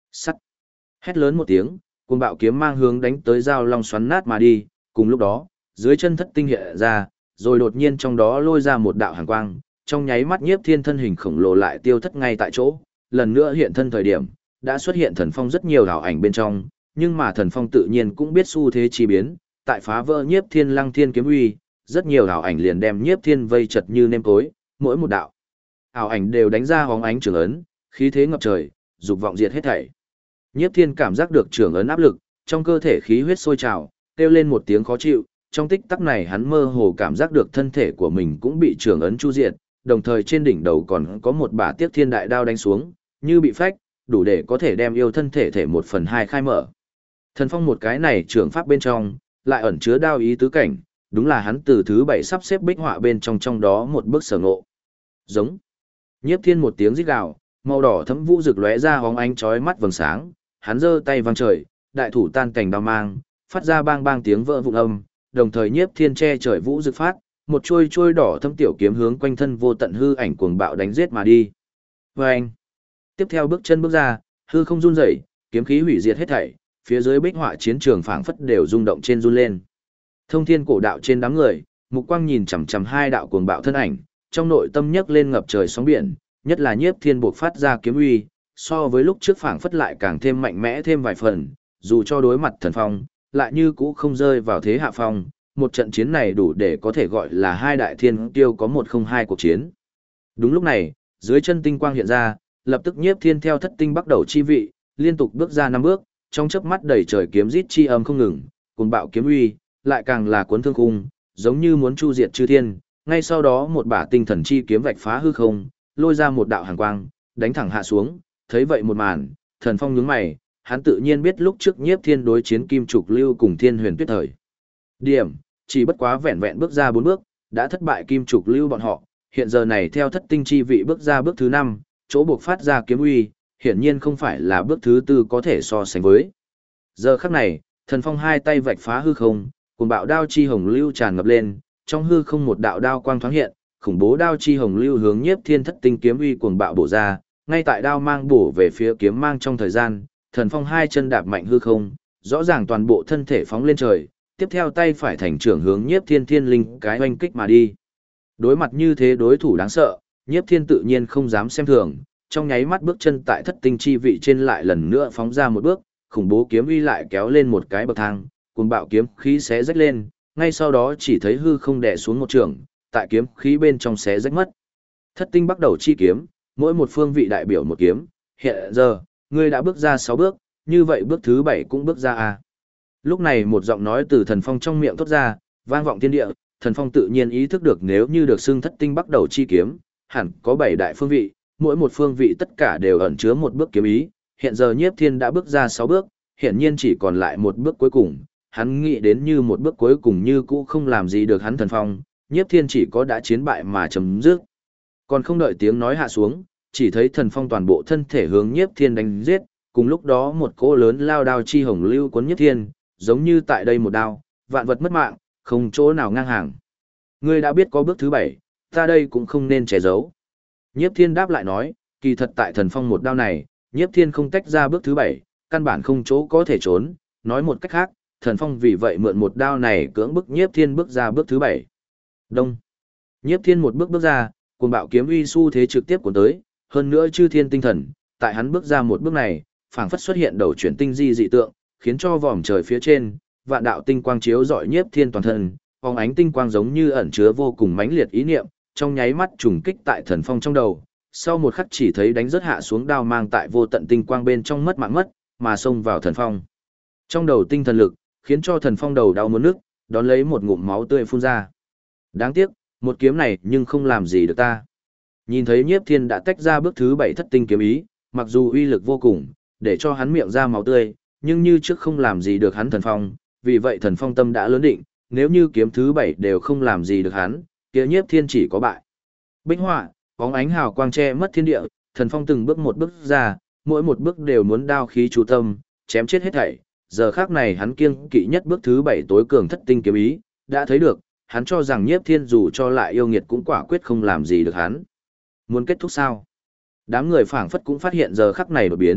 Sắt. Hét lớn một tiếng, cuồng bạo kiếm mang hướng đánh tới Giao Long xoắn nát mà đi, cùng lúc đó, dưới chân thất tinh hiện ra, rồi đột nhiên trong đó lôi ra một đạo hàn quang, trong nháy mắt Nhiếp Thiên thân hình khổng lồ lại tiêu thất ngay tại chỗ, lần nữa hiện thân thời điểm, đã xuất hiện Thần Phong rất nhiều ảo ảnh bên trong, nhưng mà Thần Phong tự nhiên cũng biết xu thế chi biến, tại phá vỡ Nhiếp Thiên Lăng Thiên kiếm uy, rất nhiều ảo ảnh liền đem Nhiếp Thiên vây chật như nêm cối, mỗi một đạo ảo ảnh đều đánh ra hóng ánh trường ấn, khí thế ngập trời, dục vọng diệt hết thảy. Nhiếp Thiên cảm giác được trường ấn áp lực, trong cơ thể khí huyết sôi trào, kêu lên một tiếng khó chịu, trong tích tắc này hắn mơ hồ cảm giác được thân thể của mình cũng bị trường ấn chu diệt, đồng thời trên đỉnh đầu còn có một bả Tiếp Thiên đại đao đánh xuống, như bị phách, đủ để có thể đem yêu thân thể thể 1/2 khai mở. Thần Phong một cái này trường pháp bên trong, lại ẩn chứa đao ý tứ cảnh, đúng là hắn từ thứ 7 sắp xếp bích họa bên trong đó một bước sở ngộ. Giống. Nhiếp Thiên một tiếng rít gào, màu đỏ thẫm vũ rực lóe ra hóng ánh chói mắt vầng sáng, hắn giơ tay vang trời, đại thủ tan cảnh đao mang, phát ra bang bang tiếng vỡ vụn âm, đồng thời Nhiếp Thiên che trời vũ rực phát, một chuôi đỏ thâm tiểu kiếm hướng quanh thân vô tận hư ảnh cuồng bạo đánh giết mà đi. Oeng! Tiếp theo bước chân bước ra, hư không run rẩy, kiếm khí hủy diệt hết thảy, phía dưới bích họa chiến trường phảng phất đều rung động trên run lên. Thông Thiên cổ đạo trên đám người, mục quang nhìn chằm chằm hai đạo cuồng bạo thân ảnh, trong nội tâm nhấc lên ngập trời sóng biển, nhất là Nhiếp Thiên buộc phát ra kiếm uy, so với lúc trước phảng phất lại càng thêm mạnh mẽ thêm vài phần, dù cho đối mặt Thần Phong, lại như cũ không rơi vào thế hạ phong, một trận chiến này đủ để có thể gọi là hai đại thiên tiêu có 1-0-2 cuộc chiến. Đúng lúc này, dưới chân tinh quang hiện ra, lập tức Nhiếp Thiên theo thất tinh bắt đầu chi vị, liên tục bước ra 5 bước, trong chớp mắt đầy trời kiếm rít chi âm không ngừng, cuồng bạo kiếm uy, lại càng là cuốn thương khung, giống như muốn chu diệt chư thiên, ngay sau đó một bả tinh thần chi kiếm vạch phá hư không, lôi ra một đạo hàn quang, đánh thẳng hạ xuống, thấy vậy một màn, Thần Phong nhướng mày, hắn tự nhiên biết lúc trước Nhiếp Thiên đối chiến Kim Trục Lưu cùng Thiên Huyền Tuyết thời điểm, chỉ bất quá vẹn vẹn bước ra 4 bước, đã thất bại Kim Trục Lưu bọn họ, hiện giờ này theo thất tinh chi vị bước ra bước thứ 5, chỗ buộc phát ra kiếm uy, hiển nhiên không phải là bước thứ 4 có thể so sánh với. Giờ khắc này, Thần Phong hai tay vạch phá hư không, cùng bạo đao chi hồng lưu tràn ngập lên, trong hư không một đạo đao quang thoáng hiện, khủng bố đao chi hồng lưu hướng Nhiếp Thiên thất tinh kiếm uy cuồng bạo bổ ra, ngay tại đao mang bổ về phía kiếm mang trong thời gian, Thần Phong hai chân đạp mạnh hư không, rõ ràng toàn bộ thân thể phóng lên trời, tiếp theo tay phải thành trưởng hướng Nhiếp Thiên thiên linh cái oanh kích mà đi. Đối mặt như thế đối thủ đáng sợ, Nhiếp Thiên tự nhiên không dám xem thường, trong nháy mắt bước chân tại thất tinh chi vị trên lại lần nữa phóng ra một bước, khủng bố kiếm uy lại kéo lên một cái bậc thang, cuồng bạo kiếm khí xé rách lên, ngay sau đó chỉ thấy hư không đè xuống một trường, tại kiếm khí bên trong xé rách mất. Thất tinh bắt đầu chi kiếm, mỗi một phương vị đại biểu một kiếm, hiện giờ, ngươi đã bước ra 6 bước, như vậy bước thứ 7 cũng bước ra à. Lúc này một giọng nói từ Thần Phong trong miệng thốt ra, vang vọng thiên địa, Thần Phong tự nhiên ý thức được nếu như được xưng thất tinh bắt đầu chi kiếm, hẳn có 7 đại phương vị, mỗi một phương vị tất cả đều ẩn chứa một bước kiếm ý, hiện giờ Nhiếp Thiên đã bước ra 6 bước, hiển nhiên chỉ còn lại một bước cuối cùng, hắn nghĩ đến như một bước cuối cùng như cũ không làm gì được hắn Thần Phong, Nhiếp Thiên chỉ có đã chiến bại mà chấm dứt. Còn không đợi tiếng nói hạ xuống, chỉ thấy Thần Phong toàn bộ thân thể hướng Nhiếp Thiên đánh giết, cùng lúc đó một cỗ lớn lao đao chi hồng lưu cuốn Nhiếp Thiên, giống như tại đây một đao, vạn vật mất mạng, không chỗ nào ngang hàng. Ngươi đã biết có bước thứ 7, ta đây cũng không nên che giấu. Nhiếp Thiên đáp lại nói, kỳ thật tại Thần Phong một đao này, Nhiếp Thiên không tách ra bước thứ 7, căn bản không chỗ có thể trốn, nói một cách khác, Thần Phong vì vậy mượn một đao này cưỡng bức Nhiếp Thiên bước ra bước thứ 7. Đông. Nhiếp Thiên một bước bước ra, cuồng bạo kiếm uy xu thế trực tiếp cuốn tới, hơn nữa chư thiên tinh thần, tại hắn bước ra một bước này, phảng phất xuất hiện đầu chuyển tinh di dị tượng, khiến cho vòm trời phía trên, vạn đạo tinh quang chiếu rọi Nhiếp Thiên toàn thân, phóng ánh tinh quang giống như ẩn chứa vô cùng mãnh liệt ý niệm, trong nháy mắt trùng kích tại Thần Phong trong đầu. Sau một khắc chỉ thấy đánh rớt hạ xuống đao mang tại vô tận tinh quang bên trong mất mạng mất, mà xông vào Thần Phong. Trong đầu tinh thần lực, khiến cho Thần Phong đầu đau muốn nức, đón lấy một ngụm máu tươi phun ra. Đáng tiếc, một kiếm này nhưng không làm gì được ta. Nhìn thấy Nhiếp Thiên đã tách ra bước thứ 7 thất tinh kiếm ý, mặc dù uy lực vô cùng, để cho hắn miệng ra máu tươi, nhưng như trước không làm gì được hắn Thần Phong, vì vậy Thần Phong tâm đã lớn định, nếu như kiếm thứ 7 đều không làm gì được hắn, kia Nhiếp Thiên chỉ có bại. Bích họa, bóng ánh hào quang che mất thiên địa, Thần Phong từng bước một bước ra, mỗi một bước đều muốn đao khí chú tâm, chém chết hết thảy. Giờ khắc này hắn kiêng kỵ nhất bước thứ 7 tối cường thất tinh kiếm ý, đã thấy được, hắn cho rằng Nhiếp Thiên dù cho lại yêu nghiệt cũng quả quyết không làm gì được hắn. Muốn kết thúc sao? Đám người phảng phất cũng phát hiện giờ khắc này đột biến,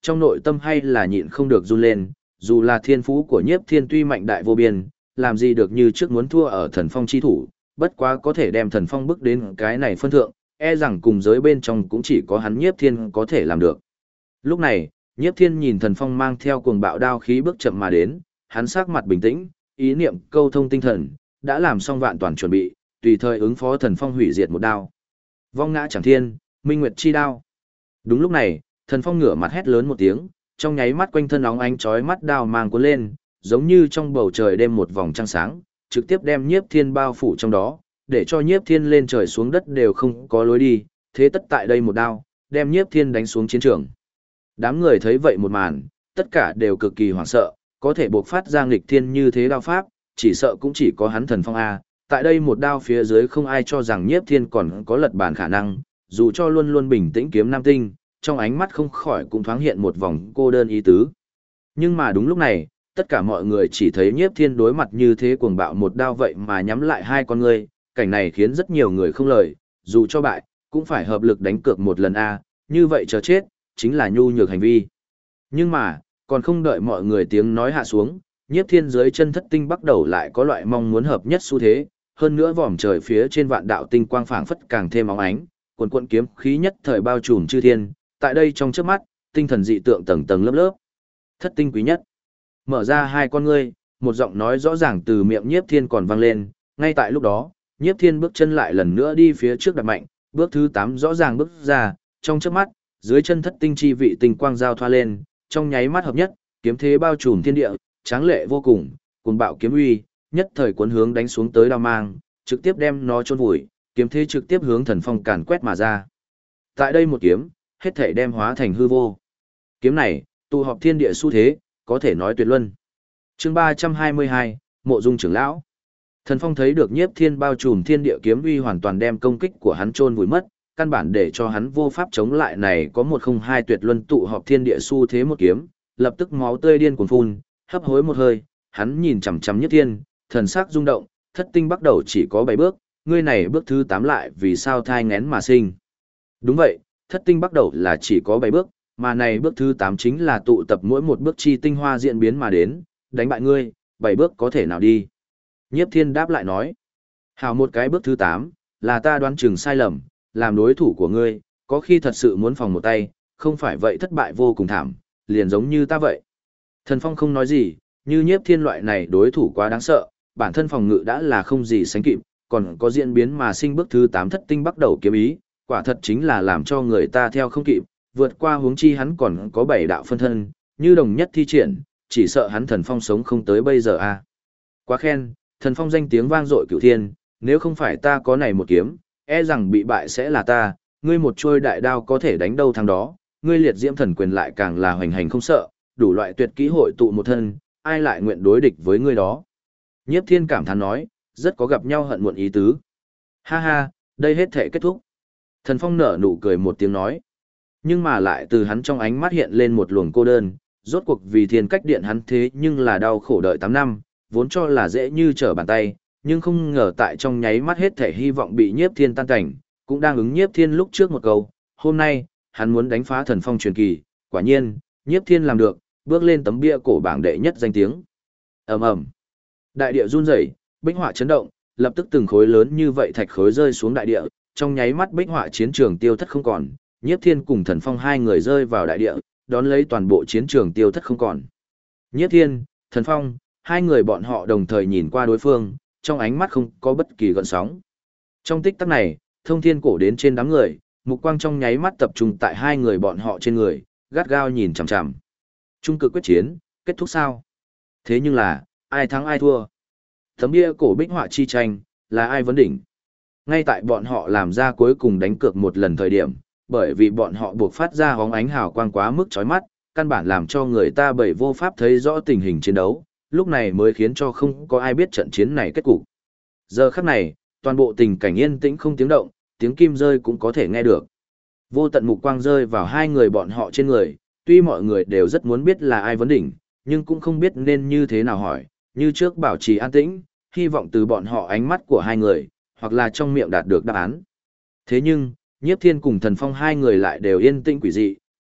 trong nội tâm hay là nhịn không được run lên, dù là thiên phú của Nhiếp Thiên tuy mạnh đại vô biên, làm gì được như trước muốn thua ở thần phong chi thủ, bất quá có thể đem thần phong bước đến cái này phân thượng, e rằng cùng giới bên trong cũng chỉ có hắn Nhiếp Thiên có thể làm được. Lúc này, Nhiếp Thiên nhìn thần phong mang theo cuồng bạo đao khí bước chậm mà đến, hắn sắc mặt bình tĩnh, ý niệm câu thông tinh thần, đã làm xong vạn toàn chuẩn bị, tùy thời ứng phó thần phong hủy diệt một đao. Vong ngã chẳng thiên, minh nguyệt chi đao. Đúng lúc này, thần phong ngửa mặt hét lớn một tiếng, trong nháy mắt quanh thân óng ánh chói mắt đao mang cuốn lên, giống như trong bầu trời đêm một vòng trăng sáng, trực tiếp đem Nhiếp Thiên bao phủ trong đó, để cho Nhiếp Thiên lên trời xuống đất đều không có lối đi, thế tất tại đây một đao, đem Nhiếp Thiên đánh xuống chiến trường. Đám người thấy vậy một màn, tất cả đều cực kỳ hoảng sợ, có thể bộc phát ra nghịch thiên như thế đao pháp, chỉ sợ cũng chỉ có hắn thần phong A, tại đây một đao phía dưới không ai cho rằng Nhiếp Thiên còn có lật bàn khả năng, dù cho luôn luôn bình tĩnh kiếm nam tinh, trong ánh mắt không khỏi cũng thoáng hiện một vòng cô đơn ý tứ. Nhưng mà đúng lúc này, tất cả mọi người chỉ thấy Nhiếp Thiên đối mặt như thế cuồng bạo một đao vậy mà nhắm lại hai con ngươi, cảnh này khiến rất nhiều người không lời, dù cho bại, cũng phải hợp lực đánh cược một lần A, như vậy chờ chết, chính là nhu nhược hành vi. Nhưng mà, còn không đợi mọi người tiếng nói hạ xuống, Nhiếp Thiên dưới chân thất tinh bắt đầu lại có loại mong muốn hợp nhất xu thế, hơn nữa vòm trời phía trên vạn đạo tinh quang phảng phất càng thêm óng ánh, quần quần kiếm khí nhất thời bao trùm chư thiên, tại đây trong chớp mắt, tinh thần dị tượng tầng tầng lớp lớp. Thất tinh quý nhất. Mở ra hai con ngươi, một giọng nói rõ ràng từ miệng Nhiếp Thiên còn vang lên, ngay tại lúc đó, Nhiếp Thiên bước chân lại lần nữa đi phía trước đặt mạnh, bước thứ 8 rõ ràng bước ra, trong chớp mắt, dưới chân thất tinh chi vị tinh quang giao thoa lên, trong nháy mắt hợp nhất, kiếm thế bao trùm thiên địa, tráng lệ vô cùng, cuồng bạo kiếm uy, nhất thời cuốn hướng đánh xuống tới đao mang, trực tiếp đem nó chôn vùi, kiếm thế trực tiếp hướng thần phong càn quét mà ra. Tại đây một kiếm, hết thảy đem hóa thành hư vô. Kiếm này, tụ họp thiên địa xu thế, có thể nói tuyệt luân. Chương 322, Mộ Dung trưởng lão. Thần phong thấy được Nhiếp Thiên bao trùm thiên địa kiếm uy hoàn toàn đem công kích của hắn chôn vùi mất, căn bản để cho hắn vô pháp chống lại này có 102 tuyệt luân tụ họp thiên địa xu thế một kiếm, lập tức máu tươi điên cuồng phun, hấp hối một hơi, hắn nhìn chằm chằm Nhiếp Thiên, thần sắc rung động, thất tinh bắt đầu chỉ có 7 bước, ngươi này bước thứ 8 lại vì sao thai nghén mà sinh. Đúng vậy, thất tinh bắt đầu là chỉ có 7 bước, mà này bước thứ 8 chính là tụ tập mỗi một bước chi tinh hoa diễn biến mà đến, đánh bại ngươi, 7 bước có thể nào đi. Nhiếp Thiên đáp lại nói, hào một cái bước thứ 8, là ta đoán chừng sai lầm, làm đối thủ của ngươi, có khi thật sự muốn phòng một tay, không phải vậy thất bại vô cùng thảm, liền giống như ta vậy. Thần Phong không nói gì, như Nhiếp Thiên loại này đối thủ quá đáng sợ, bản thân phòng ngự đã là không gì sánh kịp, còn có diễn biến mà sinh bước thứ 8 thất tinh bắt đầu kiếm ý, quả thật chính là làm cho người ta theo không kịp, vượt qua huống chi hắn còn có 7 đạo phân thân, như đồng nhất thi triển, chỉ sợ hắn Thần Phong sống không tới bây giờ a. Quá khen, Thần Phong danh tiếng vang dội cửu thiên, nếu không phải ta có này một kiếm, e rằng bị bại sẽ là ta, ngươi một chuôi đại đao có thể đánh đâu thằng đó, ngươi liệt diễm thần quyền lại càng là hoành hành không sợ, đủ loại tuyệt kỹ hội tụ một thân, ai lại nguyện đối địch với ngươi đó. Nhiếp Thiên cảm thán nói, rất có gặp nhau hận muộn ý tứ. Ha ha, đây hết thể kết thúc. Thần Phong nở nụ cười một tiếng nói. Nhưng mà lại từ hắn trong ánh mắt hiện lên một luồng cô đơn, rốt cuộc vì thiên cách điện hắn thế nhưng là đau khổ đợi 8 năm, vốn cho là dễ như trở bàn tay, nhưng không ngờ tại trong nháy mắt hết thể hy vọng bị Nhiếp Thiên tan cảnh, cũng đang ứng Nhiếp Thiên lúc trước một câu, hôm nay, hắn muốn đánh phá thần phong truyền kỳ, quả nhiên, Nhiếp Thiên làm được, bước lên tấm bia cổ bảng đệ nhất danh tiếng. Ầm ầm. Đại địa run rẩy, bích họa chấn động, lập tức từng khối lớn như vậy thạch khối rơi xuống đại địa, trong nháy mắt bích họa chiến trường tiêu thất không còn, Nhiếp Thiên cùng Thần Phong hai người rơi vào đại địa, đón lấy toàn bộ chiến trường tiêu thất không còn. Nhiếp Thiên, Thần Phong, hai người bọn họ đồng thời nhìn qua đối phương, trong ánh mắt không có bất kỳ gợn sóng. Trong tích tắc này, Thông Thiên cổ đến trên đám người, mục quang trong nháy mắt tập trung tại hai người bọn họ trên người, gắt gao nhìn chằm chằm. Trung cực quyết chiến, kết thúc sao? Thế nhưng là, ai thắng ai thua? Tấm bia cổ bích họa chi tranh, là ai vấn đỉnh? Ngay tại bọn họ làm ra cuối cùng đánh cược một lần thời điểm, bởi vì bọn họ buộc phát ra hóng ánh hào quang quá mức chói mắt, căn bản làm cho người ta bởi vô pháp thấy rõ tình hình chiến đấu, lúc này mới khiến cho không có ai biết trận chiến này kết cục. Giờ khắc này, toàn bộ tình cảnh yên tĩnh không tiếng động, tiếng kim rơi cũng có thể nghe được. Vô tận mục quang rơi vào hai người bọn họ trên người, tuy mọi người đều rất muốn biết là ai vấn đỉnh, nhưng cũng không biết nên như thế nào hỏi, như trước bảo trì an tĩnh, hy vọng từ bọn họ ánh mắt của hai người, hoặc là trong miệng đạt được đáp án. Thế nhưng, Nhiếp Thiên cùng Thần Phong hai người lại đều yên tĩnh quỷ dị,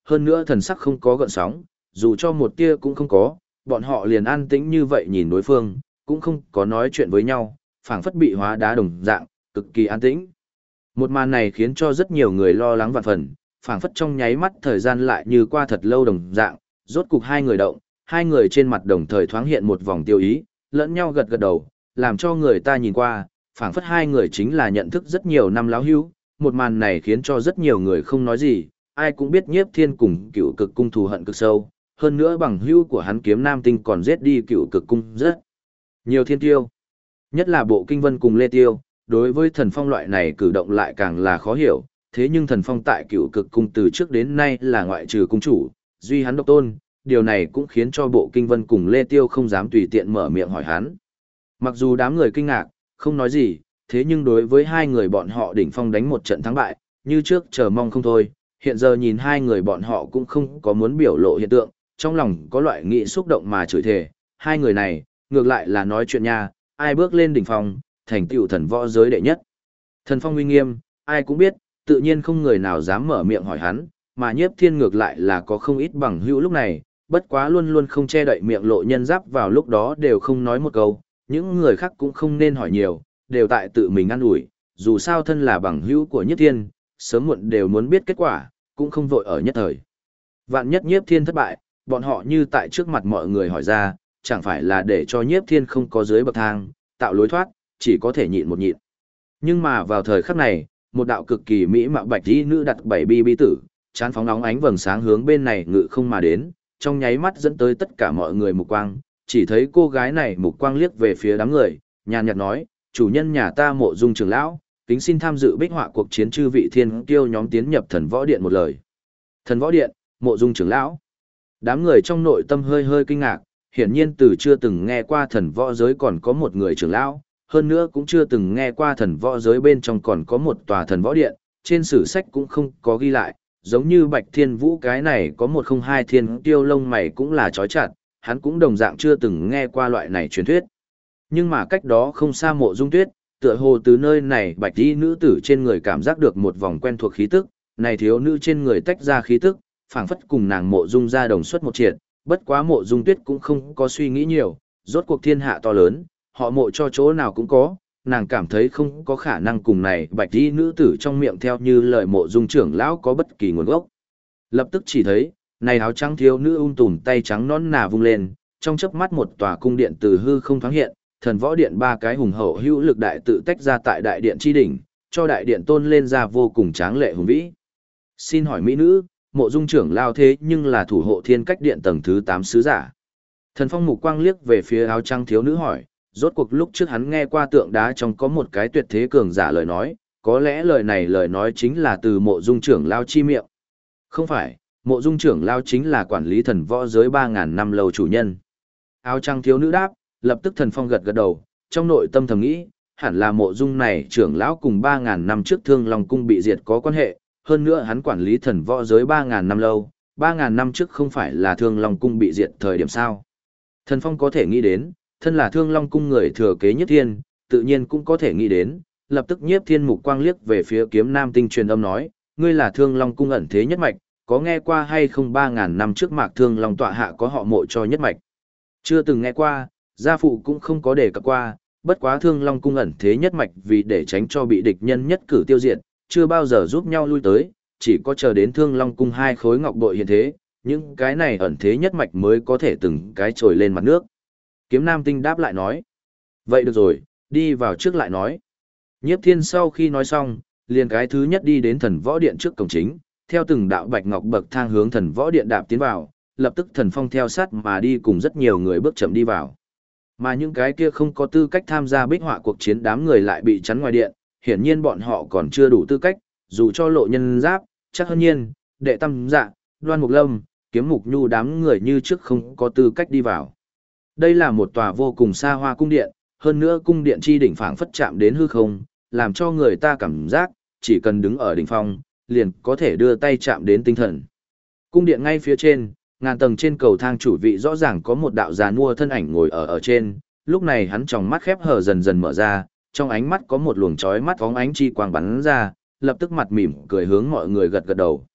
hơn nữa thần sắc không có gợn sóng, dù cho một tia cũng không có, bọn họ liền an tĩnh như vậy nhìn đối phương, cũng không có nói chuyện với nhau, phảng phất bị hóa đá đồng dạng, cực kỳ an tĩnh. Một màn này khiến cho rất nhiều người lo lắng vạn phần, phảng phất trong nháy mắt thời gian lại như qua thật lâu đồng dạng, rốt cục hai người động, hai người trên mặt đồng thời thoáng hiện một vòng tiêu ý, lẫn nhau gật gật đầu, làm cho người ta nhìn qua, phảng phất hai người chính là nhận thức rất nhiều năm láo hữu, một màn này khiến cho rất nhiều người không nói gì, ai cũng biết Nhiếp Thiên cùng Cựu Cực cung thù hận cực sâu, hơn nữa bằng hữu của hắn Kiếm Nam Tinh còn giết đi Cựu Cực cung rất nhiều thiên tiêu. Nhất là Bộ Kinh Vân cùng Lê Tiêu, đối với Thần Phong loại này cử động lại càng là khó hiểu, thế nhưng Thần Phong tại Cựu Cực cung từ trước đến nay là ngoại trừ cung chủ, duy hắn độc tôn, điều này cũng khiến cho Bộ Kinh Vân cùng Lê Tiêu không dám tùy tiện mở miệng hỏi hắn. Mặc dù đám người kinh ngạc, không nói gì, thế nhưng đối với hai người bọn họ đỉnh phong đánh một trận thắng bại, như trước chờ mong không thôi, hiện giờ nhìn hai người bọn họ cũng không có muốn biểu lộ hiện tượng, trong lòng có loại nghĩ xúc động mà chửi thề, hai người này, ngược lại là nói chuyện nha, ai bước lên đỉnh phong, thành tựu thần võ giới đệ nhất. Thần phong uy nghiêm, ai cũng biết, tự nhiên không người nào dám mở miệng hỏi hắn, mà Nhiếp Thiên ngược lại là có không ít bằng hữu lúc này, bất quá luôn luôn không che đậy miệng lộ nhân giáp vào lúc đó đều không nói một câu, những người khác cũng không nên hỏi nhiều, đều tại tự mình ăn ủi, dù sao thân là bằng hữu của Nhiếp Thiên, sớm muộn đều muốn biết kết quả, cũng không vội ở nhất thời. Vạn nhất Nhiếp Thiên thất bại, bọn họ như tại trước mặt mọi người hỏi ra, chẳng phải là để cho Nhiếp Thiên không có dưới bậc thang, tạo lối thoát, chỉ có thể nhịn một nhịn. Nhưng mà vào thời khắc này, một đạo cực kỳ mỹ mạo bạch y nữ đặt 7 bi tử, chán phóng nóng ánh vầng sáng hướng bên này ngự không mà đến, trong nháy mắt dẫn tới tất cả mọi người mục quang, chỉ thấy cô gái này mục quang liếc về phía đám người, nhàn nhạt nói, chủ nhân nhà ta Mộ Dung trưởng lão, kính xin tham dự bích họa cuộc chiến chư vị thiên kiêu nhóm tiến nhập thần võ điện một lời. Thần võ điện, Mộ Dung trưởng lão. Đám người trong nội tâm hơi hơi kinh ngạc, hiển nhiên từ chưa từng nghe qua thần võ giới còn có một người trưởng lão, hơn nữa cũng chưa từng nghe qua thần võ giới bên trong còn có một tòa thần võ điện, trên sử sách cũng không có ghi lại, giống như Bạch Thiên Vũ cái này có một không hai thiên kiêu lông mày cũng là chói chặt, hắn cũng đồng dạng chưa từng nghe qua loại này truyền thuyết. Nhưng mà cách đó không xa Mộ Dung Tuyết, tựa hồ từ nơi này bạch y nữ tử trên người cảm giác được một vòng quen thuộc khí tức, này thiếu nữ trên người tách ra khí tức, phảng phất cùng nàng Mộ Dung ra đồng xuất một triệt, bất quá Mộ Dung Tuyết cũng không có suy nghĩ nhiều, rốt cuộc thiên hạ to lớn, họ Mộ cho chỗ nào cũng có, nàng cảm thấy không có khả năng cùng này bạch y nữ tử trong miệng theo như lời Mộ Dung trưởng lão có bất kỳ nguồn gốc. Lập tức chỉ thấy, này áo trắng thiếu nữ tùm tay trắng nõn nà vung lên, trong chớp mắt một tòa cung điện từ hư không thoáng hiện, thần võ điện ba cái hùng hậu hữu lực đại tự tách ra tại đại điện chi đỉnh, cho đại điện tôn lên ra vô cùng tráng lệ hùng vĩ. Xin hỏi mỹ nữ, Mộ Dung trưởng lao thế nhưng là thủ hộ thiên cách điện tầng thứ 8 sứ giả. Thần phong mục quang liếc về phía áo trắng thiếu nữ hỏi, rốt cuộc lúc trước hắn nghe qua tượng đá trong có một cái tuyệt thế cường giả lời nói, có lẽ lời này lời nói chính là từ Mộ Dung trưởng lao chi miệng. Không phải, Mộ Dung trưởng lao chính là quản lý thần võ giới 3.000 năm lâu chủ nhân. Áo trắng thiếu nữ đáp, lập tức thần phong gật gật đầu, trong nội tâm thầm nghĩ, hẳn là Mộ Dung này trưởng lão cùng 3.000 năm trước Thương Long cung bị diệt có quan hệ, hơn nữa hắn quản lý thần võ giới 3.000 năm lâu, 3.000 năm trước không phải là Thương Long cung bị diệt thời điểm sao. Thần phong có thể nghĩ đến, thân là Thương Long cung người thừa kế Nhiếp Thiên, tự nhiên cũng có thể nghĩ đến, lập tức Nhiếp Thiên mục quang liếc về phía Kiếm Nam Tinh truyền âm nói, ngươi là Thương Long cung ẩn thế nhất mạch, có nghe qua hay không 3.000 năm trước Mạc Thương Long tọa hạ có họ Mộ cho nhất mạch? Chưa từng nghe qua, gia phụ cũng không có đề cập qua, bất quá Thương Long cung ẩn thế nhất mạch vì để tránh cho bị địch nhân nhất cử tiêu diệt, chưa bao giờ giúp nhau lui tới, chỉ có chờ đến Thương Long cung hai khối ngọc bội hiện thế, những cái này ẩn thế nhất mạch mới có thể từng cái trồi lên mặt nước. Kiếm Nam Tinh đáp lại nói, vậy được rồi, đi vào trước lại nói. Nhiếp Thiên sau khi nói xong, liền cái thứ nhất đi đến thần võ điện trước cổng chính, theo từng đạo bạch ngọc bậc thang hướng thần võ điện đạp tiến vào, lập tức thần phong theo sát mà đi cùng rất nhiều người bước chậm đi vào. Mà những cái kia không có tư cách tham gia bích họa cuộc chiến đám người lại bị chắn ngoài điện, hiển nhiên bọn họ còn chưa đủ tư cách, dù cho lộ nhân giáp, chắc hơn nhiên, đệ tâm dạ, đoan mục lâm, kiếm mục nhu đám người như trước không có tư cách đi vào. Đây là một tòa vô cùng xa hoa cung điện, hơn nữa cung điện chi đỉnh phảng phất chạm đến hư không, làm cho người ta cảm giác, chỉ cần đứng ở đỉnh phong, liền có thể đưa tay chạm đến tinh thần. Cung điện ngay phía trên, ngàn tầng trên cầu thang chủ vị rõ ràng có một đạo già nua thân ảnh ngồi ở trên, lúc này hắn tròng mắt khép hờ dần dần mở ra, trong ánh mắt có một luồng chói mắt phóng ánh chi quang bắn ra, lập tức mặt mỉm cười hướng mọi người gật gật đầu.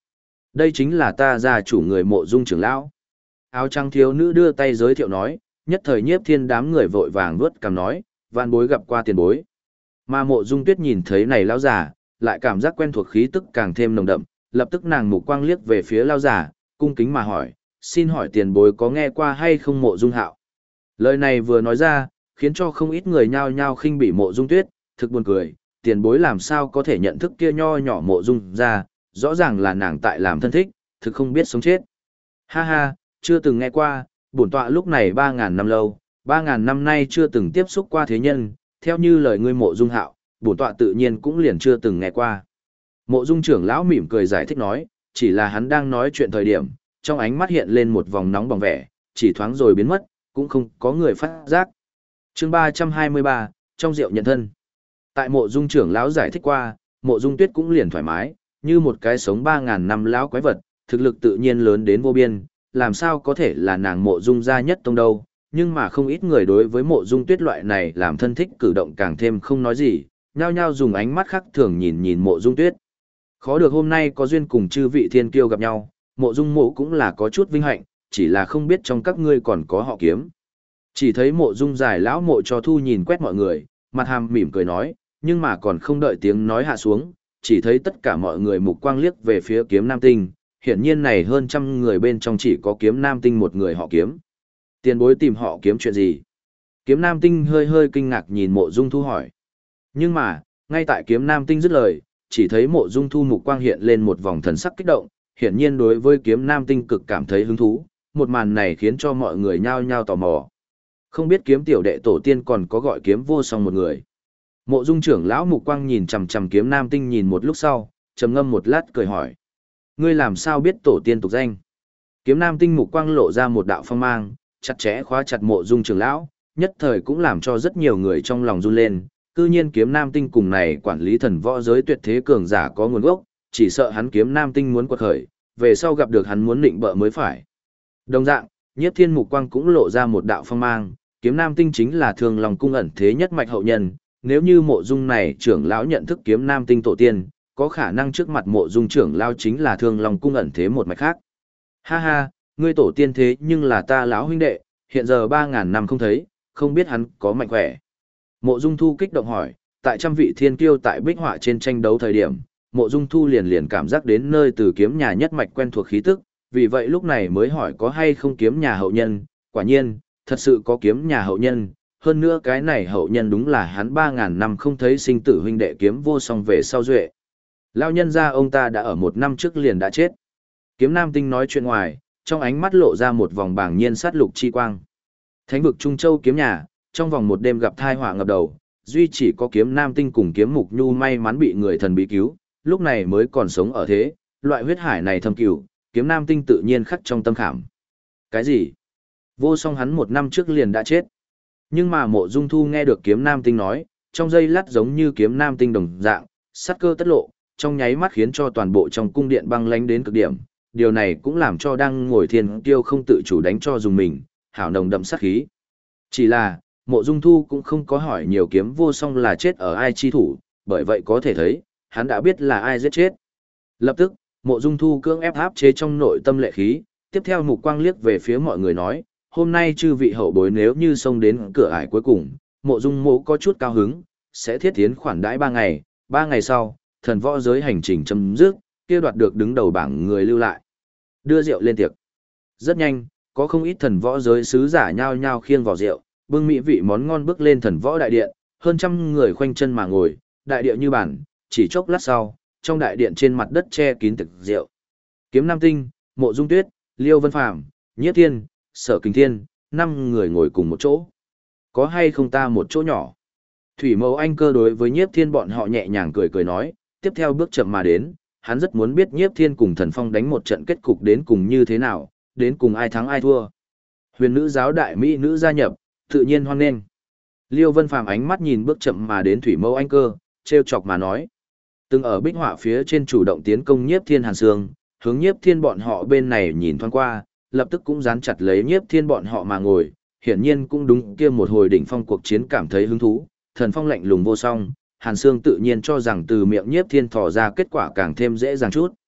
Đây chính là ta gia chủ người Mộ Dung trưởng lão. Áo trắng thiếu nữ đưa tay giới thiệu nói, nhất thời Nhiếp Thiên đám người vội vàng vuốt cằm nói, vạn bối gặp qua tiền bối. Mà Mộ Dung Tuyết nhìn thấy này lão giả, lại cảm giác quen thuộc khí tức càng thêm nồng đậm, lập tức nàng mục quang liếc về phía lão giả, cung kính mà hỏi, xin hỏi tiền bối có nghe qua hay không Mộ Dung Hạo? Lời này vừa nói ra, khiến cho không ít người nhao nhao khinh bỉ Mộ Dung Tuyết, thực buồn cười, tiền bối làm sao có thể nhận thức kia nho nhỏ Mộ Dung ra, rõ ràng là nàng tại làm thân thích, thực không biết sống chết. Ha ha, chưa từng nghe qua, bổn tọa lúc này 3.000 năm lâu, 3.000 năm nay chưa từng tiếp xúc qua thế nhân, theo như lời ngươi Mộ Dung Hạo, bổn tọa tự nhiên cũng liền chưa từng nghe qua. Mộ Dung trưởng lão mỉm cười giải thích nói, chỉ là hắn đang nói chuyện thời điểm, trong ánh mắt hiện lên một vòng nóng bỏng vẻ, chỉ thoáng rồi biến mất, cũng không có người phát giác. Chương 323, trong rượu nhận thân. Tại Mộ Dung trưởng lão giải thích qua, Mộ Dung Tuyết cũng liền thoải mái, như một cái sống 3.000 năm lão quái vật, thực lực tự nhiên lớn đến vô biên, làm sao có thể là nàng Mộ Dung gia nhất tông đâu, nhưng mà không ít người đối với Mộ Dung Tuyết loại này làm thân thích cử động càng thêm không nói gì, nhao nhao dùng ánh mắt khác thường nhìn nhìn Mộ Dung Tuyết. Khó được hôm nay có duyên cùng chư vị thiên kiêu gặp nhau, Mộ Dung Mộ cũng là có chút vinh hạnh, chỉ là không biết trong các ngươi còn có họ Kiếm. Chỉ thấy Mộ Dung giải lão Mộ cho thu nhìn quét mọi người, mặt hàm mỉm cười nói, nhưng mà còn không đợi tiếng nói hạ xuống, chỉ thấy tất cả mọi người mục quang liếc về phía Kiếm Nam Tinh, hiển nhiên này hơn trăm người bên trong chỉ có Kiếm Nam Tinh một người họ Kiếm. Tiền bối tìm họ Kiếm chuyện gì? Kiếm Nam Tinh hơi hơi kinh ngạc nhìn Mộ Dung Thu hỏi. Nhưng mà, ngay tại Kiếm Nam Tinh dứt lời, chỉ thấy Mộ Dung Thu mục quang hiện lên một vòng thần sắc kích động, hiển nhiên đối với Kiếm Nam Tinh cực cảm thấy hứng thú, một màn này khiến cho mọi người nhao nhao tò mò. Không biết Kiếm tiểu đệ tổ tiên còn có gọi Kiếm vô song một người. Mộ Dung trưởng lão mục quang nhìn chằm chằm Kiếm Nam Tinh nhìn một lúc sau, trầm ngâm một lát cười hỏi: "Ngươi làm sao biết tổ tiên tục danh?" Kiếm Nam Tinh mục quang lộ ra một đạo phong mang, chặt chẽ khóa chặt Mộ Dung trưởng lão, nhất thời cũng làm cho rất nhiều người trong lòng run lên. Cư nhiên Kiếm Nam Tinh cùng này quản lý thần võ giới tuyệt thế cường giả có nguồn gốc, chỉ sợ hắn Kiếm Nam Tinh muốn quật khởi, về sau gặp được hắn muốn định bợ mới phải. Đồng dạng, Nhiếp Thiên mục quang cũng lộ ra một đạo phong mang, Kiếm Nam Tinh chính là Thương Long cung ẩn thế nhất mạch hậu nhân, nếu như Mộ Dung này trưởng lão nhận thức Kiếm Nam Tinh tổ tiên, có khả năng trước mặt Mộ Dung trưởng lão chính là Thương Long cung ẩn thế một mạch khác. Ha ha, ngươi tổ tiên thế nhưng là ta lão huynh đệ, hiện giờ 3.000 năm không thấy, không biết hắn có mạnh khỏe. Mộ Dung Thu kích động hỏi, tại trăm vị thiên kiêu tại bích họa trên tranh đấu thời điểm, Mộ Dung Thu liền cảm giác đến nơi từ kiếm nhà nhất mạch quen thuộc khí tức, vì vậy lúc này mới hỏi có hay không kiếm nhà hậu nhân, quả nhiên, thật sự có kiếm nhà hậu nhân, hơn nữa cái này hậu nhân đúng là hắn 3.000 năm không thấy sinh tử huynh đệ Kiếm vô song về sau duệ. Lão nhân gia ông ta đã ở 1 năm trước liền đã chết. Kiếm Nam Tinh nói chuyện ngoài, trong ánh mắt lộ ra một vòng bàng nhiên sát lục chi quang. Thánh vực Trung Châu kiếm nhà, trong vòng một đêm gặp thai họa ngập đầu, duy chỉ có Kiếm Nam Tinh cùng Kiếm Mục Nhu may mắn bị người thần bí cứu, lúc này mới còn sống ở thế, loại huyết hải này thâm cửu, Kiếm Nam Tinh tự nhiên khắc trong tâm khảm. Cái gì? Vô song hắn 1 năm trước liền đã chết. Nhưng mà Mộ Dung Thu nghe được Kiếm Nam Tinh nói, trong giây lát giống như Kiếm Nam Tinh đồng dạng, sát cơ tất lộ, trong nháy mắt khiến cho toàn bộ trong cung điện băng lãnh đến cực điểm. Điều này cũng làm cho đang ngồi thiên kiêu không tự chủ đánh cho dùng mình, hảo nồng đậm sát khí. Chỉ là, Mộ Dung Thu cũng không có hỏi nhiều Kiếm vô song là chết ở ai chi thủ, bởi vậy có thể thấy, hắn đã biết là ai giết chết. Lập tức, Mộ Dung Thu cưỡng ép áp chế trong nội tâm lệ khí, tiếp theo mục quang liếc về phía mọi người nói, hôm nay chư vị hậu bối nếu như xông đến cửa ải cuối cùng, Mộ Dung Mộ có chút cao hứng, sẽ thiết tiến khoản đãi 3 ngày, 3 ngày sau, thần võ giới hành trình chấm dứt, kia đoạt được đứng đầu bảng người lưu lại. Đưa rượu lên tiệc. Rất nhanh, có không ít thần võ giới sứ giả nhao nhao khiêng vào rượu, bưng mỹ vị món ngon bước lên thần võ đại điện, hơn trăm người khoanh chân mà ngồi, đại điện như bản, chỉ chốc lát sau, trong đại điện trên mặt đất che kín thực rượu. Kiếm Nam Tinh, Mộ Dung Tuyết, Liêu Vân Phàm, Nhiếp Thiên, Sở Kình Thiên, 5 người ngồi cùng một chỗ. Có hay không ta một chỗ nhỏ? Thủy Mẫu Anh Cơ đối với Nhiếp Thiên bọn họ nhẹ nhàng cười cười nói, tiếp theo bước chậm mà đến, hắn rất muốn biết Nhiếp Thiên cùng Thần Phong đánh một trận kết cục đến cùng như thế nào, đến cùng ai thắng ai thua. Huyền nữ giáo đại mỹ nữ gia nhập, tự nhiên hoan nghênh. Liêu Vân Phàm ánh mắt nhìn bước chậm mà đến Thủy Mẫu Anh Cơ, trêu chọc mà nói. Từng ở bích họa phía trên chủ động tiến công Nhiếp Thiên Hàn Sương, hướng Nhiếp Thiên bọn họ bên này nhìn thoáng qua, lập tức cũng dán chặt lấy Nhiếp Thiên bọn họ mà ngồi, hiển nhiên cũng đúng kia một hồi đỉnh phong cuộc chiến cảm thấy hứng thú, Thần Phong lạnh lùng vô song, Hàn Sương tự nhiên cho rằng từ miệng Nhiếp Thiên thò ra kết quả càng thêm dễ dàng chút.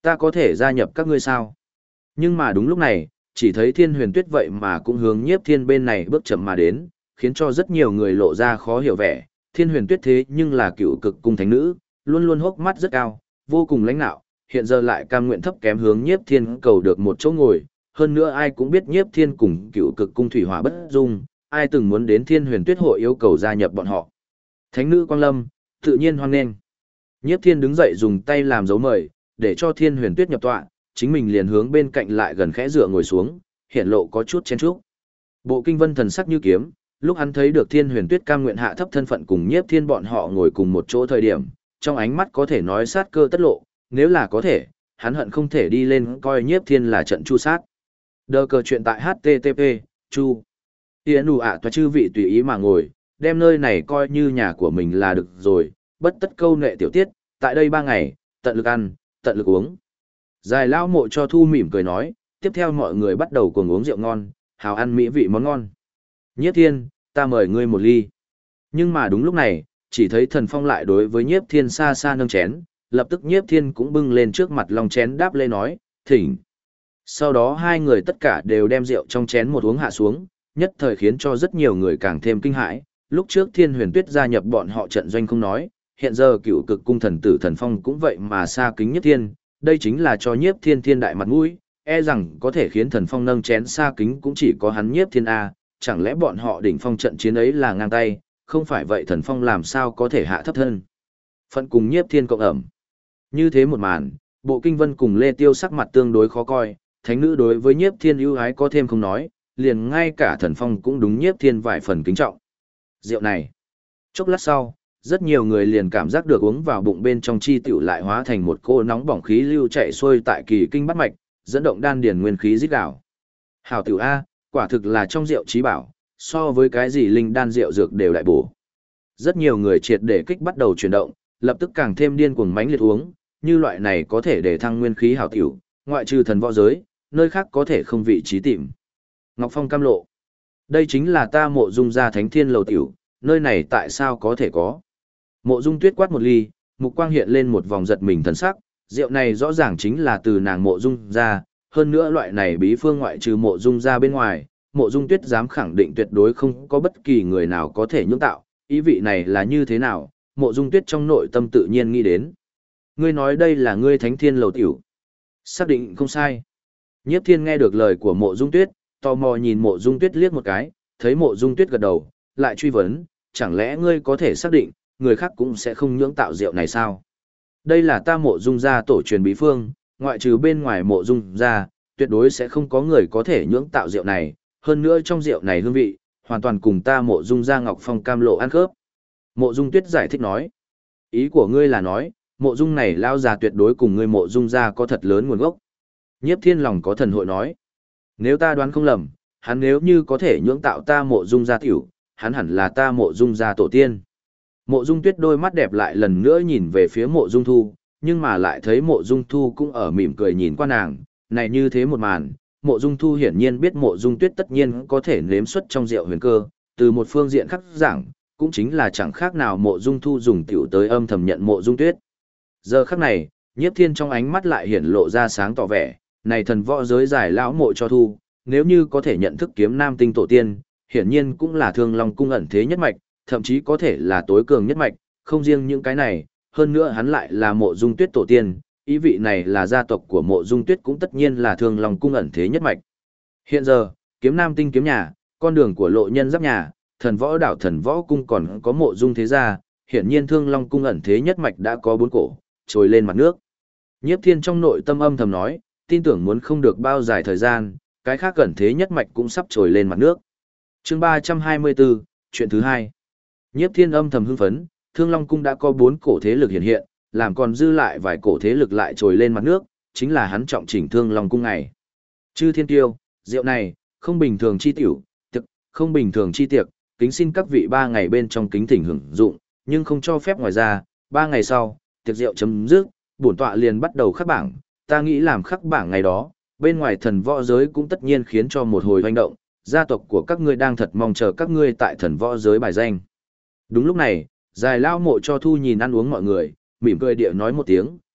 Ta có thể gia nhập các ngươi sao? Nhưng mà đúng lúc này, chỉ thấy Thiên Huyền Tuyết vậy mà cũng hướng Nhiếp Thiên bên này bước chậm mà đến, khiến cho rất nhiều người lộ ra khó hiểu vẻ. Thiên Huyền Tuyết thế nhưng là cựu cực cung thánh nữ, luôn luôn hốc mắt rất cao, vô cùng lãnh nạo, hiện giờ lại cam nguyện thấp kém hướng Nhiếp Thiên cầu được một chỗ ngồi. Hơn nữa ai cũng biết Nhiếp Thiên cùng cựu cực cung thủy hỏa bất dung, ai từng muốn đến Thiên Huyền Tuyết hội yêu cầu gia nhập bọn họ. Thánh nữ Quang Lâm, tự nhiên hoan nghênh. Nhiếp Thiên đứng dậy dùng tay làm dấu mời, để cho Thiên Huyền Tuyết nhập tọa, chính mình liền hướng bên cạnh lại gần khẽ dựa ngồi xuống, hiện lộ có chút chen chúc. Bộ Kinh Vân thần sắc như kiếm, lúc hắn thấy được Thiên Huyền Tuyết cam nguyện hạ thấp thân phận cùng Nhiếp Thiên bọn họ ngồi cùng một chỗ thời điểm, trong ánh mắt có thể nói sát cơ tất lộ, nếu là có thể, hắn hận không thể đi lên coi Nhiếp Thiên là trận chu sát. Đờ cờ chuyện tại http chu Tiễn đủ ạ toa chư vị tùy ý mà ngồi, đem nơi này coi như nhà của mình là được rồi, bất tất câu nệ tiểu tiết, tại đây 3 ngày, tận lực ăn, tận lực uống. Dài lao mộ cho thu mỉm cười nói, tiếp theo mọi người bắt đầu cùng uống rượu ngon, hào ăn mỹ vị món ngon. Nhiếp Thiên, ta mời ngươi một ly. Nhưng mà đúng lúc này, chỉ thấy Thần Phong lại đối với Nhiếp Thiên xa xa nâng chén, lập tức Nhiếp Thiên cũng bưng lên trước mặt lòng chén đáp lê nói, thỉnh. Sau đó hai người tất cả đều đem rượu trong chén một uống hạ xuống, nhất thời khiến cho rất nhiều người càng thêm kinh hãi. Lúc trước Thiên Huyền Tuyết gia nhập bọn họ trận doanh không nói, hiện giờ cựu cực cung thần tử Thần Phong cũng vậy mà xa kính Nhiếp Thiên, đây chính là cho Nhiếp Thiên thiên đại mặt mũi, e rằng có thể khiến Thần Phong nâng chén xa kính cũng chỉ có hắn Nhiếp Thiên A, chẳng lẽ bọn họ đỉnh phong trận chiến ấy là ngang tay, không phải vậy Thần Phong làm sao có thể hạ thấp thân. Phận cùng Nhiếp Thiên cộng ẩm. Như thế một màn, Bộ Kinh Vân cùng Lê Tiêu sắc mặt tương đối khó coi, thánh nữ đối với Nhiếp Thiên ưu ái có thêm không nói, liền ngay cả Thần Phong cũng đúng Nhiếp Thiên vài phần kính trọng. Rượu này. Chốc lát sau, rất nhiều người liền cảm giác được uống vào bụng bên trong chi tiểu lại hóa thành một cô nóng bỏng khí lưu chạy xuôi tại kỳ kinh bát mạch, dẫn động đan điền nguyên khí rít gào. Hảo tiểu A, quả thực là trong rượu trí bảo, so với cái gì linh đan rượu dược đều đại bổ. Rất nhiều người triệt để kích bắt đầu chuyển động, lập tức càng thêm điên cuồng mãnh liệt uống, như loại này có thể để thăng nguyên khí hảo tiểu, ngoại trừ thần võ giới, nơi khác có thể không vị trí tìm. Ngọc Phong cam lộ. Đây chính là ta Mộ Dung gia Thánh Thiên lầu tiểu, nơi này tại sao có thể có? Mộ Dung Tuyết quát một ly, mục quang hiện lên một vòng giật mình thần sắc, rượu này rõ ràng chính là từ nàng Mộ Dung gia, hơn nữa loại này bí phương ngoại trừ Mộ Dung gia bên ngoài, Mộ Dung Tuyết dám khẳng định tuyệt đối không có bất kỳ người nào có thể nhưỡng tạo, ý vị này là như thế nào, Mộ Dung Tuyết trong nội tâm tự nhiên nghĩ đến. Ngươi nói đây là ngươi Thánh Thiên lầu tiểu. Xác định không sai. Nhiếp Thiên nghe được lời của Mộ Dung Tuyết, tò mò nhìn Mộ Dung Tuyết liếc một cái, thấy Mộ Dung Tuyết gật đầu, lại truy vấn, chẳng lẽ ngươi có thể xác định, người khác cũng sẽ không nhưỡng tạo rượu này sao? Đây là ta Mộ Dung gia tổ truyền bí phương, ngoại trừ bên ngoài Mộ Dung gia, tuyệt đối sẽ không có người có thể nhưỡng tạo rượu này, hơn nữa trong rượu này hương vị, hoàn toàn cùng ta Mộ Dung gia Ngọc Phong cam lộ ăn khớp. Mộ Dung Tuyết giải thích nói, ý của ngươi là nói, Mộ Dung này lao già tuyệt đối cùng ngươi Mộ Dung gia có thật lớn nguồn gốc. Nhiếp Thiên lòng có thần hội nói, nếu ta đoán không lầm, hắn nếu như có thể nhưỡng tạo ta Mộ Dung gia tiểu, hắn hẳn là ta Mộ Dung gia tổ tiên. Mộ Dung Tuyết đôi mắt đẹp lại lần nữa nhìn về phía Mộ Dung Thu, nhưng mà lại thấy Mộ Dung Thu cũng ở mỉm cười nhìn qua nàng, này như thế một màn, Mộ Dung Thu hiển nhiên biết Mộ Dung Tuyết tất nhiên có thể nếm xuất trong rượu huyền cơ, từ một phương diện khác giảng, cũng chính là chẳng khác nào Mộ Dung Thu dùng tiểu tới âm thầm nhận Mộ Dung Tuyết. Giờ khắc này, Nhiếp Thiên trong ánh mắt lại hiển lộ ra sáng tỏ vẻ, này thần võ giới giải lão Mộ cho Thu, nếu như có thể nhận thức kiếm nam tinh tổ tiên, hiển nhiên cũng là Thương Long cung ẩn thế nhất mạch, thậm chí có thể là tối cường nhất mạch, không riêng những cái này, hơn nữa hắn lại là Mộ Dung Tuyết tổ tiên, ý vị này là gia tộc của Mộ Dung Tuyết cũng tất nhiên là Thương Long cung ẩn thế nhất mạch. Hiện giờ, kiếm nam tinh kiếm nhà, con đường của lộ nhân giáp nhà, thần võ đảo thần võ cung còn có Mộ Dung thế gia, hiển nhiên Thương Long cung ẩn thế nhất mạch đã có 4 cổ, trồi lên mặt nước. Nhiếp Thiên trong nội tâm âm thầm nói, tin tưởng muốn không được bao dài thời gian, cái khác ẩn thế nhất mạch cũng sắp trồi lên mặt nước. Chương 324, chuyện thứ 2. Nhiếp Thiên âm thầm hưng phấn, Thương Long cung đã có 4 cổ thế lực hiện hiện, làm còn dư lại vài cổ thế lực lại trồi lên mặt nước, chính là hắn trọng chỉnh Thương Long cung này. Chư Thiên Tiêu, rượu này, không bình thường chi tiểu, tiệc, không bình thường chi tiệc, kính xin các vị 3 ngày bên trong kính thỉnh hưởng dụng, nhưng không cho phép ngoài ra, 3 ngày sau, tiệc rượu chấm dứt, bổn tọa liền bắt đầu khắc bảng, ta nghĩ làm khắc bảng ngày đó, bên ngoài thần võ giới cũng tất nhiên khiến cho một hồi hoành động, gia tộc của các ngươi đang thật mong chờ các ngươi tại thần võ giới bài danh. Đúng lúc này, Dài lao Mộ cho Thu nhìn ăn uống mọi người, mỉm cười địa nói một tiếng,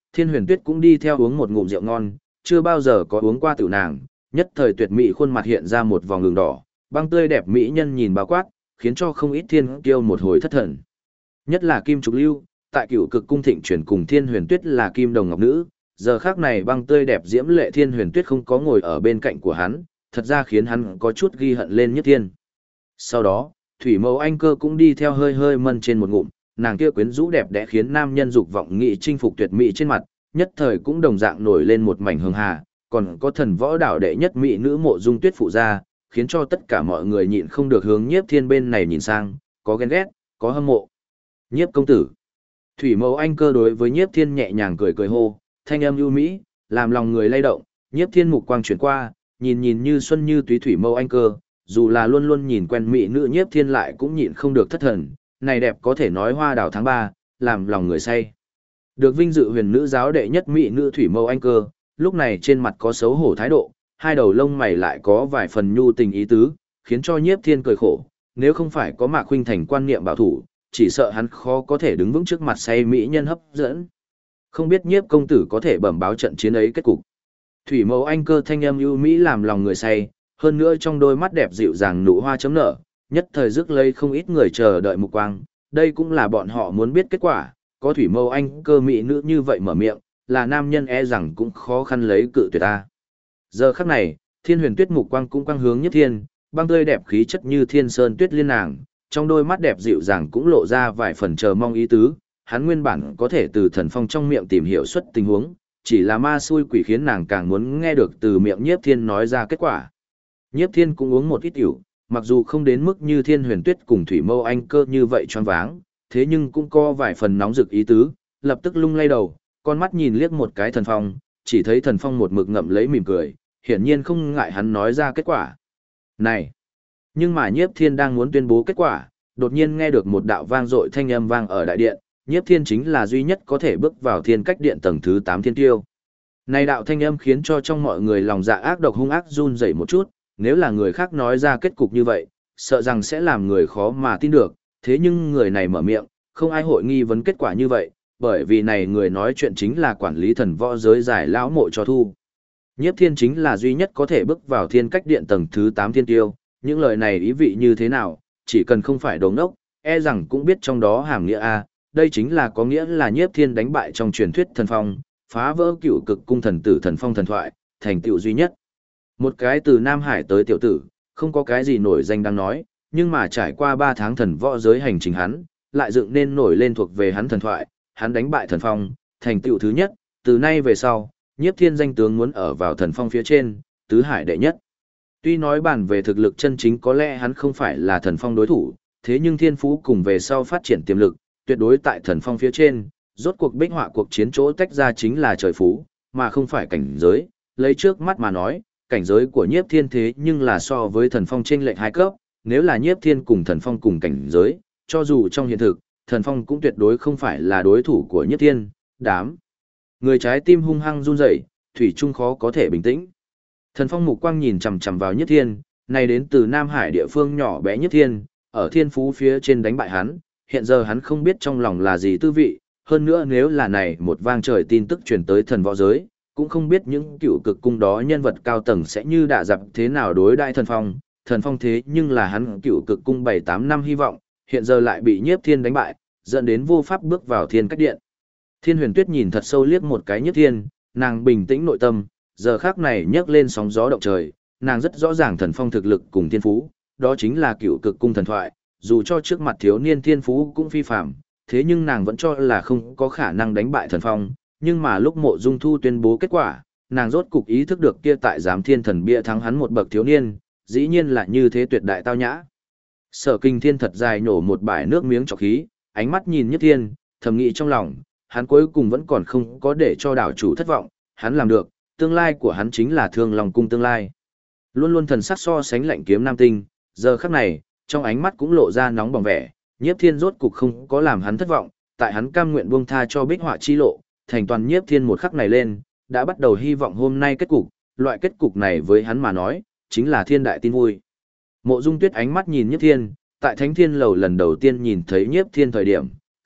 Thiên Huyền Tuyết cũng đi theo uống một ngụm rượu ngon, chưa bao giờ có uống qua tiểu nàng, nhất thời tuyệt mỹ khuôn mặt hiện ra một vòng đường đỏ, băng tươi đẹp mỹ nhân nhìn bao quát, khiến cho không ít thiên kiêu một hồi thất thần. Nhất là Kim Trục Lưu, tại Cửu Cực cung thịnh chuyển cùng Thiên Huyền Tuyết là kim đồng ngọc nữ, giờ khác này băng tươi đẹp diễm lệ Thiên Huyền Tuyết không có ngồi ở bên cạnh của hắn, thật ra khiến hắn có chút ghi hận lên Nhiếp Thiên. Sau đó, Thủy Mẫu Anh Cơ cũng đi theo hơi hơi mân trên một ngụm, nàng kia quyến rũ đẹp đẽ khiến nam nhân dục vọng nghị chinh phục tuyệt mỹ trên mặt, nhất thời cũng đồng dạng nổi lên một mảnh hường hà, còn có thần võ đảo đệ nhất mỹ nữ Mộ Dung Tuyết phụ ra, khiến cho tất cả mọi người nhịn không được hướng Nhiếp Thiên bên này nhìn sang, có ghen ghét, có hâm mộ. Nhiếp công tử. Thủy Mẫu Anh Cơ đối với Nhiếp Thiên nhẹ nhàng cười cười hô, thanh âm ưu mỹ, làm lòng người lay động. Nhiếp Thiên mục quang chuyển qua, nhìn nhìn như xuân như túy Thủy Mẫu Anh Cơ, dù là luôn luôn nhìn quen mỹ nữ Nhiếp Thiên lại cũng nhịn không được thất thần, này đẹp có thể nói hoa đào tháng 3, làm lòng người say. Được vinh dự huyền nữ giáo đệ nhất mỹ nữ Thủy Mẫu Anh Cơ, lúc này trên mặt có xấu hổ thái độ, hai đầu lông mày lại có vài phần nhu tình ý tứ, khiến cho Nhiếp Thiên cười khổ, nếu không phải có Mạc Khuynh Thành quan niệm bảo thủ, chỉ sợ hắn khó có thể đứng vững trước mặt say mỹ nhân hấp dẫn. Không biết Nhiếp công tử có thể bẩm báo trận chiến ấy kết cục. Thủy Mẫu Anh Cơ thanh âm ưu mỹ làm lòng người say, hơn nữa trong đôi mắt đẹp dịu dàng nụ hoa chấm nở, nhất thời rước lấy không ít người chờ đợi mục quang, đây cũng là bọn họ muốn biết kết quả, có Thủy Mẫu Anh Cơ mỹ nữ như vậy mở miệng, là nam nhân e rằng cũng khó khăn lấy cự tuyệt ta. Giờ khắc này, Thiên Huyền Tuyết mục quang cũng quang hướng Nhiếp Thiên, băng tươi đẹp khí chất như thiên sơn tuyết liên nàng, trong đôi mắt đẹp dịu dàng cũng lộ ra vài phần chờ mong ý tứ, hắn nguyên bản có thể từ Thần Phong trong miệng tìm hiểu xuất tình huống, chỉ là ma xui quỷ khiến nàng càng muốn nghe được từ miệng Nhiếp Thiên nói ra kết quả. Nhiếp Thiên cũng uống một ít rượu, mặc dù không đến mức như Thiên Huyền Tuyết cùng Thủy Mẫu Anh Cơ như vậy choáng váng, thế nhưng cũng có vài phần nóng rực ý tứ, lập tức lung lay đầu, con mắt nhìn liếc một cái Thần Phong, chỉ thấy Thần Phong một mực ngậm lấy mỉm cười, hiển nhiên không ngại hắn nói ra kết quả. Này! Nhưng mà Nhiếp Thiên đang muốn tuyên bố kết quả, đột nhiên nghe được một đạo vang dội thanh âm vang ở đại điện, Nhiếp Thiên chính là duy nhất có thể bước vào thiên cách điện tầng thứ 8 thiên tiêu. Này đạo thanh âm khiến cho trong mọi người lòng dạ ác độc hung ác run rẩy một chút, nếu là người khác nói ra kết cục như vậy, sợ rằng sẽ làm người khó mà tin được, thế nhưng người này mở miệng, không ai hội nghi vấn kết quả như vậy, bởi vì này người nói chuyện chính là quản lý thần võ giới giải lão Mộ cho thu. Nhiếp Thiên chính là duy nhất có thể bước vào thiên cách điện tầng thứ 8 thiên tiêu, những lời này ý vị như thế nào, chỉ cần không phải đồ ngốc, e rằng cũng biết trong đó hàm nghĩa a, đây chính là có nghĩa là Nhiếp Thiên đánh bại trong truyền thuyết thần phong, phá vỡ Cửu Cực cung thần tử thần phong thần thoại, thành tựu duy nhất. Một cái từ Nam Hải tới tiểu tử, không có cái gì nổi danh đang nói, nhưng mà trải qua 3 tháng thần võ giới hành trình hắn, lại dựng nên nổi lên thuộc về hắn thần thoại, hắn đánh bại thần phong, thành tựu thứ nhất, từ nay về sau, Nhiếp Thiên danh tướng muốn ở vào thần phong phía trên, tứ hải đệ nhất. Tuy nói bàn về thực lực chân chính có lẽ hắn không phải là thần phong đối thủ, thế nhưng thiên phú cùng về sau phát triển tiềm lực, tuyệt đối tại thần phong phía trên, rốt cuộc bích họa cuộc chiến chỗ tách ra chính là trời phú, mà không phải cảnh giới, lấy trước mắt mà nói, cảnh giới của Nhiếp Thiên thế nhưng là so với thần phong chênh lệch 2 cấp, nếu là Nhiếp Thiên cùng thần phong cùng cảnh giới, cho dù trong hiện thực, thần phong cũng tuyệt đối không phải là đối thủ của Nhiếp Thiên, đám người trái tim hung hăng run rẩy, thủy chung khó có thể bình tĩnh. Thần Phong mục quang nhìn chằm chằm vào Nhiếp Thiên, này đến từ Nam Hải địa phương nhỏ bé Nhiếp Thiên, ở thiên phú phía trên đánh bại hắn, hiện giờ hắn không biết trong lòng là gì tư vị, hơn nữa nếu là này một vang trời tin tức truyền tới thần võ giới, cũng không biết những Cửu Cực cung đó nhân vật cao tầng sẽ như đả dập thế nào đối đại thần phong thế nhưng là hắn Cửu Cực cung 7-8 năm hy vọng, hiện giờ lại bị Nhiếp Thiên đánh bại, dẫn đến vô pháp bước vào thiên cách điện. Thiên Huyền Tuyết nhìn thật sâu liếc một cái Nhiếp Thiên, nàng bình tĩnh nội tâm, giờ khắc này nhấc lên sóng gió động trời, nàng rất rõ ràng thần phong thực lực cùng thiên phú, đó chính là Cửu Cực cung thần thoại, dù cho trước mặt thiếu niên thiên phú cũng phi phàm, thế nhưng nàng vẫn cho là không có khả năng đánh bại thần phong, nhưng mà lúc Mộ Dung Thu tuyên bố kết quả, nàng rốt cục ý thức được kia tại giám thiên thần bia thắng hắn một bậc thiếu niên, dĩ nhiên là như thế tuyệt đại tao nhã. Sở Kinh Thiên thật dài nổ một bãi nước miếng trọc khí, ánh mắt nhìn Nhiếp Thiên, thầm nghĩ trong lòng, hắn cuối cùng vẫn còn không có để cho đảo chủ thất vọng, hắn làm được, tương lai của hắn chính là Thương Long cung tương lai. Luôn luôn thần sắc so sánh lạnh kiếm nam tinh, giờ khắc này, trong ánh mắt cũng lộ ra nóng bỏng vẻ, Nhiếp Thiên rốt cục không có làm hắn thất vọng, tại hắn cam nguyện buông tha cho bích họa chi lộ, thành toàn Nhiếp Thiên một khắc này lên, đã bắt đầu hy vọng hôm nay kết cục, loại kết cục này với hắn mà nói, chính là thiên đại tin vui. Mộ Dung Tuyết ánh mắt nhìn Nhiếp Thiên, tại Thánh Thiên lầu lần đầu tiên nhìn thấy Nhiếp Thiên thời điểm,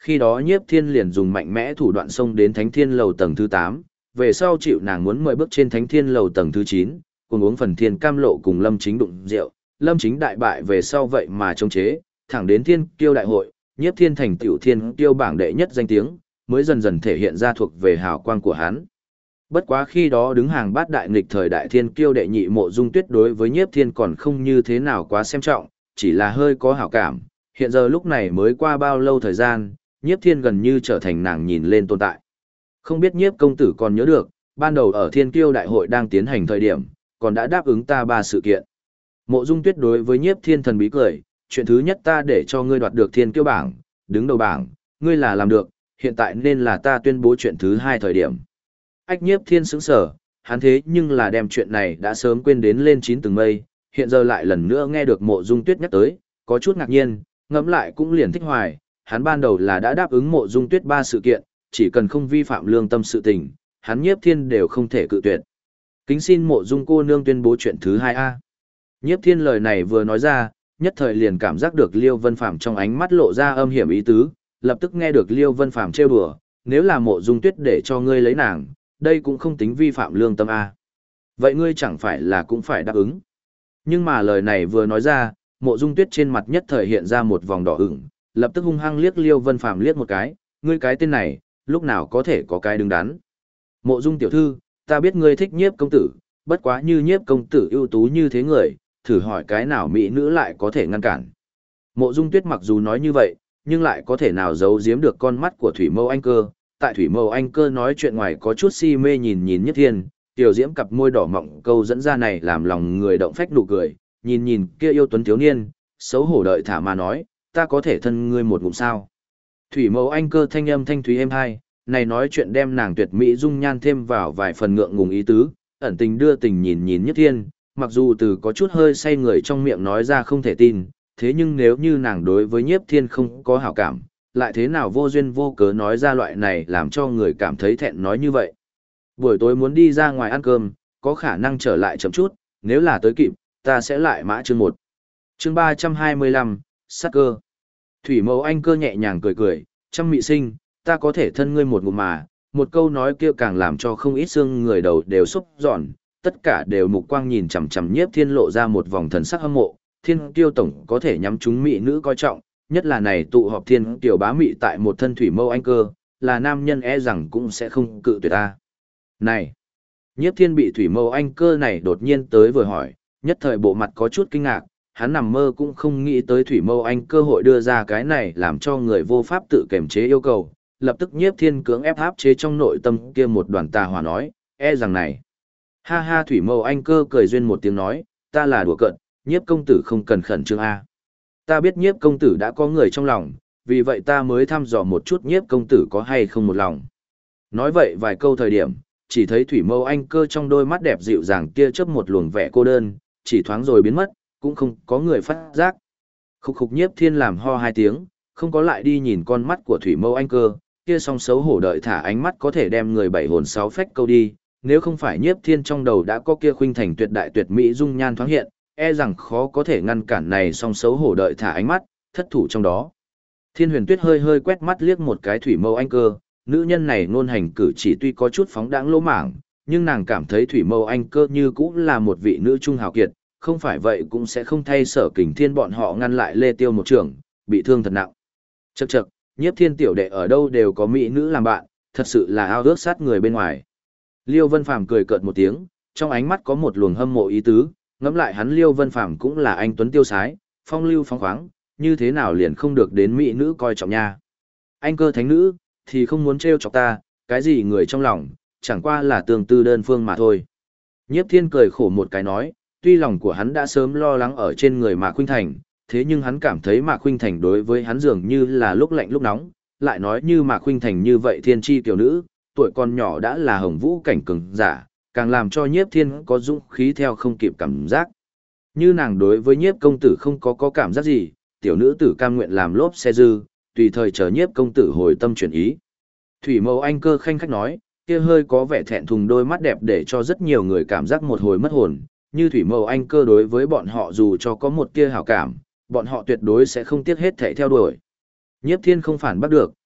Khi đó Nhiếp Thiên liền dùng mạnh mẽ thủ đoạn xông đến Thánh Thiên lầu tầng thứ 8, về sau chịu nàng muốn mời bước trên Thánh Thiên lầu tầng thứ 9, cùng uống phần thiên cam lộ cùng Lâm Chính đụng rượu. Lâm Chính đại bại về sau vậy mà chống chế, thẳng đến Thiên Kiêu đại hội, Nhiếp Thiên thành tiểu Thiên Kiêu bảng đệ nhất danh tiếng, mới dần dần thể hiện ra thuộc về hào quang của hắn. Bất quá khi đó đứng hàng bát đại nghịch thời đại Thiên Kiêu đệ nhị Mộ Dung Tuyết đối với Nhiếp Thiên còn không như thế nào quá xem trọng, chỉ là hơi có hảo cảm. Hiện giờ lúc này mới qua bao lâu thời gian, Nhiếp Thiên gần như trở thành nàng nhìn lên tồn tại. Không biết Nhiếp công tử còn nhớ được, ban đầu ở Thiên Kiêu đại hội đang tiến hành thời điểm, còn đã đáp ứng ta 3 sự kiện. Mộ Dung Tuyết đối với Nhiếp Thiên thần bí cười, chuyện thứ nhất ta để cho ngươi đoạt được Thiên Kiêu bảng, đứng đầu bảng, ngươi là làm được, hiện tại nên là ta tuyên bố chuyện thứ 2 thời điểm. Ách Nhiếp Thiên sững sờ, hắn thế nhưng là đem chuyện này đã sớm quên đến lên 9 tầng mây, hiện giờ lại lần nữa nghe được Mộ Dung Tuyết nhắc tới, có chút ngạc nhiên, ngẫm lại cũng liền thích hoài, hắn ban đầu là đã đáp ứng Mộ Dung Tuyết 3 sự kiện, chỉ cần không vi phạm lương tâm sự tình, hắn Nhiếp Thiên đều không thể cự tuyệt. Kính xin Mộ Dung cô nương tuyên bố chuyện thứ 2A. Nhiếp Thiên lời này vừa nói ra, nhất thời liền cảm giác được Liêu Vân Phàm trong ánh mắt lộ ra âm hiểm ý tứ, lập tức nghe được Liêu Vân Phàm trêu đùa, nếu là Mộ Dung Tuyết để cho ngươi lấy nàng, đây cũng không tính vi phạm lương tâm A. Vậy ngươi chẳng phải là cũng phải đáp ứng. Nhưng mà lời này vừa nói ra, Mộ Dung Tuyết trên mặt nhất thời hiện ra một vòng đỏ ửng, lập tức hung hăng liếc Liêu Vân Phàm liếc một cái, ngươi cái tên này, lúc nào có thể có cái đứng đắn. Mộ Dung tiểu thư, ta biết ngươi thích Nhiếp công tử, bất quá như Nhiếp công tử ưu tú như thế người, thử hỏi cái nào mỹ nữ lại có thể ngăn cản. Mộ Dung Tuyết mặc dù nói như vậy, nhưng lại có thể nào giấu giếm được con mắt của Thủy Mâu Anh Cơ. Tại Thủy Mâu Anh Cơ nói chuyện ngoài có chút si mê nhìn Nhiếp Thiên, tiểu diễm cặp môi đỏ mọng câu dẫn ra này làm lòng người động phách nụ cười, nhìn kia yêu tuấn thiếu niên, xấu hổ đợi thả mà nói, ta có thể thân ngươi một ngụm sao. Thủy Mâu Anh Cơ thanh âm thanh thúy êm hai, này nói chuyện đem nàng tuyệt mỹ dung nhan thêm vào vài phần ngượng ngùng ý tứ, ẩn tình đưa tình nhìn Nhiếp Thiên, mặc dù từ có chút hơi say người trong miệng nói ra không thể tin, thế nhưng nếu như nàng đối với Nhiếp Thiên không có hảo cảm, lại thế nào vô duyên vô cớ nói ra loại này làm cho người cảm thấy thẹn nói như vậy. Buổi tối muốn đi ra ngoài ăn cơm, có khả năng trở lại chậm chút, nếu là tới kịp, ta sẽ lại mã chương 1. Chương 325, sát cơ. Thủy Mâu Anh Cơ nhẹ nhàng cười cười, trăm mị sinh, ta có thể thân ngươi một ngụm mà, một câu nói kia càng làm cho không ít xương người đầu đều xúc giòn, tất cả đều mục quang nhìn chằm chằm Nhiếp Thiên lộ ra một vòng thần sắc hâm mộ, Thiên Kiêu tổng có thể nhắm chúng mỹ nữ coi trọng, nhất là này tụ họp Thiên Kiều bá mị tại một thân Thủy Mâu Anh Cơ, là nam nhân e rằng cũng sẽ không cự tuyệt ta. Này, Nhiếp Thiên bị Thủy Mâu Anh Cơ này đột nhiên tới vừa hỏi, nhất thời bộ mặt có chút kinh ngạc, hắn nằm mơ cũng không nghĩ tới Thủy Mâu Anh cơ hội đưa ra cái này làm cho người vô pháp tự kiềm chế yêu cầu, lập tức Nhiếp Thiên cưỡng ép áp chế trong nội tâm kia một đoàn tà hỏa nói, e rằng này. Ha ha, Thủy Mâu Anh cơ cười duyên một tiếng nói, ta là đùa cợt, Nhiếp công tử không cần khẩn trương a. Ta biết Nhiếp công tử đã có người trong lòng, vì vậy ta mới thăm dò một chút Nhiếp công tử có hay không một lòng. Nói vậy vài câu thời điểm, chỉ thấy Thủy Mâu Anh cơ trong đôi mắt đẹp dịu dàng kia chớp một luồng vẻ cô đơn, chỉ thoáng rồi biến mất, cũng không có người phát giác. Khục khục Nhiếp Thiên làm ho 2 tiếng, không có lại đi nhìn con mắt của Thủy Mâu Anh cơ, kia song xấu hổ đợi thả ánh mắt có thể đem người bảy hồn sáu phách câu đi, nếu không phải Nhiếp Thiên trong đầu đã có kia khuynh thành tuyệt đại tuyệt mỹ dung nhan thoáng hiện, e rằng khó có thể ngăn cản này song xấu hổ đợi thả ánh mắt, thất thủ trong đó. Thiên Huyền Tuyết hơi hơi quét mắt liếc một cái Thủy Mâu Anh cơ, nữ nhân này ngôn hành cử chỉ tuy có chút phóng đãng lỗ mảng, nhưng nàng cảm thấy Thủy Mâu Anh cơ như cũng là một vị nữ trung hào kiệt, không phải vậy cũng sẽ không thay Sở Kình Thiên bọn họ ngăn lại Lê Tiêu một trường, bị thương thật nặng. Chậc chậc, Nhiếp Thiên tiểu đệ ở đâu đều có mỹ nữ làm bạn, thật sự là ao ước sát người bên ngoài. Liêu Vân Phàm cười cợt một tiếng, trong ánh mắt có một luồng hâm mộ ý tứ, ngẫm lại hắn Liêu Vân Phàm cũng là anh tuấn tiêu sái, phong lưu phóng khoáng, như thế nào liền không được đến mỹ nữ coi trọng nha. Anh cơ thánh nữ, thì không muốn trêu chọc ta, cái gì người trong lòng, chẳng qua là tương tư đơn phương mà thôi. Nhiếp Thiên cười khổ một cái nói, tuy lòng của hắn đã sớm lo lắng ở trên người Mạc Khuynh Thành, thế nhưng hắn cảm thấy Mạc Khuynh Thành đối với hắn dường như là lúc lạnh lúc nóng, lại nói như Mạc Khuynh Thành như vậy thiên chi tiểu nữ, tuổi còn nhỏ đã là hồng vũ cảnh cường giả, càng làm cho Nhiếp Thiên có dũng khí theo không kịp cảm giác. Như nàng đối với Nhiếp công tử không có cảm giác gì, tiểu nữ tử cam nguyện làm lốp xe dư, tùy thời chờ Nhiếp công tử hồi tâm chuyển ý. Thủy Mâu Anh cơ khanh khách nói, kia hơi có vẻ thẹn thùng đôi mắt đẹp để cho rất nhiều người cảm giác một hồi mất hồn, như Thủy Mâu Anh cơ đối với bọn họ dù cho có một tia hảo cảm, bọn họ tuyệt đối sẽ không tiếc hết thảy theo đuổi. Nhiếp Thiên không phản bắt được,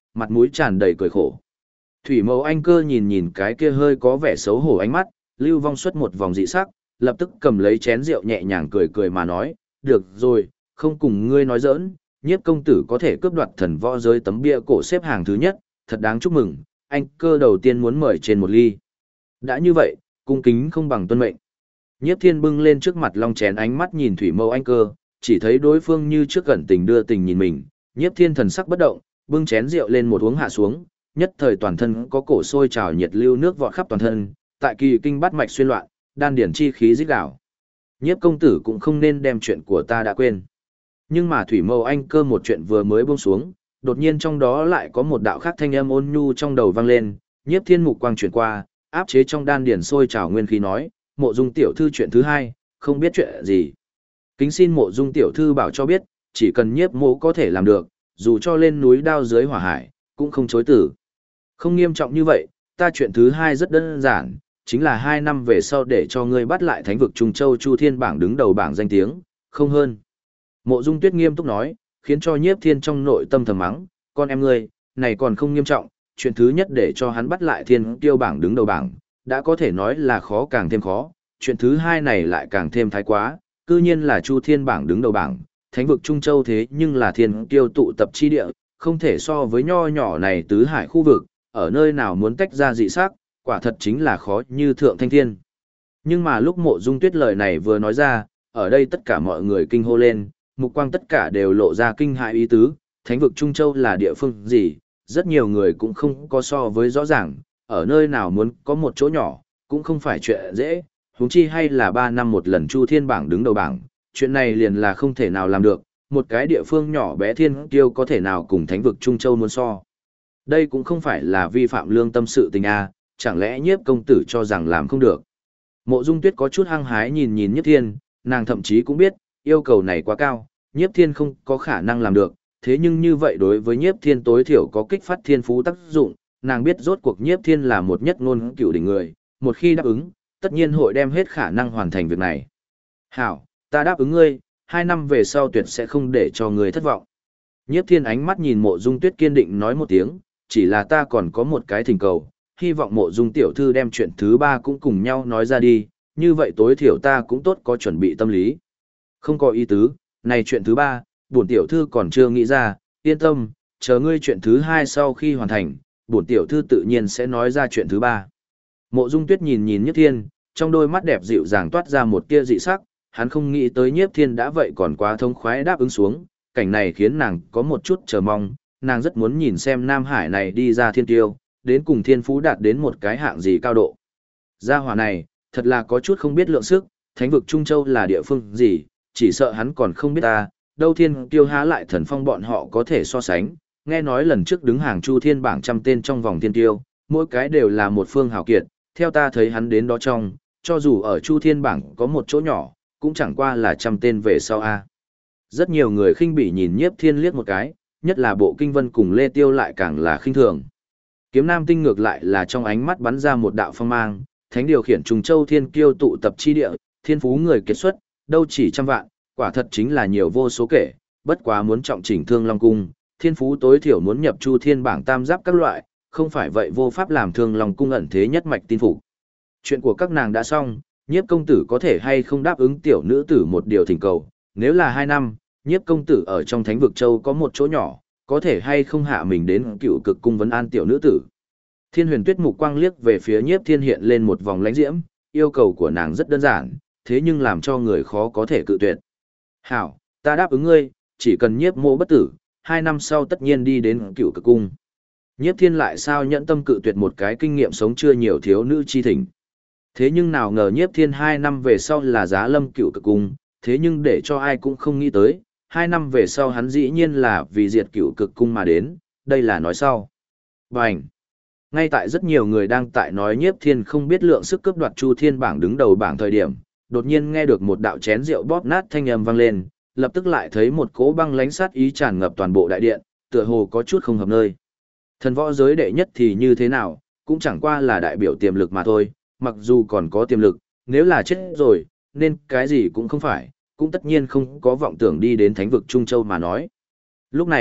mặt mũi tràn đầy cười khổ. Thủy Mẫu Anh Cơ nhìn nhìn cái kia hơi có vẻ xấu hổ ánh mắt, Lưu Vong xuất một vòng dị sắc, lập tức cầm lấy chén rượu nhẹ nhàng cười cười mà nói, được rồi, không cùng ngươi nói giỡn, Nhiếp công tử có thể cướp đoạt thần võ giới tấm bia cổ xếp hàng thứ nhất, thật đáng chúc mừng, anh Cơ đầu tiên muốn mời trên một ly. Đã như vậy, cung kính không bằng tuân mệnh. Nhiếp Thiên bưng lên trước mặt long chén, ánh mắt nhìn Thủy Mẫu Anh Cơ, chỉ thấy đối phương như trước gần tình đưa tình nhìn mình, Nhiếp Thiên thần sắc bất động, bưng chén rượu lên một uống hạ xuống, nhất thời toàn thân có cổ sôi trào nhiệt lưu nước vọt khắp toàn thân, tại kỳ kinh bát mạch xuyên loạn, đan điển chi khí rít gào. Nhiếp công tử cũng không nên đem chuyện của ta đã quên. Nhưng mà Thủy Mẫu Anh Cơ một chuyện vừa mới buông xuống, đột nhiên trong đó lại có một đạo khác thanh âm ôn nhu trong đầu vang lên, Nhiếp Thiên mục quang chuyển qua, áp chế trong đan điển sôi trào nguyên khí nói, Mộ Dung tiểu thư chuyện thứ hai, không biết chuyện gì. Kính xin Mộ Dung tiểu thư bảo cho biết, chỉ cần Nhiếp mộ có thể làm được, dù cho lên núi đao dưới hỏa hải, cũng không chối từ. Không nghiêm trọng như vậy, ta chuyện thứ hai rất đơn giản, chính là 2 năm về sau để cho ngươi bắt lại thánh vực Trung Châu Chu Thiên bảng đứng đầu bảng danh tiếng, không hơn. Mộ Dung Tuyết nghiêm túc nói, khiến cho Nhiếp Thiên trong nội tâm thầm mắng, con em ngươi, này còn không nghiêm trọng, chuyện thứ nhất để cho hắn bắt lại Thiên Tiêu bảng đứng đầu bảng, đã có thể nói là khó càng thêm khó, chuyện thứ hai này lại càng thêm thái quá, cư nhiên là Chu Thiên bảng đứng đầu bảng, thánh vực Trung Châu thế nhưng là Thiên Tiêu tụ tập chi địa, không thể so với nho nhỏ này tứ hải khu vực, ở nơi nào muốn tách ra dị sắc, quả thật chính là khó như thượng thanh thiên. Nhưng mà lúc Mộ Dung Tuyết lời này vừa nói ra, ở đây tất cả mọi người kinh hô lên, mục quang tất cả đều lộ ra kinh hại ý tứ, thánh vực Trung Châu là địa phương gì, rất nhiều người cũng không có so với rõ ràng, ở nơi nào muốn có một chỗ nhỏ, cũng không phải chuyện dễ, huống chi hay là 3 năm một lần Chu Thiên bảng đứng đầu bảng, chuyện này liền là không thể nào làm được, một cái địa phương nhỏ bé thiên kiêu có thể nào cùng thánh vực Trung Châu muốn so. Đây cũng không phải là vi phạm lương tâm sự tình a, chẳng lẽ Nhiếp công tử cho rằng làm không được. Mộ Dung Tuyết có chút hăng hái nhìn nhìn Nhiếp Thiên, nàng thậm chí cũng biết, yêu cầu này quá cao, Nhiếp Thiên không có khả năng làm được, thế nhưng như vậy đối với Nhiếp Thiên tối thiểu có kích phát thiên phú tác dụng, nàng biết rốt cuộc Nhiếp Thiên là một nhất ngôn cửu đỉnh người, một khi đáp ứng, tất nhiên hội đem hết khả năng hoàn thành việc này. Hảo, ta đáp ứng ngươi, 2 năm về sau tuyệt sẽ không để cho ngươi thất vọng. Nhiếp Thiên ánh mắt nhìn Mộ Dung Tuyết kiên định nói một tiếng, chỉ là ta còn có một cái thỉnh cầu, hy vọng Mộ Dung tiểu thư đem chuyện thứ 3 cũng cùng nhau nói ra đi, như vậy tối thiểu ta cũng tốt có chuẩn bị tâm lý. Không có ý tứ, này chuyện thứ 3, bổn tiểu thư còn chưa nghĩ ra, yên tâm, chờ ngươi chuyện thứ 2 sau khi hoàn thành, bổn tiểu thư tự nhiên sẽ nói ra chuyện thứ 3. Mộ Dung Tuyết nhìn nhìn Nhiếp Thiên, trong đôi mắt đẹp dịu dàng toát ra một tia dị sắc, hắn không nghĩ tới Nhiếp Thiên đã vậy còn quá thông khoái đáp ứng xuống, cảnh này khiến nàng có một chút chờ mong, nàng rất muốn nhìn xem Nam Hải này đi ra thiên tiêu, đến cùng thiên phú đạt đến một cái hạng gì cao độ. Gia hỏa này, thật là có chút không biết lượng sức, thánh vực Trung Châu là địa phương gì, chỉ sợ hắn còn không biết ta, đâu thiên tiêu há lại thần phong bọn họ có thể so sánh, nghe nói lần trước đứng hàng Chu Thiên bảng 100 tên trong vòng thiên tiêu, mỗi cái đều là một phương hào kiệt, theo ta thấy hắn đến đó trong, cho dù ở Chu Thiên bảng có một chỗ nhỏ, cũng chẳng qua là 100 tên về sau a. Rất nhiều người khinh bỉ nhìn Nhiếp Thiên liếc một cái, nhất là Bộ Kinh Vân cùng Lê Tiêu lại càng là khinh thường. Kiếm Nam Tinh ngược lại là trong ánh mắt bắn ra một đạo phong mang, thánh điều khiển Trùng Châu Thiên Kiêu tụ tập chi địa, thiên phú người kết xuất, đâu chỉ trăm vạn, quả thật chính là nhiều vô số kể, bất quá muốn trọng chỉnh Thương Long cung, thiên phú tối thiểu muốn nhập Chu Thiên bảng tam giáp các loại, không phải vậy vô pháp làm Thương Long cung ẩn thế nhất mạch tin phục. Chuyện của các nàng đã xong, Nhiếp công tử có thể hay không đáp ứng tiểu nữ tử một điều thỉnh cầu, nếu là 2 năm, Nhiếp công tử ở trong Thánh vực Châu có một chỗ nhỏ, có thể hay không hạ mình đến Cựu Cực cung vấn an tiểu nữ tử. Thiên Huyền Tuyết mục quang liếc về phía Nhiếp Thiên hiện lên một vòng lãnh diễm, yêu cầu của nàng rất đơn giản, thế nhưng làm cho người khó có thể cự tuyệt. Hảo, ta đáp ứng ngươi, chỉ cần Nhiếp mộ bất tử, 2 năm sau tất nhiên đi đến Cựu Cực cung. Nhiếp Thiên lại sao nhẫn tâm cự tuyệt một cái kinh nghiệm sống chưa nhiều thiếu nữ chi thỉnh. Thế nhưng nào ngờ Nhiếp Thiên 2 năm về sau là Giá Lâm Cựu Cực cung, thế nhưng để cho ai cũng không nghĩ tới, 2 năm về sau hắn dĩ nhiên là vì diệt Cựu Cực cung mà đến, đây là nói sau. Bành! Ngay tại rất nhiều người đang tại nói Nhiếp Thiên không biết lượng sức cướp đoạt Chu Thiên bảng đứng đầu bảng thời điểm, đột nhiên nghe được một đạo chén rượu bóp nát thanh âm vang lên, lập tức lại thấy một cỗ băng lãnh sát ý tràn ngập toàn bộ đại điện, tựa hồ có chút không hợp nơi. Thần võ giới đệ nhất thì như thế nào, cũng chẳng qua là đại biểu tiềm lực mà thôi, mặc dù còn có tiềm lực, nếu là chết rồi, nên cái gì cũng không phải, cũng tất nhiên không có vọng tưởng đi đến thánh vực Trung Châu mà nói. Lúc này,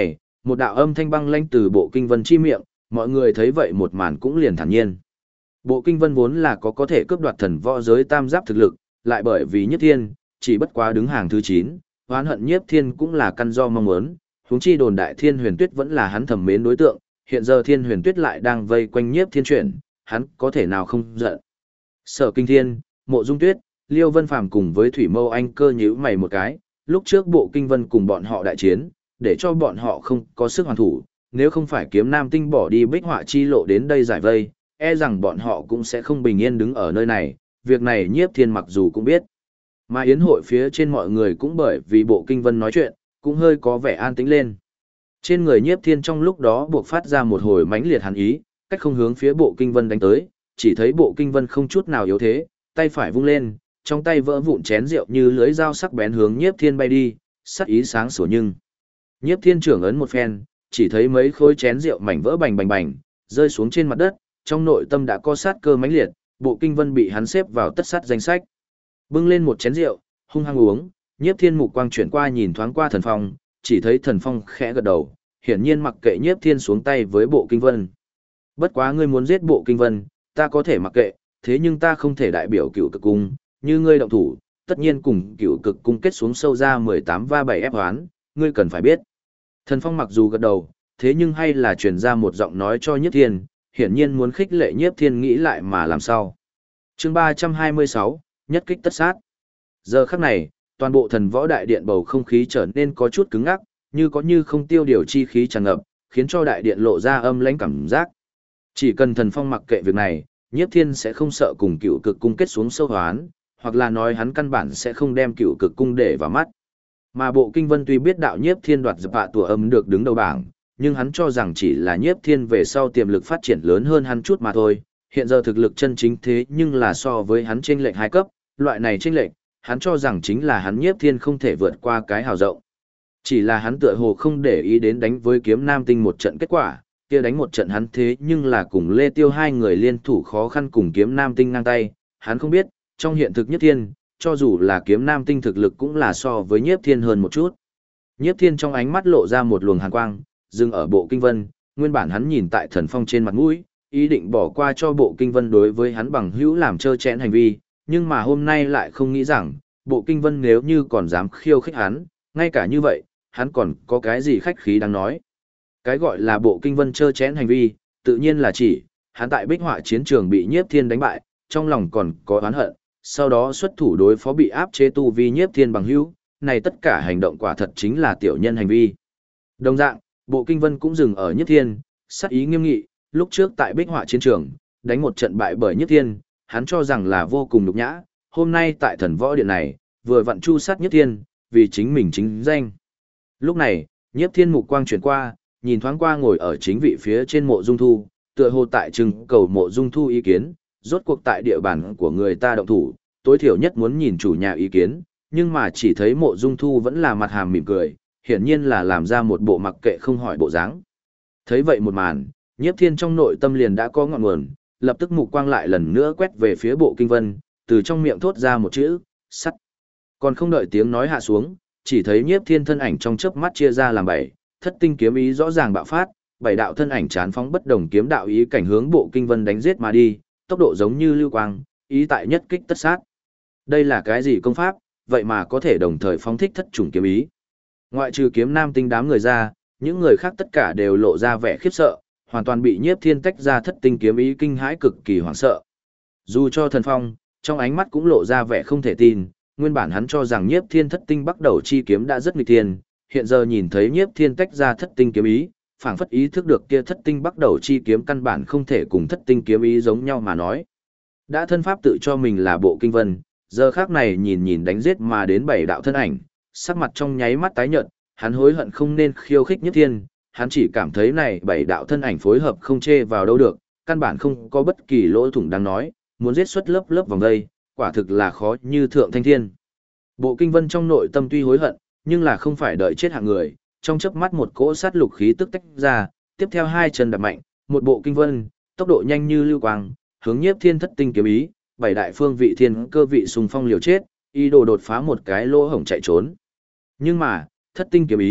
Một đạo âm thanh băng lãnh từ bộ kinh vân chi miệng, mọi người thấy vậy một màn cũng liền thản nhiên. Bộ kinh vân vốn là có thể cướp đoạt thần võ giới tam giáp thực lực, lại bởi vì Nhiếp Thiên, chỉ bất quá đứng hàng thứ 9, oán hận Nhiếp Thiên cũng là căn do mong muốn, huống chi đồn đại Thiên Huyền Tuyết vẫn là hắn thầm mến đối tượng, hiện giờ Thiên Huyền Tuyết lại đang vây quanh Nhiếp Thiên chuyển, hắn có thể nào không giận. Sở Kinh Thiên, Mộ Dung Tuyết, Liêu Vân Phàm cùng với Thủy Mâu Anh Cơ nhíu mày một cái, lúc trước bộ kinh vân cùng bọn họ đại chiến, để cho bọn họ không có sức hoàn thủ, nếu không phải kiếm nam tinh bỏ đi bích họa chi lộ đến đây giải vây, e rằng bọn họ cũng sẽ không bình yên đứng ở nơi này, việc này Nhiếp Thiên mặc dù cũng biết. Mà yến hội phía trên mọi người cũng bởi vì bộ kinh vân nói chuyện, cũng hơi có vẻ an tĩnh lên. Trên người Nhiếp Thiên trong lúc đó buộc phát ra một hồi mãnh liệt hàn ý, cách không hướng phía bộ kinh vân đánh tới, chỉ thấy bộ kinh vân không chút nào yếu thế, tay phải vung lên, trong tay vỡ vụn chén rượu như lưới dao sắc bén hướng Nhiếp Thiên bay đi, sắc ý sáng sủa nhưng. Nhiếp Thiên trưởng ấn một phen, chỉ thấy mấy khối chén rượu mảnh vỡ bành bành bành, rơi xuống trên mặt đất, trong nội tâm đã có sát cơ mãnh liệt, bộ kinh vân bị hắn xếp vào tất sát danh sách. Bưng lên một chén rượu, hung hăng uống, Nhiếp Thiên mục quang chuyển qua nhìn thoáng qua Thần Phong, chỉ thấy Thần Phong khẽ gật đầu, hiển nhiên mặc kệ Nhiếp Thiên xuống tay với bộ kinh vân. Bất quá ngươi muốn giết bộ kinh vân, ta có thể mặc kệ, thế nhưng ta không thể đại biểu Cửu Cực cung, như ngươi động thủ, tất nhiên cùng Cửu Cực cung kết xuống sâu ra 18 va 7 ép hoán, ngươi cần phải biết. Thần Phong mặc dù gật đầu, thế nhưng hay là truyền ra một giọng nói cho Nhiếp Thiên, hiển nhiên muốn khích lệ Nhiếp Thiên nghĩ lại mà làm sao. Chương 326, nhất kích tất sát. Giờ khắc này, toàn bộ thần võ đại điện bầu không khí trở nên có chút cứng ngắc, như có như không tiêu điều chi khí tràn ngập, khiến cho đại điện lộ ra âm lãnh cảm giác. Chỉ cần Thần Phong mặc kệ việc này, Nhiếp Thiên sẽ không sợ cùng Cửu Cực cung kết xuống sâu hoán, hoặc là nói hắn căn bản sẽ không đem Cửu Cực cung để vào mắt. Mà bộ kinh vân tuy biết đạo Nhiếp Thiên đoạt dập hạ tùa âm được đứng đầu bảng, nhưng hắn cho rằng chỉ là Nhiếp Thiên về sau tiềm lực phát triển lớn hơn hắn chút mà thôi. Hiện giờ thực lực chân chính thế nhưng là so với hắn chênh lệch 2 cấp, loại này chênh lệch, hắn cho rằng chính là hắn Nhiếp Thiên không thể vượt qua cái hào rộng. Chỉ là hắn tựa hồ không để ý đến đánh với kiếm nam tinh một trận kết quả, kia đánh một trận hắn thế nhưng là cùng Lê Tiêu hai người liên thủ khó khăn cùng kiếm nam tinh ngang tay, hắn không biết, trong hiện thực Nhiếp Thiên, cho dù là kiếm nam tinh thực lực cũng là so với Nhiếp Thiên hơn một chút. Nhiếp Thiên trong ánh mắt lộ ra một luồng hàn quang, dừng ở bộ kinh vân, nguyên bản hắn nhìn tại Thần Phong trên mặt mũi, ý định bỏ qua cho bộ kinh vân đối với hắn bằng hữu làm trơ trẽn hành vi, nhưng mà hôm nay lại không nghĩ rằng, bộ kinh vân nếu như còn dám khiêu khích hắn, ngay cả như vậy, hắn còn có cái gì khách khí đáng nói. Cái gọi là bộ kinh vân trơ trẽn hành vi, tự nhiên là chỉ, hắn tại bích họa chiến trường bị Nhiếp Thiên đánh bại, trong lòng còn có oán hận, sau đó xuất thủ đối phó bị áp chế tu vi Nhiếp Thiên bằng hữu, này tất cả hành động quả thật chính là tiểu nhân hành vi. Đồng dạng, bộ kinh vân cũng dừng ở Nhiếp Thiên, sát ý nghiêm nghị, lúc trước tại bích họa chiến trường, đánh một trận bại bởi Nhiếp Thiên, hắn cho rằng là vô cùng nhục nhã, hôm nay tại thần võ điện này, vừa vặn chu sát Nhiếp Thiên, vì chính mình chính danh. Lúc này, Nhiếp Thiên mục quang chuyển qua, nhìn thoáng qua ngồi ở chính vị phía trên Mộ Dung Thu, tựa hồ tại trưng cầu Mộ Dung Thu ý kiến, rốt cuộc tại địa bàn của người ta động thủ, tối thiểu nhất muốn nhìn chủ nhà ý kiến, nhưng mà chỉ thấy Mộ Dung Thu vẫn là mặt hàm mỉm cười, hiển nhiên là làm ra một bộ mặc kệ không hỏi bộ dáng. Thấy vậy một màn, Nhiếp Thiên trong nội tâm liền đã có ngọn nguồn, lập tức mục quang lại lần nữa quét về phía bộ kinh vân, từ trong miệng thốt ra một chữ, sắt. Còn không đợi tiếng nói hạ xuống, chỉ thấy Nhiếp Thiên thân ảnh trong chớp mắt chia ra làm 7, thất tinh kiếm ý rõ ràng bạo phát, 7 đạo thân ảnh chán phóng bất đồng kiếm đạo ý cảnh hướng bộ kinh vân đánh giết mà đi, tốc độ giống như lưu quang, ý tại nhất kích tất sát. Đây là cái gì công pháp, vậy mà có thể đồng thời phóng thích thất chủng kiếm ý. Ngoại trừ kiếm nam tinh đám người ra, những người khác tất cả đều lộ ra vẻ khiếp sợ, hoàn toàn bị Nhiếp Thiên tách ra thất tinh kiếm ý kinh hãi cực kỳ hoảng sợ. Dù cho Thần Phong, trong ánh mắt cũng lộ ra vẻ không thể tin, nguyên bản hắn cho rằng Nhiếp Thiên thất tinh bắt đầu chi kiếm đã rất nghịch thiên, hiện giờ nhìn thấy Nhiếp Thiên tách ra thất tinh kiếm ý, phảng phất ý thức được kia thất tinh bắt đầu chi kiếm căn bản không thể cùng thất tinh kiếm ý giống nhau mà nói. Đã thân pháp tự cho mình là bộ kinh vân, giờ khác này nhìn nhìn đánh giết mà đến 7 đạo thân ảnh, sắc mặt trong nháy mắt tái nhợt, hắn hối hận không nên khiêu khích Nhiếp Thiên, hắn chỉ cảm thấy này 7 đạo thân ảnh phối hợp không chê vào đâu được, căn bản không có bất kỳ lỗ thủng đáng nói, muốn giết xuất lớp lớp vòng đây, quả thực là khó như thượng thanh thiên. Bộ kinh vân trong nội tâm tuy hối hận, nhưng là không phải đợi chết hạng người, trong chớp mắt một cỗ sát lục khí tức tách ra, tiếp theo hai chân đạp mạnh, một bộ kinh vân, tốc độ nhanh như lưu quang, hướng Nhiếp Thiên thất tinh kiếm ý, 7 đại phương vị thiên cơ vị xung phong liều chết, ý đồ đột phá một cái lỗ hổng chạy trốn. Nhưng mà, thất tinh kiếm ý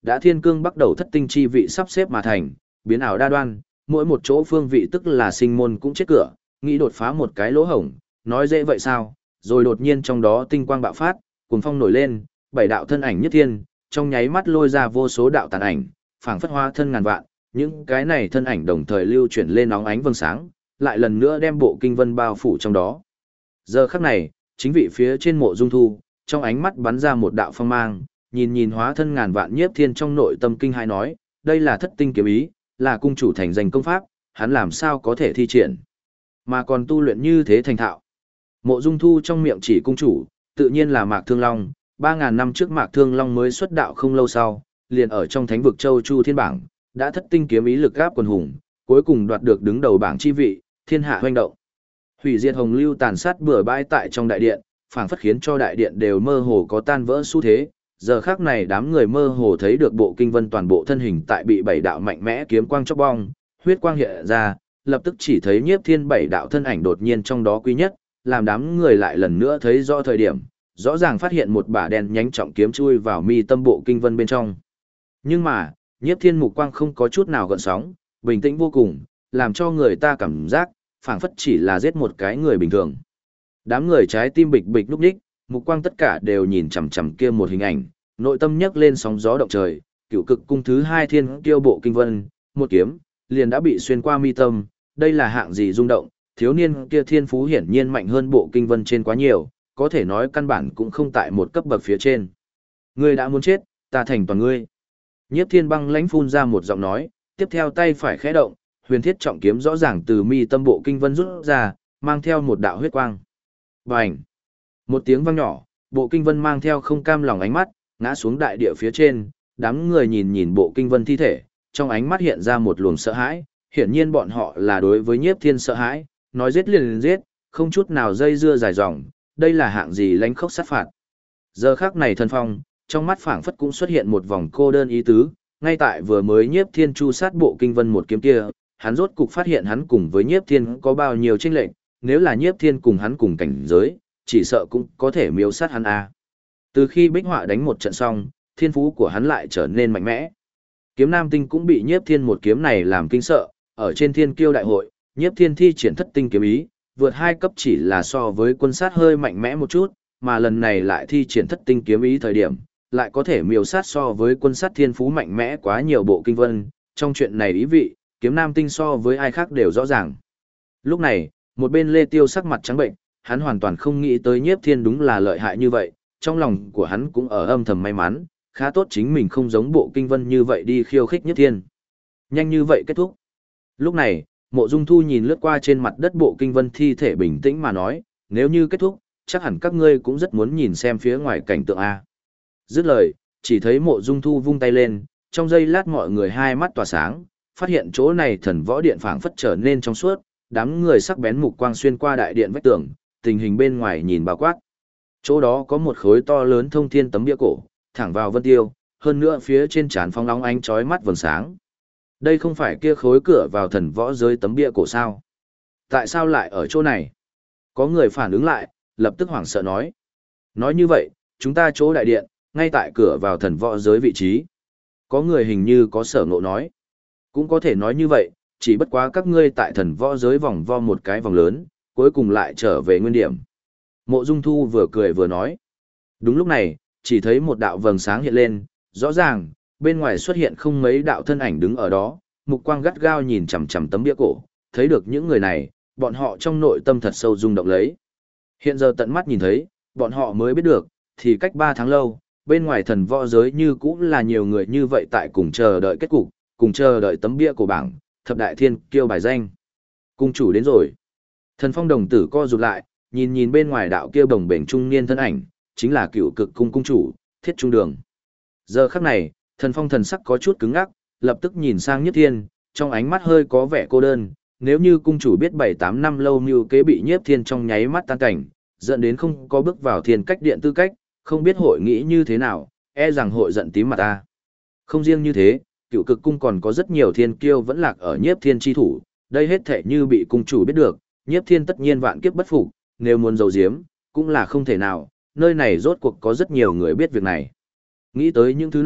đã thiên cương bắt đầu thất tinh chi vị sắp xếp mà thành, biến ảo đa đoan, mỗi một chỗ phương vị tức là sinh môn cũng chết cửa, nghĩ đột phá một cái lỗ hổng, nói dễ vậy sao, rồi đột nhiên trong đó tinh quang bạo phát, cuồng phong nổi lên, bảy đạo thân ảnh nhất thiên, trong nháy mắt lôi ra vô số đạo tàn ảnh, phảng phất hóa thân ngàn vạn, những cái này thân ảnh đồng thời lưu chuyển lên óng ánh vầng sáng, lại lần nữa đem bộ kinh vân bao phủ trong đó. Giờ khắc này, chính vị phía trên Mộ Dung Thu, trong ánh mắt bắn ra một đạo phong mang, nhìn hóa thân ngàn vạn nhiếp thiên trong nội tâm kinh hai nói, đây là thất tinh kiếm ý, là cung chủ thành danh công pháp, hắn làm sao có thể thi triển, mà còn tu luyện như thế thành thạo. Mộ Dung Thu trong miệng chỉ cung chủ, tự nhiên là Mạc Thương Long, 3000 năm trước Mạc Thương Long mới xuất đạo không lâu sau, liền ở trong Thánh vực Châu Chu Thiên bảng, đã thất tinh kiếm ý lực gáp quần hùng, cuối cùng đoạt được đứng đầu bảng chi vị, thiên hạ hoành động. Hủy diệt hồng lưu tàn sát bừa bãi tại trong đại điện, phảng phất khiến cho đại điện đều mơ hồ có tan vỡ xu thế. Giờ khắc này đám người mơ hồ thấy được bộ kinh vân toàn bộ thân hình tại bị bảy đạo mạnh mẽ kiếm quang chóc bong, huyết quang hiện ra, lập tức chỉ thấy nhiếp thiên bảy đạo thân ảnh đột nhiên trong đó quý nhất, làm đám người lại lần nữa thấy rõ thời điểm, rõ ràng phát hiện một bả đen nhánh trọng kiếm chui vào mi tâm bộ kinh vân bên trong. Nhưng mà, nhiếp thiên mục quang không có chút nào gợn sóng, bình tĩnh vô cùng, làm cho người ta cảm giác, phảng phất chỉ là giết một cái người bình thường. Đám người trái tim bịch bịch lúc đích, mục quang tất cả đều nhìn chằm chằm kia một hình ảnh, nội tâm nhấc lên sóng gió động trời, cựu cực cung thứ hai thiên kiêu bộ kinh vân, một kiếm, liền đã bị xuyên qua mi tâm, đây là hạng gì rung động, thiếu niên kia thiên phú hiển nhiên mạnh hơn bộ kinh vân trên quá nhiều, có thể nói căn bản cũng không tại một cấp bậc phía trên. Ngươi đã muốn chết, ta thành toàn ngươi. Nhiếp thiên băng lãnh phun ra một giọng nói, tiếp theo tay phải khẽ động, huyền thiết trọng kiếm rõ ràng từ mi tâm bộ kinh vân rút ra, mang theo một đạo huyết quang. Bành! Một tiếng vang nhỏ, bộ kinh vân mang theo không cam lòng ánh mắt, ngã xuống đại địa phía trên, đám người nhìn bộ kinh vân thi thể, trong ánh mắt hiện ra một luồng sợ hãi, hiển nhiên bọn họ là đối với nhiếp thiên sợ hãi, nói giết liền giết, không chút nào dây dưa dài dòng, đây là hạng gì lánh khốc sát phạt. Giờ khắc này thân phong, trong mắt phảng phất cũng xuất hiện một vòng cô đơn ý tứ, ngay tại vừa mới nhiếp thiên chu sát bộ kinh vân một kiếm kia, hắn rốt cục phát hiện hắn cùng với nhiếp thiên có bao nhiêu chênh lệch, nếu là nhiếp thiên cùng hắn cùng cảnh giới, chỉ sợ cũng có thể miêu sát hắn a. Từ khi bích họa đánh một trận xong, thiên phú của hắn lại trở nên mạnh mẽ. Kiếm Nam Tinh cũng bị nhiếp thiên một kiếm này làm kinh sợ, ở trên thiên kiêu đại hội, nhiếp thiên thi triển thất tinh kiếm ý, vượt 2 cấp chỉ là so với quân sát hơi mạnh mẽ một chút, mà lần này lại thi triển thất tinh kiếm ý thời điểm, lại có thể miêu sát so với quân sát thiên phú mạnh mẽ quá nhiều bộ kinh vân, trong chuyện này ý vị, Kiếm Nam Tinh so với ai khác đều rõ ràng. Lúc này, một bên Lê Tiêu sắc mặt trắng bệnh, hắn hoàn toàn không nghĩ tới nhiếp thiên đúng là lợi hại như vậy, trong lòng của hắn cũng ở âm thầm may mắn, khá tốt chính mình không giống bộ kinh vân như vậy đi khiêu khích nhiếp thiên. Nhanh như vậy kết thúc. Lúc này, Mộ Dung Thu nhìn lướt qua trên mặt đất bộ kinh vân thi thể bình tĩnh mà nói, nếu như kết thúc, chắc hẳn các ngươi cũng rất muốn nhìn xem phía ngoài cảnh tượng A. Dứt lời, chỉ thấy Mộ Dung Thu vung tay lên, trong giây lát mọi người hai mắt tỏa sáng, phát hiện chỗ này thần võ điện phảng phất trở nên trong suốt, đám người sắc bén mục quang xuyên qua đại điện vách tường, tình hình bên ngoài nhìn bao quát. Chỗ đó có một khối to lớn thông thiên tấm bia cổ, thẳng vào vân tiêu, hơn nữa phía trên trán phóng nóng ánh chói mắt vầng sáng. Đây không phải kia khối cửa vào thần võ giới tấm bia cổ sao? Tại sao lại ở chỗ này? Có người phản ứng lại, lập tức hoảng sợ nói. Nói như vậy, chúng ta chỗ đại điện, ngay tại cửa vào thần võ giới vị trí. Có người hình như có sở ngộ nói. Cũng có thể nói như vậy, chỉ bất quá các ngươi tại thần võ giới vòng vo một cái vòng lớn, cuối cùng lại trở về nguyên điểm. Mộ Dung Thu vừa cười vừa nói. Đúng lúc này, chỉ thấy một đạo vầng sáng hiện lên, rõ ràng, bên ngoài xuất hiện không mấy đạo thân ảnh đứng ở đó, mục quang gắt gao nhìn chằm chằm tấm bia cổ, thấy được những người này, bọn họ trong nội tâm thật sâu rung động lấy. Hiện giờ tận mắt nhìn thấy, bọn họ mới biết được, thì cách 3 tháng lâu, bên ngoài thần võ giới như cũng là nhiều người như vậy tại cùng chờ đợi kết cục, cùng chờ đợi tấm bia cổ bảng, thập đại thiên kiêu bài danh. Cung chủ đến rồi. Thần Phong đồng tử co rụt lại, nhìn bên ngoài đạo kia bồng bềnh trung niên thân ảnh, chính là Cựu Cực cung cung chủ, Thiết Trung Đường. Giờ khắc này, Thần Phong thần sắc có chút cứng ngắc, lập tức nhìn sang Nhiếp Thiên, trong ánh mắt hơi có vẻ cô đơn, nếu như cung chủ biết 7-8 năm lâu mưu kế bị Nhiếp Thiên trong nháy mắt tan cảnh, dẫn đến không có bước vào thiên cách điện tư cách, không biết hội nghĩ như thế nào, e rằng hội giận tím mặt ta. Không riêng như thế, Cựu Cực cung còn có rất nhiều thiên kiêu vẫn lạc ở Nhiếp Thiên chi thủ, đây hết thể như bị cung chủ biết được, Nhiếp Thiên tất nhiên vạn kiếp bất phục, nếu muốn giấu giếm, cũng là không thể nào, nơi này rốt cuộc có rất nhiều người biết việc này. Nghĩ tới những thứ này,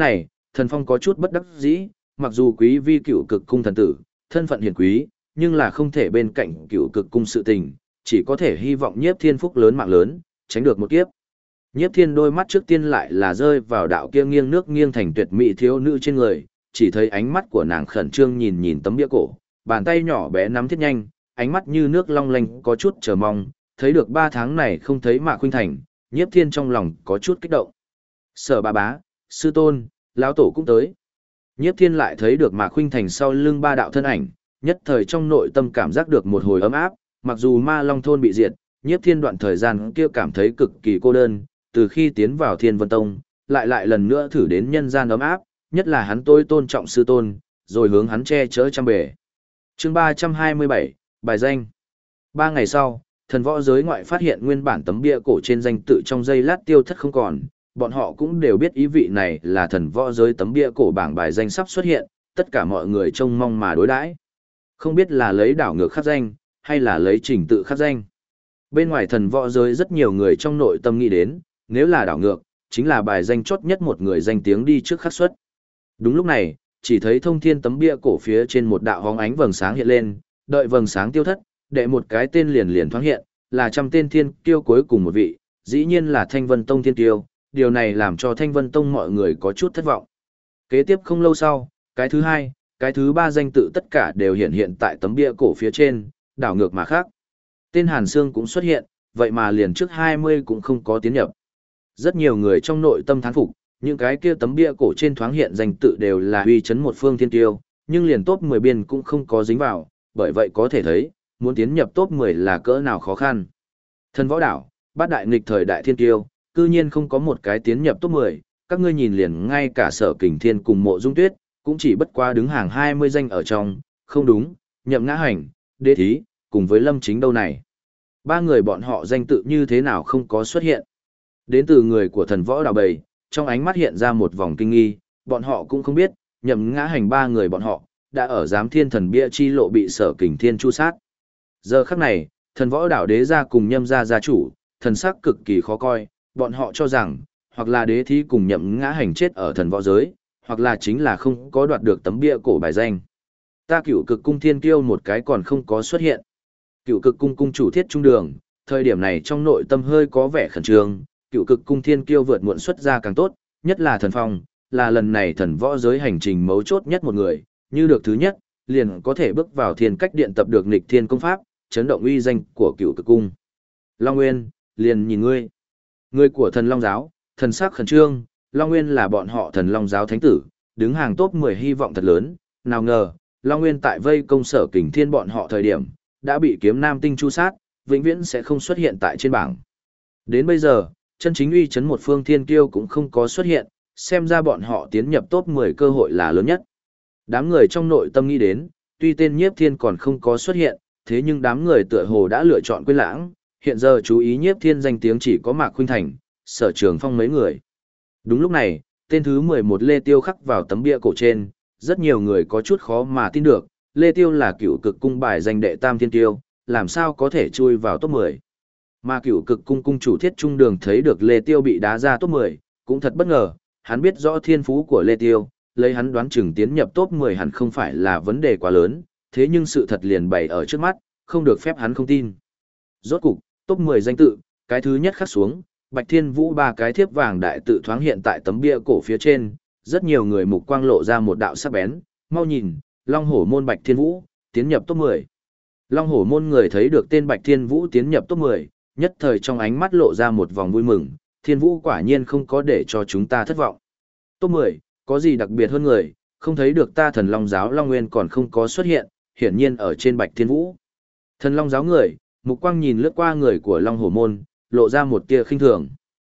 Thần Phong có chút bất đắc dĩ, mặc dù quý vi cựu cực cung thần tử, thân phận hiển quý, nhưng là không thể bên cạnh cựu cực cung sự tình, chỉ có thể hy vọng Nhiếp Thiên phúc lớn mạng lớn, tránh được một kiếp. Nhiếp Thiên đôi mắt trước tiên lại là rơi vào đạo kia nghiêng nước nghiêng thành tuyệt mỹ thiếu nữ trên người, chỉ thấy ánh mắt của nàng khẩn trương nhìn nhìn tấm bia cổ, bàn tay nhỏ bé nắm thiết nhanh, ánh mắt như nước long lanh có chút chờ mong, thấy được 3 tháng này không thấy Mạc Khuynh Thành, Nhiếp Thiên trong lòng có chút kích động. Sở bà bá, sư tôn, lão tổ cũng tới. Nhiếp Thiên lại thấy được Mạc Khuynh Thành sau lưng 3 đạo thân ảnh, nhất thời trong nội tâm cảm giác được một hồi ấm áp, mặc dù Ma Long thôn bị diệt, Nhiếp Thiên đoạn thời gian kia cảm thấy cực kỳ cô đơn, từ khi tiến vào Thiên Vân Tông, lại lần nữa thử đến nhân gian ấm áp, nhất là hắn tôi tôn trọng sư tôn, rồi hướng hắn che chở trăm bề. Chương 327, bài danh. 3 ngày sau, thần võ giới ngoại phát hiện nguyên bản tấm bia cổ trên danh tự trong giây lát tiêu thất không còn, bọn họ cũng đều biết ý vị này là thần võ giới tấm bia cổ bảng bài danh sắp xuất hiện, tất cả mọi người trông mong mà đối đãi. Không biết là lấy đảo ngược khắc danh, hay là lấy trình tự khắc danh. Bên ngoài thần võ giới rất nhiều người trong nội tâm nghĩ đến, nếu là đảo ngược, chính là bài danh chót nhất một người danh tiếng đi trước khắc xuất. Đúng lúc này, chỉ thấy thông thiên tấm bia cổ phía trên một đạo hóng ánh vầng sáng hiện lên, đợi vầng sáng tiêu thất, đệ một cái tên liền thoáng hiện, là 100 tên thiên kiêu cuối cùng một vị, dĩ nhiên là Thanh Vân Tông thiên kiêu, điều này làm cho Thanh Vân Tông mọi người có chút thất vọng. Kế tiếp không lâu sau, cái thứ 2, cái thứ 3 danh tự tất cả đều hiện tại tấm bia cổ phía trên, đảo ngược mà khác. Tên Hàn Sương cũng xuất hiện, vậy mà liền trước 20 cũng không có tiến nhập. Rất nhiều người trong nội tâm thán phục, những cái kia tấm bia cổ trên thoáng hiện danh tự đều là uy chấn một phương thiên tiêu, nhưng liền top 10 biên cũng không có dính vào, bởi vậy có thể thấy, muốn tiến nhập top 10 là cỡ nào khó khăn. Thần võ đảo, bát đại nghịch thời đại thiên tiêu, cư nhiên không có một cái tiến nhập top 10, các ngươi nhìn liền ngay cả Sở Kình Thiên cùng Mộ Dung Tuyết, cũng chỉ bất quá đứng hàng 20 danh ở trong, không đúng, Nhậm Ngã Hành, Đế Thí, cùng với Lâm Chính đâu này. 3 người bọn họ danh tự như thế nào không có xuất hiện. Đến từ người của thần võ đảo bầy, trong ánh mắt hiện ra một vòng kinh nghi, bọn họ cũng không biết, Nhậm Ngã Hành 3 người bọn họ, đã ở giám thiên thần bia chi lộ bị Sở Kình Thiên chu sát. Giờ khắc này, thần võ đảo đế gia cùng Nhâm gia gia chủ, thần sắc cực kỳ khó coi, bọn họ cho rằng, hoặc là Đế Thí cùng Nhậm Ngã Hành chết ở thần võ giới, hoặc là chính là không có đoạt được tấm bia cổ bài danh. Ta Cửu Cực cung thiên kiêu một cái còn không có xuất hiện. Cửu Cực cung cung chủ Thiết Trung Đường, thời điểm này trong nội tâm hơi có vẻ khẩn trương, Cửu Cực cung thiên kiêu vượt muộn xuất ra càng tốt, nhất là Thần Phong, là lần này thần võ giới hành trình mấu chốt nhất một người, như được thứ nhất, liền có thể bước vào thiên cách điện tập được nghịch thiên công pháp, chấn động uy danh của Cửu Cực cung. Long Nguyên, liền nhìn ngươi. Người của thần Long giáo, thần sắc khẩn trương, Long Nguyên là bọn họ thần Long giáo thánh tử, đứng hàng top 10 hy vọng thật lớn, nào ngờ, Long Nguyên tại vây công Sở Kình Thiên bọn họ thời điểm, đã bị kiếm nam tinh chu sát, vĩnh viễn sẽ không xuất hiện tại trên bảng. Đến bây giờ, chân chính uy chấn một phương thiên kiêu cũng không có xuất hiện, xem ra bọn họ tiến nhập top 10 cơ hội là lớn nhất. Đám người trong nội tâm nghĩ đến, tuy tên Nhiếp Thiên còn không có xuất hiện, thế nhưng đám người tựa hồ đã lựa chọn quên lãng, hiện giờ chú ý Nhiếp Thiên danh tiếng chỉ có Mạc Khuynh Thành, Sở Trường Phong mấy người. Đúng lúc này, tên thứ 11 Lê Tiêu khắc vào tấm bia cổ trên, rất nhiều người có chút khó mà tin được, Lê Tiêu là Cửu Cực cung bài danh đệ tam thiên tiêu, làm sao có thể chui vào top 10. Mà Cửu Cực cung cung chủ Thiết Trung Đường thấy được Lê Tiêu bị đá ra top 10, cũng thật bất ngờ, hắn biết rõ thiên phú của Lê Tiêu, lấy hắn đoán chừng tiến nhập top 10 hẳn không phải là vấn đề quá lớn, thế nhưng sự thật liền bày ở trước mắt, không được phép hắn không tin. Rốt cục, top 10 danh tự, cái thứ nhất khắc xuống, Bạch Thiên Vũ 3 cái thiếp vàng đại tự thoáng hiện tại tấm bia cổ phía trên, rất nhiều người mục quang lộ ra một đạo sắc bén, mau nhìn, Long Hổ môn Bạch Thiên Vũ, tiến nhập top 10. Long Hổ môn người thấy được tên Bạch Thiên Vũ tiến nhập top 10, nhất thời trong ánh mắt lộ ra một vòng vui mừng, Thiên Vũ quả nhiên không có để cho chúng ta thất vọng. Top 10, có gì đặc biệt hơn người, không thấy được ta thần Long giáo Long Nguyên còn không có xuất hiện, hiển nhiên ở trên Bạch Thiên Vũ. Thần Long giáo người, mục quang nhìn lướt qua người của Long Hổ môn, lộ ra một tia khinh thường.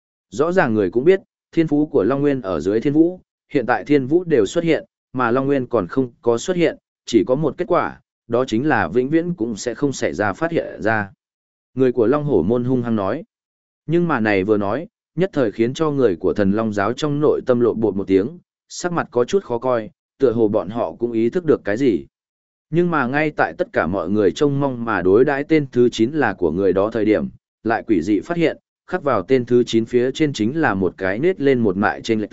Rõ ràng người cũng biết, thiên phú của Long Nguyên ở dưới Thiên Vũ, hiện tại Thiên Vũ đều xuất hiện, mà Long Nguyên còn không có xuất hiện, chỉ có một kết quả, đó chính là vĩnh viễn cũng sẽ không xảy ra phát hiện ra. Người của Long Hổ môn hung hăng nói. Nhưng mà này vừa nói, nhất thời khiến cho người của thần Long giáo trong nội tâm lộ bột một tiếng, sắc mặt có chút khó coi, tựa hồ bọn họ cũng ý thức được cái gì. Nhưng mà ngay tại tất cả mọi người trông mong mà đối đãi tên thứ 9 là của người đó thời điểm, lại quỷ dị phát hiện, khắc vào tên thứ 9 phía trên chính là một cái nết lên một mại trên lệch tử,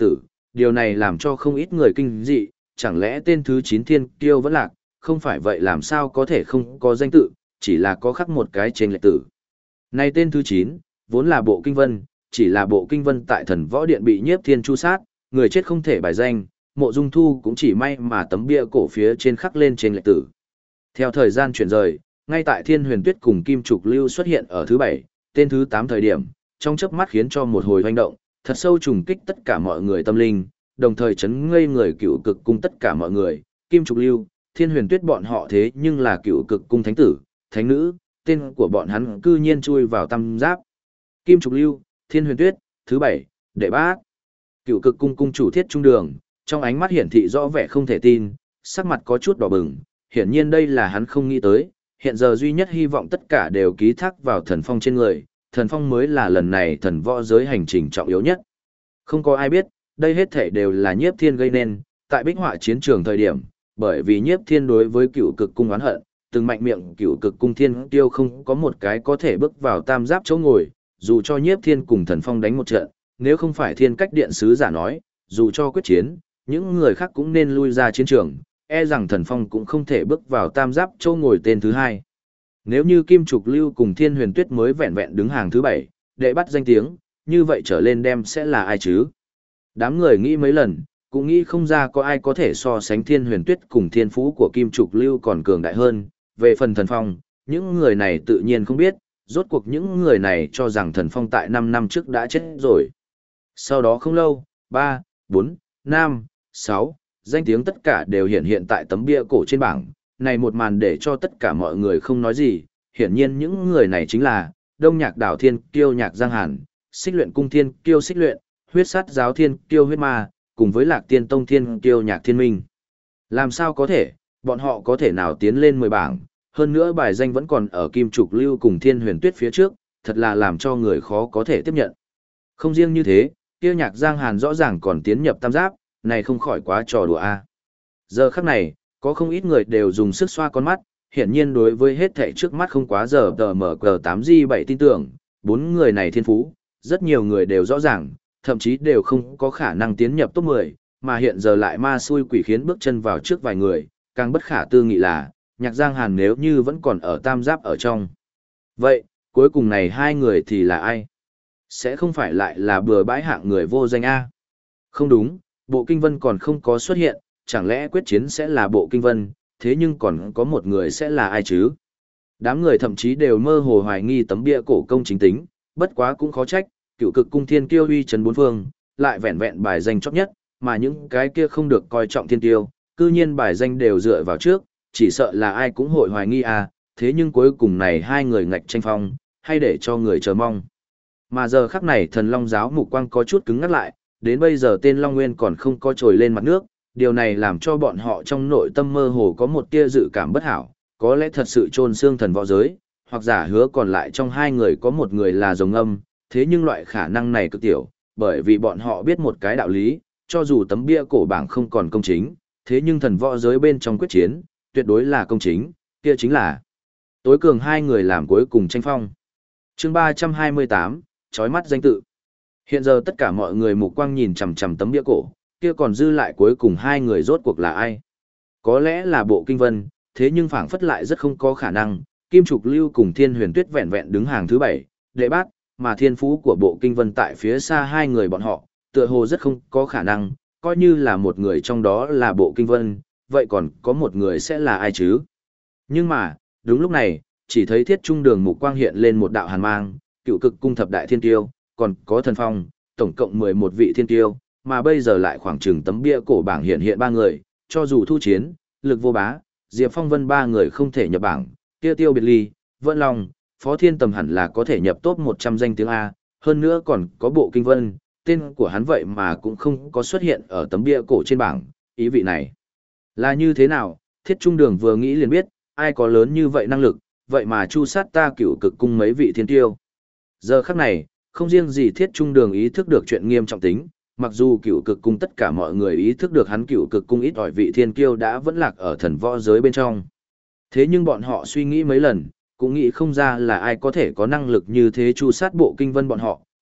điều này làm cho không ít người kinh dị, chẳng lẽ tên thứ 9 thiên kiêu vẫn lạc, không phải vậy làm sao có thể không có danh tự, chỉ là có khắc một cái trên lệch tử. Này tên thứ 9, vốn là bộ kinh vân, chỉ là bộ kinh vân tại thần võ điện bị nhiếp thiên chu sát, người chết không thể bài danh, mộ dung thu cũng chỉ may mà tấm bia cổ phía trên khắc lên trên lệch tử. Theo thời gian chuyển rời, ngay tại Thiên Huyền Tuyết cùng Kim Trục Lưu xuất hiện ở thứ 7, tên thứ 8 thời điểm, trong chớp mắt khiến cho một hồi hoành động, thật sâu trùng kích tất cả mọi người tâm linh, đồng thời chấn ngây người Cựu Cực cung tất cả mọi người, Kim Trục Lưu, Thiên Huyền Tuyết bọn họ thế nhưng là Cựu Cực cung thánh tử, thánh nữ, tên của bọn hắn cư nhiên chui vào tam giáp. Kim Trục Lưu, Thiên Huyền Tuyết, thứ 7, đệ bát. Cựu Cực cung cung chủ Thiết Trung Đường, trong ánh mắt hiển thị rõ vẻ không thể tin, sắc mặt có chút đỏ bừng, hiển nhiên đây là hắn không nghĩ tới, hiện giờ duy nhất hy vọng tất cả đều ký thác vào thần phong trên người, thần phong mới là lần này thần võ giới hành trình trọng yếu nhất. Không có ai biết, đây hết thể đều là nhiếp thiên gây nên, tại bích họa chiến trường thời điểm, bởi vì nhiếp thiên đối với Cựu Cực cung oán hận, từng mạnh miệng Cựu Cực cung thiên tiêu không có một cái có thể bước vào tam giáp chỗ ngồi, dù cho nhiếp thiên cùng thần phong đánh một trận, nếu không phải thiên cách điện sứ giả nói, dù cho quyết chiến, những người khác cũng nên lui ra chiến trường, e rằng thần phong cũng không thể bước vào tam giáp châu ngồi tên thứ 2. Nếu như Kim Trục Lưu cùng Thiên Huyền Tuyết mới vẹn vẹn đứng hàng thứ 7, để bắt danh tiếng, như vậy trở lên đem sẽ là ai chứ? Đám người nghĩ mấy lần, cũng nghĩ không ra có ai có thể so sánh Thiên Huyền Tuyết cùng thiên phú của Kim Trục Lưu còn cường đại hơn. Về phần thần phong, những người này tự nhiên không biết, rốt cuộc những người này cho rằng thần phong tại 5 năm trước đã chết rồi. Sau đó không lâu, 3, 4, 5, 6, danh tiếng tất cả đều hiện tại tấm bia cổ trên bảng, này một màn để cho tất cả mọi người không nói gì, hiển nhiên những người này chính là Đông Nhạc Đảo Thiên Kiêu Nhạc Giang Hàn, Xích Luyện Cung Thiên Kiêu Xích Luyện, Huyết Sát Giáo Thiên Kiêu Huyết Ma, cùng với Lạc Tiên Tông Thiên Kiêu Nhạc Thiên Minh. Làm sao có thể, bọn họ có thể nào tiến lên 10 bảng, hơn nữa bài danh vẫn còn ở Kim Trục Lưu cùng Thiên Huyền Tuyết phía trước, thật là làm cho người khó có thể tiếp nhận. Không riêng như thế, Kiêu Nhạc Giang Hàn rõ ràng còn tiến nhập tam giáp, này không khỏi quá trò đùa a. Giờ khắc này, có không ít người đều dùng sức xoa con mắt, hiển nhiên đối với hết thảy trước mắt không quá giờ tờ mở G8G7 tin tưởng, 4 người này thiên phú, rất nhiều người đều rõ ràng, thậm chí đều không có khả năng tiến nhập top 10, mà hiện giờ lại ma xui quỷ khiến bước chân vào trước vài người, càng bất khả tư nghị là, Nhạc Giang Hàn nếu như vẫn còn ở tam giáp ở trong. Vậy, cuối cùng này hai người thì là ai? Sẽ không phải lại là bừa bãi hạng người vô danh A? Không đúng, bộ kinh vân còn không có xuất hiện, chẳng lẽ quyết chiến sẽ là bộ kinh vân, thế nhưng còn có một người sẽ là ai chứ? Đám người thậm chí đều mơ hồ hoài nghi tấm bia cổ công chính tính, bất quá cũng khó trách, Cựu Cực cung thiên kiêu uy trấn bốn phương, lại vẹn vẹn bài danh chót nhất, mà những cái kia không được coi trọng thiên kiêu, cư nhiên bài danh đều dựa vào trước, chỉ sợ là ai cũng hội hoài nghi à, thế nhưng cuối cùng này hai người ngạch tranh phong, hay để cho người chờ mong. Mà giờ khắc này thần Long giáo mục quang có chút cứng ngắt lại, đến bây giờ tên Long Nguyên còn không có trồi lên mặt nước, điều này làm cho bọn họ trong nội tâm mơ hồ có một tia dự cảm bất hảo, có lẽ thật sự chôn xương thần võ giới, hoặc giả hứa còn lại trong hai người có một người là rồng âm, thế nhưng loại khả năng này cực tiểu, bởi vì bọn họ biết một cái đạo lý, cho dù tấm bia cổ bảng không còn công chính, thế nhưng thần võ giới bên trong quyết chiến, tuyệt đối là công chính, kia chính là tối cường hai người làm cuối cùng tranh phong. Chương 328, chói mắt danh tự. Hiện giờ tất cả mọi người mục quang nhìn chằm chằm tấm bia cổ, kia còn dư lại cuối cùng hai người rốt cuộc là ai? Có lẽ là bộ kinh vân, thế nhưng phảng phất lại rất không có khả năng, Kim Trục Lưu cùng Thiên Huyền Tuyết vẹn vẹn đứng hàng thứ 7, đệ bát, mà thiên phú của bộ kinh vân tại phía xa hai người bọn họ, tựa hồ rất không có khả năng, coi như là một người trong đó là bộ kinh vân, vậy còn có một người sẽ là ai chứ? Nhưng mà, đúng lúc này, chỉ thấy Thiết Trung Đường mục quang hiện lên một đạo hàn mang, Cựu Cực cung thập đại thiên tiêu, còn có thần phong, tổng cộng 11 vị thiên tiêu, mà bây giờ lại khoảng chừng tấm bia cổ bảng hiện ba người, cho dù thu chiến, Lực Vô Bá, Diệp Phong Vân ba người không thể nhập bảng, kia Tiêu Biệt Ly, Vân Long, Phó Thiên Tầm hẳn là có thể nhập top 100 danh tiếng A, hơn nữa còn có bộ kinh vân, tên của hắn vậy mà cũng không có xuất hiện ở tấm bia cổ trên bảng, ý vị này là như thế nào? Thiết Trung Đường vừa nghĩ liền biết, ai có lớn như vậy năng lực, vậy mà chu sát ta Cựu Cực cung mấy vị thiên tiêu. Giờ khắc này, không riêng gì Thiết Trung Đường ý thức được chuyện nghiêm trọng tính, mặc dù Cựu Cực cung tất cả mọi người ý thức được hắn Cựu Cực cung ít ỏi vị thiên kiêu đã vẫn lạc ở thần võ giới bên trong. Thế nhưng bọn họ suy nghĩ mấy lần, cũng nghĩ không ra là ai có thể có năng lực như thế chu sát bộ kinh vân bọn họ,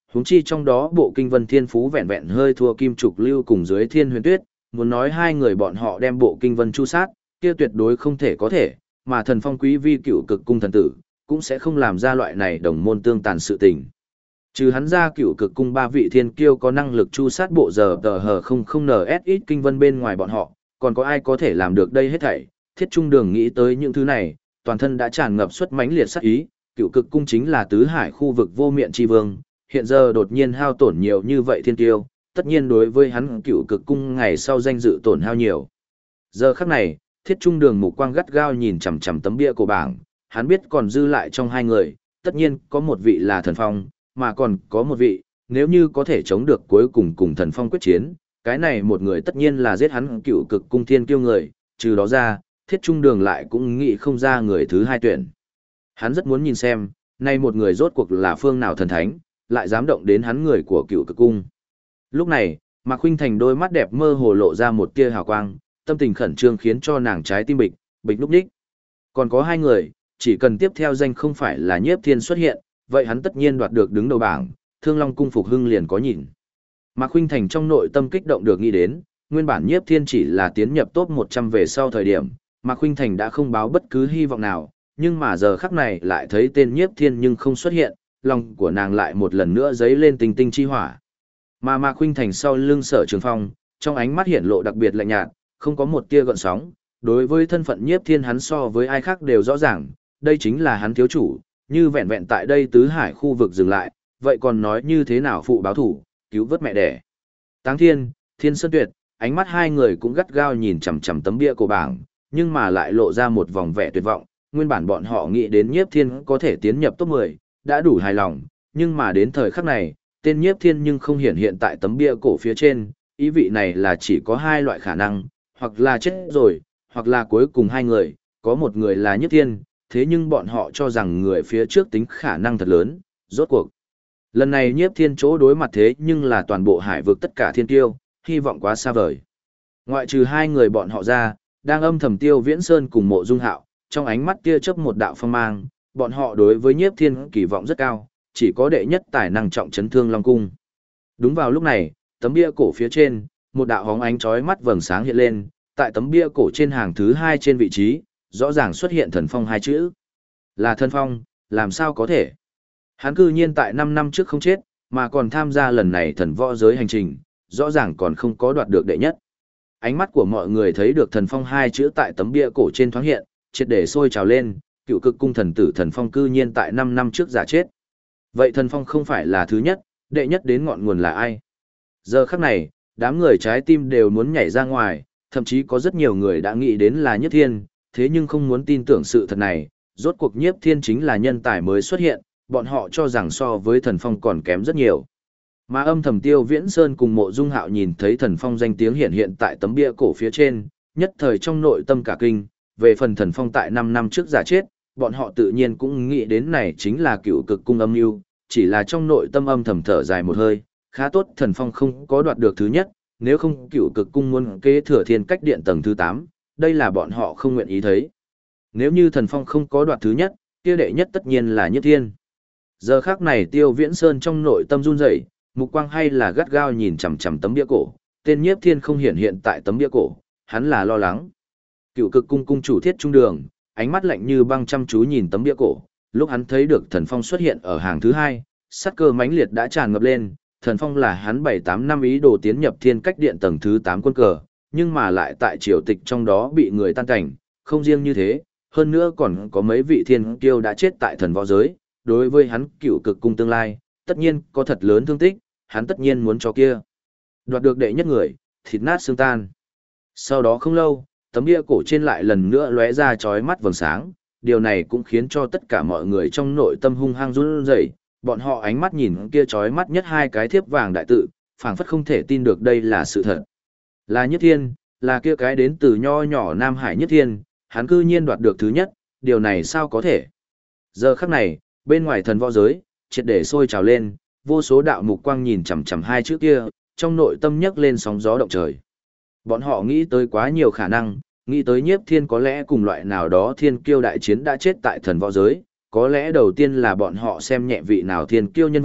huống chi trong đó bộ kinh vân thiên phú vẹn vẹn hơi thua Kim Trục Lưu cùng dưới Thiên Huyền Tuyết, muốn nói hai người bọn họ đem bộ kinh vân chu sát, kia tuyệt đối không thể có thể, mà Thần Phong quý vi cựu cực cung thần tử, cũng sẽ không làm ra loại này đồng môn tương tàn sự tình. Trừ hắn ra cựu cực cung ba vị thiên kiêu có năng lực chu sát bộ giờ tờ hờ không không NSX kinh vân bên ngoài bọn họ, còn có ai có thể làm được đây hết thảy. Thiết Trung Đường nghĩ tới những thứ này, toàn thân đã tràn ngập xuất mãnh liệt sát ý, cựu cực cung chính là tứ hải khu vực vô miệng chi vương, hiện giờ đột nhiên hao tổn nhiều như vậy thiên kiêu, tất nhiên đối với hắn cựu cực cung ngày sau danh dự tổn hao nhiều. Giờ khắc này, Thiết Trung Đường mục quang gắt gao nhìn chằm chằm tấm bia của bảng, hắn biết còn dư lại trong hai người, tất nhiên có một vị là Thần Phong, mà còn có một vị, nếu như có thể chống được cuối cùng cùng Thần Phong quyết chiến, cái này một người tất nhiên là giết hắn cựu cực cung thiên kiêu người, trừ đó ra, Thiết Trung Đường lại cũng nghĩ không ra người thứ hai tuyển. Hắn rất muốn nhìn xem, nay một người rốt cuộc là phương nào thần thánh, lại dám động đến hắn người của cựu cực cung. Lúc này, Mạc Khuynh Thành đôi mắt đẹp mơ hồ lộ ra một tia hào quang, tâm tình khẩn trương khiến cho nàng trái tim bịch, bịch núp đích. Còn có hai người, chỉ cần tiếp theo danh không phải là Nhiếp Thiên xuất hiện, vậy hắn tất nhiên đoạt được đứng đầu bảng, Thương Long cung Phục Hưng liền có nhìn. Mạc Khuynh Thành trong nội tâm kích động được nghĩ đến, nguyên bản Nhiếp Thiên chỉ là tiến nhập top 100 về sau thời điểm, Mạc Khuynh Thành đã không báo bất cứ hy vọng nào, nhưng mà giờ khắc này lại thấy tên Nhiếp Thiên nhưng không xuất hiện, lòng của nàng lại một lần nữa dấy lên tinh tinh chi hỏa. Mà Mạc Khuynh Thành sau lưng Sở Trường Phong, trong ánh mắt hiện lộ đặc biệt lạnh nhạt, không có một tia gợn sóng, đối với thân phận Nhiếp Thiên hắn so với ai khác đều rõ ràng, đây chính là hắn thiếu chủ, như vẹn vẹn tại đây tứ hải khu vực dừng lại, vậy còn nói như thế nào phụ báo thủ, cứu vớt mẹ đẻ. Táng Thiên, Thiên Sơn Tuyệt, ánh mắt hai người cũng gắt gao nhìn chằm chằm tấm bia của bảng, nhưng mà lại lộ ra một vòng vẻ tuyệt vọng, nguyên bản bọn họ nghĩ đến Nhiếp Thiên có thể tiến nhập top 10, đã đủ hài lòng, nhưng mà đến thời khắc này, tên Nhiếp Thiên nhưng không hiện tại tấm bia cổ phía trên, ý vị này là chỉ có hai loại khả năng, hoặc là chết rồi, hoặc là cuối cùng hai người, có một người là Nhiếp Thiên, thế nhưng bọn họ cho rằng người phía trước tính khả năng thật lớn, rốt cuộc. Lần này Nhiếp Thiên chỗ đối mặt thế nhưng là toàn bộ hải vực tất cả thiên tiêu, hy vọng quá xa vời. Ngoại trừ hai người bọn họ ra, đang âm thầm Tiêu Viễn Sơn cùng Mộ Dung Hạo, trong ánh mắt kia chớp một đạo phong mang, bọn họ đối với Nhiếp Thiên kỳ vọng rất cao, chỉ có đệ nhất tài năng trọng chấn Thương Long cung. Đúng vào lúc này, tấm bia cổ phía trên, một đạo hóng ánh chói mắt vầng sáng hiện lên, tại tấm bia cổ trên hàng thứ hai trên vị trí, rõ ràng xuất hiện Thần Phong hai chữ. Là Thần Phong, làm sao có thể? Hắn cư nhiên tại 5 năm trước không chết, mà còn tham gia lần này thần võ giới hành trình, rõ ràng còn không có đoạt được đệ nhất. Ánh mắt của mọi người thấy được Thần Phong hai chữ tại tấm bia cổ trên thoáng hiện, triệt để sôi trào lên, cựu cực cung thần tử Thần Phong cư nhiên tại 5 năm trước giả chết. Vậy Thần Phong không phải là thứ nhất, đệ nhất đến ngọn nguồn là ai? Giờ khắc này, đám người trái tim đều muốn nhảy ra ngoài, thậm chí có rất nhiều người đã nghĩ đến là Nhiếp Thiên, thế nhưng không muốn tin tưởng sự thật này, rốt cuộc Nhiếp Thiên chính là nhân tài mới xuất hiện, bọn họ cho rằng so với Thần Phong còn kém rất nhiều. Mà âm thầm Tiêu Viễn Sơn cùng Mộ Dung Hạo nhìn thấy Thần Phong danh tiếng hiện tại tấm bia cổ phía trên, nhất thời trong nội tâm cả kinh, về phần Thần Phong tại 5 năm trước giả chết, bọn họ tự nhiên cũng nghĩ đến này chính là cựu cực cung âm mưu, chỉ là trong nội tâm âm thầm thở dài một hơi, khá tốt Thần Phong không có đoạt được thứ nhất, nếu không cựu cực cung muốn kế thừa thiên cách điện tầng thứ 8, đây là bọn họ không nguyện ý thấy. Nếu như Thần Phong không có đoạt thứ nhất, kia đệ nhất tất nhiên là Nhiếp Thiên. Giờ khắc này Tiêu Viễn Sơn trong nội tâm run rẩy, mục quang hay là gắt gao nhìn chằm chằm tấm bia cổ, tên Nhiếp Thiên không hiện tại tấm bia cổ, hắn là lo lắng. Cựu cực cung cung chủ Thiết Trung Đường, ánh mắt lạnh như băng chăm chú nhìn tấm bia cổ, lúc hắn thấy được Thần Phong xuất hiện ở hàng thứ hai, sát cơ mãnh liệt đã tràn ngập lên, Thần Phong là hắn 7-8 năm ý đồ tiến nhập thiên cách điện tầng thứ 8 quân cờ, nhưng mà lại tại triều tịch trong đó bị người tan cảnh, không riêng như thế, hơn nữa còn có mấy vị thiên kiêu đã chết tại thần võ giới, đối với hắn cựu cực cung tương lai, tất nhiên có thật lớn thương tích, hắn tất nhiên muốn cho kia. Đoạt được đệ nhất người, thịt nát xương tan. Sau đó không lâu, tấm bia cổ trên lại lần nữa lóe ra chói mắt vầng sáng, điều này cũng khiến cho tất cả mọi người trong nội tâm hung hăng run rẩy, bọn họ ánh mắt nhìn kia chói mắt nhất hai cái thiếp vàng đại tự, phảng phất không thể tin được đây là sự thật. Là Nhất Thiên, là kia cái đến từ nho nhỏ Nam Hải Nhất Thiên, hắn cư nhiên đoạt được thứ nhất, điều này sao có thể? Giờ khắc này, bên ngoài thần võ giới, triệt để sôi trào lên, vô số đạo mục quang nhìn chằm chằm hai chữ kia, trong nội tâm nhấc lên sóng gió động trời. Bọn họ nghĩ tới quá nhiều khả năng, nghĩ tới Nhiếp Thiên có lẽ cùng loại nào đó thiên kiêu đại chiến đã chết tại thần võ giới, có lẽ đầu tiên là bọn họ xem nhẹ vị nào thiên kiêu nhân vật,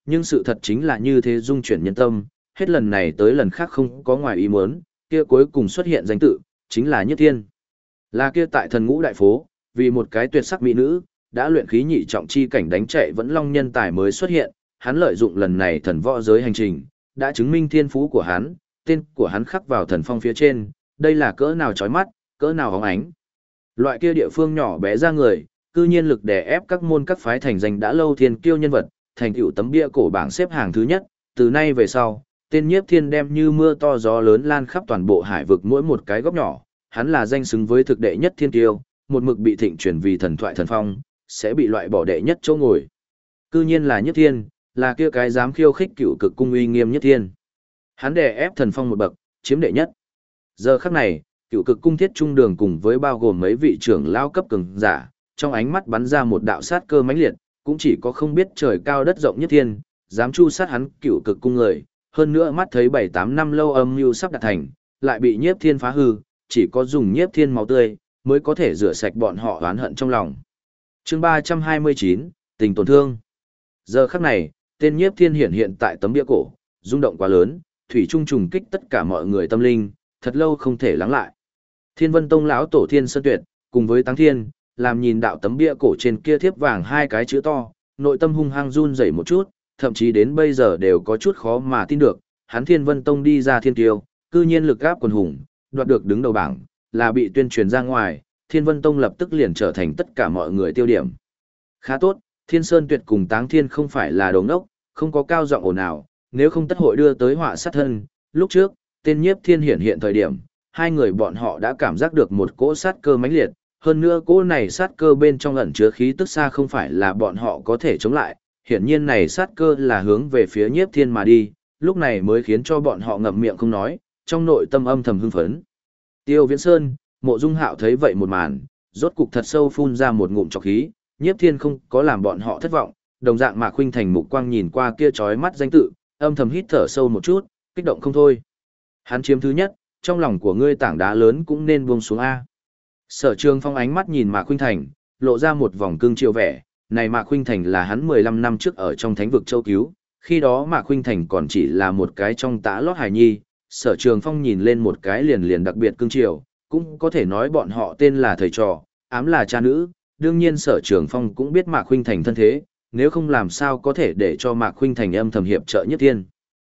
nhưng sự thật chính là như thế dung chuyển nhân tâm, hết lần này tới lần khác không có ngoài ý muốn, kia cuối cùng xuất hiện danh tự, chính là Nhiếp Thiên. Là kia tại thần ngũ đại phố, vì một cái tuyệt sắc mỹ nữ, đã luyện khí nhị trọng chi cảnh đánh chạy vẫn long nhân tài mới xuất hiện, hắn lợi dụng lần này thần võ giới hành trình, đã chứng minh thiên phú của hắn, tên của hắn khắc vào thần phong phía trên, đây là cỡ nào chói mắt, cỡ nào hóng ánh. Loại kia địa phương nhỏ bé ra người, cư nhiên lực đè ép các môn các phái thành danh đã lâu thiên kiêu nhân vật, thành tựu tấm bia cổ bảng xếp hàng thứ nhất, từ nay về sau, tên Nhiếp Thiên đem như mưa to gió lớn lan khắp toàn bộ hải vực mỗi một cái góc nhỏ, hắn là danh xứng với thực đệ nhất thiên kiêu, một mực bị thịnh truyền vì thần thoại thần phong, sẽ bị loại bỏ đệ nhất chỗ ngồi. Cư nhiên là Nhiếp Thiên, là kia cái dám khiêu khích cựu cực cung uy nghiêm Nhiếp Thiên. Hắn đè ép thần phong một bậc, chiếm đệ nhất. Giờ khắc này, cựu cực cung thiết trung đường cùng với bao gồm mấy vị trưởng lao cấp cường giả, trong ánh mắt bắn ra một đạo sát cơ mãnh liệt, cũng chỉ có không biết trời cao đất rộng Nhiếp Thiên, dám chu sát hắn cựu cực cung người, hơn nữa mắt thấy 7-8 năm lâu âm mưu sắp đạt thành, lại bị Nhiếp Thiên phá hư, chỉ có dùng Nhiếp Thiên máu tươi mới có thể rửa sạch bọn họ oán hận trong lòng. Chương 329, tình tổn thương. Giờ khắc này, tên Nhiếp Thiên hiện tại tấm bia cổ, rung động quá lớn, thủy trung trùng kích tất cả mọi người tâm linh, thật lâu không thể lắng lại. Thiên Vân Tông lão tổ Thiên Sơn Tuyệt, cùng với Táng Thiên, làm nhìn đạo tấm bia cổ trên kia thiếp vàng hai cái chữ to, nội tâm hung hăng run rẩy một chút, thậm chí đến bây giờ đều có chút khó mà tin được, hắn Thiên Vân Tông đi ra thiên kiêu, cư nhiên lực áp quần hùng, đoạt được đứng đầu bảng, là bị tuyên truyền ra ngoài, Thiên Vân Tông lập tức liền trở thành tất cả mọi người tiêu điểm. Khá tốt, Thiên Sơn Tuyệt cùng Táng Thiên không phải là đồ ngốc, không có cao giọng ồn ào, nếu không tất hội đưa tới họa sát thân. Lúc trước, tên Nhiếp Thiên hiện thời điểm, hai người bọn họ đã cảm giác được một cỗ sát cơ mãnh liệt, hơn nữa cỗ này sát cơ bên trong ẩn chứa khí tức xa không phải là bọn họ có thể chống lại, hiển nhiên này sát cơ là hướng về phía Nhiếp Thiên mà đi, lúc này mới khiến cho bọn họ ngậm miệng không nói, trong nội tâm âm thầm hưng phấn. Tiêu Viễn Sơn, Mộ Dung Hạo thấy vậy một màn, rốt cục thật sâu phun ra một ngụm trọc khí, Nhiếp Thiên không có làm bọn họ thất vọng, đồng dạng Mạc Khuynh Thành mục quang nhìn qua kia chói mắt danh tự, âm thầm hít thở sâu một chút, kích động không thôi. Hắn chiếm thứ nhất, trong lòng của ngươi tảng đá lớn cũng nên buông xuống a. Sở Trường Phong ánh mắt nhìn Mạc Khuynh Thành, lộ ra một vòng cương chiều vẻ, này Mạc Khuynh Thành là hắn 15 năm trước ở trong Thánh vực châu cứu, khi đó Mạc Khuynh Thành còn chỉ là một cái trong tã lót hài nhi, Sở Trường Phong nhìn lên một cái liền đặc biệt cương chiều, cũng có thể nói bọn họ tên là thầy trò, ám là cha nữ, đương nhiên Sở Trường Phong cũng biết Mạc Khuynh Thành thân thế, nếu không làm sao có thể để cho Mạc Khuynh Thành âm thầm hiệp trợ Nhất Thiên.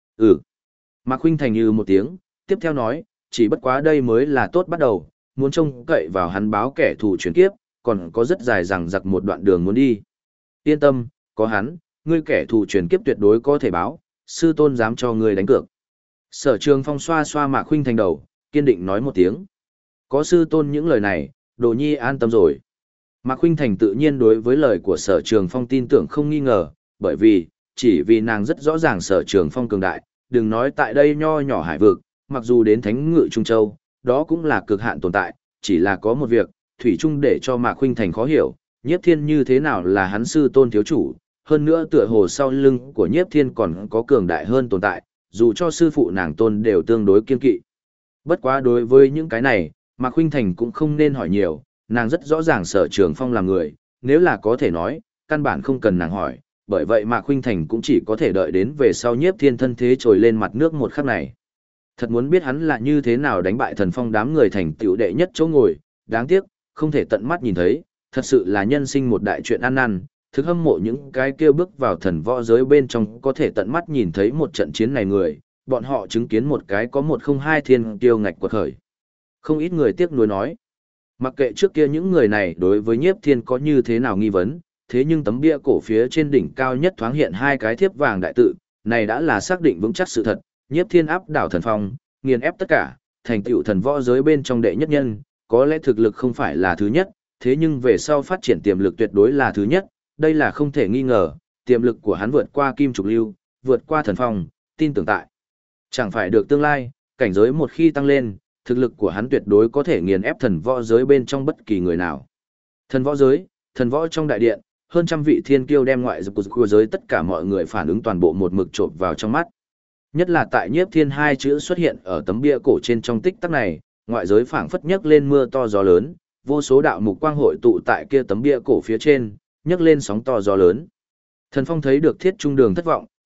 Mạc Khuynh Thành như một tiếng, tiếp theo nói, chỉ bất quá đây mới là tốt bắt đầu, muốn trông cậy vào hắn báo kẻ thù chuyển kiếp, còn có rất dài dằng dặc một đoạn đường muốn đi. Yên tâm, có hắn, ngươi kẻ thù chuyển kiếp tuyệt đối có thể báo, sư tôn dám cho ngươi đánh cược. Sở Trường Phong xoa xoa Mạc Khuynh Thành đầu, kiên định nói một tiếng. Có sư tôn những lời này, Đồ Nhi an tâm rồi. Mạc Khuynh Thành tự nhiên đối với lời của Sở Trường Phong tin tưởng không nghi ngờ, bởi vì, chỉ vì nàng rất rõ ràng Sở Trường Phong cường đại, đừng nói tại đây nho nhỏ hải vực, mặc dù đến Thánh Ngự Trung Châu, đó cũng là cực hạn tồn tại, chỉ là có một việc, thủy chung để cho Mạc Khuynh Thành khó hiểu, Nhiếp Thiên như thế nào là hắn sư tôn thiếu chủ, hơn nữa tựa hồ sau lưng của Nhiếp Thiên còn có cường đại hơn tồn tại, dù cho sư phụ nàng tôn đều tương đối kiên kỵ. Bất quá đối với những cái này, Mạc Khuynh Thành cũng không nên hỏi nhiều, nàng rất rõ ràng Sở Trường Phong là người, nếu là có thể nói, căn bản không cần nàng hỏi, bởi vậy Mạc Khuynh Thành cũng chỉ có thể đợi đến về sau Nhiếp Thiên thân thế trồi lên mặt nước một khắc này. Thật muốn biết hắn là như thế nào đánh bại Thần Phong đám người thành tựu đệ nhất chỗ ngồi, đáng tiếc, không thể tận mắt nhìn thấy, thật sự là nhân sinh một đại chuyện ăn năn, thực hâm mộ những cái kia bước vào thần võ giới bên trong có thể tận mắt nhìn thấy một trận chiến này người, bọn họ chứng kiến một cái có 102 thiên kiêu ngạch quật khởi. Không ít người tiếc nuối nói, mặc kệ trước kia những người này đối với Nhiếp Thiên có như thế nào nghi vấn, thế nhưng tấm bia cổ phía trên đỉnh cao nhất thoáng hiện hai cái thiếp vàng đại tự, này đã là xác định vững chắc sự thật, Nhiếp Thiên áp đảo thần phong, nghiền ép tất cả, thành tựu thần võ giới bên trong đệ nhất nhân, có lẽ thực lực không phải là thứ nhất, thế nhưng về sau phát triển tiềm lực tuyệt đối là thứ nhất, đây là không thể nghi ngờ, tiềm lực của hắn vượt qua Kim Trục Lưu, vượt qua thần phong, tin tưởng tại. Chẳng phải được tương lai, cảnh giới một khi tăng lên, thực lực của hắn tuyệt đối có thể nghiền ép thần võ giới bên trong bất kỳ người nào. Thần võ giới, thần võ trong đại điện, hơn trăm vị thiên kiêu đem ngoại dục của giới tất cả mọi người phản ứng toàn bộ một mực chộp vào trong mắt. Nhất là tại Nhiếp Thiên hai chữ xuất hiện ở tấm bia cổ trên trong tích tắc này, ngoại giới phảng phất nhấc lên mưa to gió lớn, vô số đạo mục quang hội tụ tại kia tấm bia cổ phía trên, nhấc lên sóng to gió lớn. Thần Phong thấy được Thiết Trung Đường thất vọng,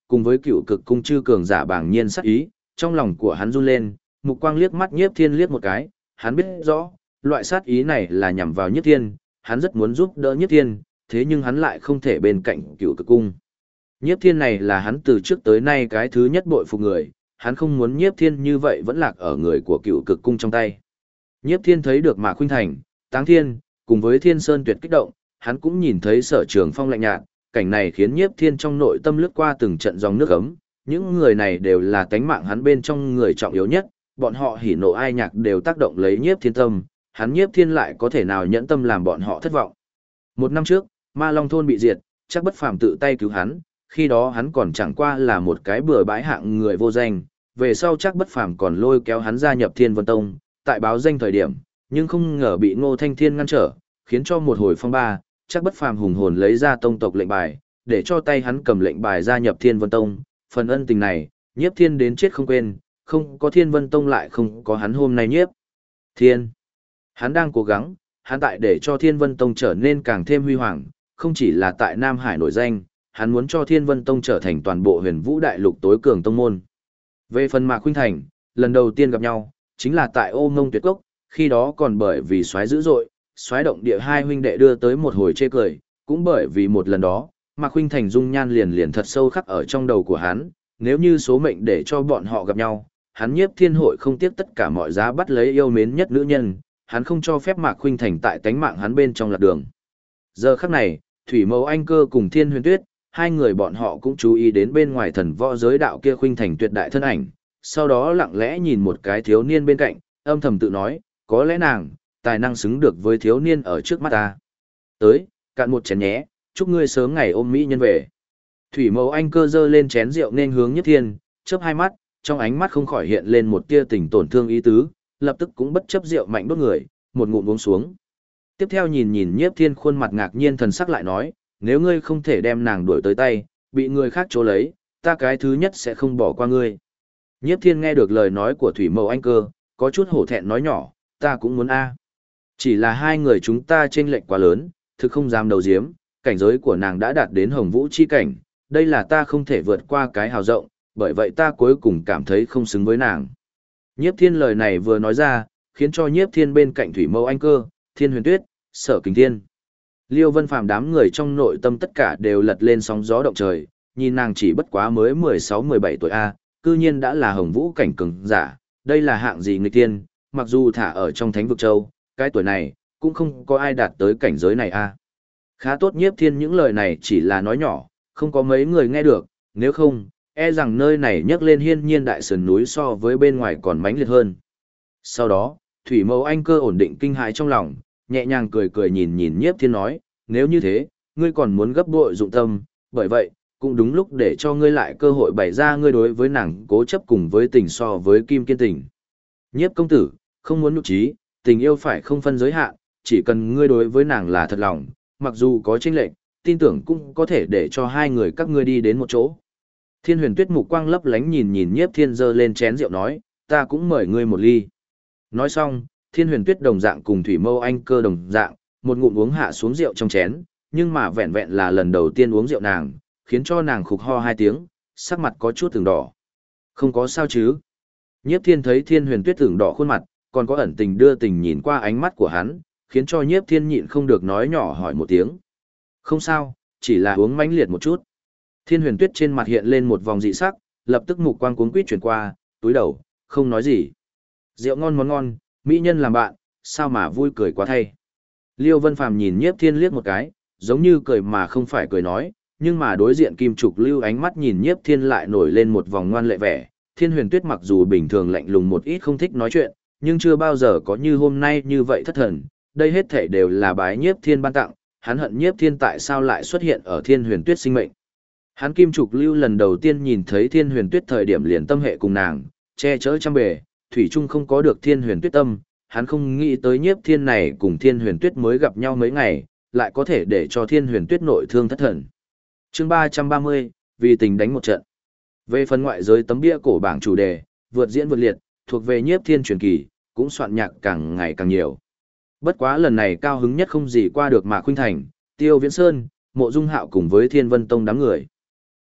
cùng với cựu cực cung chư cường giả bảng nhiên sắc ý, trong lòng của hắn run lên, mục quang liếc mắt Nhiếp Thiên liếc một cái, hắn biết rõ, loại sát ý này là nhằm vào Nhiếp Thiên, hắn rất muốn giúp đỡ Nhiếp Thiên, thế nhưng hắn lại không thể bên cạnh cựu cực cung. Nhiếp Thiên này là hắn từ trước tới nay cái thứ nhất bội phục người, hắn không muốn Nhiếp Thiên như vậy vẫn lạc ở người của cựu cực cung trong tay. Nhiếp Thiên thấy được Mạc Khuynh Thành, Táng Thiên, cùng với Thiên Sơn Tuyệt kích động, hắn cũng nhìn thấy Sở Trường Phong lạnh nhạt, cảnh này khiến Nhiếp Thiên trong nội tâm lướt qua từng trận dòng nước ấm, những người này đều là tánh mạng hắn bên trong người trọng yếu nhất, bọn họ hỉ nộ ai nhạc đều tác động lấy Nhiếp Thiên tâm, hắn Nhiếp Thiên lại có thể nào nhẫn tâm làm bọn họ thất vọng. Một năm trước, Ma Long thôn bị diệt, chắc Bất Phàm tự tay cứu hắn, khi đó hắn còn chẳng qua là một cái bừa bãi hạng người vô danh, về sau chắc Bất Phàm còn lôi kéo hắn gia nhập Thiên Vân Tông, tại báo danh thời điểm, nhưng không ngờ bị Ngô Thanh Thiên ngăn trở, khiến cho một hồi phong ba, chắc Bất Phàm hùng hồn lấy ra tông tộc lệnh bài, để cho tay hắn cầm lệnh bài gia nhập Thiên Vân Tông, phần ân tình này, Nhiếp Thiên đến chết không quên, không có Thiên Vân Tông lại không có hắn hôm nay Nhiếp Thiên. Hắn đang cố gắng, hắn tại để cho Thiên Vân Tông trở nên càng thêm huy hoàng, không chỉ là tại Nam Hải nổi danh, hắn muốn cho Thiên Vân Tông trở thành toàn bộ Huyền Vũ Đại Lục tối cường tông môn. Về phần Mạc Khuynh Thành, lần đầu tiên gặp nhau, chính là tại Ô Ngông Tuyệt Cốc, khi đó còn bởi vì soái dữ dội, soái động địa hai huynh đệ đưa tới một hồi chê cười, cũng bởi vì một lần đó, Mạc Khuynh Thành dung nhan liền liền thật sâu khắc ở trong đầu của hắn, nếu như số mệnh để cho bọn họ gặp nhau, hắn Nhiếp Thiên hội không tiếc tất cả mọi giá bắt lấy yêu mến nhất nữ nhân, hắn không cho phép Mạc Khuynh Thành tại tánh mạng hắn bên trong lạc đường. Giờ khắc này, Thủy Mâu Anh Cơ cùng Thiên Huyền Tuyết, hai người bọn họ cũng chú ý đến bên ngoài thần võ giới đạo kia Khuynh Thành tuyệt đại thân ảnh, sau đó lặng lẽ nhìn một cái thiếu niên bên cạnh, âm thầm tự nói, có lẽ nàng, tài năng xứng được với thiếu niên ở trước mắt ta. Tới, cạn một chén nhé, chúc ngươi sớm ngày ôm mỹ nhân về. Thủy Mâu Anh Cơ giơ lên chén rượu nên hướng Nhiếp Thiên, chớp hai mắt, trong ánh mắt không khỏi hiện lên một tia tình tổn thương ý tứ, lập tức cũng bất chấp rượu mạnh đốt người, một ngụm uống xuống. Tiếp theo nhìn nhìn Nhiếp Thiên khuôn mặt ngạc nhiên thần sắc lại nói, nếu ngươi không thể đem nàng đuổi tới tay, bị người khác chỗ lấy, ta cái thứ nhất sẽ không bỏ qua ngươi. Nhiếp Thiên nghe được lời nói của Thủy Mâu Anh Cơ, có chút hổ thẹn nói nhỏ, ta cũng muốn a. Chỉ là hai người chúng ta chênh lệch quá lớn, thực không dám đầu diếm, cảnh giới của nàng đã đạt đến Hồng Vũ chi cảnh, đây là ta không thể vượt qua cái hào rộng, bởi vậy ta cuối cùng cảm thấy không xứng với nàng. Nhiếp Thiên lời này vừa nói ra, khiến cho Nhiếp Thiên bên cạnh Thủy Mâu Anh Cơ, Thiên Huyền Tuyết, Sở Kình Thiên, Liêu Vân Phàm đám người trong nội tâm tất cả đều lật lên sóng gió động trời, nhìn nàng chỉ bất quá mới 16-17 tuổi a, cư nhiên đã là Hồng Vũ cảnh cường giả, đây là hạng gì nghịch tiên, mặc dù thả ở trong Thánh vực châu, cái tuổi này cũng không có ai đạt tới cảnh giới này a. Khá tốt Nhiếp Thiên những lời này chỉ là nói nhỏ, không có mấy người nghe được, nếu không, e rằng nơi này nhấc lên hiên nhiên đại sườn núi so với bên ngoài còn mãnh liệt hơn. Sau đó, Thủy Mâu Anh Cơ ổn định kinh hãi trong lòng, nhẹ nhàng cười cười nhìn nhìn Nhiếp Thiên nói, nếu như thế, ngươi còn muốn gấp bội dụng tâm, bởi vậy, cũng đúng lúc để cho ngươi lại cơ hội bày ra ngươi đối với nàng cố chấp cùng với tình so với Kim Kiên tình. Nhiếp công tử, không muốn nhục trí, tình yêu phải không phân giới hạn, chỉ cần ngươi đối với nàng là thật lòng, mặc dù có chênh lệch, tin tưởng cũng có thể để cho hai người các ngươi đi đến một chỗ. Thiên Huyền Tuyết mục quang lấp lánh nhìn nhìn Nhiếp Thiên giơ lên chén rượu nói, ta cũng mời ngươi một ly. Nói xong, Thiên Huyền Tuyết đồng dạng cùng Thủy Mâu Anh Cơ đồng dạng, một ngụm uống hạ xuống rượu trong chén, nhưng mà vẹn vẹn là lần đầu tiên uống rượu nàng, khiến cho nàng khục ho hai tiếng, sắc mặt có chút ửng đỏ. Không có sao chứ? Nhiếp Thiên thấy Thiên Huyền Tuyết ửng đỏ khuôn mặt, còn có ẩn tình đưa tình nhìn qua ánh mắt của hắn, khiến cho Nhiếp Thiên nhịn không được nói nhỏ hỏi một tiếng. Không sao, chỉ là uống mãnh liệt một chút. Thiên Huyền Tuyết trên mặt hiện lên một vòng dị sắc, lập tức mục quang cuống quýt chuyển qua, túi đầu, không nói gì. Rượu ngon món ngon, mỹ nhân làm bạn, sao mà vui cười quá thay. Liêu Vân Phàm nhìn Nhiếp Thiên liếc một cái, giống như cười mà không phải cười nói, nhưng mà đối diện Kim Trục Lưu ánh mắt nhìn Nhiếp Thiên lại nổi lên một vòng ngoan lệ vẻ. Thiên Huyền Tuyết mặc dù bình thường lạnh lùng một ít không thích nói chuyện, nhưng chưa bao giờ có như hôm nay như vậy thất thần, đây hết thảy đều là bái Nhiếp Thiên ban tặng, hắn hận Nhiếp Thiên tại sao lại xuất hiện ở Thiên Huyền Tuyết sinh mệnh. Hắn Kim Trục Lưu lần đầu tiên nhìn thấy Thiên Huyền Tuyết thời điểm liền tâm hệ cùng nàng, che chở trăm bề, thủy chung không có được Thiên Huyền Tuyết tâm, hắn không nghĩ tới Nhiếp Thiên này cùng Thiên Huyền Tuyết mới gặp nhau mấy ngày, lại có thể để cho Thiên Huyền Tuyết nội thương thất thần. Chương 330, vì tình đánh một trận. Về phần ngoại giới tấm bia cổ bảng chủ đề, vượt diễn vượt liệt, thuộc về Nhiếp Thiên truyền kỳ, cũng soạn nhạc càng ngày càng nhiều. Bất quá lần này cao hứng nhất không gì qua được Mạc Khuynh Thành, Tiêu Viễn Sơn, Mộ Dung Hạo cùng với Thiên Vân Tông đám người.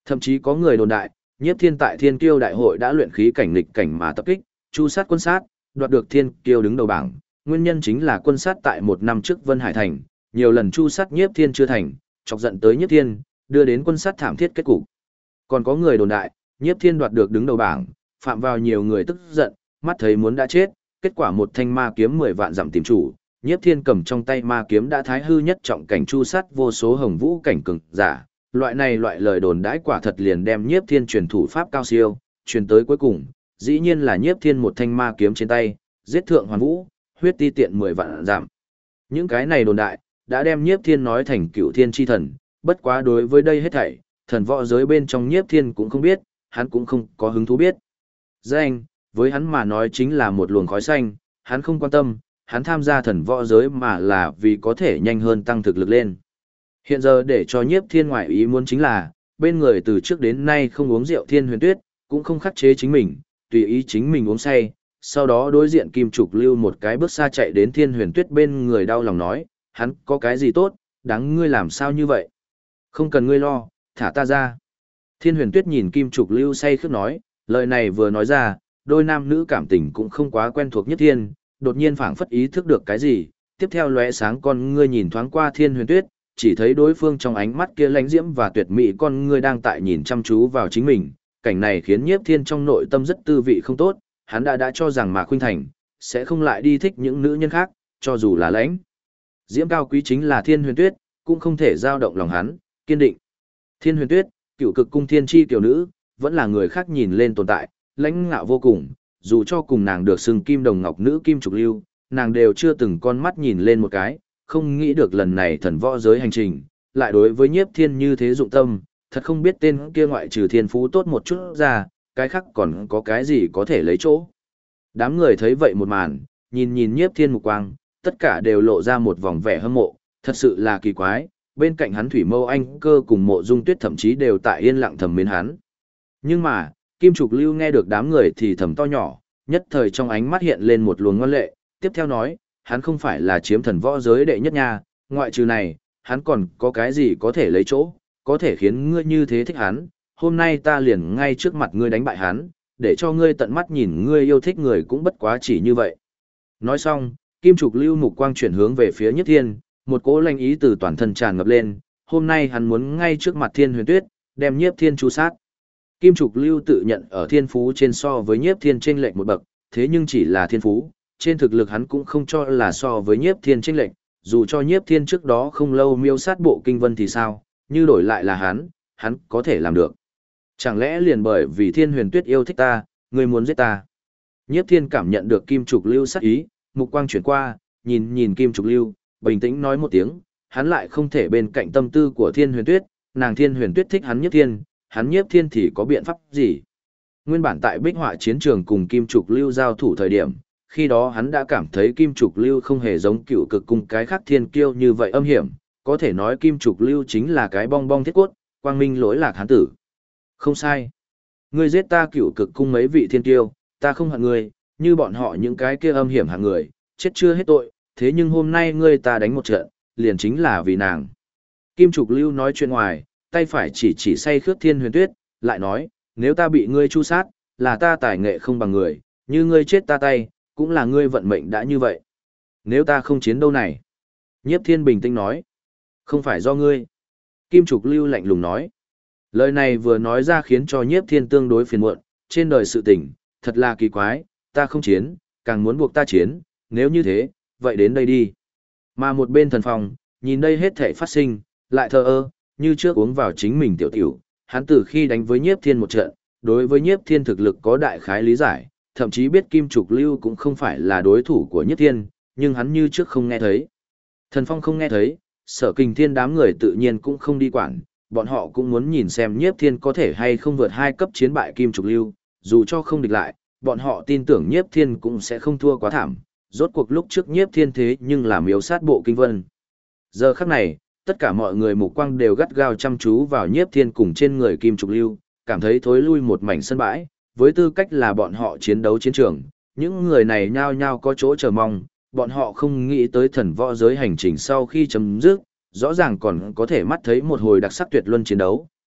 Thậm chí có người đồn đại, Nhiếp Thiên tại Thiên Kiêu đại hội đã luyện khí cảnh nghịch cảnh mà tập kích, chu sát quân sát, đoạt được Thiên Kiêu đứng đầu bảng, nguyên nhân chính là quân sát tại một năm trước Vân Hải thành, nhiều lần chu sát Nhiếp Thiên chưa thành, chọc giận tới Nhiếp Thiên, đưa đến quân sát thảm thiết kết cục. Còn có người đồn đại, Nhiếp Thiên đoạt được đứng đầu bảng, phạm vào nhiều người tức giận, mắt thấy muốn đã chết, kết quả một thanh ma kiếm 10 vạn dặm tìm chủ, Nhiếp Thiên cầm trong tay ma kiếm đã thái hư nhất trọng cảnh chu sát vô số hồng vũ cảnh cường giả, loại lời đồn đãi quả thật liền đem Nhiếp Thiên truyền thủ pháp cao siêu, truyền tới cuối cùng, dĩ nhiên là Nhiếp Thiên một thanh ma kiếm trên tay, giết thượng hoàn vũ, huyết ti tiện 10 vạn giảm. Những cái này đồn đại, đã đem Nhiếp Thiên nói thành cựu thiên chi thần, bất quá đối với đây hết thảy, thần võ giới bên trong Nhiếp Thiên cũng không biết, hắn cũng không có hứng thú biết. Danh, với hắn mà nói chính là một luồng khói xanh, hắn không quan tâm, hắn tham gia thần võ giới mà là vì có thể nhanh hơn tăng thực lực lên. Hiện giờ để cho Nhiếp Thiên ngoại ý muốn chính là, bên người từ trước đến nay không uống rượu Thiên Huyền Tuyết, cũng không khắc chế chính mình, tùy ý chính mình uống say, sau đó đối diện Kim Trục Lưu một cái bước xa chạy đến Thiên Huyền Tuyết bên người đau lòng nói, hắn có cái gì tốt, đáng ngươi làm sao như vậy? Không cần ngươi lo, thả ta ra. Thiên Huyền Tuyết nhìn Kim Trục Lưu say khướt nói, lời này vừa nói ra, đôi nam nữ cảm tình cũng không quá quen thuộc Nhất Thiên, đột nhiên phảng phất ý thức được cái gì, tiếp theo lóe sáng con ngươi nhìn thoáng qua Thiên Huyền Tuyết, chỉ thấy đối phương trong ánh mắt kia lãnh diễm và tuyệt mỹ con ngươi đang tại nhìn chăm chú vào chính mình, cảnh này khiến Nhiếp Thiên trong nội tâm rất tư vị không tốt, hắn đã cho rằng Mạc Khuynh Thành sẽ không lại đi thích những nữ nhân khác, cho dù là lãnh diễm cao quý chính là Thiên Huyền Tuyết, cũng không thể dao động lòng hắn, kiên định. Thiên Huyền Tuyết, cựu cực cung thiên chi tiểu nữ, vẫn là người khác nhìn lên tồn tại, lãnh ngạo vô cùng, dù cho cùng nàng được xưng kim đồng ngọc nữ Kim Trục Lưu, nàng đều chưa từng con mắt nhìn lên một cái, không nghĩ được lần này thần võ giới hành trình, lại đối với Nhiếp Thiên như thế dụng tâm, thật không biết tên kia ngoại trừ thiên phú tốt một chút ra, cái khác còn có cái gì có thể lấy chỗ. Đám người thấy vậy một màn, nhìn Nhiếp Thiên mục quang, tất cả đều lộ ra một vòng vẻ hâm mộ, thật sự là kỳ quái, bên cạnh hắn Thủy Mâu Anh Cơ cùng Mộ Dung Tuyết thậm chí đều tại yên lặng thầm mến hắn. Nhưng mà, Kim Trục Lưu nghe được đám người thì thầm to nhỏ, nhất thời trong ánh mắt hiện lên một luồng ngoan lệ, tiếp theo nói, hắn không phải là chiếm thần võ giới đệ nhất nha, ngoại trừ này, hắn còn có cái gì có thể lấy chỗ, có thể khiến ngươi như thế thích hắn, hôm nay ta liền ngay trước mặt ngươi đánh bại hắn, để cho ngươi tận mắt nhìn ngươi yêu thích người cũng bất quá chỉ như vậy. Nói xong, Kim Trục Lưu mục quang chuyển hướng về phía Nhất Thiên, một cỗ lanh ý từ toàn thân tràn ngập lên, hôm nay hắn muốn ngay trước mặt Thiên Huyền Tuyết, đem Nhiếp Thiên chu sát. Kim Trục Lưu tự nhận ở thiên phú trên so với Nhiếp Thiên chênh lệch một bậc, thế nhưng chỉ là thiên phú, trên thực lực hắn cũng không cho là so với Nhiếp Thiên chênh lệch, dù cho Nhiếp Thiên trước đó không lâu miêu sát bộ kinh vân thì sao, như đổi lại là hắn có thể làm được. Chẳng lẽ liền bởi vì Thiên Huyền Tuyết yêu thích ta, ngươi muốn giết ta? Nhiếp Thiên cảm nhận được Kim Trục Lưu sát ý, mục quang chuyển qua, nhìn Kim Trục Lưu, bình tĩnh nói một tiếng, hắn lại không thể bên cạnh tâm tư của Thiên Huyền Tuyết, nàng Thiên Huyền Tuyết thích hắn Nhiếp Thiên thì có biện pháp gì? Nguyên bản tại Bích Họa chiến trường cùng Kim Trục Lưu giao thủ thời điểm, khi đó hắn đã cảm thấy Kim Trục Lưu không hề giống cựu cực cung cái khác thiên kiêu như vậy âm hiểm, có thể nói Kim Trục Lưu chính là cái bong bong thiết cốt, quang minh lỗi lạc hán tử. Không sai. Ngươi giết ta cựu cực cung mấy vị thiên kiêu, ta không hận ngươi, như bọn họ những cái kia âm hiểm hạng người, chết chưa hết tội, thế nhưng hôm nay ngươi ta đánh một trận, liền chính là vì nàng. Kim Trục Lưu nói chuyện ngoài, tay phải chỉ say khướt Thiên Huyền Tuyết, lại nói, nếu ta bị ngươi chu sát, là ta tài nghệ không bằng người, như ngươi chết ta tay, cũng là ngươi vận mệnh đã như vậy. Nếu ta không chiến đâu này. Nhiếp Thiên bình tĩnh nói, không phải do ngươi. Kim Trục Lưu lạnh lùng nói. Lời này vừa nói ra khiến cho Nhiếp Thiên tương đối phiền muộn, trên đời sự tình, thật là kỳ quái, ta không chiến, càng muốn buộc ta chiến, nếu như thế, vậy đến đây đi. Mà một bên thần phòng, nhìn đây hết thể phát sinh, lại thờ ơ, như trước uống vào chính mình tiểu tiểu, hắn từ khi đánh với Nhiếp Thiên một trận, đối với Nhiếp Thiên thực lực có đại khái lý giải, thậm chí biết Kim Trục Lưu cũng không phải là đối thủ của Nhiếp Thiên, nhưng hắn như trước không nghe thấy. Thần Phong không nghe thấy, Sở Kình Thiên đám người tự nhiên cũng không đi quản, bọn họ cũng muốn nhìn xem Nhiếp Thiên có thể hay không vượt 2 cấp chiến bại Kim Trục Lưu, dù cho không địch lại, bọn họ tin tưởng Nhiếp Thiên cũng sẽ không thua quá thảm, rốt cuộc lúc trước Nhiếp Thiên thế nhưng là miếu sát bộ kinh vân. Giờ khắc này, tất cả mọi người mục quang đều gắt gao chăm chú vào Nhiếp Thiên cùng trên người Kim Trục Lưu, cảm thấy thối lui một mảnh sân bãi, với tư cách là bọn họ chiến đấu chiến trường, những người này nhao nhao có chỗ chờ mong, bọn họ không nghĩ tới thần võ giới hành trình sau khi chấm dứt, rõ ràng còn có thể mắt thấy một hồi đặc sắc tuyệt luân chiến đấu,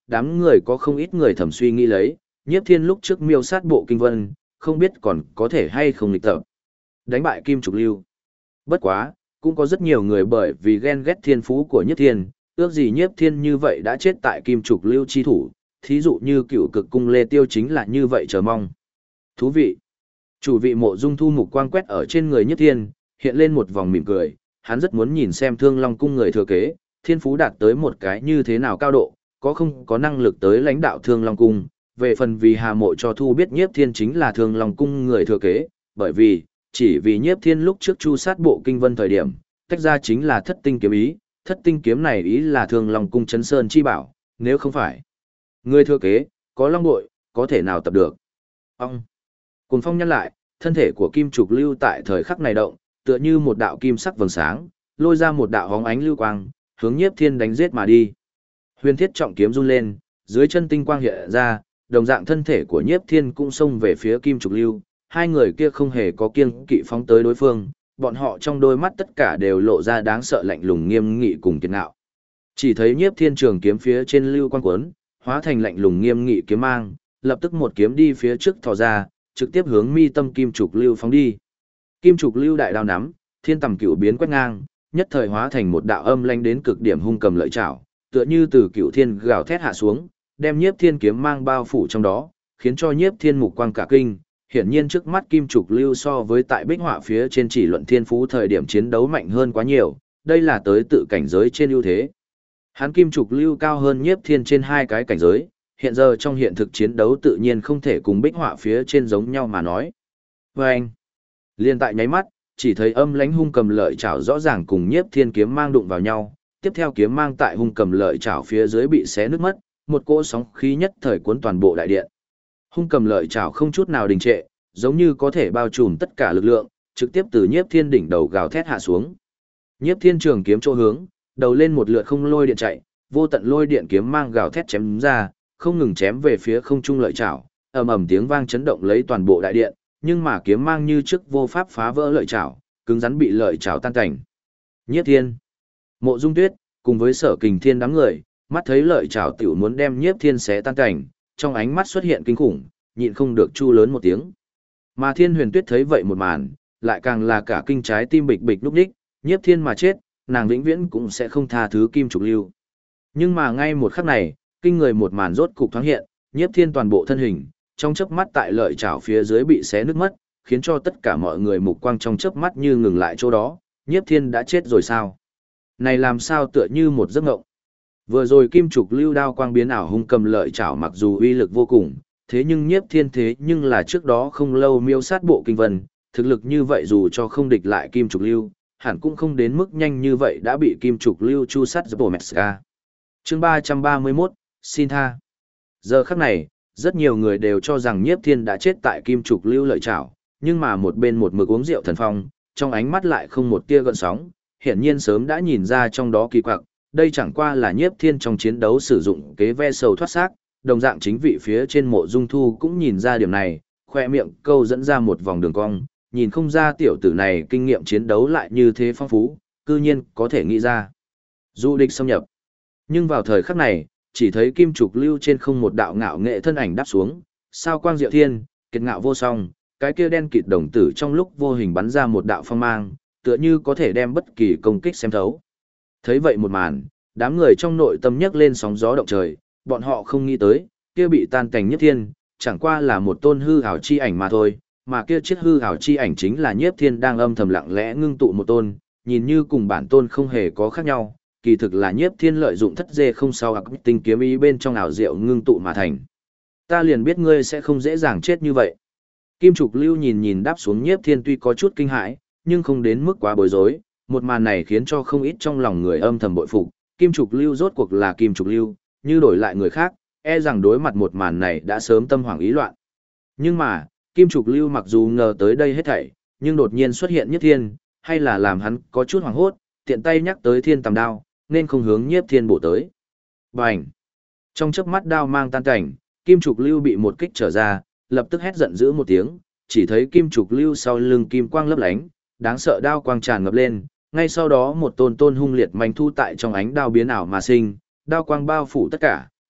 đám người có không ít người thầm suy nghĩ lấy, Nhiếp Thiên lúc trước miêu sát bộ kinh vân, không biết còn có thể hay không nghịch tập. Đánh bại Kim Trục Lưu. Bất quá, cũng có rất nhiều người bởi vì ghen ghét thiên phú của Nhiếp Thiên, ước gì Nhiếp Thiên như vậy đã chết tại Kim Trục Lưu chi thủ, thí dụ như Cựu Cực Cung Lê Tiêu chính là như vậy chờ mong. Thú vị. Chủ vị Mộ Dung Thu mục quang quét ở trên người Nhiếp Thiên, hiện lên một vòng mỉm cười, hắn rất muốn nhìn xem Thương Long Cung người thừa kế, thiên phú đạt tới một cái như thế nào cao độ, có không có năng lực tới lãnh đạo Thương Long Cung. Về phần vì Hà Mộ cho Thu biết Nhiếp Thiên chính là Thương Long Cung người thừa kế, bởi vì, chỉ vì Nhiếp Thiên lúc trước chu sát bộ kinh vân thời điểm, tách ra chính là thất tinh kiếm ý, thất tinh kiếm này ý là Thương Long Cung chấn sơn chi bảo, nếu không phải người thừa kế, có long bội, có thể nào tập được. Ông! Cùng phong nhăn lại, thân thể của Kim Trục Lưu tại thời khắc này động, tựa như một đạo kim sắc vầng sáng, lôi ra một đạo hóng ánh lưu quang, hướng Nhiếp Thiên đánh giết mà đi. Huyền thiết trọng kiếm run lên, dưới chân tinh quang hiện ra, đồng dạng thân thể của Nhiếp Thiên cũng xông về phía Kim Trục Lưu, hai người kia không hề có kiêng kỵ phóng tới đối phương, bọn họ trong đôi mắt tất cả đều lộ ra đáng sợ lạnh lùng nghiêm nghị cùng kiệt ngạo. Chỉ thấy Nhiếp Thiên trường kiếm phía trên lưu quang cuốn, hóa thành lạnh lùng nghiêm nghị kiếm mang, lập tức một kiếm đi phía trước thò ra, trực tiếp hướng mi tâm Kim Trục Lưu phóng đi. Kim Trục Lưu đại đao nắm, thiên tầm cửu biến quét ngang, nhất thời hóa thành một đạo âm lãnh đến cực điểm hung cầm lợi chảo, tựa như từ cửu thiên gào thét hạ xuống, đem Nhiếp Thiên kiếm mang bao phủ trong đó, khiến cho Nhiếp Thiên mục quang cả kinh. Hiển nhiên trước mắt Kim Trục Lưu so với tại bích họa phía trên chỉ luận thiên phú thời điểm chiến đấu mạnh hơn quá nhiều, đây là tới tự cảnh giới trên ưu thế. Hắn Kim Trục Lưu cao hơn Nhiếp Thiên trên hai cái cảnh giới, hiện giờ trong hiện thực chiến đấu tự nhiên không thể cùng bích họa phía trên giống nhau mà nói. Và anh, liên tại nháy mắt, chỉ thấy âm lãnh hung cầm lợi chảo rõ ràng cùng Nhiếp Thiên kiếm mang đụng vào nhau, tiếp theo kiếm mang tại hung cầm lợi chảo phía dưới bị xé nứt mất, một cỗ sóng khí nhất thời cuốn toàn bộ đại điện. Hung cầm lợi chảo không chút nào đình trệ, giống như có thể bao trùm tất cả lực lượng, trực tiếp từ Nhiếp Thiên đỉnh đầu gào thét hạ xuống. Nhiếp Thiên trường kiếm chỗ hướng, đầu lên một lượt không lôi điện chạy, vô tận lôi điện kiếm mang gào thét chém ra, không ngừng chém về phía không trung lợi chảo, ầm ầm tiếng vang chấn động lấy toàn bộ đại điện, nhưng mà kiếm mang như trước vô pháp phá vỡ lợi chảo, cứng rắn bị lợi chảo tan cảnh. Nhiếp Thiên, Mộ Dung Tuyết, cùng với Sở Kình Thiên đám người, mắt thấy lợi chảo tiểu muốn đem Nhiếp Thiên xé tan cảnh, trong ánh mắt xuất hiện kinh khủng, nhịn không được chu lớn một tiếng. Mà Thiên Huyền Tuyết thấy vậy một màn, lại càng là cả kinh trái tim bịch bịch lúc đích, Nhiếp Thiên mà chết, nàng vĩnh viễn cũng sẽ không tha thứ Kim Trục Lưu. Nhưng mà ngay một khắc này, kinh người một màn rốt cục thoáng hiện, Nhiếp Thiên toàn bộ thân hình, trong chớp mắt tại lợi chảo phía dưới bị xé nứt mất, khiến cho tất cả mọi người mục quang trong chớp mắt như ngừng lại chỗ đó, Nhiếp Thiên đã chết rồi sao? Này làm sao tựa như một giấc mộng. Vừa rồi Kim Trục Lưu đao quang biến ảo hung cầm lợi chảo mặc dù uy lực vô cùng, thế nhưng Nhiếp Thiên thế nhưng là trước đó không lâu miêu sát bộ kinh vân, thực lực như vậy dù cho không địch lại Kim Trục Lưu, hẳn cũng không đến mức nhanh như vậy đã bị Kim Trục Lưu chu sát giữa bộ Mexica. Chương 331, xin tha. Giờ khắc này, rất nhiều người đều cho rằng Nhiếp Thiên đã chết tại Kim Trục Lưu lợi chảo, nhưng mà một bên một mực uống rượu thần phong, trong ánh mắt lại không một tia gợn sóng, hiển nhiên sớm đã nhìn ra trong đó kỳ quặc, đây chẳng qua là Nhiếp Thiên trong chiến đấu sử dụng kế ve sầu thoát xác, đồng dạng chính vị phía trên Mộ Dung Thu cũng nhìn ra điểm này, khoe miệng câu dẫn ra một vòng đường cong, nhìn không ra tiểu tử này kinh nghiệm chiến đấu lại như thế phong phú, cư nhiên có thể nghĩ ra. Du địch xâm nhập. Nhưng vào thời khắc này, chỉ thấy Kim Trục Lưu trên không một đạo ngạo nghệ thân ảnh đáp xuống, sao quang diệu thiên, kiệt ngạo vô song, cái kia đen kịt đồng tử trong lúc vô hình bắn ra một đạo phong mang, tựa như có thể đem bất kỳ công kích xem thấu. Thấy vậy một màn, đám người trong nội tâm nhấc lên sóng gió động trời, bọn họ không nghĩ tới, kia bị tan cảnh Nhiếp Thiên, chẳng qua là một tôn hư ảo chi ảnh mà thôi, mà kia chiếc hư ảo chi ảnh chính là Nhiếp Thiên đang âm thầm lặng lẽ ngưng tụ một tôn, nhìn như cùng bản tôn không hề có khác nhau, kỳ thực là Nhiếp Thiên lợi dụng thất dê không sao ạc tinh kiếm ý bên trong ảo diệu ngưng tụ mà thành. Ta liền biết ngươi sẽ không dễ dàng chết như vậy. Kim Trục Lưu nhìn nhìn đáp xuống Nhiếp Thiên tuy có chút kinh hãi, nhưng không đến mức quá bối rối, một màn này khiến cho không ít trong lòng người âm thầm bội phục, Kim Trục Lưu rốt cuộc là Kim Trục Lưu, như đổi lại người khác, e rằng đối mặt một màn này đã sớm tâm hoảng ý loạn. Nhưng mà, Kim Trục Lưu mặc dù ngờ tới đây hết thảy, nhưng đột nhiên xuất hiện Nhiếp Thiên, hay là làm hắn có chút hoảng hốt, tiện tay nhắc tới thiên tầm đao, nên không hướng Nhiếp Thiên bổ tới. Bành! Trong chớp mắt đao mang tan cảnh, Kim Trục Lưu bị một kích trở ra, lập tức hét giận dữ một tiếng, chỉ thấy Kim Trục Lưu sau lưng kim quang lấp lánh, đáng sợ đao quang tràn ngập lên, ngay sau đó một tôn tôn hung liệt manh thu tại trong ánh đao biến ảo mà sinh, đao quang bao phủ tất cả,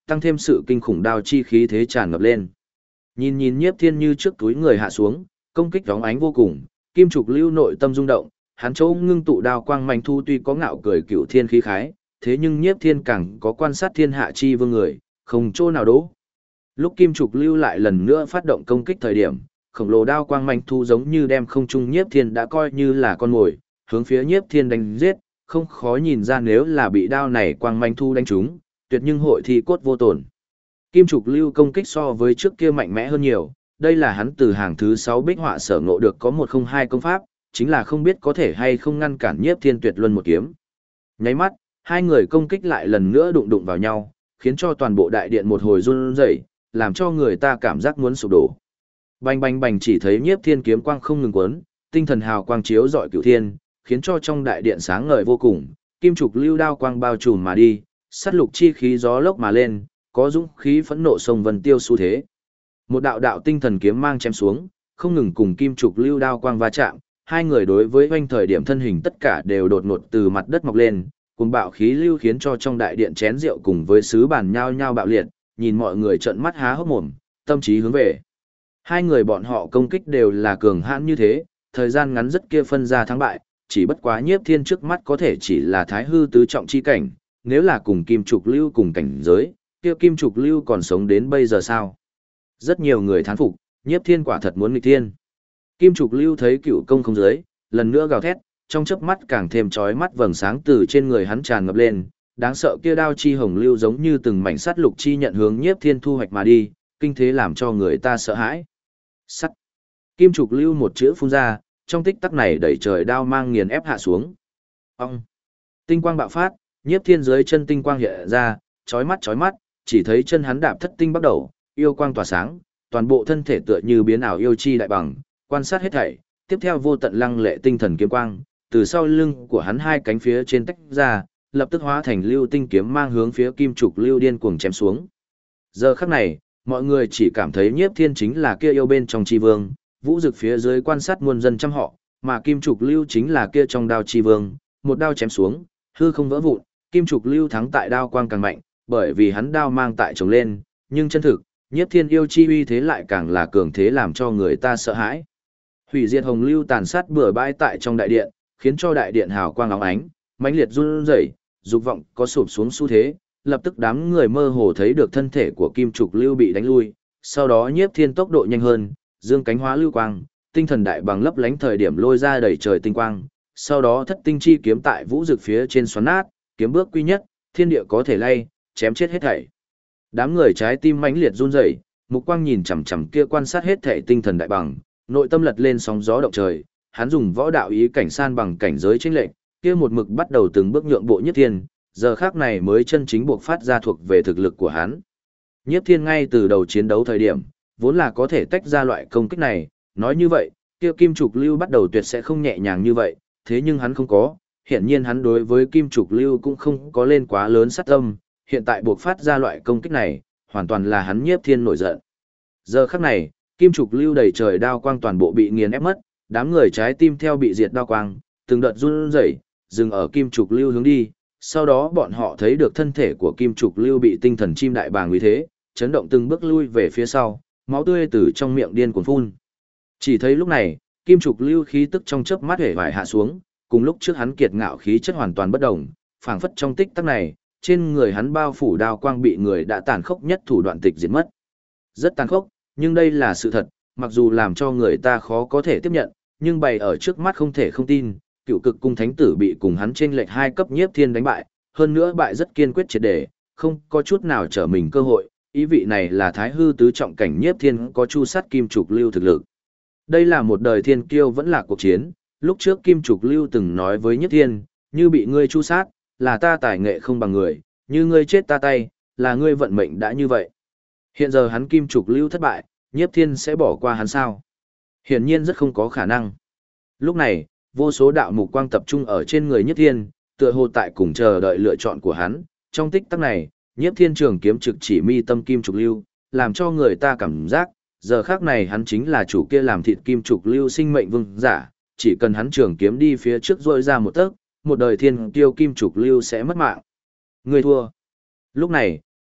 tăng thêm sự kinh khủng đao chi khí thế tràn ngập lên. Nhìn nhìn Nhiếp Thiên như trước túi người hạ xuống, công kích chói ánh vô cùng, Kim Trục Lưu nội tâm rung động, hắn chỗ ngưng tụ đao quang manh thu tuy có ngạo cười cửu thiên khí khái, thế nhưng Nhiếp Thiên càng có quan sát thiên hạ chi vương người, không chỗ nào đố. Lúc Kim Trục Lưu lại lần nữa phát động công kích thời điểm, khổng lồ đao quang manh thu giống như đem không trung Nhiếp Thiên đã coi như là con mồi, hướng phía Nhiếp Thiên đánh giết, không khó nhìn ra nếu là bị đao này quang manh thu đánh trúng, tuyệt nhưng hội thi cốt vô tổn. Kim Trục Lưu công kích so với trước kia mạnh mẽ hơn nhiều, đây là hắn từ hàng thứ 6 bích họa sở ngộ được có 102 công pháp, chính là không biết có thể hay không ngăn cản Nhiếp Thiên tuyệt luân một kiếm. Nháy mắt, hai người công kích lại lần nữa đụng đụng vào nhau, khiến cho toàn bộ đại điện một hồi run rẩy, làm cho người ta cảm giác muốn sụp đổ. Bành bành bành, chỉ thấy Nhiếp Thiên kiếm quang không ngừng quấn, tinh thần hào quang chiếu rọi cửu thiên, khiến cho trong đại điện sáng ngời vô cùng, Kim Trục Lưu đao quang bao trùm mà đi, sát lục chi khí gió lốc mà lên, có dũng khí phẫn nộ sông vân tiêu xu thế. Một đạo đạo tinh thần kiếm mang chém xuống, không ngừng cùng Kim Trục Lưu đao quang va chạm, hai người đối với oanh thời điểm thân hình tất cả đều đột ngột từ mặt đất mọc lên, cùng bạo khí lưu khiến cho trong đại điện chén rượu cùng với sứ bàn nhao nhao bạo liệt, nhìn mọi người trợn mắt há hốc mồm, tâm trí hướng về. Hai người bọn họ công kích đều là cường hãn như thế, thời gian ngắn rất kia phân ra thắng bại, chỉ bất quá Nhiếp Thiên trước mắt có thể chỉ là thái hư tứ trọng chi cảnh, nếu là cùng Kim Trục Lưu cùng cảnh giới, kia Kim Trục Lưu còn sống đến bây giờ sao? Rất nhiều người thán phục, Nhiếp Thiên quả thật muốn nghịch thiên. Kim Trục Lưu thấy cựu công không giới, lần nữa gào thét, trong chớp mắt càng thêm chói mắt vầng sáng từ trên người hắn tràn ngập lên, đáng sợ kia đao chi hồng lưu giống như từng mảnh sắt lục chi nhận hướng Nhiếp Thiên thu hoạch mà đi, kinh thế làm cho người ta sợ hãi. Sắt. Kim Trục Lưu một chữ phun ra, trong tích tắc này đẩy trời đao mang nghiền ép hạ xuống. Ông. Tinh quang bạo phát, Nhiếp Thiên dưới chân tinh quang hiện ra, chói mắt, chỉ thấy chân hắn đạp thất tinh bắt đầu, yêu quang tỏa sáng, toàn bộ thân thể tựa như biến ảo yêu chi đại bằng, quan sát hết thảy, tiếp theo vô tận lăng lệ tinh thần kiếm quang, từ sau lưng của hắn hai cánh phía trên tách ra, lập tức hóa thành lưu tinh kiếm mang hướng phía Kim Trục Lưu điên cuồng chém xuống. Giờ khắc này, mọi người chỉ cảm thấy Nhiếp Thiên chính là kia yêu bên trong chi vương, vũ dực phía dưới quan sát muôn dân trăm họ, mà Kim Trục Lưu chính là kia trong đao chi vương, một đao chém xuống, hư không vỡ vụn, Kim Trục Lưu thắng tại đao quang càng mạnh, bởi vì hắn đao mang tại trồng lên, nhưng chân thực, Nhiếp Thiên yêu chi uy thế lại càng là cường thế làm cho người ta sợ hãi. Hủy diệt hồng lưu tàn sát bừa bãi tại trong đại điện, khiến cho đại điện hào quang óng ánh, mãnh liệt run rẩy, dục vọng có sụp xuống xu thế, lập tức đám người mơ hồ thấy được thân thể của Kim Trục Lưu bị đánh lui, sau đó Nhiếp Thiên tốc độ nhanh hơn, dương cánh hóa lưu quang, tinh thần đại bằng lấp lánh thời điểm lôi ra đầy trời tinh quang, sau đó thất tinh chi kiếm tại vũ dực phía trên xoắn nát, kiếm bước quy nhất, thiên địa có thể lay, chém chết hết thảy. Đám người trái tim mãnh liệt run rẩy, mục quang nhìn chằm chằm kia quan sát hết thảy tinh thần đại bằng, nội tâm lật lên sóng gió động trời, hắn dùng võ đạo ý cảnh san bằng cảnh giới chênh lệch, kia một mực bắt đầu từng bước nhượng bộ Nhiếp Thiên, giờ khắc này mới chân chính buộc phát ra thuộc về thực lực của hắn. Nhiếp Thiên ngay từ đầu chiến đấu thời điểm, vốn là có thể tách ra loại công kích này, nói như vậy, kia Kim Trục Lưu bắt đầu tuyệt sẽ không nhẹ nhàng như vậy, thế nhưng hắn không có, hiện nhiên hắn đối với Kim Trục Lưu cũng không có lên quá lớn sát tâm, hiện tại buộc phát ra loại công kích này, hoàn toàn là hắn Nhiếp Thiên nổi giận. Giờ khắc này, Kim Trục Lưu đầy trời đao quang toàn bộ bị nghiền ép mất, đám người trái tim theo bị diệt đao quang, từng đợt run rẩy, dừng ở Kim Trục Lưu hướng đi, sau đó bọn họ thấy được thân thể của Kim Trục Lưu bị tinh thần chim đại bàng uy thế, chấn động từng bước lui về phía sau, máu tươi từ trong miệng điên cuồng phun. Chỉ thấy lúc này, Kim Trục Lưu khí tức trong chớp mắt hể vải hạ xuống, cùng lúc trước hắn kiệt ngạo khí chất hoàn toàn bất động, phảng phất trong tích tắc này, trên người hắn bao phủ đao quang bị người đã tàn khốc nhất thủ đoạn tịch diệt mất. Rất tàn khốc, nhưng đây là sự thật, mặc dù làm cho người ta khó có thể tiếp nhận, nhưng bày ở trước mắt không thể không tin, cựu cực cung thánh tử bị cùng hắn chênh lệch 2 cấp Nhiếp Thiên đánh bại, hơn nữa bại rất kiên quyết triệt để, không có chút nào trở mình cơ hội, ý vị này là thái hư tứ trọng cảnh Nhiếp Thiên có chu sát Kim Trục Lưu thực lực. Đây là một đời thiên kiêu vẫn là cuộc chiến, lúc trước Kim Trục Lưu từng nói với Nhiếp Thiên, như bị ngươi chu sát, là ta tài nghệ không bằng người, như ngươi chết ta tay, là ngươi vận mệnh đã như vậy. Hiện giờ hắn Kim Trục Lưu thất bại, Nhiếp Thiên sẽ bỏ qua hắn sao? Hiển nhiên rất không có khả năng. Lúc này, vô số đạo mục quang tập trung ở trên người Nhiếp Thiên, tựa hồ tại cùng chờ đợi lựa chọn của hắn. Trong tích tắc này, Nhiếp Thiên trường kiếm trực chỉ mi tâm Kim Trục Lưu, làm cho người ta cảm giác, giờ khắc này hắn chính là chủ kia làm thịt Kim Trục Lưu sinh mệnh vương giả, chỉ cần hắn trường kiếm đi phía trước rôi ra một tấc, một đời thiên kiêu Kim Trục Lưu sẽ mất mạng. Người thua. Lúc này,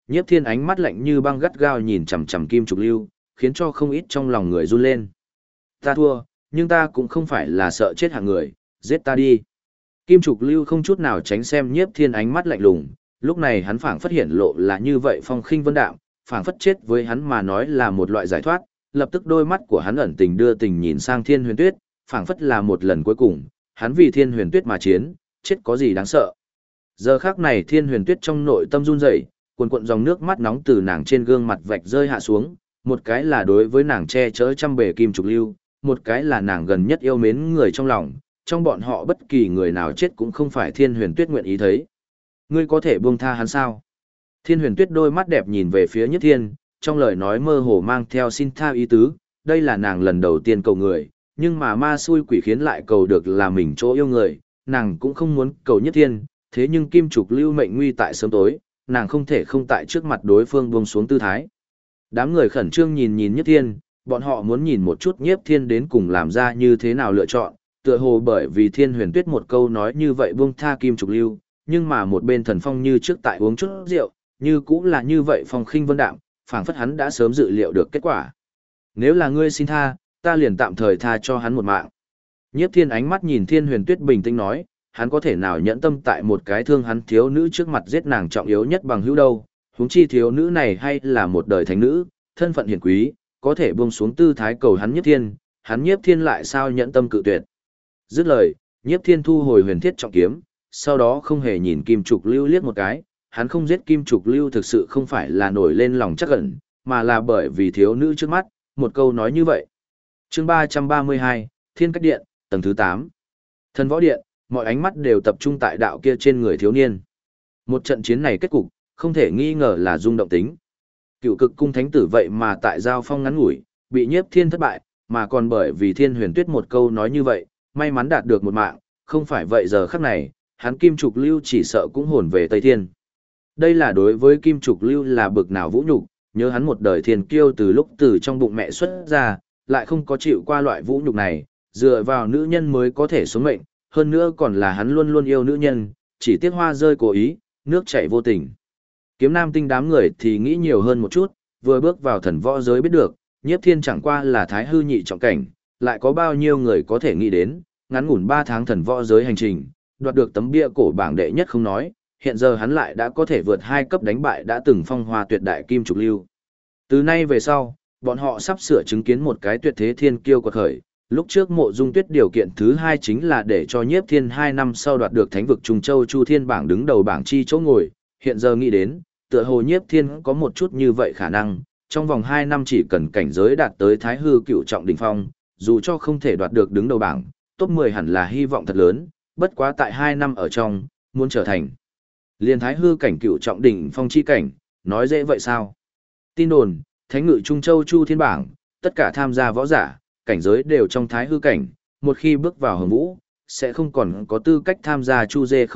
Nhiếp Thiên ánh mắt lạnh như băng gắt gao nhìn chằm chằm Kim Trục Lưu, khiến cho không ít trong lòng người run lên. Ta thua, nhưng ta cũng không phải là sợ chết hạng người, giết ta đi. Kim Trục Lưu không chút nào tránh xem Nhiếp Thiên ánh mắt lạnh lùng, lúc này hắn phảng phất hiện lộ là như vậy phong khinh vân đạm, phảng phất chết với hắn mà nói là một loại giải thoát, lập tức đôi mắt của hắn ẩn tình đưa tình nhìn sang Thiên Huyền Tuyết, phảng phất là một lần cuối cùng, hắn vì Thiên Huyền Tuyết mà chiến, chết có gì đáng sợ. Giờ khắc này Thiên Huyền Tuyết trong nội tâm run rẩy, cuồn cuộn dòng nước mắt nóng từ nàng trên gương mặt vạch rơi hạ xuống, một cái là đối với nàng che chở trăm bề Kim Trục Lưu, một cái là nàng gần nhất yêu mến người trong lòng, trong bọn họ bất kỳ người nào chết cũng không phải Thiên Huyền Tuyết nguyện ý thấy. Ngươi có thể buông tha hắn sao? Thiên Huyền Tuyết đôi mắt đẹp nhìn về phía Nhất Thiên, trong lời nói mơ hồ mang theo xin tha ý tứ, đây là nàng lần đầu tiên cầu người, nhưng mà ma xui quỷ khiến lại cầu được là mình chỗ yêu người, nàng cũng không muốn cầu Nhất Thiên, thế nhưng Kim Trục Lưu mệnh nguy tại sớm tối, nàng không thể không tại trước mặt đối phương buông xuống tư thái. Đám người khẩn trương nhìn Nhất Thiên, bọn họ muốn nhìn một chút Nhiếp Thiên đến cùng làm ra như thế nào lựa chọn, tựa hồ bởi vì Thiên Huyền Tuyết một câu nói như vậy buông tha Kim Trục Lưu, nhưng mà một bên Thần Phong như trước tại uống chút rượu, như cũng là như vậy phong khinh vân đạm, phảng phất hắn đã sớm dự liệu được kết quả. Nếu là ngươi xin tha, ta liền tạm thời tha cho hắn một mạng. Nhiếp Thiên ánh mắt nhìn Thiên Huyền Tuyết bình tĩnh nói, hắn có thể nào nhẫn tâm tại một cái thương hắn thiếu nữ trước mặt giết nàng trọng yếu nhất bằng hữu đâu, huống chi thiếu nữ này hay là một đời thánh nữ, thân phận hiển quý, có thể buông xuống tư thái cầu hắn Nhiếp Thiên lại sao nhẫn tâm cự tuyệt. Dứt lời, Nhiếp Thiên thu hồi huyền thiết trọng kiếm, sau đó không hề nhìn Kim Trục Lưu liếc một cái, hắn không giết Kim Trục Lưu thực sự không phải là nổi lên lòng chắc ẩn, mà là bởi vì thiếu nữ trước mắt, một câu nói như vậy. Chương 332, Thiên Cách Điện, tầng thứ 8. Thần Võ Điện, mọi ánh mắt đều tập trung tại đạo kia trên người thiếu niên. Một trận chiến này kết cục, không thể nghi ngờ là rung động tính. Cựu Cực Cung thánh tử vậy mà tại giao phong ngắn ngủi, bị Nhiếp Thiên thất bại, mà còn bởi vì Thiên Huyền Tuyết một câu nói như vậy, may mắn đạt được một mạng, không phải vậy giờ khắc này, hắn Kim Trục Lưu chỉ sợ cũng hồn về Tây Thiên. Đây là đối với Kim Trục Lưu là bực nào vũ nhục, nhớ hắn một đời thiên kiêu từ lúc từ trong bụng mẹ xuất ra, lại không có chịu qua loại vũ nhục này, dựa vào nữ nhân mới có thể sống mệnh, hơn nữa còn là hắn luôn luôn yêu nữ nhân, chỉ tiếc hoa rơi cố ý, nước chảy vô tình. Kiếm Nam Tinh đám người thì nghĩ nhiều hơn một chút, vừa bước vào thần võ giới biết được, Nhiếp Thiên chẳng qua là thái hư nhị trọng cảnh, lại có bao nhiêu người có thể nghĩ đến, ngắn ngủn 3 tháng thần võ giới hành trình, đoạt được tấm bia cổ bảng đệ nhất không nói, hiện giờ hắn lại đã có thể vượt 2 cấp đánh bại đã từng phong hoa tuyệt đại Kim Trục Lưu. Từ nay về sau, bọn họ sắp sửa chứng kiến một cái tuyệt thế thiên kiêu quật khởi. Lúc trước Mộ Dung Tuyết điều kiện thứ 2 chính là để cho Nhiếp Thiên 2 năm sau đoạt được Thánh vực Trung Châu Chu Thiên bảng đứng đầu bảng chi chỗ ngồi, hiện giờ nghĩ đến, tựa hồ Nhiếp Thiên có một chút như vậy khả năng, trong vòng 2 năm chỉ cần cảnh giới đạt tới Thái hư cựu trọng đỉnh phong, dù cho không thể đoạt được đứng đầu bảng, top 10 hẳn là hy vọng thật lớn, bất quá tại 2 năm ở trong, muốn trở thành liên Thái hư cảnh cựu trọng đỉnh phong chi cảnh, nói dễ vậy sao? Tin đồn, Thánh ngự Trung Châu Chu Thiên bảng, tất cả tham gia võ giả, cảnh giới đều trong thái hư cảnh, một khi bước vào hồng vũ, sẽ không còn có tư cách tham gia Chu Dê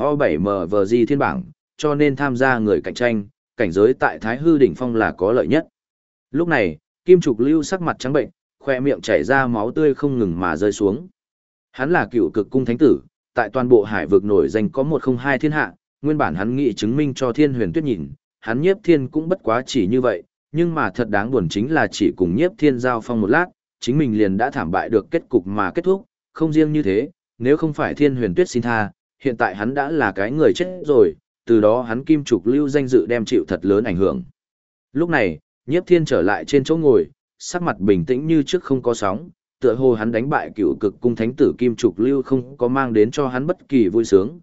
07O7MVG thiên bảng, cho nên tham gia người cạnh tranh, cảnh giới tại thái hư đỉnh phong là có lợi nhất. Lúc này, Kim Trục Lưu sắc mặt trắng bệnh, khoe miệng chảy ra máu tươi không ngừng mà rơi xuống. Hắn là Cựu Cực Cung thánh tử, tại toàn bộ hải vực nổi danh có 102 thiên hạ, nguyên bản hắn nghĩ chứng minh cho Thiên Huyền Tuyết nhìn, hắn Nhiếp Thiên cũng bất quá chỉ như vậy, nhưng mà thật đáng buồn chính là chỉ cùng Nhiếp Thiên giao phong một lát, chính mình liền đã thảm bại được kết cục mà kết thúc, không riêng như thế, nếu không phải Thiên Huyền Tuyết xin tha, hiện tại hắn đã là cái người chết rồi, từ đó hắn Kim Trục Lưu danh dự đem chịu thật lớn ảnh hưởng. Lúc này, Nhiếp Thiên trở lại trên chỗ ngồi, sắc mặt bình tĩnh như trước không có sóng, tựa hồ hắn đánh bại Cựu Cực Cung thánh tử Kim Trục Lưu không có mang đến cho hắn bất kỳ vui sướng,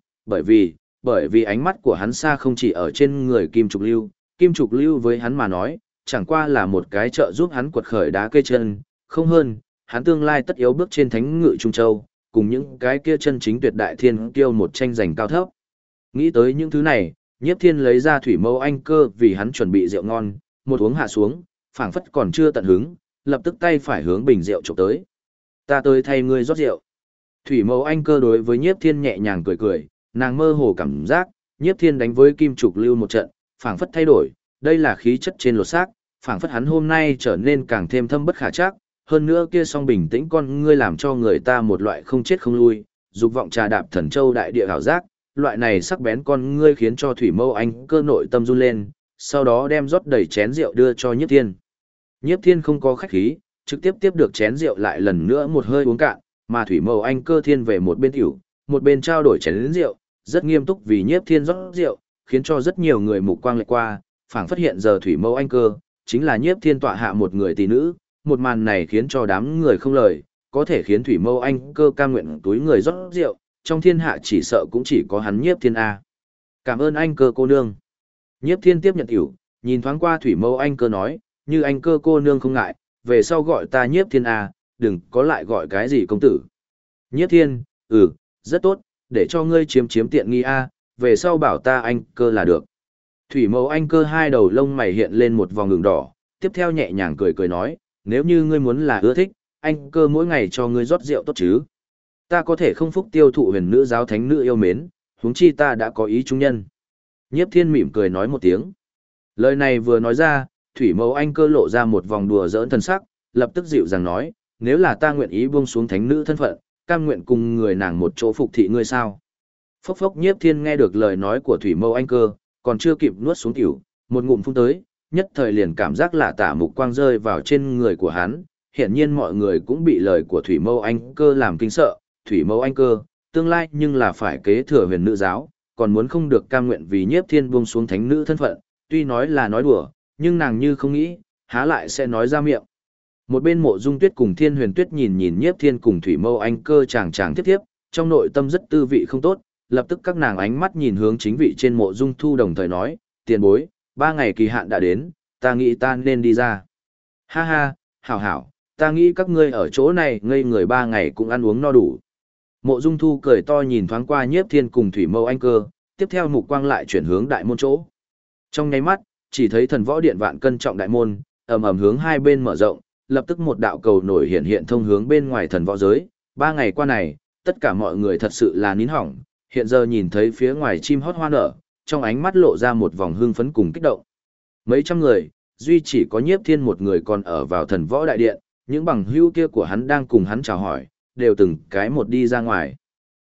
bởi vì ánh mắt của hắn xa không chỉ ở trên người Kim Trục Lưu với hắn mà nói, chẳng qua là một cái trợ giúp hắn quật khởi đá cây chân, không hơn, hắn tương lai tất yếu bước trên thánh ngự Trung Châu, cùng những cái kia chân chính tuyệt đại thiên kiêu một tranh giành cao thấp. Nghĩ tới những thứ này, Nhiếp Thiên lấy ra thủy mâu anh cơ vì hắn chuẩn bị rượu ngon, một uống hạ xuống, phảng phất còn chưa tận hứng, lập tức tay phải hướng bình rượu chụp tới. Ta tới thay ngươi rót rượu. Thủy mâu anh cơ đối với Nhiếp Thiên nhẹ nhàng cười cười, nàng mơ hồ cảm giác, Nhiếp Thiên đánh với Kim Trục Lưu một trận, phảng phất thay đổi, đây là khí chất trên lột xác, phảng phất hắn hôm nay trở nên càng thêm thâm bất khả trắc, hơn nữa kia song bình tĩnh con ngươi làm cho người ta một loại không chết không lui, dục vọng trà đạp thần châu đại địa hảo giác, loại này sắc bén con ngươi khiến cho thủy mâu anh cơ nội tâm run lên, sau đó đem rót đầy chén rượu đưa cho Nhiếp Thiên. Nhiếp Thiên không có khách khí, trực tiếp tiếp được chén rượu lại lần nữa một hơi uống cạn, mà Thủy Mâu Anh Cơ thiên về một bên tiểu, một bên trao đổi chén rượu, rất nghiêm túc vì Nhiếp Thiên rót rượu, khiến cho rất nhiều người mục quang lệch qua, phảng phất hiện giờ Thủy Mâu Anh Cơ chính là Nhiếp Thiên tọa hạ một người tỷ nữ, một màn này khiến cho đám người không lời, có thể khiến Thủy Mâu Anh Cơ cam nguyện túi người rót rượu, trong thiên hạ chỉ sợ cũng chỉ có hắn Nhiếp Thiên a. Cảm ơn Anh Cơ cô nương. Nhiếp Thiên tiếp nhận tiểu, nhìn thoáng qua Thủy Mâu Anh Cơ nói, như Anh Cơ cô nương không ngại, về sau gọi ta Nhiếp Thiên a, đừng có lại gọi cái gì công tử. Nhiếp Thiên, rất tốt, để cho ngươi chiếm tiện nghi a, về sau bảo ta Anh Cơ là được. Thủy Mâu Anh Cơ hai đầu lông mày hiện lên một vòng ngừng đỏ, tiếp theo nhẹ nhàng cười nói, nếu như ngươi muốn là ưa thích, Anh Cơ mỗi ngày cho ngươi rót rượu tốt chứ. Ta có thể không phúc tiêu thụ huyền nữ giáo thánh nữ yêu mến, huống chi ta đã có ý trung nhân. Nhiếp Thiên mỉm cười nói một tiếng. Lời này vừa nói ra, Thủy Mâu Anh Cơ lộ ra một vòng đùa giỡn thân sắc, lập tức dịu dàng nói, nếu là ta nguyện ý buông xuống thánh nữ thân phận, cam nguyện cùng người nàng một chỗ phục thị ngươi sao. Phốc phốc. Nhiếp Thiên nghe được lời nói của Thủy Mâu Anh Cơ, còn chưa kịp nuốt xuống tiểu, một ngụm phun tới, nhất thời liền cảm giác lạ tả mục quang rơi vào trên người của hắn, hiển nhiên mọi người cũng bị lời của Thủy Mâu Anh Cơ làm kinh sợ, Thủy Mâu Anh Cơ, tương lai nhưng là phải kế thừa huyền nữ giáo, còn muốn không được cam nguyện vì Nhiếp Thiên buông xuống thánh nữ thân phận, tuy nói là nói đùa, nhưng nàng như không nghĩ, há lại sẽ nói ra miệng. Một bên Mộ Dung Tuyết cùng Thiên Huyền Tuyết nhìn Nhiếp Thiên cùng Thủy Mâu Anh Cơ chàng tiếp tiếp, trong nội tâm rất tư vị không tốt, lập tức các nàng ánh mắt nhìn hướng chính vị trên Mộ Dung Thu đồng thời nói, tiền bối, 3 ngày kỳ hạn đã đến, ta nghĩ ta nên đi ra. Ha ha, hảo, ta nghĩ các ngươi ở chỗ này ngây người 3 ngày cũng ăn uống no đủ. Mộ Dung Thu cười to nhìn thoáng qua Nhiếp Thiên cùng Thủy Mâu Anh Cơ, tiếp theo mục quang lại chuyển hướng đại môn chỗ. Trong nháy mắt, chỉ thấy thần võ điện vạn cân trọng đại môn, ầm ầm hướng hai bên mở rộng, lập tức một đạo cầu nổi hiện thông hướng bên ngoài thần võ giới. 3 ngày qua này, tất cả mọi người thật sự là nín hỏng, hiện giờ nhìn thấy phía ngoài chim hót hoa nở, trong ánh mắt lộ ra một vòng hưng phấn cùng kích động. Mấy trăm người, duy chỉ có Nhiếp Thiên một người còn ở vào thần võ đại điện, những bằng hữu kia của hắn đang cùng hắn chào hỏi, đều từng cái một đi ra ngoài.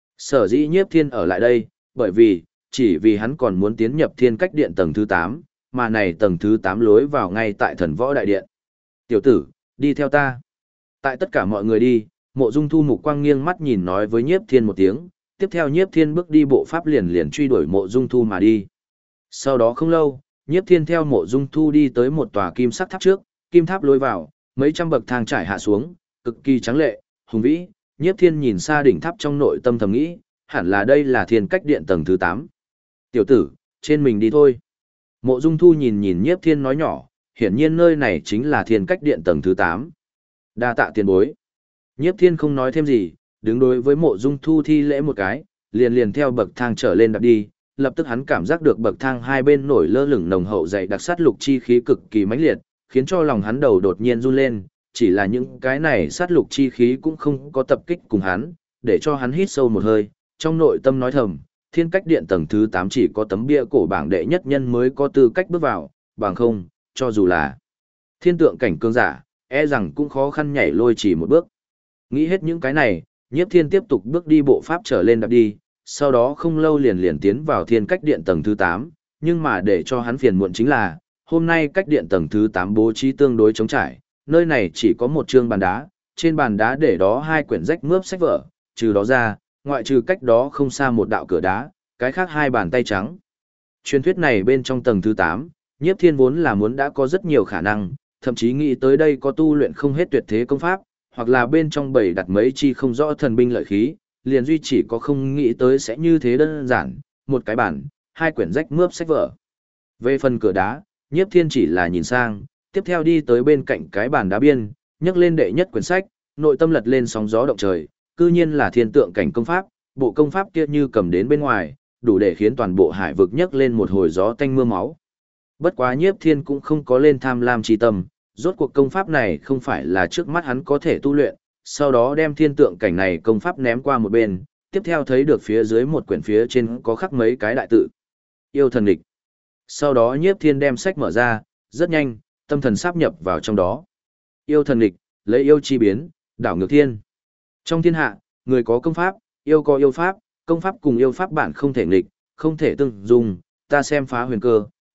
Sở dĩ Nhiếp Thiên ở lại đây, bởi vì, chỉ vì hắn còn muốn tiến nhập thiên cách điện tầng thứ 8, mà này tầng thứ 8 lối vào ngay tại thần võ đại điện. Tiểu tử, đi theo ta. Tại tất cả mọi người đi, Mộ Dung Thu mục quang nghiêng mắt nhìn nói với Nhiếp Thiên một tiếng, tiếp theo Nhiếp Thiên bước đi bộ pháp liền truy đuổi Mộ Dung Thu mà đi. Sau đó không lâu, Nhiếp Thiên theo Mộ Dung Thu đi tới một tòa kim sắc tháp trước, kim tháp lối vào, mấy trăm bậc thang trải hạ xuống, cực kỳ tráng lệ, hùng vĩ. Nhiếp Thiên nhìn xa đỉnh tháp trong nội tâm thầm nghĩ, hẳn là đây là thiên cách điện tầng thứ 8. Tiểu tử, trên mình đi thôi. Mộ Dung Thu nhìn Nhiếp Thiên nói nhỏ, hiển nhiên nơi này chính là thiên cách điện tầng thứ 8. Đa tạ tiền bối. Nhiếp Thiên không nói thêm gì, đứng đối với Mộ Dung Thu thi lễ một cái, liền theo bậc thang trở lên đạp đi, lập tức hắn cảm giác được bậc thang hai bên nổi lơ lửng nồng hậu dày đặc sát lục chi khí cực kỳ mãnh liệt, khiến cho lòng hắn đầu đột nhiên run lên, chỉ là những cái này sát lục chi khí cũng không có tập kích cùng hắn, để cho hắn hít sâu một hơi, trong nội tâm nói thầm, thiên cách điện tầng thứ 8 chỉ có tấm bia cổ bảng đệ nhất nhân mới có tư cách bước vào, bằng không, cho dù là thiên tượng cảnh cường giả, e rằng cũng khó khăn nhảy lôi chỉ một bước. Nghĩ hết những cái này, Nhiếp Thiên tiếp tục bước đi bộ pháp trở lên đạp đi, sau đó không lâu liền tiến vào thiên cách điện tầng thứ 8, nhưng mà để cho hắn phiền muộn chính là, hôm nay cách điện tầng thứ 8 bố trí tương đối trống trải, nơi này chỉ có một trương bàn đá, trên bàn đá để đó 2 quyển rách mướp sách vở, trừ đó ra, ngoại trừ cách đó không xa một đạo cửa đá, cái khác 2 bàn tay trắng. Truyền thuyết này bên trong tầng thứ 8, Nhiếp Thiên vốn là muốn đã có rất nhiều khả năng, thậm chí nghĩ tới đây có tu luyện không hết tuyệt thế công pháp, hoặc là bên trong bầy đặt mấy chi không rõ thần binh lợi khí, liền duy chỉ có không nghĩ tới sẽ như thế đơn giản, một cái bản, 2 quyển rách mướp sách vở. Về phần cửa đá, Nhiếp Thiên chỉ là nhìn sang, tiếp theo đi tới bên cạnh cái bàn đá biên, nhấc lên đệ nhất quyển sách, nội tâm lật lên sóng gió động trời, cư nhiên là thiên tượng cảnh công pháp, bộ công pháp kia như cầm đến bên ngoài, đủ để khiến toàn bộ hải vực nhấc lên một hồi gió tanh mưa máu. Bất quá Nhiếp Thiên cũng không có lên tham lam chi tâm, rốt cuộc công pháp này không phải là trước mắt hắn có thể tu luyện, sau đó đem thiên tượng cảnh này công pháp ném qua một bên, tiếp theo thấy được phía dưới một quyển phía trên có khắc mấy cái đại tự. Yêu thần địch. Sau đó Nhiếp Thiên đem sách mở ra, rất nhanh, tâm thần sáp nhập vào trong đó. Yêu thần địch, lấy yêu chi biến, đảo ngược thiên. Trong thiên hạ, người có công pháp, yêu có yêu pháp, công pháp cùng yêu pháp bản không thể nghịch, không thể tương dung, ta xem phá huyền cơ,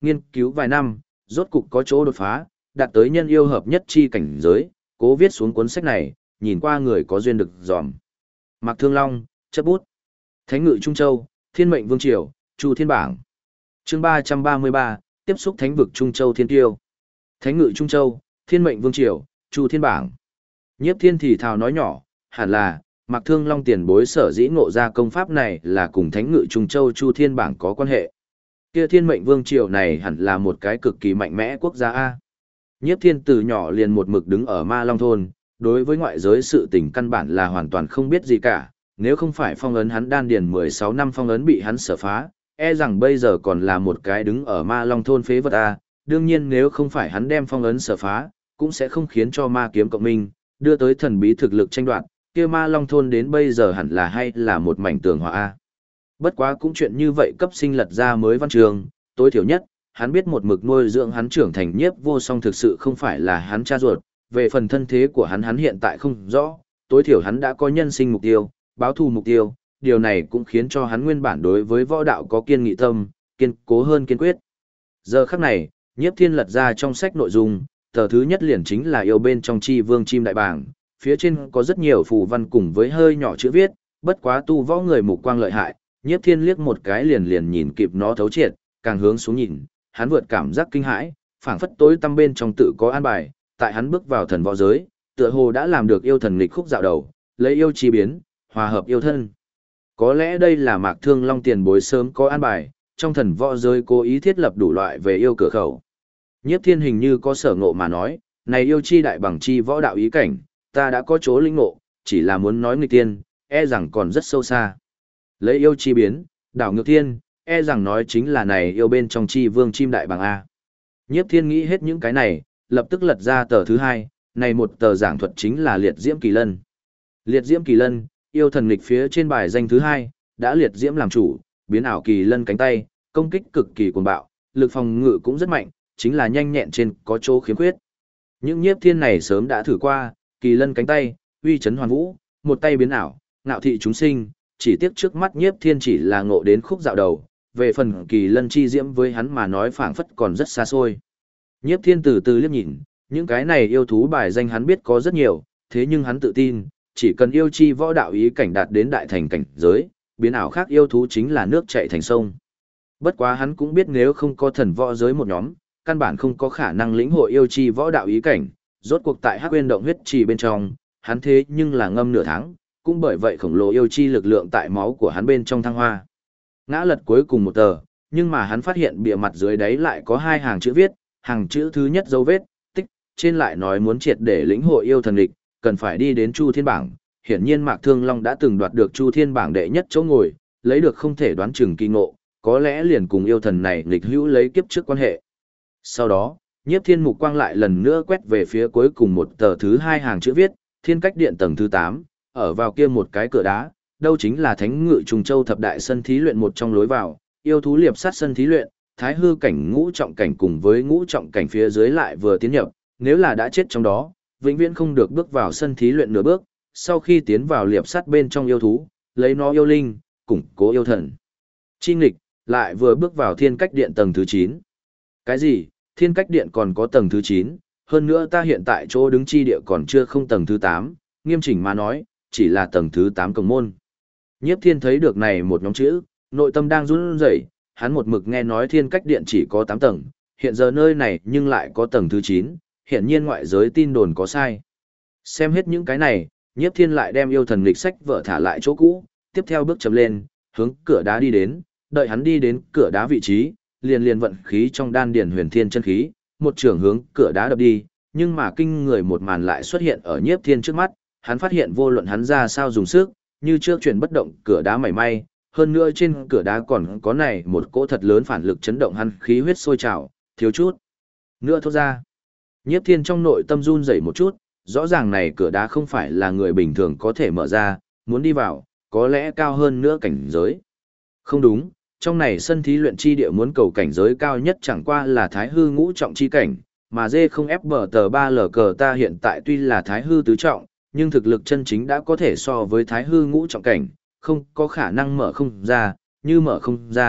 nghiên cứu vài năm, rốt cục có chỗ đột phá, đạt tới nhân yêu hợp nhất chi cảnh giới, cố viết xuống cuốn sách này, nhìn qua người có duyên được dòm. Mạc Thương Long, chấp bút. Thánh ngự Trung Châu, Thiên mệnh Vương Triều, Chu Thiên Bảng. Chương 333, tiếp xúc thánh vực Trung Châu Thiên Tiêu. Thánh ngự Trung Châu, Thiên mệnh Vương Triều, Chu Thiên Bảng. Nhiếp Thiên thì thào nói nhỏ, hẳn là, Mạc Thương Long tiền bối sở dĩ ngộ ra công pháp này là cùng Thánh ngự Trung Châu Chu Thiên Bảng có quan hệ. Kia Thiên mệnh Vương Triều này hẳn là một cái cực kỳ mạnh mẽ quốc gia A. Nhiếp Thiên từ nhỏ liền một mực đứng ở Ma Long Thôn, đối với ngoại giới sự tình căn bản là hoàn toàn không biết gì cả, nếu không phải phong ấn hắn đan điền 16 năm phong ấn bị hắn sở phá, e rằng bây giờ còn là một cái đứng ở Ma Long Thôn phế vật A, đương nhiên nếu không phải hắn đem phong ấn sở phá, cũng sẽ không khiến cho ma kiếm cộng minh, đưa tới thần bí thực lực tranh đoạt, kia Ma Long Thôn đến bây giờ hẳn là hay là một mảnh tường hòa A. Bất quá cũng chuyện như vậy cấp sinh lật ra mới văn trường, tối thiểu nhất, hắn biết một mực nuôi dưỡng hắn trưởng thành Nhiếp Vô Song thực sự không phải là hắn cha ruột, về phần thân thế của hắn hiện tại không rõ, tối thiểu hắn đã có nhân sinh mục tiêu, báo thù mục tiêu, điều này cũng khiến cho hắn nguyên bản đối với võ đạo có kiên nghị tâm, kiên cố hơn kiên quyết. Giờ khắc này, Nhiếp Thiên lật ra trong sách nội dung, tờ thứ nhất liền chính là yêu bên trong chi vương chim đại bảng, phía trên có rất nhiều phù văn cùng với hơi nhỏ chữ viết, bất quá tu võ người mục quang lợi hại, Nhiếp Thiên liếc một cái liền nhìn kịp nó thấu triệt, càng hướng xuống nhìn, hắn vượt cảm giác kinh hãi, phảng phất tối tăm bên trong tự có an bài, tại hắn bước vào thần võ giới, tựa hồ đã làm được yêu thần nghịch khúc dạo đầu, lấy yêu chi biến, hòa hợp yêu thân. Có lẽ đây là Mạc Thương Long tiền bối sớm có an bài, trong thần võ giới cố ý thiết lập đủ loại về yêu cửa khẩu. Nhiếp Thiên hình như có sở ngộ mà nói, này yêu chi đại bằng chi võ đạo ý cảnh, ta đã có chỗ linh ngộ, chỉ là muốn nói nghịch tiên, e rằng còn rất sâu xa. Lấy yêu chi biến, đảo ngược thiên, e rằng nói chính là này yêu bên trong chi vương chim đại bằng A. Nhiếp Thiên nghĩ hết những cái này, lập tức lật ra tờ thứ hai, này một tờ giảng thuật chính là liệt diễm kỳ lân. Liệt diễm kỳ lân, yêu thần nghịch phía trên bài danh thứ hai, đã liệt diễm làm chủ, biến ảo kỳ lân cánh tay, công kích cực kỳ cuồng bạo, lực phòng ngự cũng rất mạnh, chính là nhanh nhẹn trên có chỗ khiếm khuyết. Những Nhiếp Thiên này sớm đã thử qua, kỳ lân cánh tay, uy chấn hoàn vũ, một tay biến ảo, ngạo thị chúng sinh, chỉ tiếc trước mắt Nhiếp Thiên chỉ là ngộ đến khúc dạo đầu, về phần kỳ lân chi diễm với hắn mà nói phảng phất còn rất xa xôi. Nhiếp Thiên từ từ liếc nhìn, những cái này yêu thú bài danh hắn biết có rất nhiều, thế nhưng hắn tự tin, chỉ cần yêu chi võ đạo ý cảnh đạt đến đại thành cảnh giới, biến ảo khác yêu thú chính là nước chảy thành sông. Bất quá hắn cũng biết nếu không có thần võ giới một nhóm, căn bản không có khả năng lĩnh hội yêu chi võ đạo ý cảnh, rốt cuộc tại Hắc Uyên động huyết trì bên trong, hắn thế nhưng là ngâm nửa tháng, cũng bởi vậy khổng lồ yêu chi lực lượng tại máu của hắn bên trong thăng hoa. Ngã lật cuối cùng một tờ, nhưng mà hắn phát hiện bìa mặt dưới đáy lại có hai hàng chữ viết, hàng chữ thứ nhất dấu vết, tích, trên lại nói muốn triệt để lĩnh hội yêu thần địch, cần phải đi đến Chu Thiên Bảng. Hiển nhiên Mạc Thương Long đã từng đoạt được Chu Thiên Bảng đệ nhất chỗ ngồi, lấy được không thể đoán chừng kỳ ngộ, có lẽ liền cùng yêu thần này nghịch hữu lấy kiếp trước quan hệ. Sau đó, Nhiếp Thiên mục quang lại lần nữa quét về phía cuối cùng một tờ thứ hai hàng chữ viết, Thiên cách điện tầng thứ 8, ở vào kia một cái cửa đá, đâu chính là Thánh ngự Trùng Châu thập đại sân thí luyện một trong lối vào, yêu thú liệp sát sân thí luyện, thái hư cảnh ngũ trọng cảnh cùng với ngũ trọng cảnh phía dưới lại vừa tiến nhập, nếu là đã chết trong đó, vĩnh viễn không được bước vào sân thí luyện nửa bước, sau khi tiến vào liệp sát bên trong yêu thú, lấy nó yêu linh, củng cố yêu thần. Chi nghịch, lại vừa bước vào thiên cách điện tầng thứ 9. Cái gì, thiên cách điện còn có tầng thứ 9, hơn nữa ta hiện tại chỗ đứng chi địa còn chưa không tầng thứ 8, nghiêm chỉnh mà nói, chỉ là tầng thứ 8 cổng môn. Nhiếp Thiên thấy được này một nhóm chữ, nội tâm đang run rẩy, hắn một mực nghe nói thiên cách điện chỉ có 8 tầng, hiện giờ nơi này nhưng lại có tầng thứ 9, hiện nhiên ngoại giới tin đồn có sai. Xem hết những cái này, Nhiếp Thiên lại đem yêu thần lịch sách vợ thả lại chỗ cũ, tiếp theo bước chậm lên, hướng cửa đá đi đến, đợi hắn đi đến cửa đá vị trí, liền vận khí trong đan điển huyền thiên chân khí, một trường hướng cửa đá đập đi, nhưng mà kinh người một màn lại xuất hiện ở Nhiếp Thiên trước mắt, hắn phát hiện vô luận hắn ra sao dùng sức, như trước chuyển bất động cửa đá mảy may, hơn nữa trên cửa đá còn có này một cỗ thật lớn phản lực chấn động hắn khí huyết sôi trào, thiếu chút nữa thốt ra. Nhiếp Thiên trong nội tâm run rẩy một chút, rõ ràng này cửa đá không phải là người bình thường có thể mở ra, muốn đi vào, có lẽ cao hơn nữa cảnh giới. Không đúng, trong này sân thí luyện chi địa muốn cầu cảnh giới cao nhất chẳng qua là thái hư ngũ trọng chi cảnh, mà dê không ép bờ tờ 3 cờ ta hiện tại tuy là thái hư tứ trọng, nhưng thực lực chân chính đã có thể so với thái hư ngũ trọng cảnh, không có khả năng mở không ra, như mở không ra,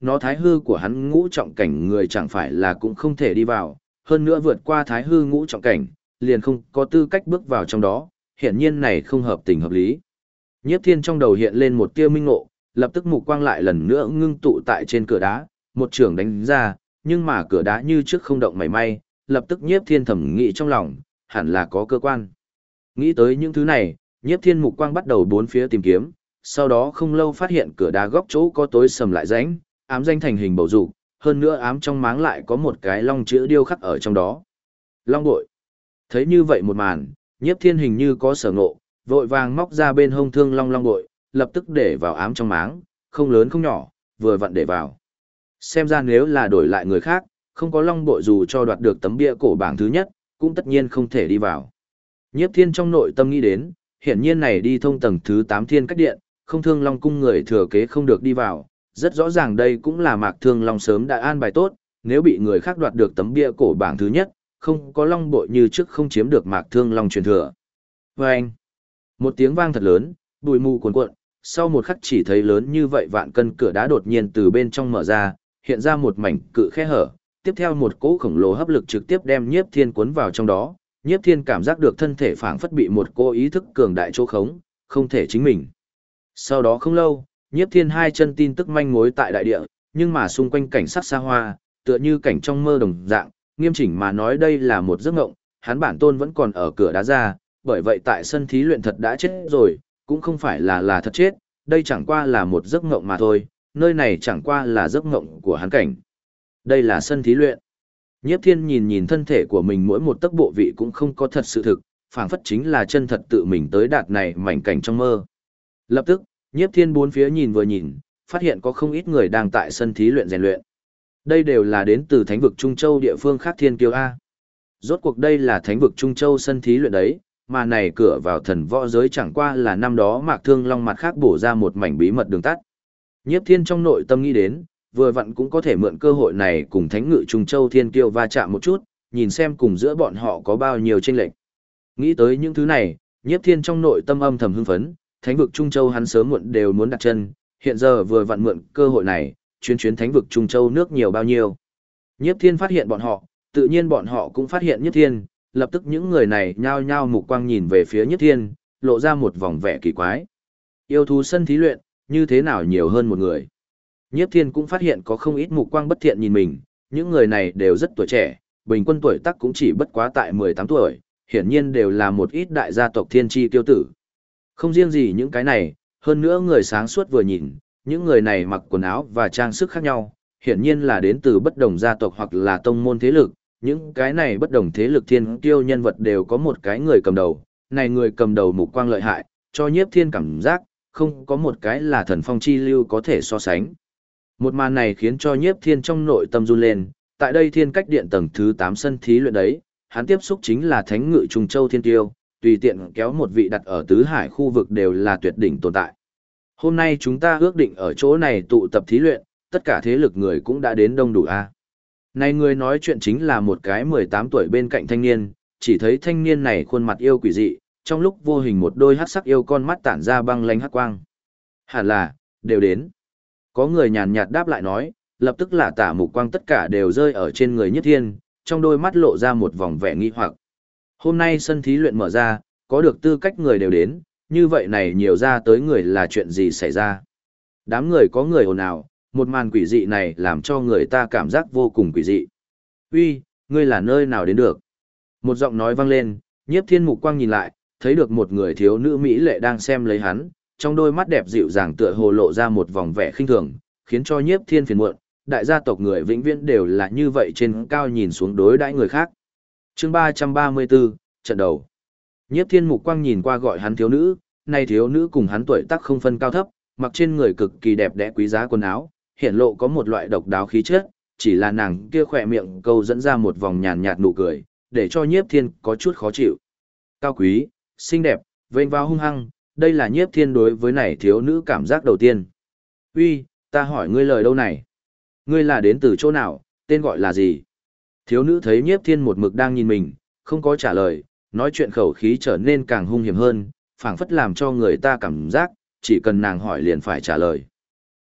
nó thái hư của hắn ngũ trọng cảnh người chẳng phải là cũng không thể đi vào, hơn nữa vượt qua thái hư ngũ trọng cảnh, liền không có tư cách bước vào trong đó, hiển nhiên này không hợp tình hợp lý. Nhiếp Thiên trong đầu hiện lên một tia minh ngộ, lập tức mục quang lại lần nữa ngưng tụ tại trên cửa đá, một trường đánh ra, nhưng mà cửa đá như trước không động mảy may, lập tức Nhiếp Thiên thẩm nghĩ trong lòng, hẳn là có cơ quan. Nghĩ tới những thứ này, Nhiếp Thiên mục quang bắt đầu bốn phía tìm kiếm, sau đó không lâu phát hiện cửa đá góc chỗ có tối sầm lại rãnh, ám danh thành hình bầu dục, hơn nữa ám trong máng lại có một cái long chữ điêu khắc ở trong đó. Long bội. Thấy như vậy một màn, Nhiếp Thiên hình như có sở ngộ, vội vàng móc ra bên hông thương long bội, lập tức để vào ám trong máng, không lớn không nhỏ, vừa vặn để vào. Xem ra nếu là đổi lại người khác, không có long bội dù cho đoạt được tấm bia cổ bảng thứ nhất, cũng tất nhiên không thể đi vào. Nhiếp Thiên trong nội tâm nghĩ đến, hiển nhiên này đi thông tầng thứ 8 thiên cách điện, không thương long cung người thừa kế không được đi vào, rất rõ ràng đây cũng là Mạc Thương Long sớm đã an bài tốt, nếu bị người khác đoạt được tấm bia cổ bảng thứ nhất, không có long bội như trước không chiếm được Mạc Thương Long truyền thừa. Và anh, một tiếng vang thật lớn, bụi mù cuồn cuộn, sau một khắc chỉ thấy lớn như vậy vạn cân cửa đá đột nhiên từ bên trong mở ra, hiện ra một mảnh cự khe hở, tiếp theo một cỗ khổng lồ hấp lực trực tiếp đem Nhiếp Thiên cuốn vào trong đó. Nhiếp Thiên cảm giác được thân thể phảng phất bị một cỗ ý thức cường đại chỗ khống, không thể chính mình. Sau đó không lâu, Nhiếp Thiên hai chân tin tức manh mối tại đại địa, nhưng mà xung quanh cảnh sắc xa hoa, tựa như cảnh trong mơ đồng dạng, nghiêm chỉnh mà nói đây là một giấc mộng, hắn bản tôn vẫn còn ở cửa đá ra, bởi vậy tại sân thí luyện thật đã chết rồi, cũng không phải là thật chết, đây chẳng qua là một giấc mộng mà thôi, nơi này chẳng qua là giấc mộng của hắn cảnh. Đây là sân thí luyện. Nhiếp Thiên nhìn nhìn thân thể của mình mỗi một tấc bộ vị cũng không có thật sự thực, phảng phất chính là chân thật tự mình tới đạt này mảnh cảnh trong mơ. Lập tức, Nhiếp Thiên bốn phía nhìn vừa nhìn, phát hiện có không ít người đang tại sân thí luyện rèn luyện. Đây đều là đến từ Thánh vực Trung Châu địa phương khác thiên kiêu A. Rốt cuộc đây là Thánh vực Trung Châu sân thí luyện đấy, mà này cửa vào thần võ giới chẳng qua là năm đó Mạc Thương Long mặt khác bổ ra một mảnh bí mật đường tắt. Nhiếp Thiên trong nội tâm nghĩ đến, vừa vặn cũng có thể mượn cơ hội này cùng Thánh ngự Trung Châu thiên kiêu va chạm một chút, nhìn xem cùng giữa bọn họ có bao nhiêu chênh lệch. Nghĩ tới những thứ này, Nhiếp Thiên trong nội tâm âm thầm hưng phấn, Thánh vực Trung Châu hắn sớm muộn đều muốn đặt chân, hiện giờ vừa vặn mượn cơ hội này, chuyến Thánh vực Trung Châu nước nhiều bao nhiêu. Nhiếp Thiên phát hiện bọn họ, tự nhiên bọn họ cũng phát hiện Nhiếp Thiên, lập tức những người này nhao nhao mục quang nhìn về phía Nhiếp Thiên, lộ ra một vòng vẻ kỳ quái. Yêu thú sân thí luyện, như thế nào nhiều hơn một người. Nhiếp Thiên cũng phát hiện có không ít mục quang bất thiện nhìn mình, những người này đều rất tuổi trẻ, bình quân tuổi tác cũng chỉ bất quá tại 18 tuổi, hiển nhiên đều là một ít đại gia tộc thiên tri tiêu tử. Không riêng gì những cái này, hơn nữa người sáng suốt vừa nhìn, những người này mặc quần áo và trang sức khác nhau, hiển nhiên là đến từ bất đồng gia tộc hoặc là tông môn thế lực, những cái này bất đồng thế lực thiên kiêu nhân vật đều có một cái người cầm đầu, này người cầm đầu mục quang lợi hại, cho Nhiếp Thiên cảm giác, không có một cái là thần phong chi lưu có thể so sánh. Một màn này khiến cho Nhiếp Thiên trong nội tâm run lên, tại đây thiên cách điện tầng thứ 8 sân thí luyện đấy, hắn tiếp xúc chính là Thánh ngự Trung Châu thiên kiêu, tùy tiện kéo một vị đặt ở tứ hải khu vực đều là tuyệt đỉnh tồn tại. Hôm nay chúng ta ước định ở chỗ này tụ tập thí luyện, tất cả thế lực người cũng đã đến đông đủ a. Này người nói chuyện chính là một cái 18 tuổi bên cạnh thanh niên, chỉ thấy thanh niên này khuôn mặt yêu quỷ dị, trong lúc vô hình một đôi hắc sắc yêu con mắt tản ra băng lanh hắc quang. Hẳn là, đều đến. Có người nhàn nhạt đáp lại nói, lập tức là tả mục quang tất cả đều rơi ở trên người Nhiếp Thiên, trong đôi mắt lộ ra một vòng vẻ nghi hoặc. Hôm nay sân thí luyện mở ra, có được tư cách người đều đến, như vậy này nhiều ra tới người là chuyện gì xảy ra. Đám người có người ồn ào, một màn quỷ dị này làm cho người ta cảm giác vô cùng quỷ dị. Uy, ngươi là nơi nào đến được? Một giọng nói vang lên, Nhiếp Thiên mục quang nhìn lại, thấy được một người thiếu nữ mỹ lệ đang xem lấy hắn, trong đôi mắt đẹp dịu dàng tựa hồ lộ ra một vòng vẻ khinh thường, khiến cho Nhiếp Thiên phiền muộn, đại gia tộc người vĩnh viễn đều là như vậy trên cao nhìn xuống đối đãi người khác. Chương 334, trận đầu. Nhiếp Thiên mục quang nhìn qua gọi hắn thiếu nữ, này thiếu nữ cùng hắn tuổi tác không phân cao thấp, mặc trên người cực kỳ đẹp đẽ quý giá quần áo, hiện lộ có một loại độc đáo khí chất, chỉ là nàng kia khỏe miệng câu dẫn ra một vòng nhàn nhạt nụ cười, để cho Nhiếp Thiên có chút khó chịu. Cao quý, xinh đẹp, vênh váo hung hăng, đây là Nhiếp Thiên đối với này thiếu nữ cảm giác đầu tiên. Uy, ta hỏi ngươi lời đâu này? Ngươi là đến từ chỗ nào, tên gọi là gì? Thiếu nữ thấy Nhiếp Thiên một mực đang nhìn mình, không có trả lời, nói chuyện khẩu khí trở nên càng hung hiểm hơn, phảng phất làm cho người ta cảm giác, chỉ cần nàng hỏi liền phải trả lời.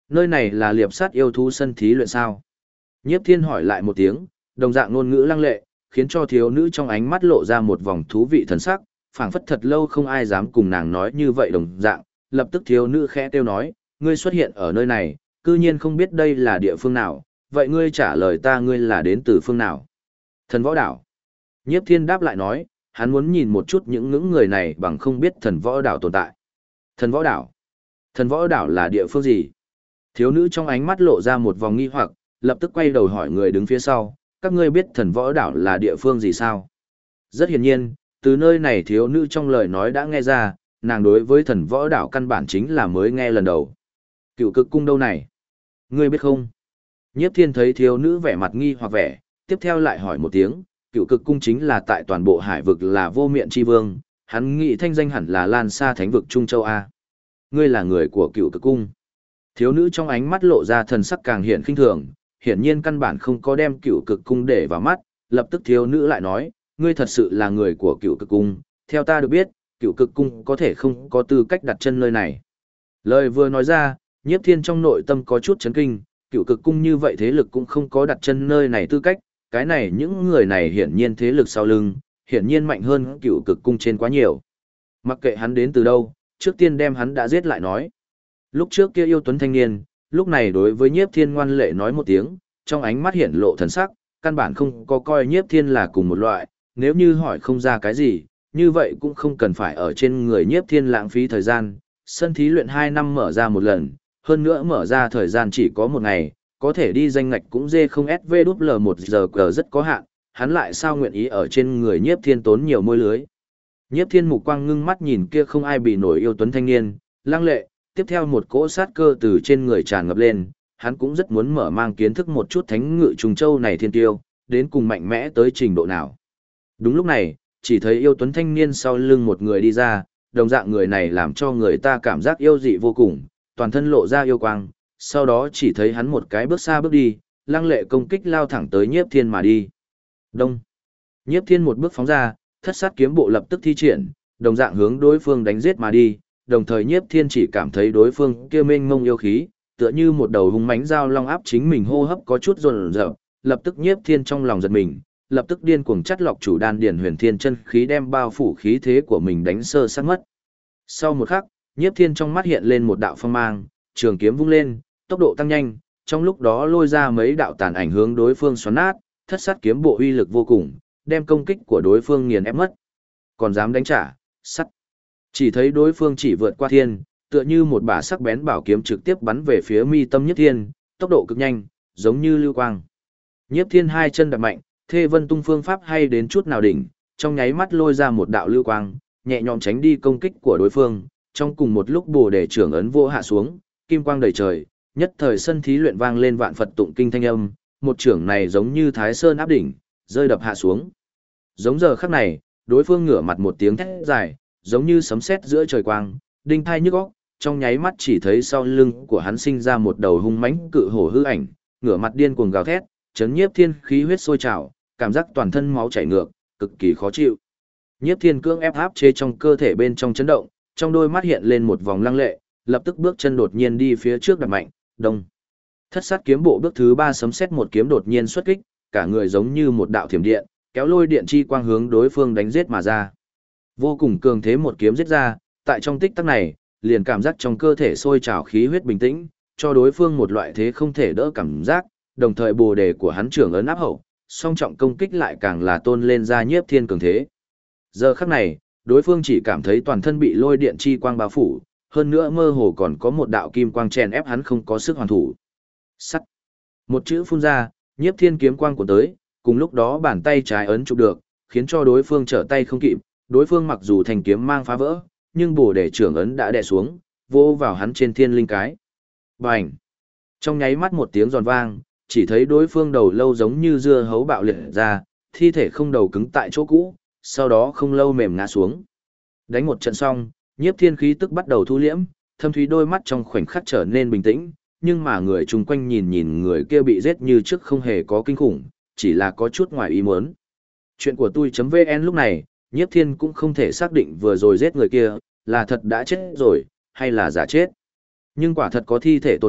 Nơi này là liệp sát yêu thú sân thí luyện sao? Nhiếp Thiên hỏi lại một tiếng, đồng dạng ngôn ngữ lăng lệ, khiến cho thiếu nữ trong ánh mắt lộ ra một vòng thú vị thần sắc, phảng phất thật lâu không ai dám cùng nàng nói như vậy đồng dạng, lập tức thiếu nữ khẽ kêu nói, ngươi xuất hiện ở nơi này, cư nhiên không biết đây là địa phương nào, vậy ngươi trả lời ta ngươi là đến từ phương nào? Thần võ đảo. Nhiếp Thiên đáp lại nói, hắn muốn nhìn một chút những người này bằng không biết thần võ đảo tồn tại. Thần võ đảo? Thần võ đảo là địa phương gì? Thiếu nữ trong ánh mắt lộ ra một vòng nghi hoặc, lập tức quay đầu hỏi người đứng phía sau, các ngươi biết thần võ đảo là địa phương gì sao? Rất hiển nhiên, từ nơi này thiếu nữ trong lời nói đã nghe ra, nàng đối với thần võ đảo căn bản chính là mới nghe lần đầu. Cựu cực cung đâu này? Ngươi biết không? Nhiếp Thiên thấy thiếu nữ vẻ mặt nghi hoặc vẻ, tiếp theo lại hỏi một tiếng, cựu cực cung chính là tại toàn bộ hải vực là vô miện chi vương, hắn nghĩ thanh danh hẳn là lan xa thánh vực Trung Châu A. Ngươi là người của cựu cực cung. Thiếu nữ trong ánh mắt lộ ra thần sắc càng hiện khinh thường, hiển nhiên căn bản không có đem cựu cực cung để vào mắt, lập tức thiếu nữ lại nói, ngươi thật sự là người của cựu cực cung, theo ta được biết, cựu cực cung có thể không có tư cách đặt chân nơi này. Lời vừa nói ra, Nhiếp Thiên trong nội tâm có chút chấn kinh, cựu cực cung như vậy thế lực cũng không có đặt chân nơi này tư cách, cái này những người này hiển nhiên thế lực sau lưng, hiển nhiên mạnh hơn cựu cực cung trên quá nhiều. Mặc kệ hắn đến từ đâu, trước tiên đem hắn đã giết lại nói. Lúc trước kia yêu tuấn thanh niên, lúc này đối với Nhiếp Thiên ngoan lệ nói một tiếng, trong ánh mắt hiện lộ thần sắc, căn bản không có coi Nhiếp Thiên là cùng một loại, nếu như hỏi không ra cái gì, như vậy cũng không cần phải ở trên người Nhiếp Thiên lãng phí thời gian, sân thí luyện 2 năm mở ra một lần, hơn nữa mở ra thời gian chỉ có 1 ngày, có thể đi danh ngạch cũng dê không SVL1 giờ cờ rất có hạn, hắn lại sao nguyện ý ở trên người Nhiếp Thiên tốn nhiều môi lưới. Nhiếp Thiên mục quang ngưng mắt nhìn kia không ai bị nổi yêu tuấn thanh niên, lăng lệ, tiếp theo một cỗ sát cơ từ trên người tràn ngập lên, hắn cũng rất muốn mở mang kiến thức một chút thánh ngự trùng châu này thiên tiêu, đến cùng mạnh mẽ tới trình độ nào. Đúng lúc này, chỉ thấy yêu tuấn thanh niên sau lưng một người đi ra, đồng dạng người này làm cho người ta cảm giác yêu dị vô cùng, toàn thân lộ ra yêu quang, sau đó chỉ thấy hắn một cái bước xa bước đi, lăng lệ công kích lao thẳng tới Nhiếp Thiên mà đi. Đông. Nhiếp Thiên một bước phóng ra, thất sát kiếm bộ lập tức thi triển, đồng dạng hướng đối phương đánh giết mà đi, đồng thời Nhiếp Thiên chỉ cảm thấy đối phương kia mênh mông yêu khí, tựa như một đầu hung mãnh dao long áp chính mình hô hấp có chút run rợn, lập tức Nhiếp Thiên trong lòng giật mình, lập tức điên cuồng chắt lọc chủ đan điển huyền thiên chân khí đem bao phủ khí thế của mình đánh sơ sát mất. Sau một khắc, Nhiếp Thiên trong mắt hiện lên một đạo phong mang, trường kiếm vung lên, tốc độ tăng nhanh, trong lúc đó lôi ra mấy đạo tàn ảnh hướng đối phương xoắn nát, thất sát kiếm bộ uy lực vô cùng, đem công kích của đối phương nghiền ép mất. Còn dám đánh trả, sắt. Chỉ thấy đối phương chỉ vượt qua thiên, tựa như một bả sắc bén bảo kiếm trực tiếp bắn về phía mi tâm Nhiếp Thiên, tốc độ cực nhanh, giống như lưu quang. Nhiếp Thiên hai chân đạp mạnh, Thê Vân Tung phương pháp hay đến chút nào đỉnh, trong nháy mắt lôi ra một đạo lưu quang, nhẹ nhõm tránh đi công kích của đối phương, trong cùng một lúc Bồ Đề trưởng ấn vô hạ xuống, kim quang đầy trời, nhất thời sân thí luyện vang lên vạn Phật tụng kinh thanh âm, một trưởng này giống như Thái Sơn áp đỉnh, rơi đập hạ xuống. Giống giờ khắc này, đối phương ngửa mặt một tiếng thét dài, giống như sấm sét giữa trời quang, đinh thai nhức óc, trong nháy mắt chỉ thấy sau lưng của hắn sinh ra một đầu hung mãnh cự hổ hư ảnh, ngửa mặt điên cuồng gào thét, chấn Nhiếp Thiên khí huyết sôi trào, cảm giác toàn thân máu chảy ngược, cực kỳ khó chịu. Nhiếp Thiên cưỡng ép áp chế trong cơ thể bên trong chấn động, trong đôi mắt hiện lên một vòng lăng lệ, lập tức bước chân đột nhiên đi phía trước đạp mạnh, đông. Thất sát kiếm bộ bước thứ 3 sấm sét một kiếm đột nhiên xuất kích, cả người giống như một đạo thiểm điện, kéo lôi điện chi quang hướng đối phương đánh giết mà ra. Vô cùng cường thế một kiếm giết ra, tại trong tích tắc này, liền cảm giác trong cơ thể sôi trào khí huyết bình tĩnh, cho đối phương một loại thế không thể đỡ cảm giác, đồng thời Bồ Đề của hắn trưởng ấn áp hậu, song trọng công kích lại càng là tôn lên ra Nhiếp Thiên cường thế. Giờ khắc này, đối phương chỉ cảm thấy toàn thân bị lôi điện chi quang bao phủ, hơn nữa mơ hồ còn có một đạo kim quang chèn ép hắn không có sức hoàn thủ. Sắt. Một chữ phun ra, Nhiếp Thiên kiếm quang của tới, cùng lúc đó bàn tay trái ấn chụp được, khiến cho đối phương trở tay không kịp, đối phương mặc dù thành kiếm mang phá vỡ, nhưng Bồ Đề trưởng ấn đã đè xuống, vô vào hắn trên thiên linh cái. Bành. Trong nháy mắt một tiếng giòn vang, chỉ thấy đối phương đầu lâu giống như dưa hấu bạo liệt ra, thi thể không đầu cứng tại chỗ cũ, sau đó không lâu mềm ngã xuống. Đánh một trận xong, Nhiếp Thiên khí tức bắt đầu thu liễm, thâm thúy đôi mắt trong khoảnh khắc trở nên bình tĩnh, nhưng mà người chung quanh nhìn nhìn người kia bị giết như trước không hề có kinh khủng, chỉ là có chút ngoài ý muốn. Chuyện của tôi.vn lúc này, Nhiếp Thiên cũng không thể xác định vừa rồi giết người kia, là thật đã chết rồi, hay là giả chết. Nhưng quả thật có thi thể tồn tại,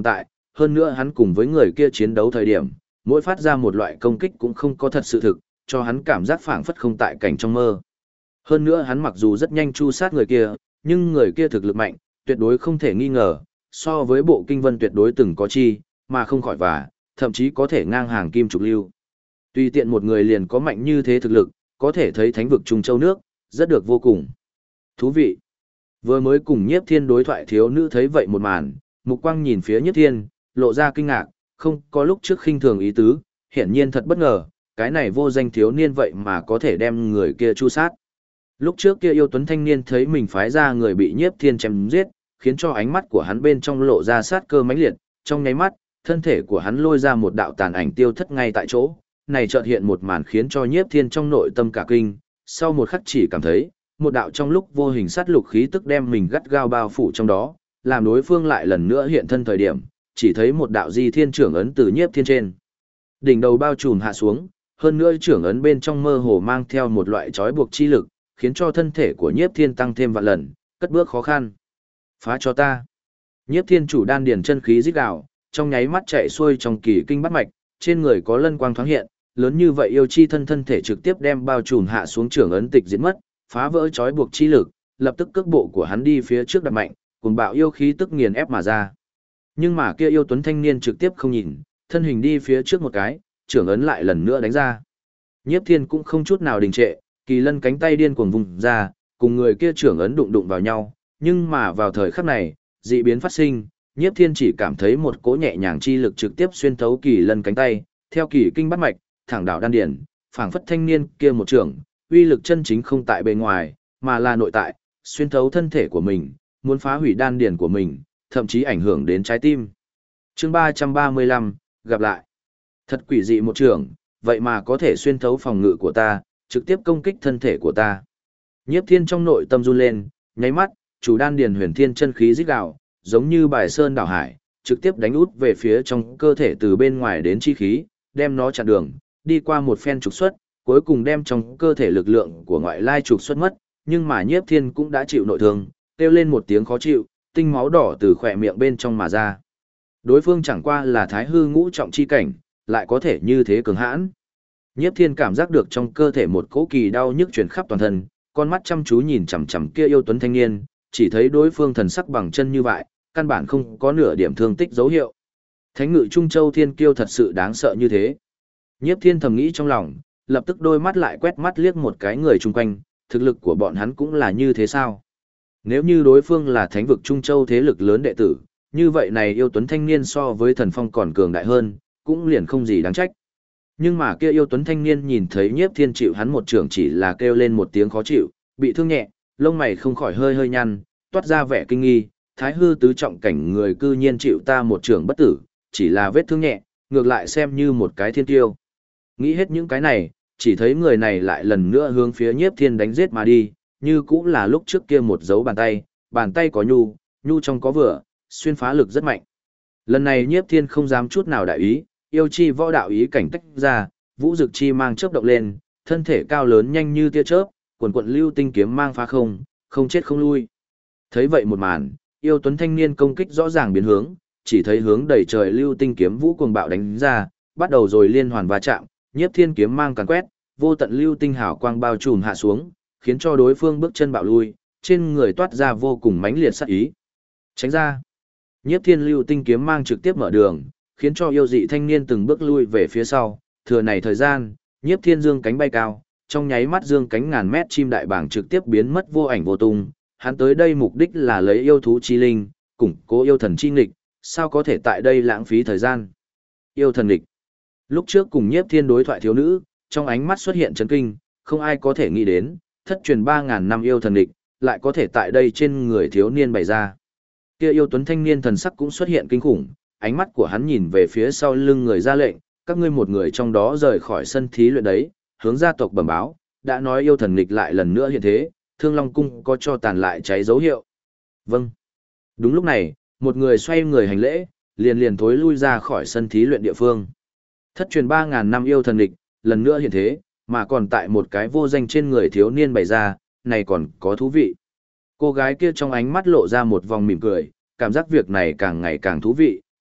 hơn nữa hắn cùng với người kia chiến đấu thời điểm, mỗi phát ra một loại công kích cũng không có thật sự thực, cho hắn cảm giác phảng phất không tại cảnh trong mơ. Hơn nữa hắn mặc dù rất nhanh chu sát người kia, nhưng người kia thực lực mạnh, tuyệt đối không thể nghi ngờ, so với bộ kinh vân tuyệt đối từng có chi, mà không khỏi và, thậm chí có thể ngang hàng kim trục lưu. Tùy tiện một người liền có mạnh như thế thực lực, có thể thấy thánh vực Trung Châu nước, rất được vô cùng. Thú vị. Vừa mới cùng Nhiếp Thiên đối thoại thiếu nữ thấy vậy một màn, mục quang nhìn phía Nhiếp Thiên, lộ ra kinh ngạc, không có lúc trước khinh thường ý tứ, hiển nhiên thật bất ngờ, cái này vô danh thiếu niên vậy mà có thể đem người kia chu sát. Lúc trước kia yêu tuấn thanh niên thấy mình phái ra người bị Nhiếp Thiên chém giết, khiến cho ánh mắt của hắn bên trong lộ ra sát cơ mãnh liệt, trong nháy mắt, thân thể của hắn lôi ra một đạo tàn ảnh tiêu thất ngay tại chỗ. Này chợt hiện một màn khiến cho Nhiếp Thiên trong nội tâm cả kinh, sau một khắc chỉ cảm thấy, một đạo trong lúc vô hình sát lục khí tức đem mình gắt gao bao phủ trong đó, làm đối phương lại lần nữa hiện thân thời điểm, chỉ thấy một đạo di thiên trưởng ấn từ Nhiếp Thiên trên đỉnh đầu bao trùm hạ xuống, hơn nữa trưởng ấn bên trong mơ hồ mang theo một loại trói buộc chi lực, khiến cho thân thể của Nhiếp Thiên tăng thêm vạn lần, cất bước khó khăn. Phá cho ta. Nhiếp Thiên chủ đan điền chân khí rít gào, trong nháy mắt chạy xuôi trong kỳ kinh bát mạch, trên người có lân quang thoáng hiện, lớn như vậy yêu chi thân thể trực tiếp đem bao trùm hạ xuống trưởng ấn tịch diệt mất, phá vỡ trói buộc chi lực, lập tức cước bộ của hắn đi phía trước đặt mạnh, cùng bạo yêu khí tức nghiền ép mà ra. Nhưng mà kia yêu tuấn thanh niên trực tiếp không nhìn, thân hình đi phía trước một cái, trưởng ấn lại lần nữa đánh ra. Nhiếp Thiên cũng không chút nào đình trệ, kỳ lân cánh tay điên cuồng vùng ra, cùng người kia trưởng ấn đụng đụng vào nhau, nhưng mà vào thời khắc này, dị biến phát sinh, Nhiếp Thiên chỉ cảm thấy một cỗ nhẹ nhàng chi lực trực tiếp xuyên thấu kỳ lân cánh tay, theo kỳ kinh bát mạch, thẳng đảo đan điền, phảng phất thanh niên kia một trưởng, uy lực chân chính không tại bề ngoài, mà là nội tại, xuyên thấu thân thể của mình, muốn phá hủy đan điền của mình, thậm chí ảnh hưởng đến trái tim. Chương 335, gặp lại. Thật quỷ dị một trưởng, vậy mà có thể xuyên thấu phòng ngự của ta, trực tiếp công kích thân thể của ta. Nhiếp Thiên trong nội tâm run lên, nháy mắt, chủ đan điền huyền thiên chân khí rít gào, giống như bài sơn đảo hải, trực tiếp đánh út về phía trong cơ thể từ bên ngoài đến chi khí, đem nó chặn đường, đi qua một phen trục xuất, cuối cùng đem trong cơ thể lực lượng của ngoại lai trục xuất mất, nhưng mà Nhiếp Thiên cũng đã chịu nội thương, kêu lên một tiếng khó chịu, tinh máu đỏ từ khỏe miệng bên trong mà ra. Đối phương chẳng qua là thái hư ngũ trọng chi cảnh, lại có thể như thế cường hãn. Nhiếp Thiên cảm giác được trong cơ thể một cỗ kỳ đau nhức truyền khắp toàn thân, con mắt chăm chú nhìn chằm chằm kia yêu tuấn thanh niên, chỉ thấy đối phương thần sắc bằng chân như vậy, căn bản không có nửa điểm thương tích dấu hiệu. Thánh ngự Trung Châu Thiên Kiêu thật sự đáng sợ như thế. Nhiếp Thiên thầm nghĩ trong lòng, lập tức đôi mắt lại quét mắt liếc một cái người chung quanh, thực lực của bọn hắn cũng là như thế sao? Nếu như đối phương là thánh vực Trung Châu thế lực lớn đệ tử, như vậy này yêu tuấn thanh niên so với thần phong còn cường đại hơn, cũng liền không gì đáng trách. Nhưng mà kia yêu tuấn thanh niên nhìn thấy Nhiếp Thiên chịu hắn một trưởng chỉ là kêu lên một tiếng khó chịu, bị thương nhẹ, lông mày không khỏi hơi hơi nhăn, toát ra vẻ kinh nghi, thái hư tứ trọng cảnh người cư nhiên chịu ta một trưởng bất tử, chỉ là vết thương nhẹ, ngược lại xem như một cái thiên tiêu. Nghĩ hết những cái này, chỉ thấy người này lại lần nữa hướng phía Nhiếp Thiên đánh giết mà đi, như cũng là lúc trước kia một dấu bàn tay có nhu, nhu trong có vừa, xuyên phá lực rất mạnh. Lần này Nhiếp Thiên không dám chút nào đại ý, yêu chi võ đạo ý cảnh tách ra, vũ dực chi mang chớp động lên, thân thể cao lớn nhanh như tia chớp, quần quận lưu tinh kiếm mang phá không, không chết không lui. Thấy vậy một màn, yêu tuấn thanh niên công kích rõ ràng biến hướng, chỉ thấy hướng đầy trời lưu tinh kiếm vũ cuồng bạo đánh ra, bắt đầu rồi liên hoàn va chạm, Nhiếp Thiên kiếm mang càn quét, vô tận lưu tinh hào quang bao trùm hạ xuống, khiến cho đối phương bước chân bạo lui, trên người toát ra vô cùng mãnh liệt sát ý. Tránh ra. Nhiếp Thiên lưu tinh kiếm mang trực tiếp mở đường, khiến cho yêu dị thanh niên từng bước lui về phía sau, thừa này thời gian, Nhiếp Thiên dương cánh bay cao, trong nháy mắt dương cánh ngàn mét chim đại bàng trực tiếp biến mất vô ảnh vô tung, hắn tới đây mục đích là lấy yêu thú chi linh, củng cố yêu thần chi nghịch, sao có thể tại đây lãng phí thời gian. Yêu thần nghịch. Lúc trước cùng Nhiếp Thiên đối thoại thiếu nữ, trong ánh mắt xuất hiện chấn kinh, không ai có thể nghĩ đến, thất truyền 3000 năm yêu thần nghịch, lại có thể tại đây trên người thiếu niên bày ra. Kia yêu tuấn thanh niên thần sắc cũng xuất hiện kinh khủng, ánh mắt của hắn nhìn về phía sau lưng người ra lệnh, các ngươi một người trong đó rời khỏi sân thí luyện đấy, hướng gia tộc bẩm báo, đã nói yêu thần nghịch lại lần nữa hiện thế, Thương Long cung có cho tàn lại cháy dấu hiệu. Vâng. Đúng lúc này, một người xoay người hành lễ, liền thối lui ra khỏi sân thí luyện địa phương. Thất truyền 3000 năm yêu thần nghịch, lần nữa hiện thế, mà còn tại một cái vô danh trên người thiếu niên bày ra, này còn có thú vị. Cô gái kia trong ánh mắt lộ ra một vòng mỉm cười, cảm giác việc này càng ngày càng thú vị,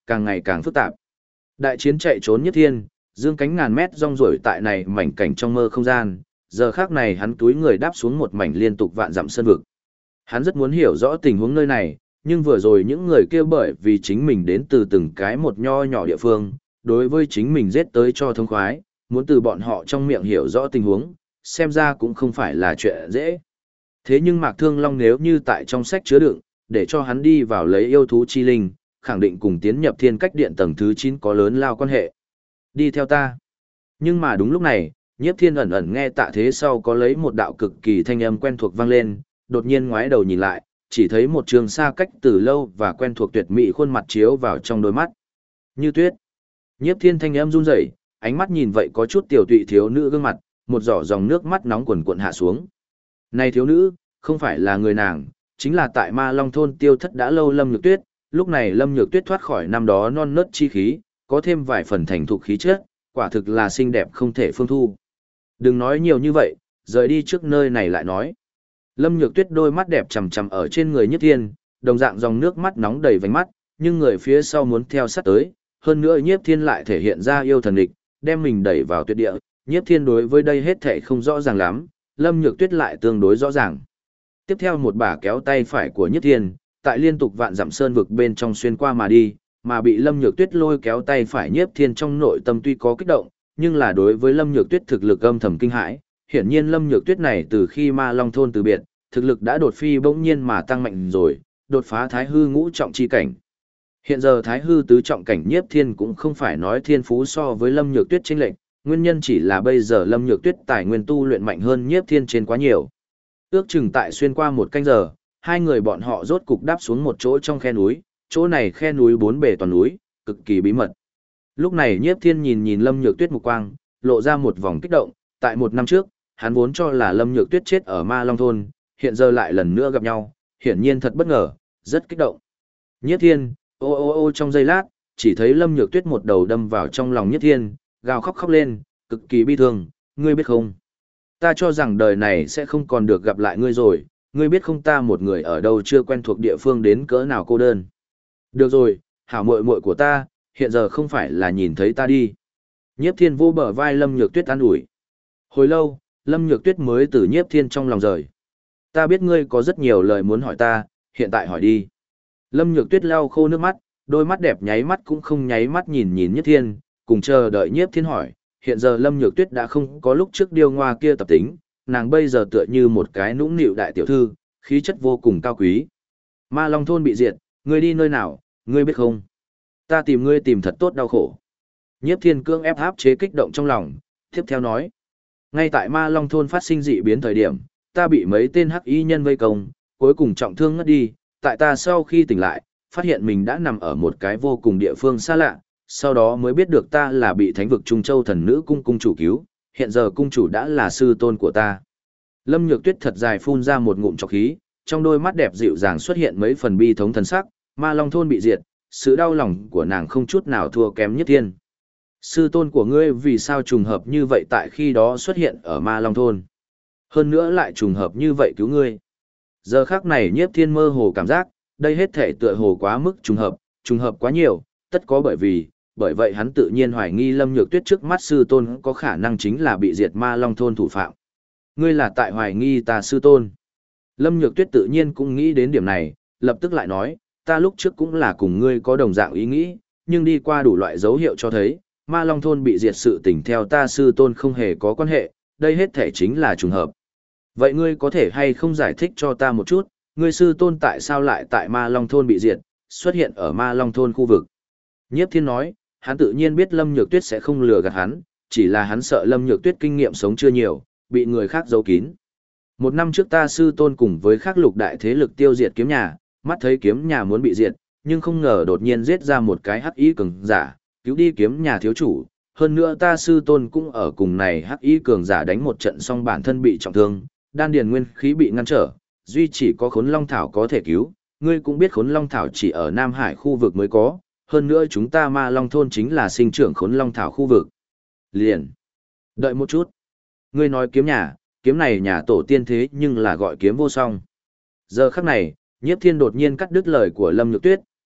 càng ngày càng phức tạp. Đại chiến chạy trốn Nhiếp Thiên, dương cánh ngàn mét rong ruổi tại này mảnh cảnh trong mơ không gian, giờ khác này hắn túi người đáp xuống một mảnh liên tục vạn dặm sơn vực. Hắn rất muốn hiểu rõ tình huống nơi này, nhưng vừa rồi những người kia bởi vì chính mình đến từ từng cái một nho nhỏ địa phương, đối với chính mình giết tới cho thông khoái, muốn từ bọn họ trong miệng hiểu rõ tình huống, xem ra cũng không phải là chuyện dễ. Thế nhưng Mạc Thương Long nếu như tại trong sách chứa đựng, để cho hắn đi vào lấy yêu thú chi linh, khẳng định cùng tiến nhập thiên cách điện tầng thứ 9 có lớn lao quan hệ. Đi theo ta. Nhưng mà đúng lúc này, Nhiếp Thiên ẩn ẩn nghe Tạ Thế sau có lấy một đạo cực kỳ thanh âm quen thuộc vang lên, đột nhiên ngoái đầu nhìn lại, chỉ thấy một trường xa cách từ lâu và quen thuộc tuyệt mỹ khuôn mặt chiếu vào trong đôi mắt. Như tuyết. Nhiếp Thiên thanh âm run rẩy, ánh mắt nhìn vậy có chút tiểu tụy thiếu nữ gương mặt, một giỏ dòng nước mắt nóng quần cuộn hạ xuống. Này thiếu nữ, không phải là người nàng, chính là tại Ma Long thôn tiêu thất đã lâu Lâm Nhược Tuyết, lúc này Lâm Nhược Tuyết thoát khỏi năm đó non nớt chi khí, có thêm vài phần thành thục khí chất, quả thực là xinh đẹp không thể phương thu. Đừng nói nhiều như vậy, rời đi trước nơi này lại nói. Lâm Nhược Tuyết đôi mắt đẹp chằm chằm ở trên người Nhiếp Thiên, đồng dạng dòng nước mắt nóng đầy vành mắt, nhưng người phía sau muốn theo sát tới, hơn nữa Nhiếp Thiên lại thể hiện ra yêu thần địch, đem mình đẩy vào tuyệt địa, Nhiếp Thiên đối với đây hết thảy không rõ ràng lắm, Lâm Nhược Tuyết lại tương đối rõ ràng. Tiếp theo một bà kéo tay phải của Nhiếp Thiên, tại liên tục vạn dặm sơn vực bên trong xuyên qua mà đi, mà bị Lâm Nhược Tuyết lôi kéo tay phải Nhiếp Thiên trong nội tâm tuy có kích động, nhưng là đối với Lâm Nhược Tuyết thực lực âm thầm kinh hãi, hiển nhiên Lâm Nhược Tuyết này từ khi Ma Long thôn từ biệt, thực lực đã đột phi bỗng nhiên mà tăng mạnh rồi, đột phá Thái hư ngũ trọng chi cảnh. Hiện giờ Thái hư tứ trọng cảnh Nhiếp Thiên cũng không phải nói thiên phú so với Lâm Nhược Tuyết chênh lệch, nguyên nhân chỉ là bây giờ Lâm Nhược Tuyết tài nguyên tu luyện mạnh hơn Nhiếp Thiên trên quá nhiều. Ước chừng tại xuyên qua một canh giờ, hai người bọn họ rốt cục đáp xuống một chỗ trong khe núi, chỗ này khe núi bốn bề toàn núi, cực kỳ bí mật. Lúc này Nhiếp Thiên nhìn nhìn Lâm Nhược Tuyết mục quang, lộ ra một vòng kích động, tại một năm trước, hắn vốn cho là Lâm Nhược Tuyết chết ở Ma Long thôn, hiện giờ lại lần nữa gặp nhau, hiển nhiên thật bất ngờ, rất kích động. Nhiếp Thiên, ô ô ô trong giây lát, chỉ thấy Lâm Nhược Tuyết một đầu đâm vào trong lòng Nhiếp Thiên, gào khóc khóc lên, cực kỳ bi thương, ngươi biết không? Ta cho rằng đời này sẽ không còn được gặp lại ngươi rồi, ngươi biết không ta một người ở đâu chưa quen thuộc địa phương đến cỡ nào cô đơn. Được rồi, hảo muội muội của ta, hiện giờ không phải là nhìn thấy ta đi. Nhiếp Thiên vô bờ vai Lâm Nhược Tuyết an ủi. Hồi lâu, Lâm Nhược Tuyết mới từ Nhiếp Thiên trong lòng rời. Ta biết ngươi có rất nhiều lời muốn hỏi ta, hiện tại hỏi đi. Lâm Nhược Tuyết lau khô nước mắt, đôi mắt đẹp nháy mắt cũng không nháy mắt nhìn nhìn Nhiếp Thiên, cùng chờ đợi Nhiếp Thiên hỏi. Hiện giờ Lâm Nhược Tuyết đã không có lúc trước điêu ngoa kia tập tính, nàng bây giờ tựa như một cái nũng nịu đại tiểu thư, khí chất vô cùng cao quý. Ma Long thôn bị diệt, ngươi đi nơi nào, ngươi biết không? Ta tìm ngươi tìm thật tốt đau khổ. Nhiếp Thiên cương ép áp chế kích động trong lòng, tiếp theo nói. Ngay tại Ma Long thôn phát sinh dị biến thời điểm, ta bị mấy tên hắc y nhân vây công, cuối cùng trọng thương ngất đi, tại ta sau khi tỉnh lại, phát hiện mình đã nằm ở một cái vô cùng địa phương xa lạ, sau đó mới biết được ta là bị thánh vực Trung Châu thần nữ cung cung chủ cứu, hiện giờ cung chủ đã là sư tôn của ta. Lâm Nhược Tuyết thật dài phun ra một ngụm trọc khí, trong đôi mắt đẹp dịu dàng xuất hiện mấy phần bi thống thần sắc, Ma Long thôn bị diệt, sự đau lòng của nàng không chút nào thua kém Nhiếp Thiên. Sư tôn của ngươi vì sao trùng hợp như vậy tại khi đó xuất hiện ở Ma Long thôn? Hơn nữa lại trùng hợp như vậy cứu ngươi. Giờ khắc này Nhiếp Thiên mơ hồ cảm giác, đây hết thể tựa hồ quá mức trùng hợp quá nhiều, tất có bởi vậy hắn tự nhiên hoài nghi Lâm Nhược Tuyết trước mắt sư tôn có khả năng chính là bị diệt Ma Long thôn thủ phạm. Ngươi là tại hoài nghi ta sư tôn. Lâm Nhược Tuyết tự nhiên cũng nghĩ đến điểm này, lập tức lại nói, ta lúc trước cũng là cùng ngươi có đồng dạng ý nghĩ, nhưng đi qua đủ loại dấu hiệu cho thấy, Ma Long thôn bị diệt sự tình theo ta sư tôn không hề có quan hệ, đây hết thể chính là trùng hợp. Vậy ngươi có thể hay không giải thích cho ta một chút, ngươi sư tôn tại sao lại tại Ma Long thôn bị diệt, xuất hiện ở Ma Long thôn khu vực? Nhiếp Thiên nói, hắn tự nhiên biết Lâm Nhược Tuyết sẽ không lừa gạt hắn, chỉ là hắn sợ Lâm Nhược Tuyết kinh nghiệm sống chưa nhiều, bị người khác giấu kín. Một năm trước ta sư tôn cùng với khác lục đại thế lực tiêu diệt kiếm nhà, mắt thấy kiếm nhà muốn bị diệt, nhưng không ngờ đột nhiên giết ra một cái hắc y cường giả, cứu đi kiếm nhà thiếu chủ. Hơn nữa ta sư tôn cũng ở cùng này hắc y cường giả đánh một trận xong bản thân bị trọng thương, đan điền nguyên khí bị ngăn trở, duy chỉ có Khốn Long Thảo có thể cứu. Ngươi cũng biết Khốn Long Thảo chỉ ở Nam Hải khu vực mới có, hơn nữa chúng ta Ma Long thôn chính là sinh trưởng Khốn Long Thảo khu vực. Liền. Đợi một chút. Ngươi nói kiếm nhà, kiếm này nhà tổ tiên thế nhưng là gọi kiếm vô song. Giờ khắc này, Nhiếp Thiên đột nhiên cắt đứt lời của Lâm Nhược Tuyết,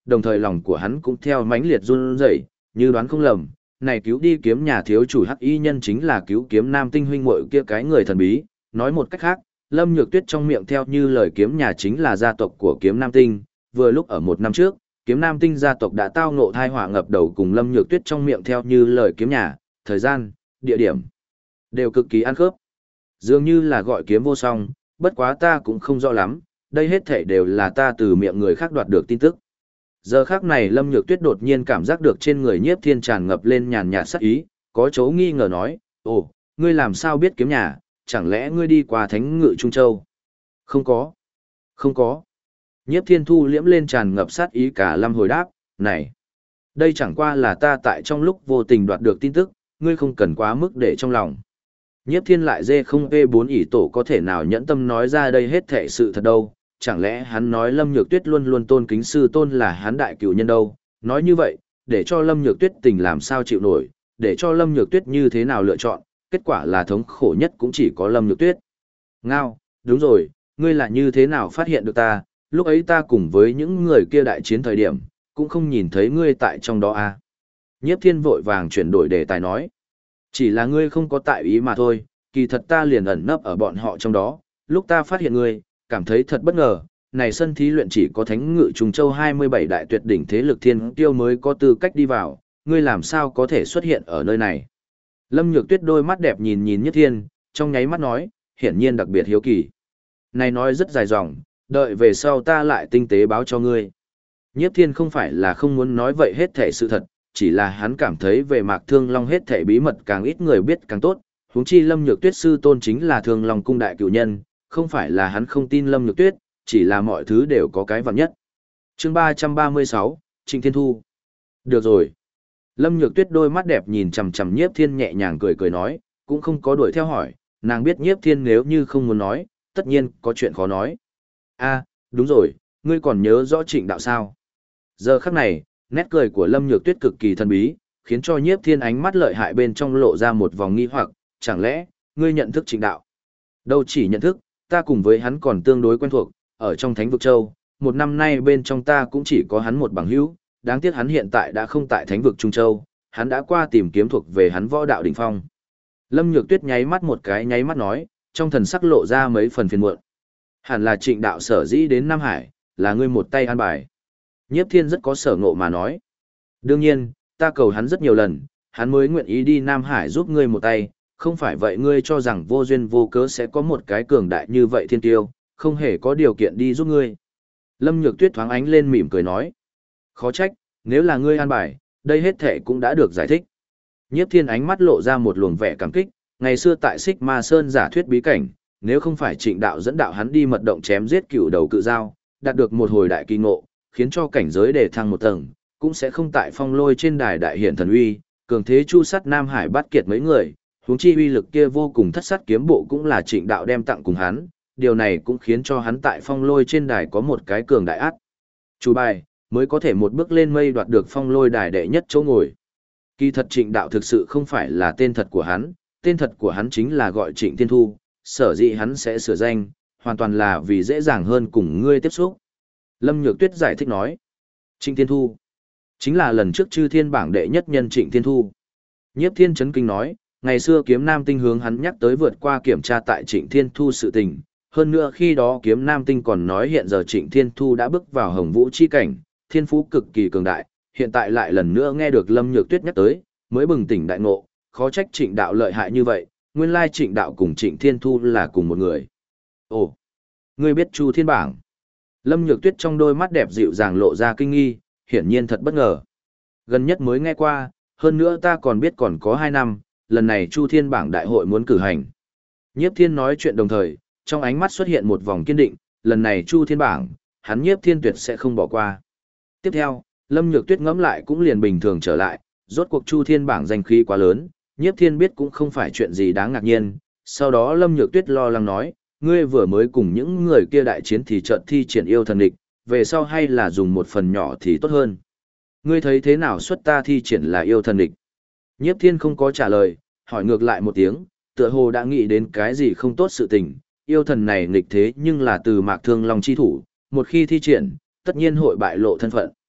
đồng thời lòng của hắn cũng theo mãnh liệt run rẩy, như đoán không lầm, này cứu đi kiếm nhà thiếu chủ hắc y nhân chính là cứu kiếm nam tinh huynh muội kia cái người thần bí, nói một cách khác, Lâm Nhược Tuyết trong miệng theo như lời kiếm nhà chính là gia tộc của kiếm nam tinh, vừa lúc ở một năm trước, kiếm nam tinh gia tộc đã tao ngộ thai họa ngập đầu cùng Lâm Nhược Tuyết trong miệng theo như lời kiếm nhà, thời gian, địa điểm đều cực kỳ ăn khớp. Dường như là gọi kiếm vô song, bất quá ta cũng không rõ lắm, đây hết thảy đều là ta từ miệng người khác đoạt được tin tức. Giờ khắc này Lâm Nhược Tuyết đột nhiên cảm giác được trên người Nhiếp Thiên tràn ngập lên nhàn nhạt sát ý, có chỗ nghi ngờ nói, ồ, ngươi làm sao biết kiếm nhà, chẳng lẽ ngươi đi qua Thánh Ngự Trung Châu? Không có. Không có. Nhiếp Thiên thu liễm lên tràn ngập sát ý cả lâm hồi đáp, này, đây chẳng qua là ta tại trong lúc vô tình đoạt được tin tức, ngươi không cần quá mức để trong lòng. Nhiếp Thiên lại dê không P4 ỷ tổ có thể nào nhẫn tâm nói ra đây hết thảy sự thật đâu, chẳng lẽ hắn nói Lâm Nhược Tuyết luôn luôn tôn kính sư tôn là hắn đại cửu nhân đâu, nói như vậy, để cho Lâm Nhược Tuyết tình làm sao chịu nổi, để cho Lâm Nhược Tuyết như thế nào lựa chọn, kết quả là thống khổ nhất cũng chỉ có Lâm Nhược Tuyết. Ngao, đúng rồi, ngươi là như thế nào phát hiện được ta, lúc ấy ta cùng với những người kia đại chiến thời điểm, cũng không nhìn thấy ngươi tại trong đó à. Nhiếp Thiên vội vàng chuyển đổi đề tài nói. Chỉ là ngươi không có tại ý mà thôi, kỳ thật ta liền ẩn nấp ở bọn họ trong đó, lúc ta phát hiện ngươi, cảm thấy thật bất ngờ, này sân thí luyện chỉ có Thánh Ngự Trùng Châu 27 đại tuyệt đỉnh thế lực thiên tiêu mới có tư cách đi vào, ngươi làm sao có thể xuất hiện ở nơi này. Lâm Nhược Tuyết đôi mắt đẹp nhìn nhìn Nhiếp Thiên, trong nháy mắt nói, hiển nhiên đặc biệt hiếu kỳ. Này nói rất dài dòng, đợi về sau ta lại tinh tế báo cho ngươi. Nhiếp Thiên không phải là không muốn nói vậy hết thể sự thật, chỉ là hắn cảm thấy về Mạc Thương Long hết thể bí mật càng ít người biết càng tốt, huống chi Lâm Nhược Tuyết sư tôn chính là Thương Long cung đại cửu nhân, không phải là hắn không tin Lâm Nhược Tuyết, chỉ là mọi thứ đều có cái vạn nhất. Chương 336, Trịnh Thiên Thu. Được rồi. Lâm Nhược Tuyết đôi mắt đẹp nhìn chằm chằm Nhiếp Thiên nhẹ nhàng cười cười nói, cũng không có đuổi theo hỏi, nàng biết Nhiếp Thiên nếu như không muốn nói, tất nhiên có chuyện khó nói. A, đúng rồi, ngươi còn nhớ rõ Trịnh đạo sao? Giờ khắc này, nét cười của Lâm Nhược Tuyết cực kỳ thần bí, khiến cho Nhiếp Thiên ánh mắt lợi hại bên trong lộ ra một vòng nghi hoặc, chẳng lẽ, ngươi nhận thức Trịnh đạo? Đâu chỉ nhận thức, ta cùng với hắn còn tương đối quen thuộc, ở trong Thánh Vực Châu, một năm nay bên trong ta cũng chỉ có hắn một bằng hữu, đáng tiếc hắn hiện tại đã không tại Thánh Vực Trung Châu, hắn đã qua tìm kiếm thuộc về hắn võ đạo đỉnh phong. Lâm Nhược Tuyết nháy mắt một cái nháy mắt nói, trong thần sắc lộ ra mấy phần phiền muộn. Hẳn là Trịnh đạo sở dĩ đến Nam Hải, là ngươi một tay an bài. Nhiếp Thiên rất có sở ngộ mà nói. Đương nhiên, ta cầu hắn rất nhiều lần, hắn mới nguyện ý đi Nam Hải giúp ngươi một tay, không phải vậy ngươi cho rằng vô duyên vô cớ sẽ có một cái cường đại như vậy thiên tiêu, không hề có điều kiện đi giúp ngươi. Lâm Nhược Tuyết thoáng ánh lên mỉm cười nói. Khó trách, nếu là ngươi an bài, đây hết thể cũng đã được giải thích. Nhiếp Thiên ánh mắt lộ ra một luồng vẻ cảm kích, ngày xưa tại Xích Ma Sơn giả thuyết bí cảnh, nếu không phải Trịnh đạo dẫn đạo hắn đi mật động chém giết cựu đầu cự giao, đạt được một hồi đại kỳ ngộ, khiến cho cảnh giới đề thăng một tầng, cũng sẽ không tại phong lôi trên đài đại hiển thần uy, cường thế chu sát Nam Hải bắt kiệt mấy người, huống chi uy lực kia vô cùng thất sát kiếm bộ cũng là Trịnh đạo đem tặng cùng hắn, điều này cũng khiến cho hắn tại phong lôi trên đài có một cái cường đại át chủ bài, mới có thể một bước lên mây đoạt được phong lôi đài đệ nhất chỗ ngồi. Kỳ thật Trịnh đạo thực sự không phải là tên thật của hắn, tên thật của hắn chính là gọi Trịnh Thiên Thu, sở dĩ hắn sẽ sửa danh, hoàn toàn là vì dễ dàng hơn cùng ngươi tiếp xúc. Lâm Nhược Tuyết giải thích nói, Trịnh Thiên Thu, chính là lần trước Chư Thiên bảng đệ nhất nhân Trịnh Thiên Thu. Nhiếp Thiên chấn kinh nói, ngày xưa kiếm nam tinh hướng hắn nhắc tới vượt qua kiểm tra tại Trịnh Thiên Thu sự tình, hơn nữa khi đó kiếm nam tinh còn nói hiện giờ Trịnh Thiên Thu đã bước vào hồng vũ chi cảnh, thiên phú cực kỳ cường đại, hiện tại lại lần nữa nghe được Lâm Nhược Tuyết nhắc tới, mới bừng tỉnh đại ngộ, khó trách Trịnh đạo lợi hại như vậy, nguyên lai Trịnh đạo cùng Trịnh Thiên Thu là cùng một người. Ồ, ngươi biết Chu Thiên bảng? Lâm Nhược Tuyết trong đôi mắt đẹp dịu dàng lộ ra kinh nghi, hiển nhiên thật bất ngờ. Gần nhất mới nghe qua, hơn nữa ta còn biết còn có 2 năm, lần này Chu Thiên bảng đại hội muốn cử hành. Nhiếp Thiên nói chuyện đồng thời, trong ánh mắt xuất hiện một vòng kiên định, lần này Chu Thiên bảng, hắn Nhiếp Thiên tuyệt sẽ không bỏ qua. Tiếp theo, Lâm Nhược Tuyết ngẫm lại cũng liền bình thường trở lại, rốt cuộc Chu Thiên bảng danh khí quá lớn, Nhiếp Thiên biết cũng không phải chuyện gì đáng ngạc nhiên. Sau đó Lâm Nhược Tuyết lo lắng nói, ngươi vừa mới cùng những người kia đại chiến thì chợt thi triển yêu thần địch, về sau hay là dùng một phần nhỏ thì tốt hơn. Ngươi thấy thế nào xuất ta thi triển là yêu thần địch? Nhiếp Thiên không có trả lời, hỏi ngược lại một tiếng, tựa hồ đã nghĩ đến cái gì không tốt sự tình, yêu thần này nghịch thế nhưng là từ Mạc Thương Long chi thủ, một khi thi triển, tất nhiên hội bại lộ thân phận.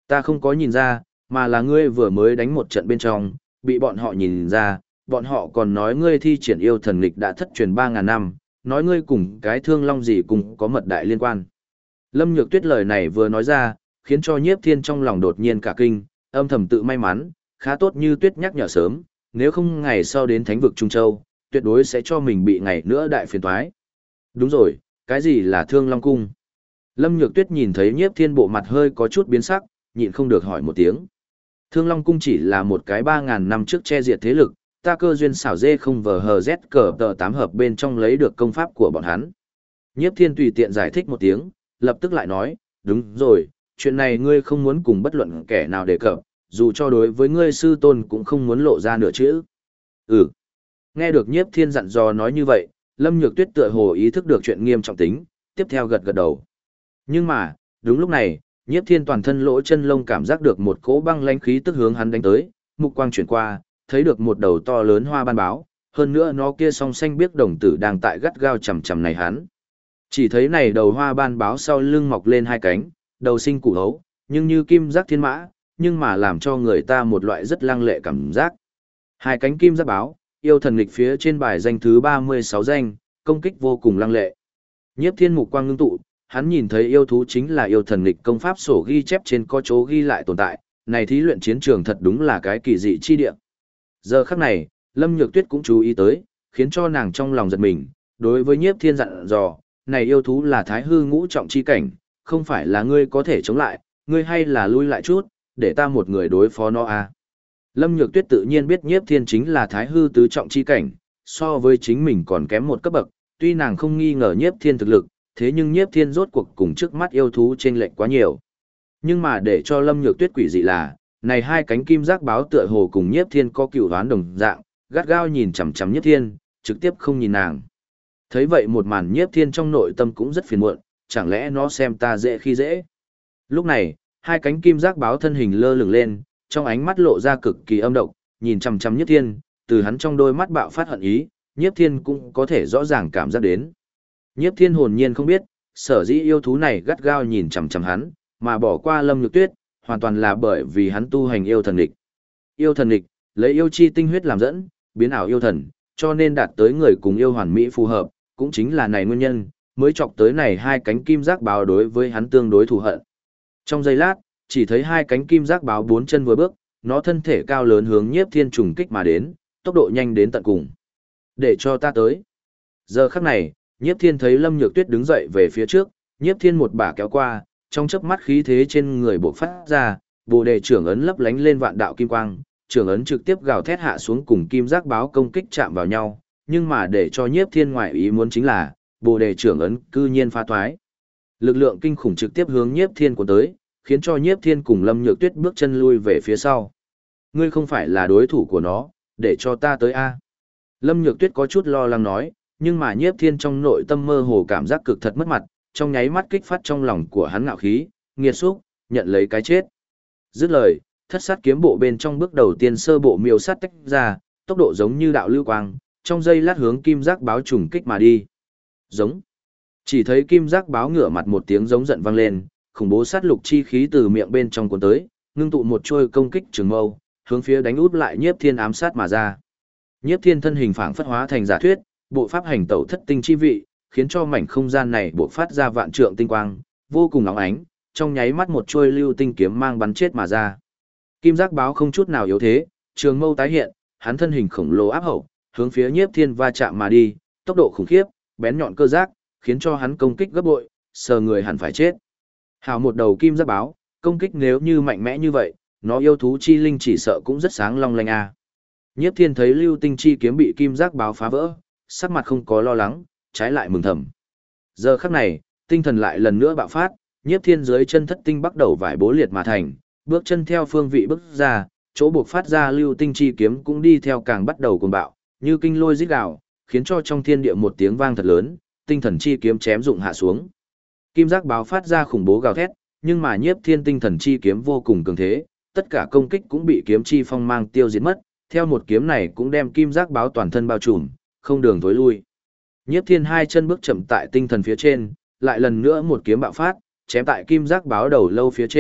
Ta không có nhìn ra, mà là ngươi vừa mới đánh một trận bên trong, bị bọn họ nhìn ra, bọn họ còn nói ngươi thi triển yêu thần nghịch đã thất truyền 3.000 năm, nói ngươi cùng cái thương long gì cùng có mật đại liên quan. Lâm Nhược Tuyết lời này vừa nói ra, khiến cho Nhiếp Thiên trong lòng đột nhiên cả kinh, âm thầm tự may mắn, khá tốt như Tuyết nhắc nhở sớm, nếu không ngày sau đến thánh vực Trung Châu, tuyệt đối sẽ cho mình bị ngày nữa đại phiền toái. Đúng rồi, cái gì là Thương Long Cung? Lâm Nhược Tuyết nhìn thấy Nhiếp Thiên bộ mặt hơi có chút biến sắc, nhịn không được hỏi một tiếng. Thương Long Cung chỉ là một cái 3.000 năm trước che diệt thế lực, ta cơ duyên xảo dê không vờ hờ z cờ tờ 8 hợp bên trong lấy được công pháp của bọn hắn. Nhiếp Thiên tùy tiện giải thích một tiếng, lập tức lại nói, đúng rồi, chuyện này ngươi không muốn cùng bất luận kẻ nào đề cập, dù cho đối với ngươi sư tôn cũng không muốn lộ ra nửa chữ. Ừ. Nghe được Nhiếp Thiên dặn dò nói như vậy, Lâm Nhược Tuyết tựa hồ ý thức được chuyện nghiêm trọng tính, tiếp theo gật gật đầu. Nhưng mà, đúng lúc này, Nhiếp Thiên toàn thân lỗ chân lông cảm giác được một cỗ băng lãnh khí tức hướng hắn đánh tới, mục quang chuyển qua, thấy được một đầu to lớn hoa ban báo, hơn nữa nó kia song xanh biếc đồng tử đang tại gắt gao chằm chằm này hắn. Chỉ thấy này đầu hoa ban báo sau lưng mọc lên hai cánh, đầu sinh củ hấu, nhưng như kim giác thiên mã, nhưng mà làm cho người ta một loại rất lăng lệ cảm giác. Hai cánh kim giác báo, yêu thần nghịch phía trên bài danh thứ 36 danh, công kích vô cùng lăng lệ. Nhiếp Thiên mục quang ngưng tụ, hắn nhìn thấy yêu thú chính là yêu thần nghịch công pháp sổ ghi chép trên có chỗ ghi lại tồn tại, này thí luyện chiến trường thật đúng là cái kỳ dị chi địa. Giờ khắc này, Lâm Nhược Tuyết cũng chú ý tới, khiến cho nàng trong lòng giật mình, đối với Nhiếp Thiên dặn dò, này yêu thú là thái hư ngũ trọng chi cảnh, không phải là ngươi có thể chống lại, ngươi hay là lui lại chút, để ta một người đối phó nó à. Lâm Nhược Tuyết tự nhiên biết Nhiếp Thiên chính là thái hư tứ trọng chi cảnh, so với chính mình còn kém một cấp bậc, tuy nàng không nghi ngờ Nhiếp Thiên thực lực, thế nhưng Nhiếp Thiên rốt cuộc cùng trước mắt yêu thú chênh lệch quá nhiều. Nhưng mà để cho Lâm Nhược Tuyết quỷ dị là, này hai cánh kim giác báo tựa hồ cùng Nhiếp Thiên có cựu đoán đồng dạng, gắt gao nhìn chằm chằm Nhiếp Thiên, trực tiếp không nhìn nàng. Thấy vậy một màn Nhiếp Thiên trong nội tâm cũng rất phiền muộn, chẳng lẽ nó xem ta dễ khi dễ. Lúc này, hai cánh kim giác báo thân hình lơ lửng lên, trong ánh mắt lộ ra cực kỳ âm độc, nhìn chằm chằm Nhiếp Thiên, từ hắn trong đôi mắt bạo phát hận ý, Nhiếp Thiên cũng có thể rõ ràng cảm giác đến. Nhiếp Thiên hồn nhiên không biết, sở dĩ yêu thú này gắt gao nhìn chằm chằm hắn, mà bỏ qua Lâm Nhược Tuyết, hoàn toàn là bởi vì hắn tu hành yêu thần nghịch. Yêu thần nghịch, lấy yêu chi tinh huyết làm dẫn, biến ảo yêu thần, cho nên đạt tới người cùng yêu hoàn mỹ phù hợp, cũng chính là này nguyên nhân, mới chọc tới này hai cánh kim giác báo đối với hắn tương đối thù hận. Trong giây lát, chỉ thấy hai cánh kim giác báo bốn chân vừa bước, nó thân thể cao lớn hướng Nhiếp Thiên trùng kích mà đến, tốc độ nhanh đến tận cùng. Để cho ta tới. Giờ khắc này, Nhiếp Thiên thấy Lâm Nhược Tuyết đứng dậy về phía trước, Nhiếp Thiên một bả kéo qua, trong chớp mắt khí thế trên người bộc phát ra, Bồ Đề trưởng ấn lấp lánh lên vạn đạo kim quang, trưởng ấn trực tiếp gào thét hạ xuống cùng kim giác báo công kích chạm vào nhau, nhưng mà để cho Nhiếp Thiên ngoại ý muốn chính là, Bồ Đề trưởng ấn cư nhiên phá thoái. Lực lượng kinh khủng trực tiếp hướng Nhiếp Thiên cuốn tới, khiến cho Nhiếp Thiên cùng Lâm Nhược Tuyết bước chân lui về phía sau. Ngươi không phải là đối thủ của nó, để cho ta tới a. Lâm Nhược Tuyết có chút lo lắng nói, nhưng mà Nhiếp Thiên trong nội tâm mơ hồ cảm giác cực thật mất mặt, trong nháy mắt kích phát trong lòng của hắn ngạo khí, nghiệt xúc, nhận lấy cái chết. Dứt lời, thất sát kiếm bộ bên trong bước đầu tiên sơ bộ miêu sát tách ra, tốc độ giống như đạo lưu quang, trong giây lát hướng kim giác báo trùng kích mà đi. Giống. Chỉ thấy kim giác báo ngửa mặt một tiếng giống giận vang lên, khủng bố sát lục chi khí từ miệng bên trong cuốn tới, ngưng tụ một trôi công kích trường mâu, hướng phía đánh út lại Nhiếp Thiên ám sát mà ra. Nhiếp Thiên thân hình phảng phất hóa thành giả thuyết, bộ pháp hành tẩu thất tinh chi vị, khiến cho mảnh không gian này bộc phát ra vạn trượng tinh quang, vô cùng óng ánh, trong nháy mắt một trôi lưu tinh kiếm mang bắn chết mà ra. Kim giác báo không chút nào yếu thế, trường mâu tái hiện, hắn thân hình khổng lồ áp hậu, hướng phía Nhiếp Thiên va chạm mà đi, tốc độ khủng khiếp, bén nhọn cơ giác, khiến cho hắn công kích gấp bội, sờ người hẳn phải chết. Hào một đầu kim giác báo, công kích nếu như mạnh mẽ như vậy, nó yêu thú chi linh chỉ sợ cũng rất sáng long lanh a. Nhiếp Thiên thấy lưu tinh chi kiếm bị kim giác báo phá vỡ, sắc mặt không có lo lắng, trái lại mừng thầm. Giờ khắc này, tinh thần lại lần nữa bạo phát, Nhiếp Thiên dưới chân thất tinh bắt đầu vải bố liệt mà thành, bước chân theo phương vị bước ra, chỗ buộc phát ra lưu tinh chi kiếm cũng đi theo càng bắt đầu cuồng bạo, như kinh lôi rít gào, khiến cho trong thiên địa một tiếng vang thật lớn, tinh thần chi kiếm chém dụng hạ xuống. Kim giác báo phát ra khủng bố gào thét, nhưng mà Nhiếp Thiên tinh thần chi kiếm vô cùng cường thế, tất cả công kích cũng bị kiếm chi phong mang tiêu diệt mất, theo một kiếm này cũng đem kim giác báo toàn thân bao trùm, không đường thối lui. Nhiếp Thiên hai chân bước chậm tại tinh thần phía trên, lại lần nữa một kiếm bạo phát, chém tại kim giác báo đầu lâu phía trên,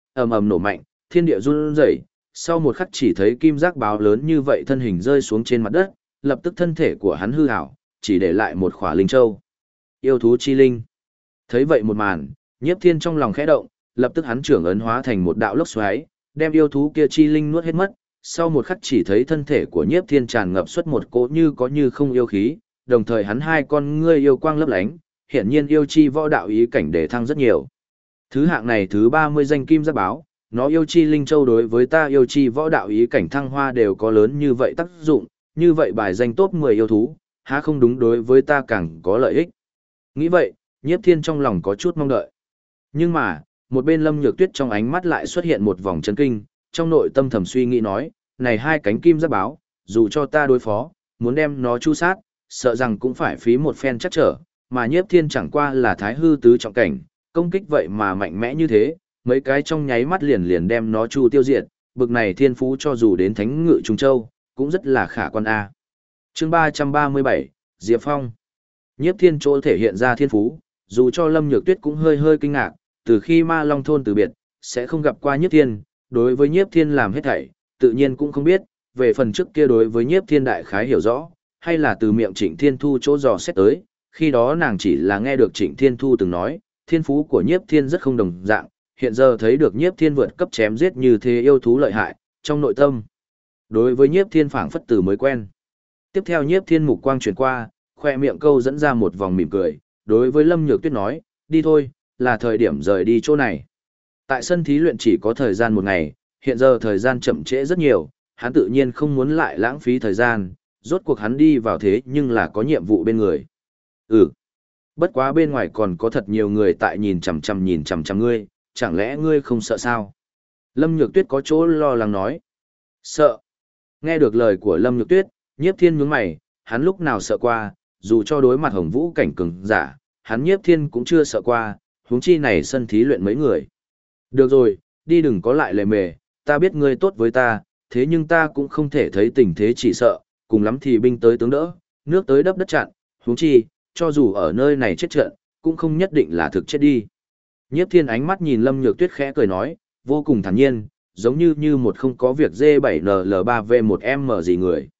ầm ầm nổ mạnh, thiên địa run rẩy, sau một khắc chỉ thấy kim giác báo lớn như vậy thân hình rơi xuống trên mặt đất, lập tức thân thể của hắn hư ảo, chỉ để lại một khỏa linh châu. Yêu thú chi linh. Thấy vậy một màn, Nhiếp Thiên trong lòng khẽ động, lập tức hắn trưởng ấn hóa thành một đạo lốc xoáy, đem yêu thú kia chi linh nuốt hết mất. Sau một khắc chỉ thấy thân thể của Nhiếp Thiên tràn ngập xuất một cỗ như có như không yêu khí, đồng thời hắn hai con ngươi yêu quang lấp lánh, hiển nhiên yêu chi võ đạo ý cảnh để thăng rất nhiều. Thứ hạng này thứ 30 danh kim giác báo, nó yêu chi linh châu đối với ta yêu chi võ đạo ý cảnh thăng hoa đều có lớn như vậy tác dụng, như vậy bài danh top 10 yêu thú, há không đúng đối với ta càng có lợi ích. Nghĩ vậy, Nhiếp Thiên trong lòng có chút mong đợi. Nhưng mà, một bên Lâm Nhược Tuyết trong ánh mắt lại xuất hiện một vòng chấn kinh, trong nội tâm thầm suy nghĩ nói, này hai cánh kim giác báo, dù cho ta đối phó, muốn đem nó chu sát, sợ rằng cũng phải phí một phen chắc trở, mà Nhiếp Thiên chẳng qua là thái hư tứ trọng cảnh, công kích vậy mà mạnh mẽ như thế, mấy cái trong nháy mắt liền liền đem nó chu tiêu diệt, bực này thiên phú cho dù đến thánh ngự Trung Châu, cũng rất là khả quan a. Chương 337, Diệp Phong. Nhiếp Thiên chỗ thể hiện ra thiên phú, dù cho Lâm Nhược Tuyết cũng hơi hơi kinh ngạc, từ khi Ma Long thôn từ biệt, sẽ không gặp qua Nhiếp Thiên, đối với Nhiếp Thiên làm hết thảy, tự nhiên cũng không biết, về phần trước kia đối với Nhiếp Thiên đại khái hiểu rõ, hay là từ miệng Trịnh Thiên Thu chỗ dò xét tới, khi đó nàng chỉ là nghe được Trịnh Thiên Thu từng nói, thiên phú của Nhiếp Thiên rất không đồng dạng, hiện giờ thấy được Nhiếp Thiên vượt cấp chém giết như thế yêu thú lợi hại, trong nội tâm. Đối với Nhiếp Thiên phảng phất từ mới quen. Tiếp theo Nhiếp Thiên mục quang chuyển qua, khoe miệng câu dẫn ra một vòng mỉm cười, đối với Lâm Nhược Tuyết nói, đi thôi, là thời điểm rời đi chỗ này. Tại sân thí luyện chỉ có thời gian một ngày, hiện giờ thời gian chậm trễ rất nhiều, hắn tự nhiên không muốn lại lãng phí thời gian, rốt cuộc hắn đi vào thế nhưng là có nhiệm vụ bên người. Bất quá bên ngoài còn có thật nhiều người tại nhìn chằm chằm ngươi, chẳng lẽ ngươi không sợ sao? Lâm Nhược Tuyết có chỗ lo lắng nói. Sợ. Nghe được lời của Lâm Nhược Tuyết, Nhiếp Thiên nhướng mày, hắn lúc nào sợ qua, dù cho đối mặt Hồng Vũ cảnh cường giả, hắn Nhiếp Thiên cũng chưa sợ qua, huống chi này sân thí luyện mấy người. Được rồi, đi đừng có lại lề mề, ta biết ngươi tốt với ta, thế nhưng ta cũng không thể thấy tình thế chỉ sợ, cùng lắm thì binh tới tướng đỡ, nước tới đắp đất chặn, huống chi, cho dù ở nơi này chết trận, cũng không nhất định là thực chết đi. Nhiếp Thiên ánh mắt nhìn Lâm Nhược Tuyết khẽ cười nói, vô cùng thản nhiên, giống như một không có việc D7NL3V1M gì người.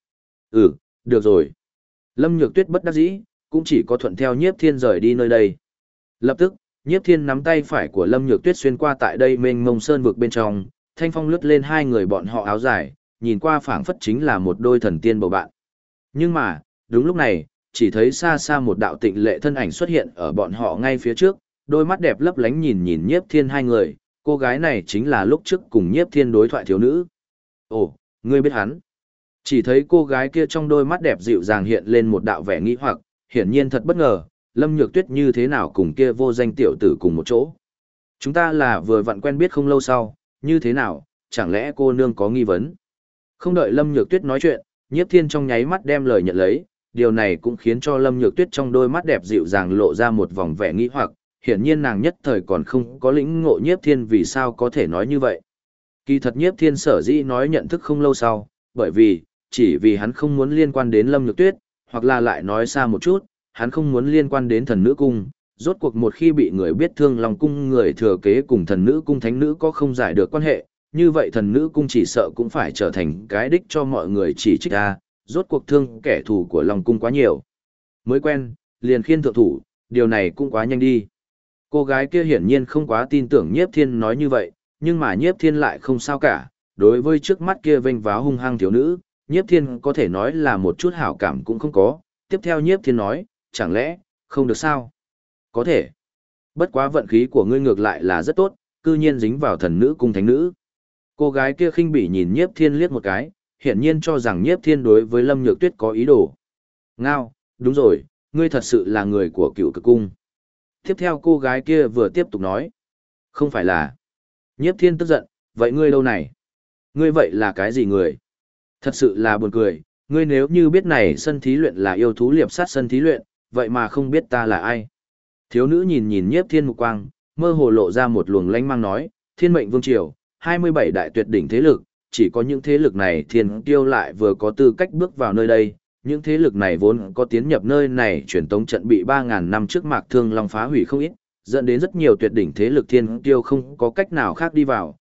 Được rồi. Lâm Nhược Tuyết bất đắc dĩ, cũng chỉ có thuận theo Nhiếp Thiên rời đi nơi đây. Lập tức, Nhiếp Thiên nắm tay phải của Lâm Nhược Tuyết xuyên qua tại đây mênh mông sơn vực bên trong, thanh phong lướt lên hai người bọn họ áo dài, nhìn qua phảng phất chính là một đôi thần tiên bầu bạn. Nhưng mà, đúng lúc này, chỉ thấy xa xa một đạo tịnh lệ thân ảnh xuất hiện ở bọn họ ngay phía trước, đôi mắt đẹp lấp lánh nhìn nhìn Nhiếp Thiên hai người, cô gái này chính là lúc trước cùng Nhiếp Thiên đối thoại thiếu nữ. Ồ, ngươi biết hắn? Chỉ thấy cô gái kia trong đôi mắt đẹp dịu dàng hiện lên một đạo vẻ nghi hoặc, hiển nhiên thật bất ngờ, Lâm Nhược Tuyết như thế nào cùng kia vô danh tiểu tử cùng một chỗ. Chúng ta là vừa vặn quen biết không lâu sau, như thế nào, chẳng lẽ cô nương có nghi vấn? Không đợi Lâm Nhược Tuyết nói chuyện, Nhiếp Thiên trong nháy mắt đem lời nhận lấy, điều này cũng khiến cho Lâm Nhược Tuyết trong đôi mắt đẹp dịu dàng lộ ra một vòng vẻ nghi hoặc, hiển nhiên nàng nhất thời còn không có lĩnh ngộ Nhiếp Thiên vì sao có thể nói như vậy. Kỳ thật Nhiếp Thiên sở dĩ nói nhận thức không lâu sau, bởi vì, chỉ vì hắn không muốn liên quan đến Lâm Nhược Tuyết, hoặc là lại nói xa một chút, hắn không muốn liên quan đến thần nữ cung. Rốt cuộc một khi bị người biết Thương Long cung người thừa kế cùng thần nữ cung thánh nữ có không giải được quan hệ, như vậy thần nữ cung chỉ sợ cũng phải trở thành cái đích cho mọi người chỉ trích ra, rốt cuộc thương kẻ thù của Long cung quá nhiều. Mới quen, liền khiên thượng thủ, điều này cũng quá nhanh đi. Cô gái kia hiển nhiên không quá tin tưởng Nhiếp Thiên nói như vậy, nhưng mà Nhiếp Thiên lại không sao cả, đối với trước mắt kia vênh váo hung hăng thiếu nữ, Nhiếp Thiên có thể nói là một chút hảo cảm cũng không có. Tiếp theo Nhiếp Thiên nói, chẳng lẽ, không được sao? Có thể. Bất quá vận khí của ngươi ngược lại là rất tốt, cư nhiên dính vào thần nữ cung thánh nữ. Cô gái kia khinh bỉ nhìn Nhiếp Thiên liếc một cái, hiển nhiên cho rằng Nhiếp Thiên đối với Lâm Nhược Tuyết có ý đồ. Ngao, đúng rồi, ngươi thật sự là người của Cựu Cực cung. Tiếp theo cô gái kia vừa tiếp tục nói. Không phải là. Nhiếp Thiên tức giận, vậy ngươi đâu này? Ngươi vậy là cái gì người? Thật sự là buồn cười, ngươi nếu như biết này sân thí luyện là yêu thú liệp sát sân thí luyện, vậy mà không biết ta là ai. Thiếu nữ nhìn nhìn Nhiếp Thiên mục quang, mơ hồ lộ ra một luồng lanh mang nói, Thiên mệnh vương triều, 27 đại tuyệt đỉnh thế lực, chỉ có những thế lực này thiên tiêu lại vừa có tư cách bước vào nơi đây, những thế lực này vốn có tiến nhập nơi này truyền tống trận bị 3.000 năm trước Mạc Thương Long phá hủy không ít, dẫn đến rất nhiều tuyệt đỉnh thế lực thiên tiêu không có cách nào khác đi vào,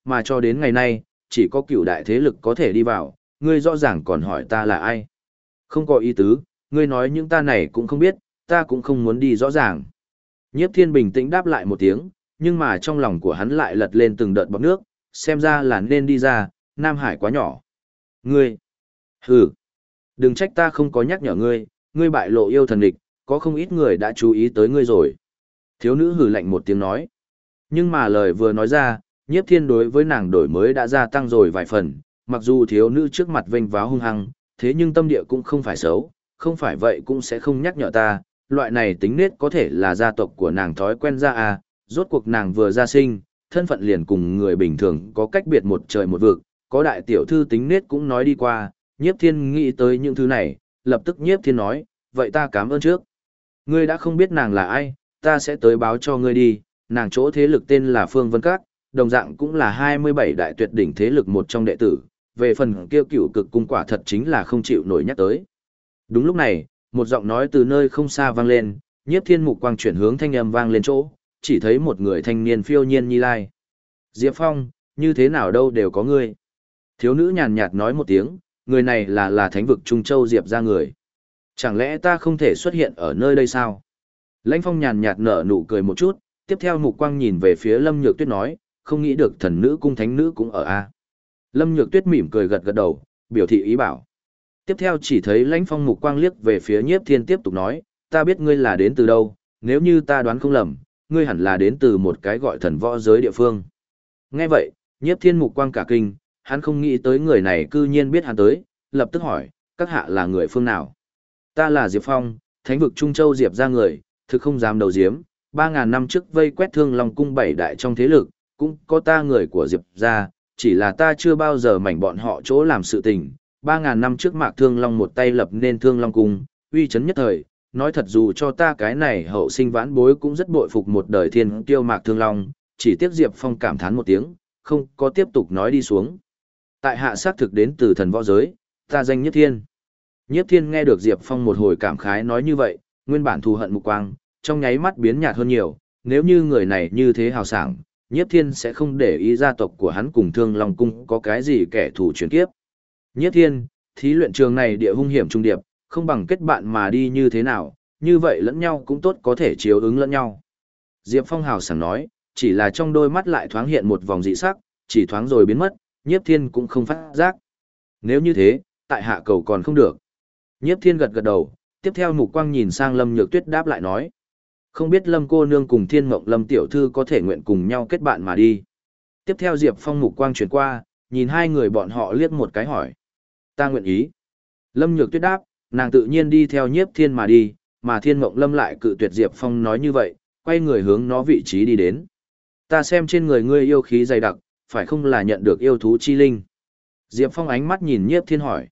mà cho đến ngày nay, chỉ có cựu đại thế lực có thể đi vào, ngươi rõ ràng còn hỏi ta là ai. Không có ý tứ, ngươi nói những ta này cũng không biết, ta cũng không muốn đi rõ ràng. Nhiếp Thiên bình tĩnh đáp lại một tiếng, nhưng mà trong lòng của hắn lại lật lên từng đợt bọt nước, xem ra là nên đi ra, Nam Hải quá nhỏ. Ngươi, hừ, đừng trách ta không có nhắc nhở ngươi, ngươi bại lộ yêu thần địch, có không ít người đã chú ý tới ngươi rồi. Thiếu nữ hừ lạnh một tiếng nói. Nhưng mà lời vừa nói ra, Nhiếp Thiên đối với nàng đổi mới đã gia tăng rồi vài phần, mặc dù thiếu nữ trước mặt vênh váo hung hăng, thế nhưng tâm địa cũng không phải xấu, không phải vậy cũng sẽ không nhắc nhở ta, loại này tính nết có thể là gia tộc của nàng thói quen ra à, rốt cuộc nàng vừa ra sinh, thân phận liền cùng người bình thường có cách biệt một trời một vực, có đại tiểu thư tính nết cũng nói đi qua, Nhiếp Thiên nghĩ tới những thứ này, lập tức Nhiếp Thiên nói, vậy ta cảm ơn trước. Ngươi đã không biết nàng là ai, ta sẽ tới báo cho ngươi đi, nàng chỗ thế lực tên là Phương Vân Các, đồng dạng cũng là 27 đại tuyệt đỉnh thế lực một trong đệ tử, về phần kia cửu cực cung quả thật chính là không chịu nổi nhắc tới. Đúng lúc này, một giọng nói từ nơi không xa vang lên, Nhiếp Thiên mục quang chuyển hướng thanh âm vang lên chỗ, chỉ thấy một người thanh niên phiêu nhiên nhi lai. Diệp Phong, như thế nào đâu đều có ngươi. Thiếu nữ nhàn nhạt nói một tiếng, người này là thánh vực Trung Châu Diệp ra người. Chẳng lẽ ta không thể xuất hiện ở nơi đây sao? Lãnh Phong nhàn nhạt nở nụ cười một chút, tiếp theo mục quang nhìn về phía Lâm Nhược Tuyết nói, không nghĩ được thần nữ cung thánh nữ cũng ở a. Lâm Nhược Tuyết mỉm cười gật gật đầu, biểu thị ý bảo. Tiếp theo chỉ thấy Lãnh Phong mục quang liếc về phía Nhiếp Thiên tiếp tục nói, ta biết ngươi là đến từ đâu, nếu như ta đoán không lầm, ngươi hẳn là đến từ một cái gọi thần võ giới địa phương. Nghe vậy, Nhiếp Thiên mục quang cả kinh, hắn không nghĩ tới người này cư nhiên biết hắn tới, lập tức hỏi, các hạ là người phương nào? Ta là Diệp Phong, thánh vực Trung Châu Diệp ra người, thực không dám đầu diếm, 3.000 năm trước vây quét Thương Long cung 7 đại trong thế lực, cũng có ta người của Diệp ra, chỉ là ta chưa bao giờ mảnh bọn họ chỗ làm sự tình. 3.000 năm trước Mạc Thương Long một tay lập nên Thương Long cung, uy chấn nhất thời, nói thật dù cho ta cái này hậu sinh vãn bối cũng rất bội phục một đời thiên kiêu Mạc Thương Long, chỉ tiếc Diệp Phong cảm thán một tiếng, không có tiếp tục nói đi xuống. Tại hạ xác thực đến từ thần võ giới, ta danh Nhiếp Thiên. Nhiếp Thiên nghe được Diệp Phong một hồi cảm khái nói như vậy, nguyên bản thù hận mục quang, trong nháy mắt biến nhạt hơn nhiều, nếu như người này như thế hào sảng, Nhiếp Thiên sẽ không để ý gia tộc của hắn cùng Thương Long cung có cái gì kẻ thù chuyển kiếp. Nhiếp Thiên, thí luyện trường này địa hung hiểm trung điệp, không bằng kết bạn mà đi như thế nào, như vậy lẫn nhau cũng tốt có thể chiếu ứng lẫn nhau. Diệp Phong hào sảng nói, chỉ là trong đôi mắt lại thoáng hiện một vòng dị sắc, chỉ thoáng rồi biến mất, Nhiếp Thiên cũng không phát giác. Nếu như thế, tại hạ cầu còn không được. Nhiếp Thiên gật gật đầu, tiếp theo mục quang nhìn sang Lâm Nhược Tuyết đáp lại nói. Không biết Lâm cô nương cùng Thiên Mộng Lâm tiểu thư có thể nguyện cùng nhau kết bạn mà đi. Tiếp theo Diệp Phong mục quang chuyển qua, nhìn hai người bọn họ liếc một cái hỏi. Ta nguyện ý. Lâm Nhược Tuyết đáp, nàng tự nhiên đi theo Nhiếp Thiên mà đi, mà Thiên Mộng Lâm lại cự tuyệt Diệp Phong nói như vậy, quay người hướng nó vị trí đi đến. Ta xem trên người ngươi yêu khí dày đặc, phải không là nhận được yêu thú chi linh? Diệp Phong ánh mắt nhìn Nhiếp Thiên hỏi.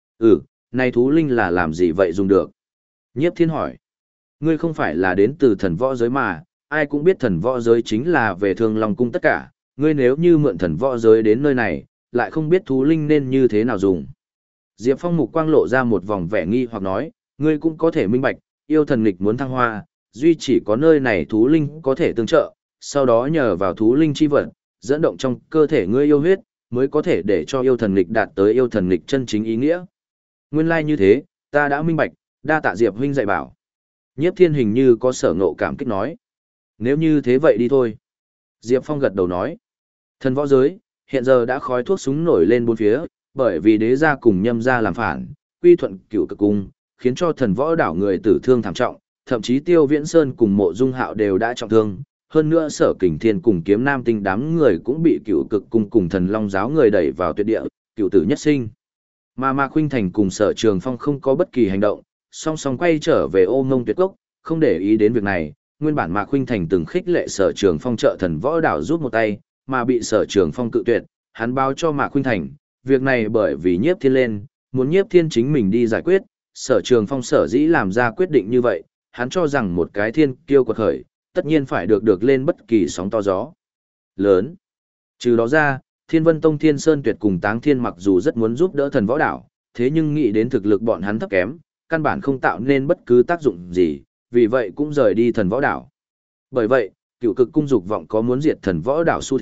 Này thú linh là làm gì vậy dùng được? Nhiếp Thiên hỏi. Ngươi không phải là đến từ thần võ giới mà, ai cũng biết thần võ giới chính là về Thương Long cung tất cả, ngươi nếu như mượn thần võ giới đến nơi này, lại không biết thú linh nên như thế nào dùng. Diệp Phong mục quang lộ ra một vòng vẻ nghi hoặc nói, ngươi cũng có thể minh bạch, yêu thần nghịch muốn thăng hoa, duy chỉ có nơi này thú linh có thể tương trợ, sau đó nhờ vào thú linh chi vật, dẫn động trong cơ thể ngươi yêu huyết, mới có thể để cho yêu thần nghịch đạt tới yêu thần nghịch chân chính ý nghĩa. Nguyên lai như thế, ta đã minh bạch, đa tạ Diệp huynh dạy bảo. Nhiếp Thiên hình như có sở ngộ cảm kích nói. Nếu như thế vậy đi thôi. Diệp Phong gật đầu nói. Thần võ giới, hiện giờ đã khói thuốc súng nổi lên bốn phía, bởi vì đế gia cùng nhâm gia làm phản, quy thuận cửu cực cung, khiến cho thần võ đảo người tử thương thảm trọng, thậm chí Tiêu Viễn Sơn cùng Mộ Dung Hạo đều đã trọng thương. Hơn nữa Sở Kình Thiên cùng Kiếm Nam Tinh đám người cũng bị cửu cực cung cùng thần long giáo người đẩy vào tuyệt địa, cửu tử nhất sinh. Mà Mạc Khuynh Thành cùng Sở Trường Phong không có bất kỳ hành động, song song quay trở về Ô Ngông Tuyệt Cốc, không để ý đến việc này. Nguyên bản Mạc Khuynh Thành từng khích lệ Sở Trường Phong trợ thần võ đảo giúp một tay, mà bị Sở Trường Phong cự tuyệt, hắn báo cho Mạc Khuynh Thành, việc này bởi vì Nhiếp Thiên lên, muốn Nhiếp Thiên chính mình đi giải quyết, Sở Trường Phong sở dĩ làm ra quyết định như vậy, hắn cho rằng một cái thiên kiêu quật khởi, tất nhiên phải được lên bất kỳ sóng to gió lớn. Trừ đó ra, Thiên Vân Tông Thiên Sơn Tuyệt cùng Táng Thiên mặc dù rất muốn giúp đỡ thần võ đảo, thế nhưng nghĩ đến thực lực bọn hắn thấp kém, căn bản không tạo nên bất cứ tác dụng gì, vì vậy cũng rời đi thần võ đảo. Bởi vậy, cựu cực cung dục vọng có muốn diệt thần võ đảo xu thế,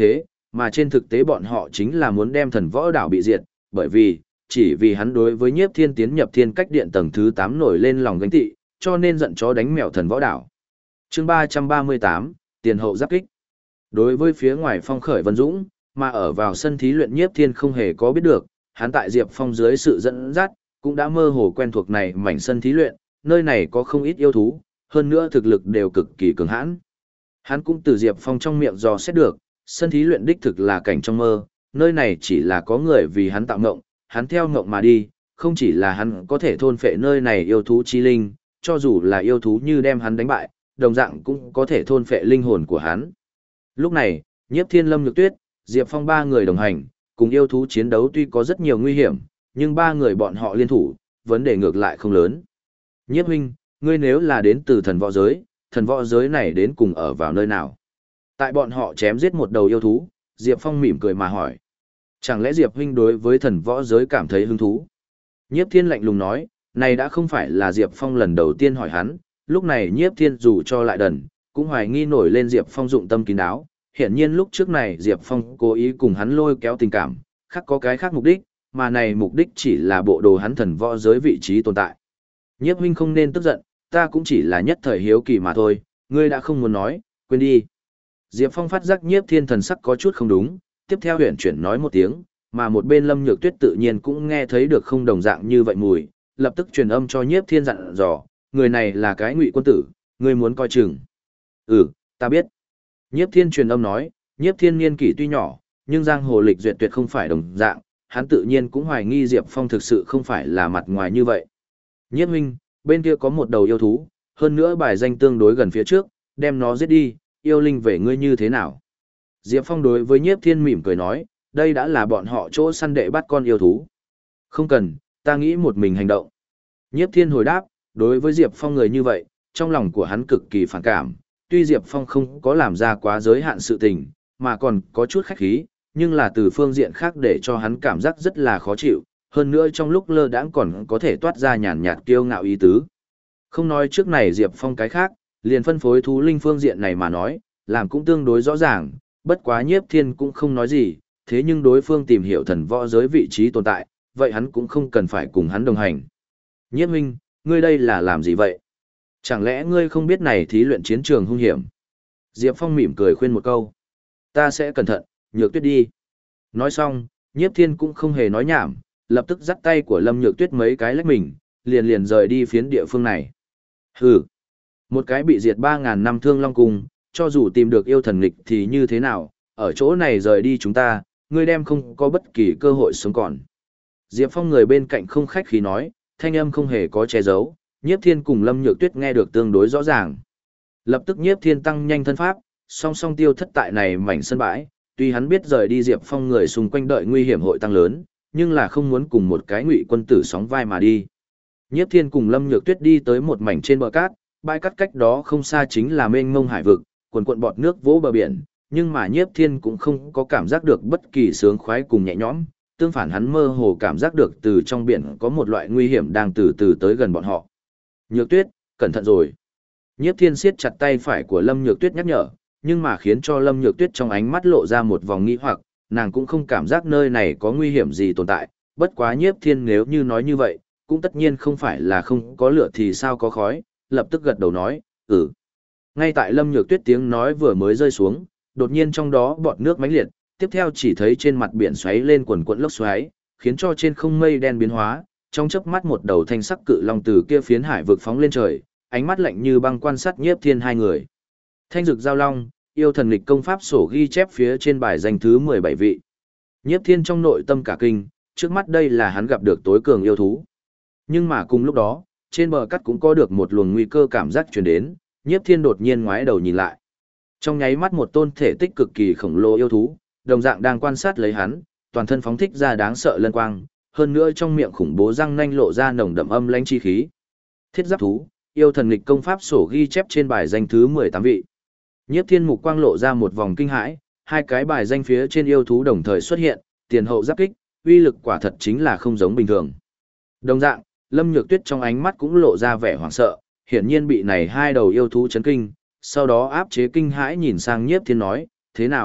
mà trên thực tế bọn họ chính là muốn đem thần võ đảo bị diệt, bởi vì, chỉ vì hắn đối với Nhiếp Thiên tiến nhập thiên cách điện tầng thứ 8 nổi lên lòng gánh tị, cho nên giận chó đánh mèo thần võ đảo. Chương 338, tiền hậu giáp kích. Đối với phía ngoài Phong Khởi Vân Dũng, mà ở vào sân thí luyện Nhiếp Thiên không hề có biết được, hắn tại Diệp Phong dưới sự dẫn dắt, cũng đã mơ hồ quen thuộc này mảnh sân thí luyện, nơi này có không ít yêu thú, hơn nữa thực lực đều cực kỳ cường hãn. Hắn cũng từ Diệp Phong trong miệng dò xét được, sân thí luyện đích thực là cảnh trong mơ, nơi này chỉ là có người vì hắn tạo ngộng, hắn theo ngộng mà đi, không chỉ là hắn có thể thôn phệ nơi này yêu thú chi linh, cho dù là yêu thú như đem hắn đánh bại, đồng dạng cũng có thể thôn phệ linh hồn của hắn. Lúc này, Nhiếp Thiên, Lâm Nhược Tuyết, Diệp Phong ba người đồng hành, cùng yêu thú chiến đấu tuy có rất nhiều nguy hiểm, nhưng ba người bọn họ liên thủ, vấn đề ngược lại không lớn. Nhiếp huynh, ngươi nếu là đến từ thần võ giới này đến cùng ở vào nơi nào? Tại bọn họ chém giết một đầu yêu thú, Diệp Phong mỉm cười mà hỏi. Chẳng lẽ Diệp huynh đối với thần võ giới cảm thấy hứng thú? Nhiếp Thiên lạnh lùng nói, này đã không phải là Diệp Phong lần đầu tiên hỏi hắn, lúc này Nhiếp Thiên dù cho lại đần, cũng hoài nghi nổi lên Diệp Phong dụng tâm kín đáo. Hiển nhiên lúc trước này Diệp Phong cố ý cùng hắn lôi kéo tình cảm, khác có cái khác mục đích, mà này mục đích chỉ là bộ đồ hắn thần võ giới vị trí tồn tại. Nhiếp huynh không nên tức giận, ta cũng chỉ là nhất thời hiếu kỳ mà thôi, ngươi đã không muốn nói, quên đi. Diệp Phong phát giác Nhiếp Thiên thần sắc có chút không đúng, tiếp theo huyền chuyển nói một tiếng, mà một bên Lâm Nhược Tuyết tự nhiên cũng nghe thấy được không đồng dạng như vậy mùi, lập tức truyền âm cho Nhiếp Thiên dặn dò, người này là cái Ngụy quân tử, ngươi muốn coi chừng. Ừ, ta biết. Nhiếp Thiên truyền âm nói, Nhiếp Thiên niên kỷ tuy nhỏ, nhưng giang hồ lịch duyệt tuyệt không phải đồng dạng, hắn tự nhiên cũng hoài nghi Diệp Phong thực sự không phải là mặt ngoài như vậy. Nhiếp huynh, bên kia có một đầu yêu thú, hơn nữa bài danh tương đối gần phía trước, đem nó giết đi, yêu linh về ngươi như thế nào? Diệp Phong đối với Nhiếp Thiên mỉm cười nói, đây đã là bọn họ chỗ săn đệ bắt con yêu thú. Không cần, ta nghĩ một mình hành động. Nhiếp Thiên hồi đáp, đối với Diệp Phong người như vậy, trong lòng của hắn cực kỳ phản cảm, tuy Diệp Phong không có làm ra quá giới hạn sự tình, mà còn có chút khách khí, nhưng là từ phương diện khác để cho hắn cảm giác rất là khó chịu, hơn nữa trong lúc lơ đãng còn có thể toát ra nhàn nhạt kiêu ngạo ý tứ. Không nói trước này Diệp Phong cái khác, liền phân phối thú linh phương diện này mà nói, làm cũng tương đối rõ ràng, bất quá Nhiếp Thiên cũng không nói gì, thế nhưng đối phương tìm hiểu thần võ giới vị trí tồn tại, vậy hắn cũng không cần phải cùng hắn đồng hành. Nhiếp huynh, ngươi đây là làm gì vậy? Chẳng lẽ ngươi không biết này thí luyện chiến trường hung hiểm? Diệp Phong mỉm cười khuyên một câu. Ta sẽ cẩn thận, Nhược Tuyết đi. Nói xong, Nhiếp Thiên cũng không hề nói nhảm, lập tức dắt tay của Lâm Nhược Tuyết mấy cái lách mình, liền rời đi phiến địa phương này. Hừ, một cái bị diệt 3.000 năm Thương Long Cung, cho dù tìm được yêu thần nghịch thì như thế nào, ở chỗ này rời đi chúng ta, ngươi đem không có bất kỳ cơ hội sống còn. Diệp Phong người bên cạnh không khách khí nói, thanh âm không hề có che giấu, Nhiếp Thiên cùng Lâm Nhược Tuyết nghe được tương đối rõ ràng. Lập tức Nhiếp Thiên tăng nhanh thân pháp, song song tiêu thất tại này mảnh sân bãi, tuy hắn biết rời đi Diệp Phong người xung quanh đợi nguy hiểm hội tăng lớn, nhưng là không muốn cùng một cái Ngụy quân tử sóng vai mà đi. Nhiếp Thiên cùng Lâm Nhược Tuyết đi tới một mảnh trên bờ cát, bãi cát cách đó không xa chính là mênh mông hải vực, cuồn cuộn bọt nước vỗ bờ biển, nhưng mà Nhiếp Thiên cũng không có cảm giác được bất kỳ sướng khoái cùng nhẹ nhõm, tương phản hắn mơ hồ cảm giác được từ trong biển có một loại nguy hiểm đang từ từ tới gần bọn họ. Nhược Tuyết, cẩn thận rồi. Nhiếp Thiên siết chặt tay phải của Lâm Nhược Tuyết nhắc nhở, nhưng mà khiến cho Lâm Nhược Tuyết trong ánh mắt lộ ra một vòng nghi hoặc, nàng cũng không cảm giác nơi này có nguy hiểm gì tồn tại, bất quá Nhiếp Thiên nếu như nói như vậy, cũng tất nhiên không phải là không có lửa thì sao có khói, lập tức gật đầu nói, ừ. Ngay tại Lâm Nhược Tuyết tiếng nói vừa mới rơi xuống, đột nhiên trong đó bọt nước mãnh liệt, tiếp theo chỉ thấy trên mặt biển xoáy lên quần quần lốc xoáy, khiến cho trên không mây đen biến hóa, trong chớp mắt một đầu thanh sắc cự long từ kia phiến hải vực phóng lên trời, ánh mắt lạnh như băng quan sát Nhiếp Thiên hai người. Thanh dực giao long, yêu thần nghịch công pháp sổ ghi chép phía trên bài danh thứ 17 vị. Nhiếp Thiên trong nội tâm cả kinh, trước mắt đây là hắn gặp được tối cường yêu thú. Nhưng mà cùng lúc đó, trên bờ cát cũng có được một luồng nguy cơ cảm giác truyền đến, Nhiếp Thiên đột nhiên ngoái đầu nhìn lại. Trong nháy mắt một tôn thể tích cực kỳ khổng lồ yêu thú, đồng dạng đang quan sát lấy hắn, toàn thân phóng thích ra đáng sợ lân quang, hơn nữa trong miệng khủng bố răng nanh lộ ra nồng đậm âm lãnh chi khí. Thiết giáp thú, yêu thần nghịch công pháp sổ ghi chép trên bài danh thứ 18 vị. Nhiếp Thiên mục quang lộ ra một vòng kinh hãi, hai cái bài danh phía trên yêu thú đồng thời xuất hiện, tiền hậu giáp kích, uy lực quả thật chính là không giống bình thường. Đồng dạng, Lâm Nhược Tuyết trong ánh mắt cũng lộ ra vẻ hoảng sợ, hiển nhiên bị này hai đầu yêu thú chấn kinh, sau đó áp chế kinh hãi nhìn sang Nhiếp Thiên nói, thế nào,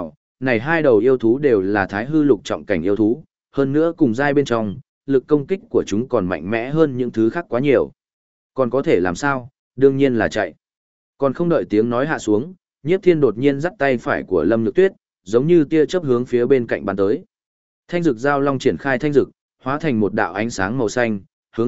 này hai đầu yêu thú đều là thái hư lục trọng cảnh yêu thú, hơn nữa cùng giai bên trong, lực công kích của chúng còn mạnh mẽ hơn những thứ khác quá nhiều. Còn có thể làm sao? Đương nhiên là chạy. Còn không đợi tiếng nói hạ xuống, Nhiếp Thiên đột nhiên dắt tay phải của Lâm Nhược Tuyết, giống như tia chớp hướng phía bên cạnh bắn tới. Thanh dực giao long triển khai thanh dực, hóa thành một đạo ánh sáng màu xanh, hướng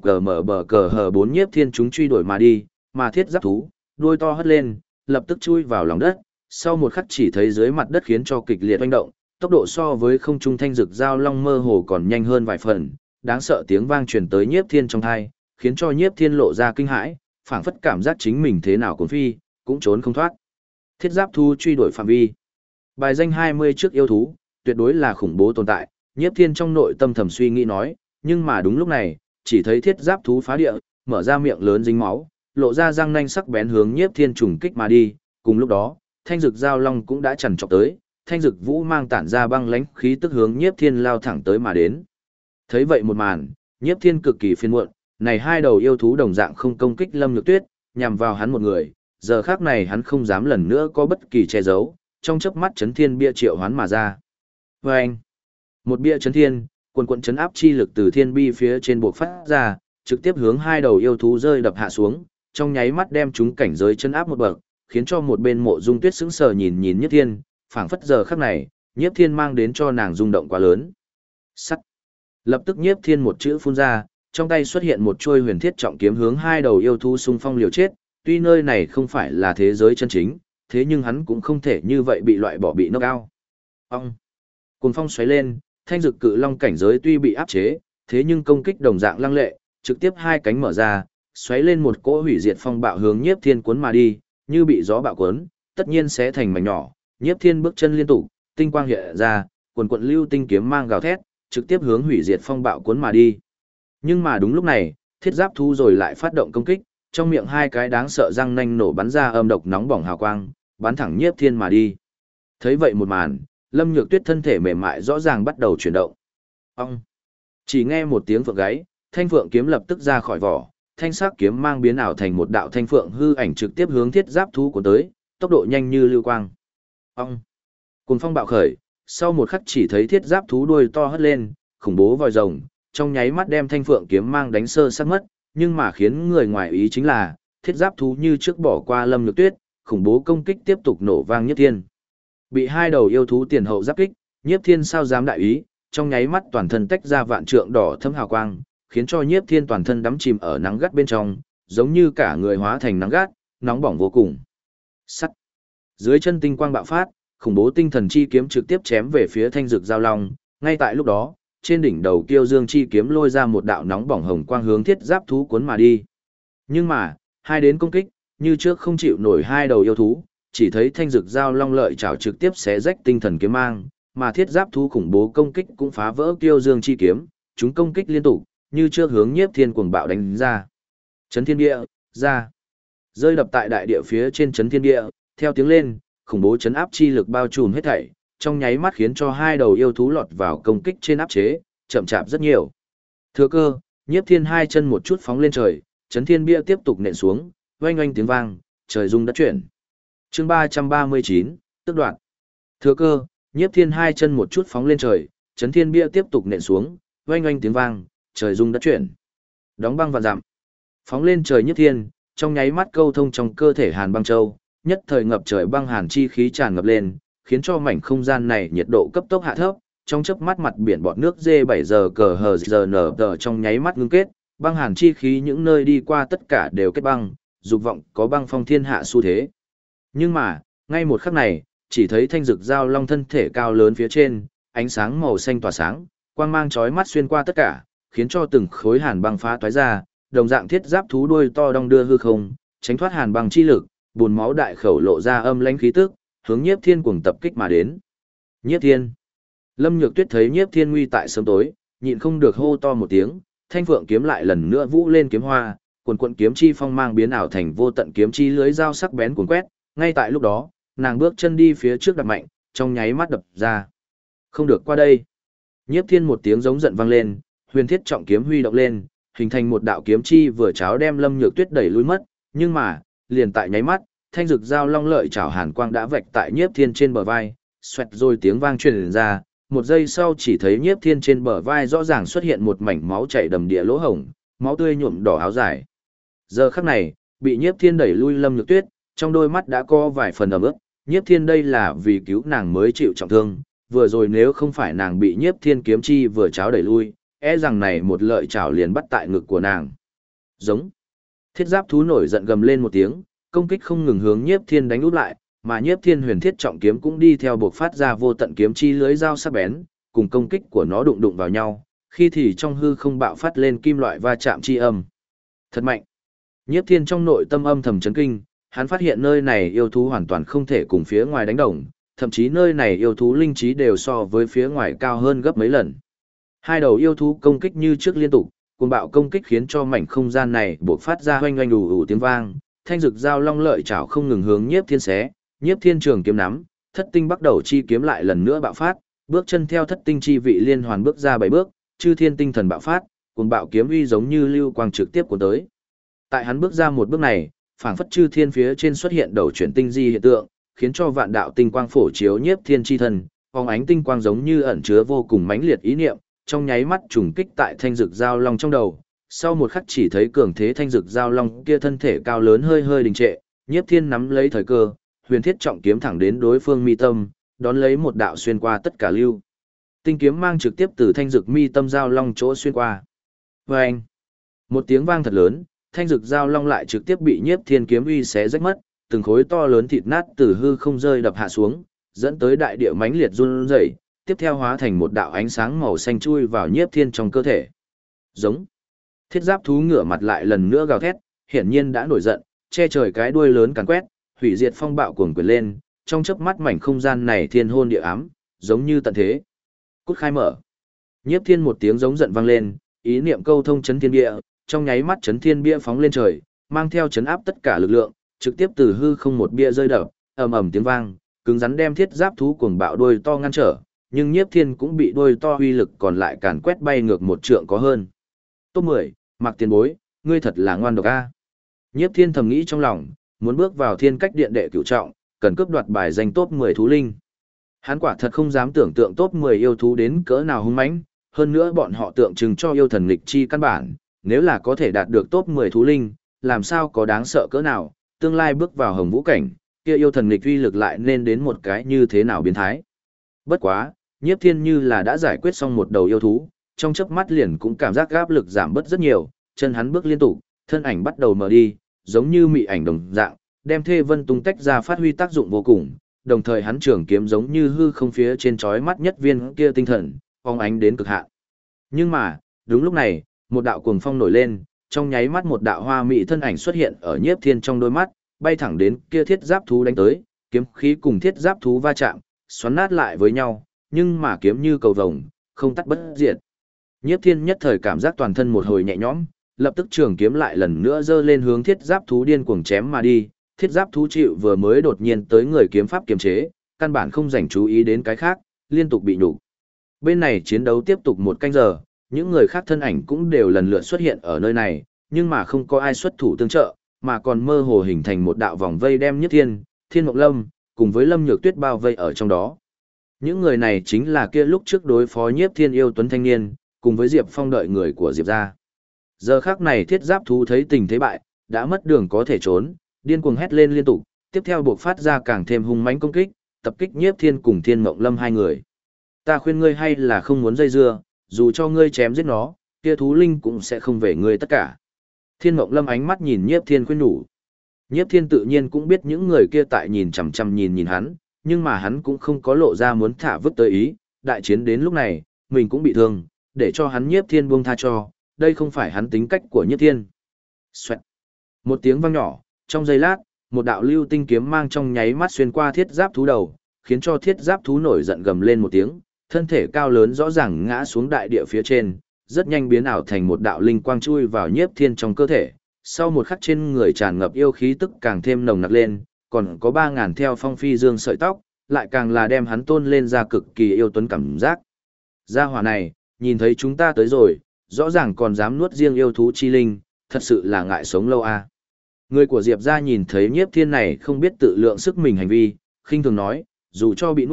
D7CMBCH4 Nhiếp Thiên chúng truy đuổi mà đi, mà thiết giáp thú, đuôi to hất lên, lập tức chui vào lòng đất, sau một khắc chỉ thấy dưới mặt đất khiến cho kịch liệt oanh động, tốc độ so với không trung thanh dực giao long mơ hồ còn nhanh hơn vài phần, đáng sợ tiếng vang truyền tới Nhiếp Thiên trong tai, khiến cho Nhiếp Thiên lộ ra kinh hãi, phảng phất cảm giác chính mình thế nào cũng phi, cũng trốn không thoát. Thiết giáp thú truy đuổi phạm vi. Bài danh 20 trước yêu thú, tuyệt đối là khủng bố tồn tại, Nhiếp Thiên trong nội tâm thầm suy nghĩ nói, nhưng mà đúng lúc này, chỉ thấy thiết giáp thú phá địa, mở ra miệng lớn dính máu, lộ ra răng nanh sắc bén hướng Nhiếp Thiên trùng kích mà đi, cùng lúc đó, thanh dực giao long cũng đã chằn chọc tới, thanh dực vũ mang tản ra băng lãnh khí tức hướng Nhiếp Thiên lao thẳng tới mà đến. Thấy vậy một màn, Nhiếp Thiên cực kỳ phiền muộn, này hai đầu yêu thú đồng dạng không công kích Lâm Nhược Tuyết, nhằm vào hắn một người, giờ khác này hắn không dám lần nữa có bất kỳ che giấu, trong chớp mắt chấn thiên bia triệu hoán mà ra. Vâng! Một bia chấn thiên, quần quận chấn áp chi lực từ thiên bi phía trên buộc phát ra, trực tiếp hướng hai đầu yêu thú rơi đập hạ xuống, trong nháy mắt đem chúng cảnh giới chấn áp một bậc, khiến cho một bên Mộ Dung Tuyết sững sờ nhìn nhìn Nhiếp Thiên, phảng phất giờ khắc này, Nhiếp Thiên mang đến cho nàng rung động quá lớn. Sắt. Lập tức Nhiếp Thiên một chữ phun ra, trong tay xuất hiện một chuôi huyền thiết trọng kiếm hướng hai đầu yêu thú xung phong liều chết, tuy nơi này không phải là thế giới chân chính, thế nhưng hắn cũng không thể như vậy bị loại bỏ bị knock out. Ông. Cuồng phong xoáy lên, thanh dực cự long cảnh giới tuy bị áp chế, thế nhưng công kích đồng dạng lăng lệ, trực tiếp hai cánh mở ra, xoáy lên một cỗ hủy diệt phong bạo hướng Nhiếp Thiên cuốn mà đi, như bị gió bạo cuốn, tất nhiên sẽ thành mảnh nhỏ. Nhiếp Thiên bước chân liên tục, tinh quang hiện ra, quần quận lưu tinh kiếm mang gào thét, trực tiếp hướng hủy diệt phong bạo cuốn mà đi. Nhưng mà đúng lúc này, thiết giáp thú rồi lại phát động công kích, trong miệng hai cái đáng sợ răng nanh nổ bắn ra âm độc nóng bỏng hào quang, bắn thẳng Nhiếp Thiên mà đi. Thấy vậy một màn, Lâm Nhược Tuyết thân thể mềm mại rõ ràng bắt đầu chuyển động. Ông! Chỉ nghe một tiếng phượng gáy, thanh phượng kiếm lập tức ra khỏi vỏ, thanh sắc kiếm mang biến ảo thành một đạo thanh phượng hư ảnh trực tiếp hướng thiết giáp thú của tới, tốc độ nhanh như lưu quang. Ông! Cuồng phong bạo khởi, sau một khắc chỉ thấy thiết giáp thú đuôi to hất lên, khủng bố vòi rồng, trong nháy mắt đem thanh phượng kiếm mang đánh sơ sát mất, nhưng mà khiến người ngoài ý chính là, thiết giáp thú như trước bỏ qua Lâm Nhược Tuyết, khủng bố công kích tiếp tục nổ vang Nhiếp Thiên. Bị hai đầu yêu thú tiền hậu giáp kích, Nhiếp Thiên sao dám đại ý, trong nháy mắt toàn thân tách ra vạn trượng đỏ thâm hào quang, khiến cho Nhiếp Thiên toàn thân đắm chìm ở nắng gắt bên trong, giống như cả người hóa thành nắng gắt, nóng bỏng vô cùng. Sắt. Dưới chân tinh quang bạo phát, khủng bố tinh thần chi kiếm trực tiếp chém về phía thanh dực giao long, ngay tại lúc đó, trên đỉnh đầu Kiêu Dương chi kiếm lôi ra một đạo nóng bỏng hồng quang hướng thiết giáp thú cuốn mà đi. Nhưng mà, hai đến công kích, như trước không chịu nổi hai đầu yêu thú, chỉ thấy thanh dực giao long lợi chảo trực tiếp xé rách tinh thần kiếm mang, mà thiết giáp thú khủng bố công kích cũng phá vỡ Kiêu Dương chi kiếm, chúng công kích liên tục, như trước hướng Nhiếp Thiên cuồng bạo đánh ra. Chấn thiên địa, ra. Rơi đập tại đại địa phía trên chấn thiên địa, theo tiếng lên, khủng bố chấn áp chi lực bao trùm hết thảy, trong nháy mắt khiến cho hai đầu yêu thú lọt vào công kích trên áp chế, chậm chạp rất nhiều. Thừa cơ, Nhiếp Thiên hai chân một chút phóng lên trời, chấn thiên bia tiếp tục nện xuống, oanh oanh tiếng vang, trời rung đất chuyển. Chương 339, tức đoạn. Thừa cơ, Nhiếp Thiên hai chân một chút phóng lên trời, chấn thiên bia tiếp tục nện xuống, oanh oanh tiếng vang, trời rung đất chuyển. Đóng băng vạn dặm. Phóng lên trời Nhiếp Thiên, trong nháy mắt câu thông trong cơ thể Hàn Băng Châu, nhất thời ngập trời băng hàn chi khí tràn ngập lên, khiến cho mảnh không gian này nhiệt độ cấp tốc hạ thấp, trong chớp mắt mặt biển bọt nước D7 giờ cờ hờ giờ nở tờ trong nháy mắt ngưng kết, băng hàn chi khí những nơi đi qua tất cả đều kết băng, dục vọng có băng phong thiên hạ xu thế. Nhưng mà, ngay một khắc này, chỉ thấy thanh dực giao long thân thể cao lớn phía trên, ánh sáng màu xanh tỏa sáng, quang mang chói mắt xuyên qua tất cả, khiến cho từng khối hàn băng phá toái ra, đồng dạng thiết giáp thú đuôi to đong đưa hư không, tránh thoát hàn băng chi lực, bùn máu đại khẩu lộ ra âm lãnh khí tức, hướng Nhiếp Thiên cuồng tập kích mà đến. Nhiếp Thiên. Lâm Nhược Tuyết thấy Nhiếp Thiên nguy tại sớm tối, nhịn không được hô to một tiếng, thanh phượng kiếm lại lần nữa vũ lên kiếm hoa, quần quần kiếm chi phong mang biến ảo thành vô tận kiếm chi lưới dao sắc bén cuốn quét, ngay tại lúc đó, nàng bước chân đi phía trước đập mạnh, trong nháy mắt đập ra. Không được qua đây. Nhiếp Thiên một tiếng giống giận vang lên, huyền thiết trọng kiếm huy động lên, hình thành một đạo kiếm chi vừa cháo đem Lâm Nhược Tuyết đẩy lui mất, nhưng mà, liền tại nháy mắt, thanh dực giao long lợi chảo hàn quang đã vạch tại Nhiếp Thiên trên bờ vai, xoẹt rồi tiếng vang truyền ra, một giây sau chỉ thấy Nhiếp Thiên trên bờ vai rõ ràng xuất hiện một mảnh máu chảy đầm địa lỗ hổng, máu tươi nhuộm đỏ áo dài. Giờ khắc này, bị Nhiếp Thiên đẩy lui Lâm Nhược Tuyết, trong đôi mắt đã có vài phần ẩm ướt, Nhiếp Thiên đây là vì cứu nàng mới chịu trọng thương, vừa rồi nếu không phải nàng bị Nhiếp Thiên kiếm chi vừa cháo đẩy lui, e rằng này một lợi chảo liền bắt tại ngực của nàng. Giống. Thiết giáp thú nổi giận gầm lên một tiếng, công kích không ngừng hướng Nhiếp Thiên đánh úp lại, mà Nhiếp Thiên huyền thiết trọng kiếm cũng đi theo buộc phát ra vô tận kiếm chi lưới dao sắc bén, cùng công kích của nó đụng đụng vào nhau, khi thì trong hư không bạo phát lên kim loại va chạm chi âm. Thật mạnh. Nhiếp Thiên trong nội tâm âm thầm chấn kinh, hắn phát hiện nơi này yêu thú hoàn toàn không thể cùng phía ngoài đánh đồng, thậm chí nơi này yêu thú linh trí đều so với phía ngoài cao hơn gấp mấy lần. Hai đầu yêu thú công kích như trước liên tục, cuồng bạo công kích khiến cho mảnh không gian này bộc phát ra oanh oanh ù ù tiếng vang, thanh dực dao long lợi chảo không ngừng hướng Nhiếp Thiên xé, Nhiếp Thiên trường kiếm nắm, thất tinh bắt đầu chi kiếm lại lần nữa bạo phát, bước chân theo thất tinh chi vị liên hoàn bước ra 7 bước, chư thiên tinh thần bạo phát, cuồng bạo kiếm uy giống như lưu quang trực tiếp của tới. Tại hắn bước ra một bước này, phảng phất chư thiên phía trên xuất hiện đầu chuyển tinh di hiện tượng, khiến cho vạn đạo tinh quang phổ chiếu Nhiếp Thiên chi thân, phóng ánh tinh quang giống như ẩn chứa vô cùng mãnh liệt ý niệm, trong nháy mắt trùng kích tại thanh dực dao long trong đầu. Sau một khắc chỉ thấy cường thế thanh dực dao long kia thân thể cao lớn hơi hơi đình trệ, Nhiếp Thiên nắm lấy thời cơ, huyền thiết trọng kiếm thẳng đến đối phương mi tâm, đón lấy một đạo xuyên qua tất cả lưu. Tinh kiếm mang trực tiếp từ thanh dực mi tâm dao long chỗ xuyên qua. Vâng! Một tiếng vang thật lớn, thanh dực dao long lại trực tiếp bị Nhiếp Thiên kiếm uy xé rách mất, từng khối to lớn thịt nát từ hư không rơi đập hạ xuống, dẫn tới đại địa mãnh liệt run rẩy, tiếp theo hóa thành một đạo ánh sáng màu xanh chui vào Nhiếp Thiên trong cơ thể. Giống. Thiết giáp thú ngửa mặt lại lần nữa gào thét, hiển nhiên đã nổi giận, che trời cái đuôi lớn càn quét, hủy diệt phong bạo cuồng quyển lên, trong chớp mắt mảnh không gian này thiên hôn địa ám, giống như tận thế. Cút khai mở. Nhiếp Thiên một tiếng giống giận vang lên, ý niệm câu thông chấn thiên bia, trong nháy mắt chấn thiên bia phóng lên trời, mang theo chấn áp tất cả lực lượng, trực tiếp từ hư không một bia rơi đập, ầm ầm tiếng vang, cứng rắn đem thiết giáp thú cuồng bạo đuôi to ngăn trở, nhưng Nhiếp Thiên cũng bị đuôi to uy lực còn lại càn quét bay ngược một trượng có hơn. Top 10, Mạc Tiền Bối, ngươi thật là ngoan độc a. Nhiếp Thiên thầm nghĩ trong lòng, muốn bước vào Thiên Cách Điện đệ cửu trọng, cần cướp đoạt bài danh top 10 thú linh. Hắn quả thật không dám tưởng tượng top 10 yêu thú đến cỡ nào hung mãnh, hơn nữa bọn họ tượng trưng cho yêu thần nghịch chi căn bản, nếu là có thể đạt được top 10 thú linh, làm sao có đáng sợ cỡ nào, tương lai bước vào hồng vũ cảnh, kia yêu thần nghịch uy lực lại nên đến một cái như thế nào biến thái. Bất quá, Nhiếp Thiên như là đã giải quyết xong một đầu yêu thú, trong chớp mắt liền cũng cảm giác áp lực giảm bớt rất nhiều, chân hắn bước liên tục, thân ảnh bắt đầu mờ đi, giống như mị ảnh đồng dạng, đem Thê Vân tung tách ra phát huy tác dụng vô cùng, đồng thời hắn trường kiếm giống như hư không phía trên chói mắt nhất viên kia tinh thần, phóng ánh đến cực hạn. Nhưng mà, đúng lúc này, một đạo cuồng phong nổi lên, trong nháy mắt một đạo hoa mỹ thân ảnh xuất hiện ở Nhiếp Thiên trong đôi mắt, bay thẳng đến kia thiết giáp thú đánh tới, kiếm khí cùng thiết giáp thú va chạm, xoắn nát lại với nhau, nhưng mà kiếm như cầu vồng, không tắt bất diệt. Nhiếp Thiên nhất thời cảm giác toàn thân một hồi nhẹ nhõm, lập tức trường kiếm lại lần nữa giơ lên hướng thiết giáp thú điên cuồng chém mà đi, thiết giáp thú chịu vừa mới đột nhiên tới người kiếm pháp kiềm chế, căn bản không dành chú ý đến cái khác, liên tục bị nhục. Bên này chiến đấu tiếp tục một canh giờ, những người khác thân ảnh cũng đều lần lượt xuất hiện ở nơi này, nhưng mà không có ai xuất thủ tương trợ, mà còn mơ hồ hình thành một đạo vòng vây đem Nhiếp Thiên, Thiên Mộng Lâm, cùng với Lâm Nhược Tuyết bao vây ở trong đó. Những người này chính là kia lúc trước đối phó Nhiếp Thiên yêu tuấn thanh niên, cùng với Diệp Phong đợi người của Diệp gia. Giờ khắc này thiết giáp thú thấy tình thế bại, đã mất đường có thể trốn, điên cuồng hét lên liên tục, tiếp theo buộc phát ra càng thêm hung mãnh công kích, tập kích Nhiếp Thiên cùng Thiên Mộng Lâm hai người. Ta khuyên ngươi hay là không muốn dây dưa, dù cho ngươi chém giết nó, kia thú linh cũng sẽ không về ngươi tất cả. Thiên Mộng Lâm ánh mắt nhìn Nhiếp Thiên khuyên nhủ. Nhiếp Thiên tự nhiên cũng biết những người kia tại nhìn chằm chằm nhìn hắn, nhưng mà hắn cũng không có lộ ra muốn thả vứt tới ý, đại chiến đến lúc này, mình cũng bị thương, để cho hắn Nhiếp Thiên buông tha cho, đây không phải hắn tính cách của Nhiếp Thiên. Xoẹt. Một tiếng vang nhỏ, trong giây lát, một đạo lưu tinh kiếm mang trong nháy mắt xuyên qua thiết giáp thú đầu, khiến cho thiết giáp thú nổi giận gầm lên một tiếng, thân thể cao lớn rõ ràng ngã xuống đại địa phía trên, rất nhanh biến ảo thành một đạo linh quang chui vào Nhiếp Thiên trong cơ thể. Sau một khắc trên người tràn ngập yêu khí tức càng thêm nồng nặc lên, còn có 3000 theo phong phi dương sợi tóc, lại càng là đem hắn tôn lên ra cực kỳ yêu tuấn cảm giác. Gia hỏa này, nhìn thấy chúng ta tới rồi, rõ ràng còn dám nuốt riêng yêu thú chi linh, thật sự là ngại sống lâu à. Người của Diệp gia nhìn thấy Nhiếp Thiên này không biết tự lượng sức mình hành vi, khinh thường nói, dù cho bị nuốt,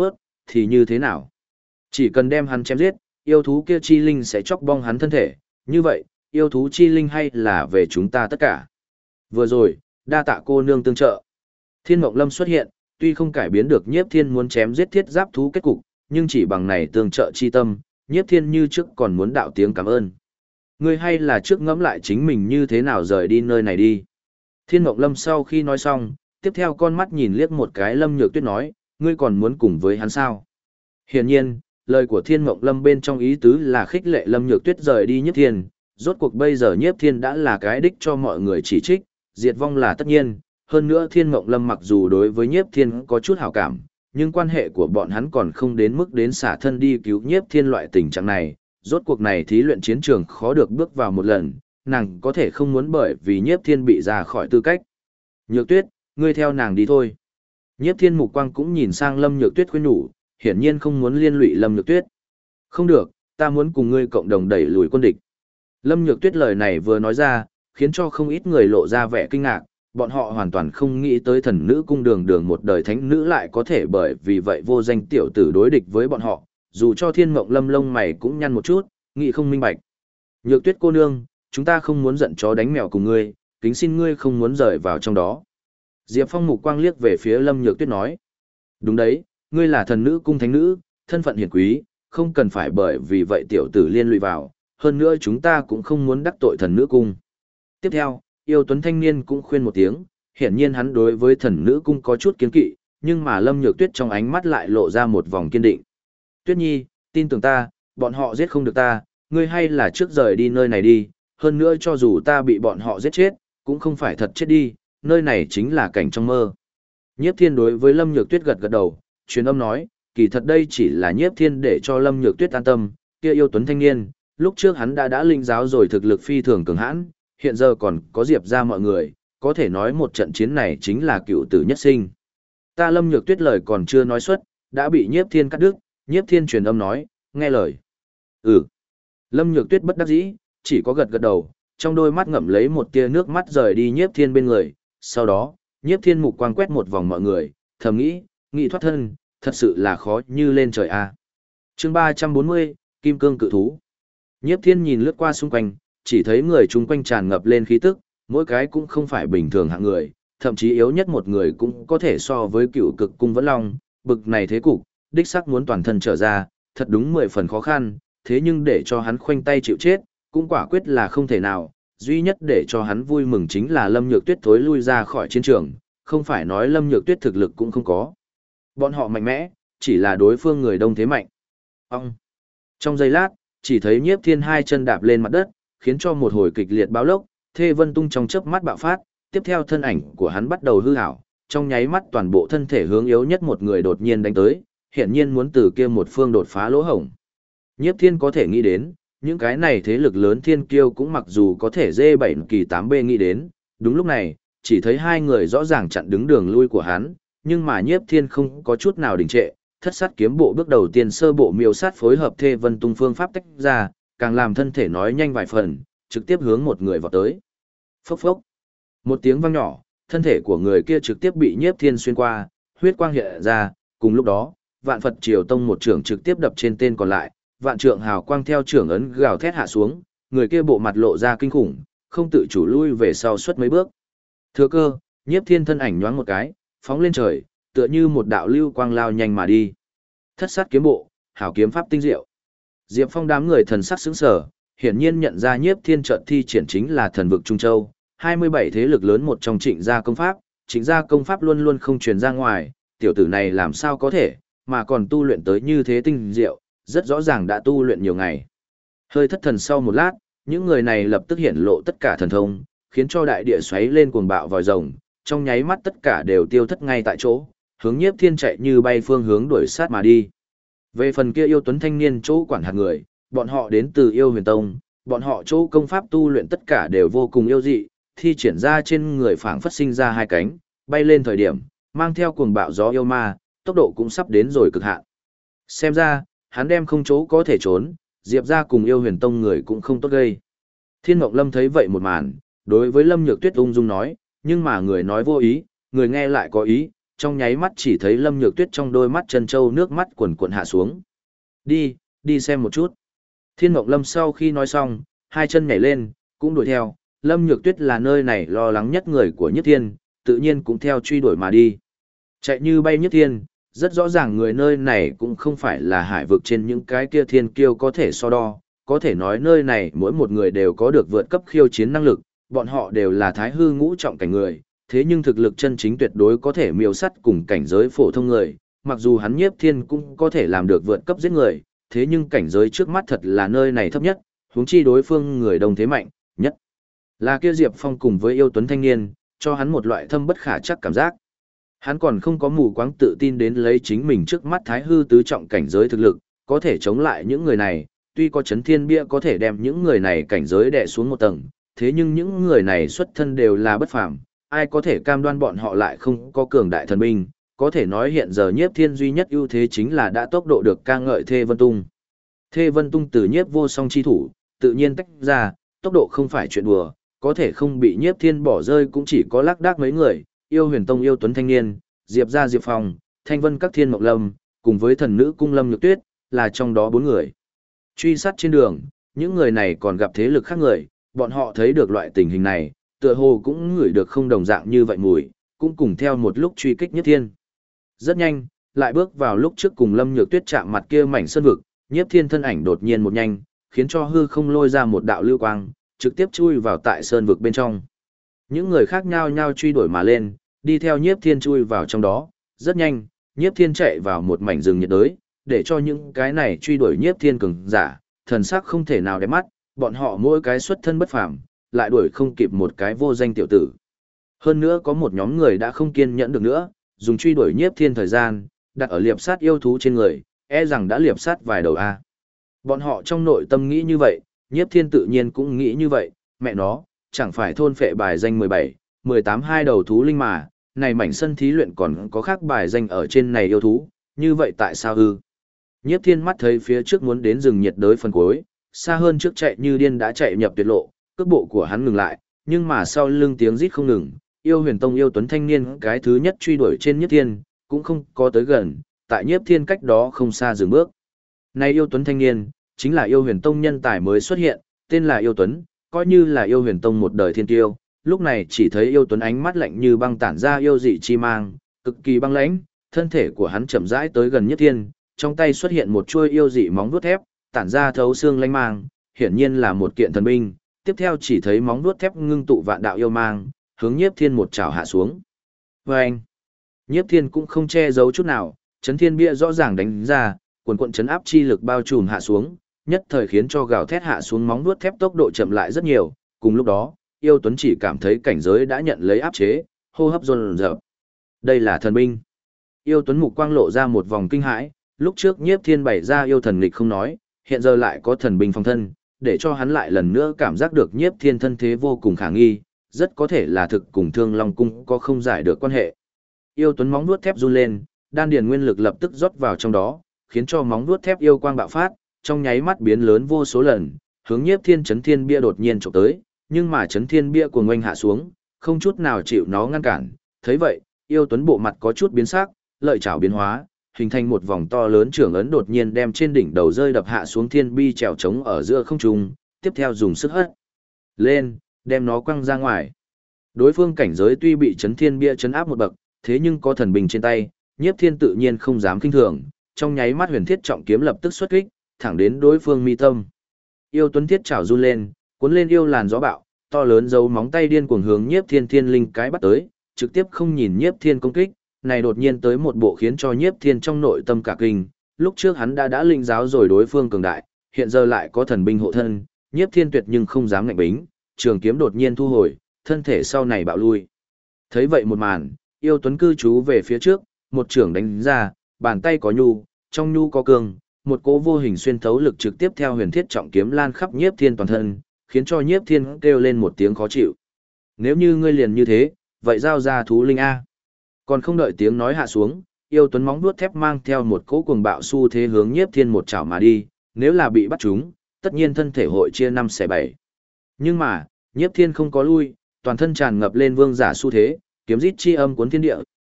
thì như thế nào? Chỉ cần đem hắn chém giết, yêu thú kia chi linh sẽ chóc bong hắn thân thể, như vậy, yêu thú chi linh hay là về chúng ta tất cả. Vừa rồi, đa tạ cô nương tương trợ. Thiên Mộng Lâm xuất hiện, tuy không cải biến được Nhiếp Thiên muốn chém giết thiết giáp thú kết cục, nhưng chỉ bằng này tương trợ chi tâm, Nhiếp Thiên như trước còn muốn đạo tiếng cảm ơn. Ngươi hay là trước ngẫm lại chính mình như thế nào rời đi nơi này đi. Thiên Mộng Lâm sau khi nói xong, tiếp theo con mắt nhìn liếc một cái Lâm Nhược Tuyết nói, ngươi còn muốn cùng với hắn sao? Hiển nhiên, lời của Thiên Mộng Lâm bên trong ý tứ là khích lệ Lâm Nhược Tuyết rời đi Nhiếp Thiên, rốt cuộc bây giờ Nhiếp Thiên đã là cái đích cho mọi người chỉ trích, diệt vong là tất nhiên, hơn nữa Thiên Mộng Lâm mặc dù đối với Nhiếp Thiên có chút hảo cảm, nhưng quan hệ của bọn hắn còn không đến mức đến xả thân đi cứu Nhiếp Thiên loại tình trạng này, rốt cuộc này thí luyện chiến trường khó được bước vào một lần, nàng có thể không muốn bởi vì Nhiếp Thiên bị ra khỏi tư cách. Nhược Tuyết, ngươi theo nàng đi thôi. Nhiếp Thiên mục quang cũng nhìn sang Lâm Nhược Tuyết khuyên nhủ, hiển nhiên không muốn liên lụy Lâm Nhược Tuyết. Không được, ta muốn cùng ngươi cộng đồng đẩy lùi quân địch. Lâm Nhược Tuyết lời này vừa nói ra, khiến cho không ít người lộ ra vẻ kinh ngạc, bọn họ hoàn toàn không nghĩ tới thần nữ cung đường đường một đời thánh nữ lại có thể bởi vì vậy vô danh tiểu tử đối địch với bọn họ, dù cho Thiên Mộng Lâm lông mày cũng nhăn một chút, nghĩ không minh bạch. Nhược Tuyết cô nương, chúng ta không muốn giận chó đánh mèo cùng ngươi, kính xin ngươi không muốn rời vào trong đó. Diệp Phong mục quang liếc về phía Lâm Nhược Tuyết nói. Đúng đấy, ngươi là thần nữ cung thánh nữ, thân phận hiển quý, không cần phải bởi vì vậy tiểu tử liên lụy vào, hơn nữa chúng ta cũng không muốn đắc tội thần nữ cung. Tiếp theo, yêu tuấn thanh niên cũng khuyên một tiếng, hiển nhiên hắn đối với thần nữ cung có chút kiến kỵ, nhưng mà Lâm Nhược Tuyết trong ánh mắt lại lộ ra một vòng kiên định. Tuyết Nhi, tin tưởng ta, bọn họ giết không được ta, ngươi hay là trước rời đi nơi này đi, hơn nữa cho dù ta bị bọn họ giết chết, cũng không phải thật chết đi, nơi này chính là cảnh trong mơ. Nhiếp Thiên đối với Lâm Nhược Tuyết gật gật đầu, truyền âm nói, kỳ thật đây chỉ là Nhiếp Thiên để cho Lâm Nhược Tuyết an tâm, kia yêu tuấn thanh niên, lúc trước hắn đã linh giáo rồi thực lực phi thường cường hãn, hiện giờ còn có Diệp ra mọi người, có thể nói một trận chiến này chính là cựu tử nhất sinh. Ta Lâm Nhược Tuyết lời còn chưa nói xuất, đã bị Nhiếp Thiên cắt đứt, Nhiếp Thiên truyền âm nói, nghe lời. Ừ. Lâm Nhược Tuyết bất đắc dĩ, chỉ có gật gật đầu, trong đôi mắt ngậm lấy một tia nước mắt rời đi Nhiếp Thiên bên người, sau đó, Nhiếp Thiên mục quang quét một vòng mọi người, thầm nghĩ thoát thân, thật sự là khó như lên trời a. Chương 340, Kim Cương Cự Thú. Nhiếp Thiên nhìn lướt qua xung quanh, chỉ thấy người chung quanh tràn ngập lên khí tức, mỗi cái cũng không phải bình thường hạng người, thậm chí yếu nhất một người cũng có thể so với cựu cực cung vẫn long, bực này thế cục, đích xác muốn toàn thân trở ra, thật đúng 10 phần khó khăn, thế nhưng để cho hắn khoanh tay chịu chết, cũng quả quyết là không thể nào, duy nhất để cho hắn vui mừng chính là Lâm Nhược Tuyết thối lui ra khỏi chiến trường, không phải nói Lâm Nhược Tuyết thực lực cũng không có. Bọn họ mạnh mẽ, chỉ là đối phương người đông thế mạnh. Ông! Trong giây lát, chỉ thấy Nhiếp Thiên hai chân đạp lên mặt đất, khiến cho một hồi kịch liệt báo lốc, Thê Vân Tung trong chớp mắt bạo phát, tiếp theo thân ảnh của hắn bắt đầu hư ảo, trong nháy mắt toàn bộ thân thể hướng yếu nhất một người đột nhiên đánh tới, hiện nhiên muốn từ kia một phương đột phá lỗ hổng. Nhiếp Thiên có thể nghĩ đến, những cái này thế lực lớn thiên kiêu cũng mặc dù có thể D7 kỳ 8B nghĩ đến, đúng lúc này, chỉ thấy hai người rõ ràng chặn đứng đường lui của hắn, nhưng mà Nhiếp Thiên không có chút nào đình trệ, thất sát kiếm bộ bước đầu tiên sơ bộ miêu sát phối hợp Thê Vân Tung phương pháp tách ra, càng làm thân thể nói nhanh vài phần, trực tiếp hướng một người vọt tới. Phốc phốc. Một tiếng vang nhỏ, thân thể của người kia trực tiếp bị Nhiếp Thiên xuyên qua, huyết quang hiện ra, cùng lúc đó, Vạn Phật Triều Tông một trưởng trực tiếp đập trên tên còn lại, vạn trượng hào quang theo trưởng ấn gào thét hạ xuống, người kia bộ mặt lộ ra kinh khủng, không tự chủ lui về sau suốt mấy bước. Thừa cơ, Nhiếp Thiên thân ảnh nhoáng một cái, phóng lên trời, tựa như một đạo lưu quang lao nhanh mà đi. Thất sát kiếm bộ, hảo kiếm pháp tinh diệu. Diệp Phong đám người thần sắc sững sờ, hiển nhiên nhận ra Nhiếp Thiên trận thi triển chính là thần vực Trung Châu, 27 thế lực lớn một trong Trịnh gia công pháp, Trịnh gia công pháp luôn luôn không truyền ra ngoài, tiểu tử này làm sao có thể, mà còn tu luyện tới như thế tinh diệu, rất rõ ràng đã tu luyện nhiều ngày. Hơi thất thần sau một lát, những người này lập tức hiển lộ tất cả thần thông, khiến cho đại địa xoáy lên cuồng bạo vòi rồng, trong nháy mắt tất cả đều tiêu thất ngay tại chỗ, hướng Nhiếp Thiên chạy như bay phương hướng đuổi sát mà đi. Về phần kia yêu tuấn thanh niên chỗ quản hạt người, bọn họ đến từ Yêu Huyền Tông, bọn họ chỗ công pháp tu luyện tất cả đều vô cùng yêu dị, thi triển ra trên người phảng phất sinh ra hai cánh, bay lên thời điểm, mang theo cuồng bạo gió yêu ma, tốc độ cũng sắp đến rồi cực hạn. Xem ra, hắn đem không chỗ có thể trốn, Diệp ra cùng Yêu Huyền Tông người cũng không tốt gây. Thiên Mộng Lâm thấy vậy một màn, đối với Lâm Nhược Tuyết ung dung nói, nhưng mà người nói vô ý, người nghe lại có ý, trong nháy mắt chỉ thấy Lâm Nhược Tuyết trong đôi mắt chân châu nước mắt quần cuộn hạ xuống. Đi xem một chút. Thiên Mộng Lâm sau khi nói xong, hai chân nhảy lên, cũng đuổi theo. Lâm Nhược Tuyết là nơi này lo lắng nhất người của Nhất Thiên, tự nhiên cũng theo truy đuổi mà đi. Chạy như bay Nhất Thiên, rất rõ ràng người nơi này cũng không phải là hải vực trên những cái kia thiên kiêu có thể so đo, có thể nói nơi này mỗi một người đều có được vượt cấp khiêu chiến năng lực, bọn họ đều là thái hư ngũ trọng cảnh người, thế nhưng thực lực chân chính tuyệt đối có thể miêu sắt cùng cảnh giới phổ thông người, mặc dù hắn Nhiếp Thiên cũng có thể làm được vượt cấp giết người, thế nhưng cảnh giới trước mắt thật là nơi này thấp nhất, huống chi đối phương người đông thế mạnh nhất. Là kia Diệp Phong cùng với yêu tuấn thanh niên, cho hắn một loại thâm bất khả chắc cảm giác. Hắn còn không có mù quáng tự tin đến lấy chính mình trước mắt thái hư tứ trọng cảnh giới thực lực, có thể chống lại những người này, tuy có chấn thiên bia có thể đem những người này cảnh giới đè xuống một tầng, thế nhưng những người này xuất thân đều là bất phàm, ai có thể cam đoan bọn họ lại không có cường đại thần binh, có thể nói hiện giờ Nhiếp Thiên duy nhất ưu thế chính là đã tốc độ được ca ngợi Thê Vân Tung. Thê Vân Tung từ Nhiếp Vô Song chi thủ, tự nhiên tách ra, tốc độ không phải chuyện đùa, có thể không bị Nhiếp Thiên bỏ rơi cũng chỉ có lác đác mấy người, Yêu Huyền Tông yêu tuấn thanh niên, Diệp gia Diệp Phong, Thanh Vân các Thiên Mộng Lâm, cùng với thần nữ cung Lâm Nhược Tuyết, là trong đó 4 người. Truy sát trên đường, những người này còn gặp thế lực khác người, bọn họ thấy được loại tình hình này, tựa hồ cũng ngửi được không đồng dạng như vậy mùi, cũng cùng theo một lúc truy kích Nhất Thiên. Rất nhanh, lại bước vào lúc trước cùng Lâm Nhược Tuyết chạm mặt kia mảnh sơn vực, Nhiếp Thiên thân ảnh đột nhiên một nhanh, khiến cho hư không lôi ra một đạo lưu quang, trực tiếp chui vào tại sơn vực bên trong. Những người khác nhao nhao truy đuổi mà lên, đi theo Nhiếp Thiên chui vào trong đó, rất nhanh, Nhiếp Thiên chạy vào một mảnh rừng nhiệt đới, để cho những cái này truy đuổi Nhiếp Thiên cường giả, thần sắc không thể nào đẹp mắt, bọn họ mỗi cái xuất thân bất phàm, lại đuổi không kịp một cái vô danh tiểu tử. Hơn nữa có một nhóm người đã không kiên nhẫn được nữa, dùng truy đuổi Nhiếp Thiên thời gian, đặt ở liệp sát yêu thú trên người, e rằng đã liệp sát vài đầu a. Bọn họ trong nội tâm nghĩ như vậy, Nhiếp Thiên tự nhiên cũng nghĩ như vậy, mẹ nó, chẳng phải thôn phệ bài danh 17, 18 hai đầu thú linh mà, này mảnh sân thí luyện còn có khác bài danh ở trên này yêu thú, như vậy tại sao ư? Nhiếp Thiên mắt thấy phía trước muốn đến rừng nhiệt đới phần cuối, xa hơn trước chạy như điên đã chạy nhập tuyệt lộ, cước bộ của hắn ngừng lại, nhưng mà sau lưng tiếng rít không ngừng, Yêu Huyền Tông yêu tuấn thanh niên cái thứ nhất truy đuổi trên Nhiếp Thiên, cũng không có tới gần, tại Nhiếp Thiên cách đó không xa dừng bước. Này yêu tuấn thanh niên, chính là Yêu Huyền Tông nhân tài mới xuất hiện, tên là Yêu Tuấn, coi như là Yêu Huyền Tông một đời thiên tiêu, lúc này chỉ thấy Yêu Tuấn ánh mắt lạnh như băng tản ra yêu dị chi mang, cực kỳ băng lãnh, thân thể của hắn chậm rãi tới gần Nhiếp Thiên, trong tay xuất hiện một chuôi yêu dị móng vuốt thép, tản ra thấu xương lanh mang, hiển nhiên là một kiện thần binh. Tiếp theo chỉ thấy móng vuốt thép ngưng tụ vạn đạo yêu mang, hướng Nhiếp Thiên một chảo hạ xuống. Oeng! Nhiếp Thiên cũng không che giấu chút nào, chấn thiên bia rõ ràng đánh ra, quần quần chấn áp chi lực bao trùm hạ xuống, nhất thời khiến cho gào thét hạ xuống móng vuốt thép tốc độ chậm lại rất nhiều. Cùng lúc đó, Yêu Tuấn chỉ cảm thấy cảnh giới đã nhận lấy áp chế, hô hấp dồn dập. Đây là thần binh. Yêu Tuấn mục quang lộ ra một vòng kinh hãi, lúc trước Nhiếp Thiên bày ra yêu thần nghịch không nói, hiện giờ lại có thần binh phòng thân, để cho hắn lại lần nữa cảm giác được Nhiếp Thiên thân thế vô cùng khả nghi, rất có thể là thực cùng Thương Long cung có không giải được quan hệ. Yêu Tuấn móng vuốt thép run lên, đan điền nguyên lực lập tức rót vào trong đó, khiến cho móng vuốt thép yêu quang bạo phát, trong nháy mắt biến lớn vô số lần, hướng Nhiếp Thiên chấn thiên bia đột nhiên chụp tới, nhưng mà chấn thiên bia của ngoanh hạ xuống, không chút nào chịu nó ngăn cản. Thấy vậy, Yêu Tuấn bộ mặt có chút biến sắc, lợi chảo biến hóa, hình thành một vòng to lớn trưởng ấn đột nhiên đem trên đỉnh đầu rơi đập hạ xuống thiên bi trèo trống ở giữa không trung, tiếp theo dùng sức hất lên, đem nó quăng ra ngoài. Đối phương cảnh giới tuy bị chấn thiên bia chấn áp một bậc, thế nhưng có thần binh trên tay, Nhiếp Thiên tự nhiên không dám kinh thường, trong nháy mắt huyền thiết trọng kiếm lập tức xuất kích, thẳng đến đối phương mi tâm. Yêu Tuấn thiết chảo run lên, cuốn lên yêu làn gió bạo, to lớn dấu móng tay điên cuồng hướng Nhiếp Thiên thiên linh cái bắt tới, trực tiếp không nhìn Nhiếp Thiên công kích, này đột nhiên tới một bộ khiến cho Nhiếp Thiên trong nội tâm cả kinh, lúc trước hắn đã linh giáo rồi đối phương cường đại, hiện giờ lại có thần binh hộ thân, Nhiếp Thiên tuyệt nhưng không dám ngạnh bính, trường kiếm đột nhiên thu hồi, thân thể sau này bạo lui. Thấy vậy một màn, Yêu Tuấn cư trú về phía trước, một trường đánh ra, bàn tay có nhu, trong nhu có cương, một cỗ vô hình xuyên thấu lực trực tiếp theo huyền thiết trọng kiếm lan khắp Nhiếp Thiên toàn thân, khiến cho Nhiếp Thiên kêu lên một tiếng khó chịu. Nếu như ngươi liền như thế, vậy giao ra thú linh A. Còn không đợi tiếng nói hạ xuống, Yêu Tuấn móng vuốt thép mang theo một cỗ cuồng bạo xu thế hướng Nhiếp Thiên một chảo mà đi, nếu là bị bắt chúng, tất nhiên thân thể hội chia 5 xẻ 7. Nhưng mà, Nhiếp Thiên không có lui, toàn thân tràn ngập lên vương giả xu thế, kiếm rít chi âm cuốn thiên địa,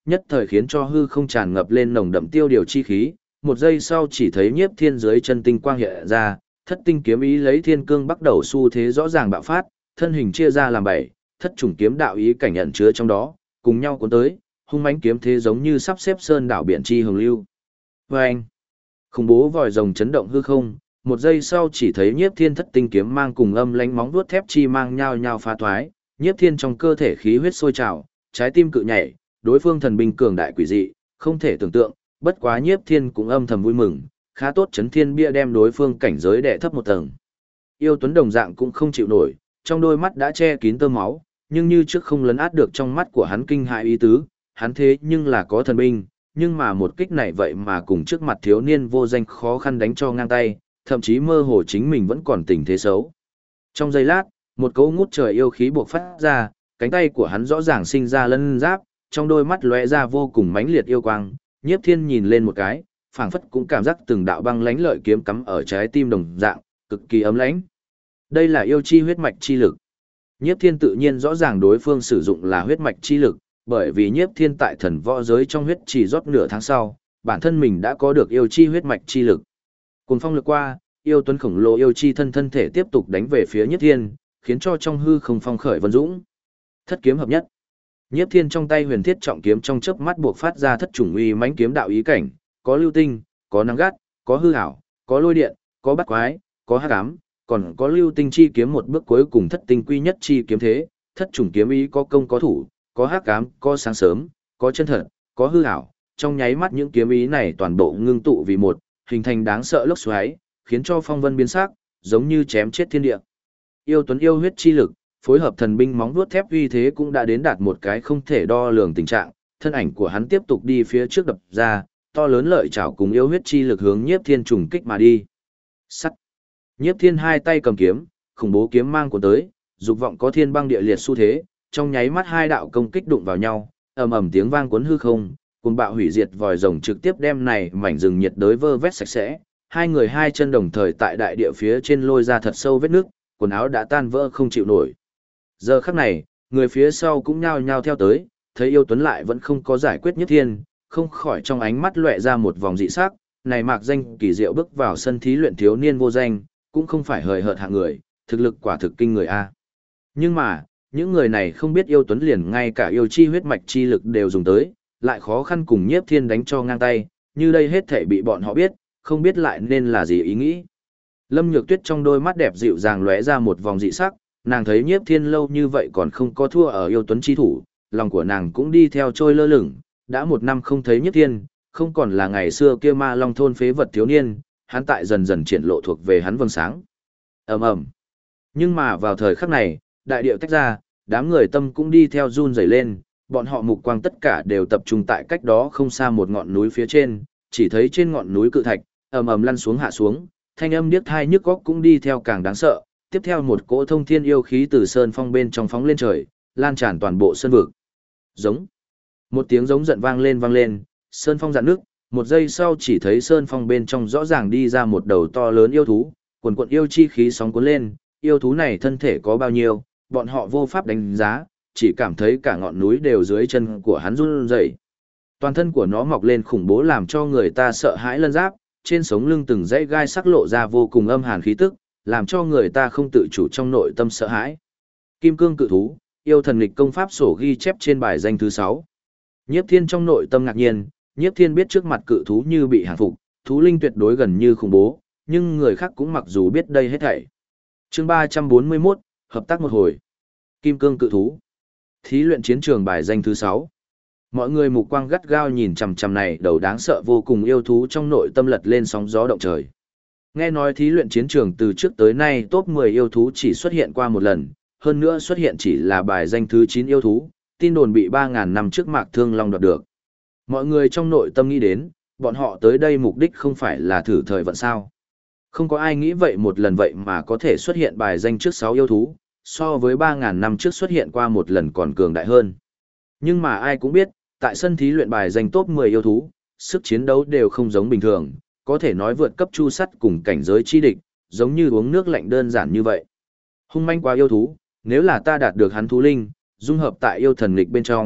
nhất thời khiến cho hư không tràn ngập lên nồng đậm tiêu điều chi khí, một giây sau chỉ thấy Nhiếp Thiên dưới chân tinh quang hiện ra, thất tinh kiếm ý lấy thiên cương bắt đầu xu thế rõ ràng bạo phát, thân hình chia ra làm bảy, thất trùng kiếm đạo ý cảnh ẩn chứa trong đó, cùng nhau cuốn tới, hung mãnh kiếm thế giống như sắp xếp sơn đảo biển chi hồng lưu. Vâng! Khủng bố vòi rồng chấn động hư không, một giây sau chỉ thấy Nhiếp Thiên thất tinh kiếm mang cùng âm lánh móng vuốt thép chi mang nhau nhau phá thoái, Nhiếp Thiên trong cơ thể khí huyết sôi trào, trái tim cự nhảy, đối phương thần binh cường đại quỷ dị, không thể tưởng tượng, bất quá Nhiếp Thiên cũng âm thầm vui mừng, khá tốt chấn thiên bia đem đối phương cảnh giới đè thấp một tầng. Yêu Tuấn đồng dạng cũng không chịu nổi, trong đôi mắt đã che kín tơ máu, nhưng như trước không lấn át được trong mắt của hắn kinh hãi ý tứ, hắn thế nhưng là có thần binh, nhưng mà một kích này vậy mà cùng trước mặt thiếu niên vô danh khó khăn đánh cho ngang tay, thậm chí mơ hồ chính mình vẫn còn tình thế xấu. Trong giây lát, một cỗ ngút trời yêu khí bộc phát ra, cánh tay của hắn rõ ràng sinh ra lân giáp, trong đôi mắt lóe ra vô cùng mãnh liệt yêu quang, Nhiếp Thiên nhìn lên một cái, phảng phất cũng cảm giác từng đạo băng lãnh lợi kiếm cắm ở trái tim đồng dạng, cực kỳ ấm lãnh. Đây là yêu chi huyết mạch chi lực. Nhiếp Thiên tự nhiên rõ ràng đối phương sử dụng là huyết mạch chi lực, bởi vì Nhiếp Thiên tại thần võ giới trong huyết chỉ rót nửa tháng sau, bản thân mình đã có được yêu chi huyết mạch chi lực. Cùng phong lực qua, yêu tuấn khổng lồ yêu chi thân thể tiếp tục đánh về phía Nhiếp Thiên, khiến cho trong hư không phong khởi vân dũng. Thất kiếm hợp nhất. Nhiếp Thiên trong tay huyền thiết trọng kiếm trong chớp mắt buộc phát ra thất chủng uy mãnh kiếm đạo ý cảnh, có lưu tinh, có nắng gắt, có hư ảo, có lôi điện, có bắt quái, có hắc ám, còn có lưu tinh chi kiếm một bước cuối cùng thất tinh quy nhất chi kiếm thế, thất chủng kiếm ý có công có thủ, có hắc ám, có sáng sớm, có chân thật, có hư ảo, trong nháy mắt những kiếm ý này toàn bộ ngưng tụ vì một, hình thành đáng sợ lốc xoáy, khiến cho phong vân biến sắc, giống như chém chết thiên địa. Yêu tuấn yêu huyết chi lực, phối hợp thần binh móng vuốt thép uy thế cũng đã đến đạt một cái không thể đo lường tình trạng, thân ảnh của hắn tiếp tục đi phía trước đập ra, to lớn lợi chảo cùng yêu huyết chi lực hướng Nhiếp Thiên trùng kích mà đi. Sắt. Nhiếp Thiên hai tay cầm kiếm, khủng bố kiếm mang của tới, dục vọng có thiên băng địa liệt xu thế, trong nháy mắt hai đạo công kích đụng vào nhau, ầm ầm tiếng vang cuốn hư không, cuồng bạo hủy diệt vòi rồng trực tiếp đem này mảnh rừng nhiệt đới vơ vét sạch sẽ, hai người hai chân đồng thời tại đại địa phía trên lôi ra thật sâu vết nước, quần áo đã tan vỡ không chịu nổi. Giờ khắc này, người phía sau cũng nhao nhao theo tới, thấy yêu tuấn lại vẫn không có giải quyết Nhiếp Thiên, không khỏi trong ánh mắt lóe ra một vòng dị sắc, này mạc danh kỳ diệu bước vào sân thí luyện thiếu niên vô danh, cũng không phải hời hợt hạng người, thực lực quả thực kinh người a. Nhưng mà, những người này không biết yêu tuấn liền ngay cả yêu chi huyết mạch chi lực đều dùng tới, lại khó khăn cùng Nhiếp Thiên đánh cho ngang tay, như đây hết thể bị bọn họ biết, không biết lại nên là gì ý nghĩ. Lâm Nhược Tuyết trong đôi mắt đẹp dịu dàng lóe ra một vòng dị sắc, nàng thấy Nhiếp Thiên lâu như vậy còn không có thua ở yêu tuấn chi thủ, lòng của nàng cũng đi theo trôi lơ lửng, đã một năm không thấy Nhiếp Thiên, không còn là ngày xưa kia ma long thôn phế vật thiếu niên, hắn tại dần dần triển lộ thuộc về hắn vầng sáng. Ầm ầm. Nhưng mà vào thời khắc này, đại điệu tách ra, đám người tâm cũng đi theo run rẩy lên, bọn họ mục quang tất cả đều tập trung tại cách đó không xa một ngọn núi phía trên, chỉ thấy trên ngọn núi cự thạch, ầm ầm lăn xuống hạ xuống, thanh âm điếc tai nhức óc cũng đi theo càng đáng sợ, tiếp theo một cỗ thông thiên yêu khí từ sơn phong bên trong phóng lên trời, lan tràn toàn bộ sơn vực. Giống. Một tiếng giống giận vang lên, sơn phong dạn nước, một giây sau chỉ thấy sơn phong bên trong rõ ràng đi ra một đầu to lớn yêu thú, quần quần yêu chi khí sóng cuốn lên, yêu thú này thân thể có bao nhiêu, bọn họ vô pháp đánh giá, chỉ cảm thấy cả ngọn núi đều dưới chân của hắn run rẩy. Toàn thân của nó mọc lên khủng bố làm cho người ta sợ hãi lân giáp, trên sống lưng từng dãy gai sắc lộ ra vô cùng âm hàn khí tức, làm cho người ta không tự chủ trong nội tâm sợ hãi. Kim cương cự thú, yêu thần nghịch công pháp sổ ghi chép trên bài danh thứ 6. Nhiếp Thiên trong nội tâm ngạc nhiên, Nhiếp Thiên biết trước mặt cự thú như bị hàng phục, thú linh tuyệt đối gần như khủng bố, nhưng người khác cũng mặc dù biết đây hết thảy. Chương 341, hợp tác một hồi. Kim cương cự thú. Thí luyện chiến trường bài danh thứ 6. Mọi người mục quang gắt gao nhìn chằm chằm này đầu đáng sợ vô cùng yêu thú trong nội tâm lật lên sóng gió động trời. Nghe nói thí luyện chiến trường từ trước tới nay top 10 yêu thú chỉ xuất hiện qua một lần, hơn nữa xuất hiện chỉ là bài danh thứ 9 yêu thú, tin đồn bị 3.000 năm trước Mạc Thương Long đoạt được. Mọi người trong nội tâm nghĩ đến, bọn họ tới đây mục đích không phải là thử thời vận sao. Không có ai nghĩ vậy một lần vậy mà có thể xuất hiện bài danh trước 6 yêu thú, so với 3.000 năm trước xuất hiện qua một lần còn cường đại hơn. Nhưng mà ai cũng biết, tại sân thí luyện bài danh top 10 yêu thú, sức chiến đấu đều không giống bình thường, có thể nói vượt cấp chu sắt cùng cảnh giới chi địch, giống như uống nước lạnh đơn giản như vậy. Hung manh quá yêu thú, nếu là ta đạt được hắn thú linh, dung hợp tại yêu thần nghịch bên trong,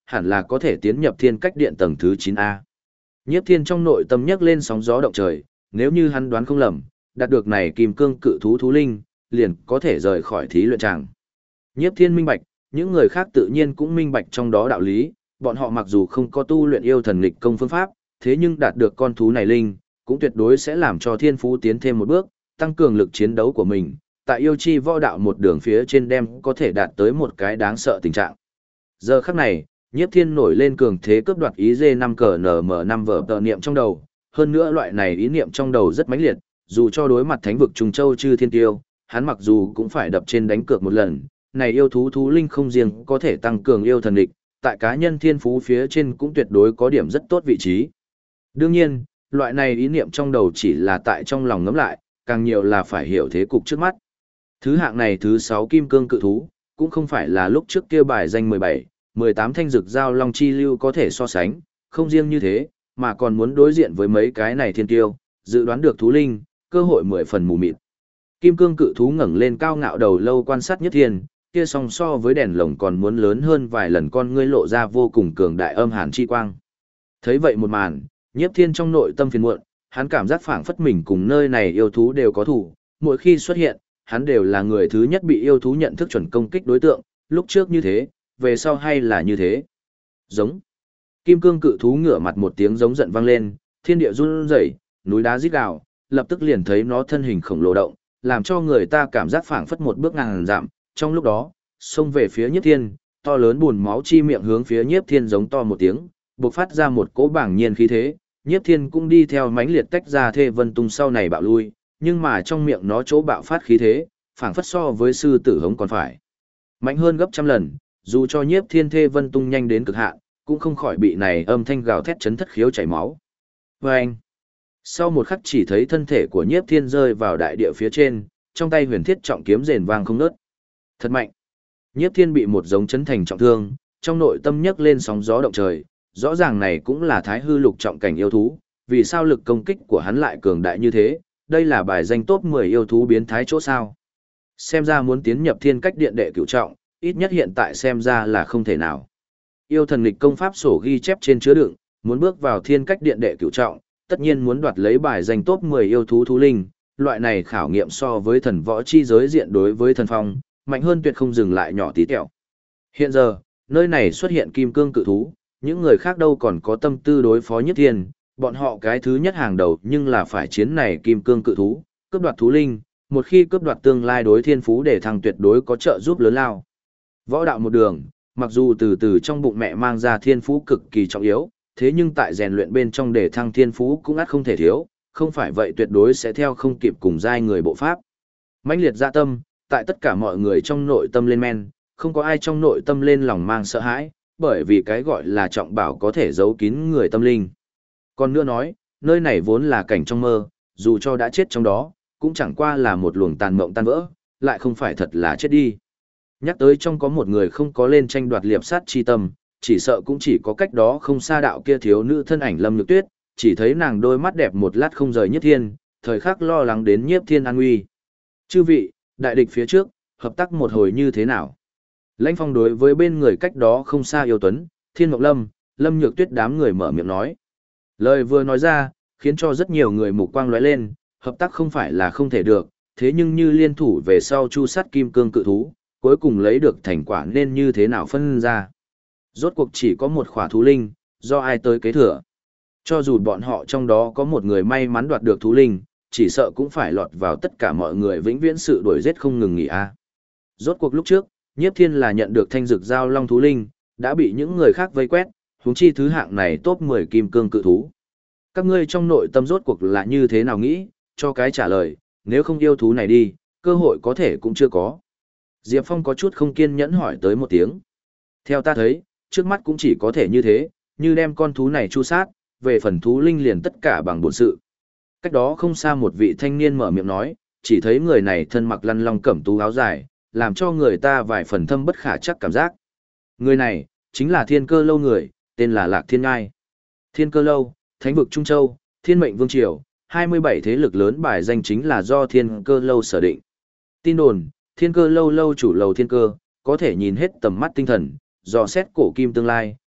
hẳn là có thể tiến nhập thiên cách điện tầng thứ 9A. Nhiếp Thiên trong nội tâm nhấc lên sóng gió động trời, nếu như hắn đoán không lầm, đạt được này kim cương cự thú thú linh, liền có thể rời khỏi thí luyện tràng. Nhiếp Thiên minh bạch, những người khác tự nhiên cũng minh bạch trong đó đạo lý, bọn họ mặc dù không có tu luyện yêu thần nghịch công phương pháp, thế nhưng đạt được con thú này linh, cũng tuyệt đối sẽ làm cho thiên phú tiến thêm một bước, tăng cường lực chiến đấu của mình, tại yêu chi võ đạo một đường phía trên đem có thể đạt tới một cái đáng sợ tình trạng. Giờ khắc này, Nhiếp Thiên nổi lên cường thế cướp đoạt ý G5 cờ NM5 vở tờ niệm trong đầu, hơn nữa loại này ý niệm trong đầu rất mãnh liệt, dù cho đối mặt thánh vực Trùng Châu Chư Thiên Tiêu, hắn mặc dù cũng phải đập trên đánh cược một lần, này yêu thú thú linh không riêng có thể tăng cường yêu thần địch, tại cá nhân thiên phú phía trên cũng tuyệt đối có điểm rất tốt vị trí. Đương nhiên, loại này ý niệm trong đầu chỉ là tại trong lòng ngẫm lại, càng nhiều là phải hiểu thế cục trước mắt. Thứ hạng này thứ 6 kim cương cự thú, cũng không phải là lúc trước kia bài danh 17, 18 thanh dược giao long chi lưu có thể so sánh, không riêng như thế, mà còn muốn đối diện với mấy cái này thiên tiêu, dự đoán được thú linh, cơ hội 10 phần mù mịt. Kim cương cự thú ngẩng lên cao ngạo đầu lâu quan sát Nhiếp Thiên, kia song so với đèn lồng còn muốn lớn hơn vài lần, con ngươi lộ ra vô cùng cường đại âm hàn chi quang. Thấy vậy một màn, Nhiếp Thiên trong nội tâm phiền muộn, hắn cảm giác phảng phất mình cùng nơi này yêu thú đều có thủ, mỗi khi xuất hiện, hắn đều là người thứ nhất bị yêu thú nhận thức chuẩn công kích đối tượng, lúc trước như thế, về sau hay là như thế. Giống. Kim cương cự thú ngửa mặt một tiếng giống giận vang lên, thiên địa run rẩy, núi đá rít gào, lập tức liền thấy nó thân hình khổng lồ động, làm cho người ta cảm giác phảng phất một bước ngàn dặm, trong lúc đó, xông về phía Nhiếp Thiên, to lớn buồn máu chi miệng hướng phía Nhiếp Thiên giống to một tiếng, bộc phát ra một cỗ bảng nhiên khí thế, Nhiếp Thiên cũng đi theo mãnh liệt tách ra Thê Vân Tung sau này bạo lui, nhưng mà trong miệng nó chỗ bạo phát khí thế, phảng phất so với sư tử hống còn phải mạnh hơn gấp trăm lần, dù cho Nhiếp Thiên Thê Vân Tung nhanh đến cực hạn, cũng không khỏi bị này âm thanh gào thét chấn thất khiếu chảy máu. Vâng! Sau một khắc chỉ thấy thân thể của Nhiếp Thiên rơi vào đại địa phía trên, trong tay huyền thiết trọng kiếm rền vang không ngớt. Thật mạnh! Nhiếp Thiên bị một giống chấn thành trọng thương, trong nội tâm nhấc lên sóng gió động trời, rõ ràng này cũng là thái hư lục trọng cảnh yêu thú, vì sao lực công kích của hắn lại cường đại như thế, đây là bài danh top 10 yêu thú biến thái chỗ sao. Xem ra muốn tiến nhập thiên cách điện đệ cửu trọng, ít nhất hiện tại xem ra là không thể nào. Yêu thần nghịch công pháp sổ ghi chép trên chứa đựng, muốn bước vào thiên cách điện đệ cửu trọng, tất nhiên muốn đoạt lấy bài danh top 10 yêu thú thú linh, loại này khảo nghiệm so với thần võ chi giới diện đối với thần phong, mạnh hơn tuyệt không dừng lại nhỏ tí tẹo. Hiện giờ, nơi này xuất hiện kim cương cự thú, những người khác đâu còn có tâm tư đối phó Nhiếp Thiên, bọn họ cái thứ nhất hàng đầu nhưng là phải chiến này kim cương cự thú, cướp đoạt thú linh, một khi cướp đoạt tương lai đối thiên phú để thăng tuyệt đối có trợ giúp lớn lao. Võ đạo một đường, mặc dù từ từ trong bụng mẹ mang ra thiên phú cực kỳ trọng yếu, thế nhưng tại rèn luyện bên trong để thăng thiên phú cũng ắt không thể thiếu, không phải vậy tuyệt đối sẽ theo không kịp cùng giai người bộ pháp. Mãnh liệt dạ tâm, tại tất cả mọi người trong nội tâm lên men, không có ai trong nội tâm lên lòng mang sợ hãi, bởi vì cái gọi là trọng bảo có thể giấu kín người tâm linh. Còn nữa nói, nơi này vốn là cảnh trong mơ, dù cho đã chết trong đó, cũng chẳng qua là một luồng tàn mộng tan vỡ, lại không phải thật là chết đi. Nhắc tới trong có một người không có lên tranh đoạt liệp sát chi tâm, chỉ sợ cũng chỉ có cách đó không xa đạo kia thiếu nữ thân ảnh Lâm Nhược Tuyết, chỉ thấy nàng đôi mắt đẹp một lát không rời Nhiếp Thiên, thời khắc lo lắng đến Nhiếp Thiên an nguy. Chư vị, đại địch phía trước, hợp tác một hồi như thế nào? Lãnh Phong đối với bên người cách đó không xa Yêu Tuấn, Thiên Mộng Lâm, Lâm Nhược Tuyết đám người mở miệng nói. Lời vừa nói ra, khiến cho rất nhiều người mục quang lóe lên, hợp tác không phải là không thể được, thế nhưng như liên thủ về sau chu sát kim cương cự thú, cuối cùng lấy được thành quả nên như thế nào phân ra. Rốt cuộc chỉ có một khỏa thú linh, do ai tới kế thừa. Cho dù bọn họ trong đó có một người may mắn đoạt được thú linh, chỉ sợ cũng phải lọt vào tất cả mọi người vĩnh viễn sự đuổi giết không ngừng nghỉ a. Rốt cuộc lúc trước, Nhiếp Thiên là nhận được thanh dược giao long thú linh, đã bị những người khác vây quét, huống chi thứ hạng này top 10 kim cương cự thú. Các ngươi trong nội tâm rốt cuộc là như thế nào nghĩ, cho cái trả lời, nếu không yêu thú này đi, cơ hội có thể cũng chưa có. Diệp Phong có chút không kiên nhẫn hỏi tới một tiếng. Theo ta thấy, trước mắt cũng chỉ có thể như thế, như đem con thú này chu sát, về phần thú linh liền tất cả bằng bổn sự. Cách đó không xa một vị thanh niên mở miệng nói, chỉ thấy người này thân mặc lăn long cẩm tú áo dài, làm cho người ta vài phần thâm bất khả chắc cảm giác. Người này, chính là Thiên Cơ Lâu người, tên là Lạc Thiên Ngai. Thiên Cơ Lâu, Thánh vực Trung Châu, Thiên Mệnh Vương Triều, 27 thế lực lớn bài danh chính là do Thiên Cơ Lâu sở định. Tin đồn, Thiên Cơ Lâu lâu chủ Lầu Thiên Cơ, có thể nhìn hết tầm mắt tinh thần, dò xét cổ kim tương lai,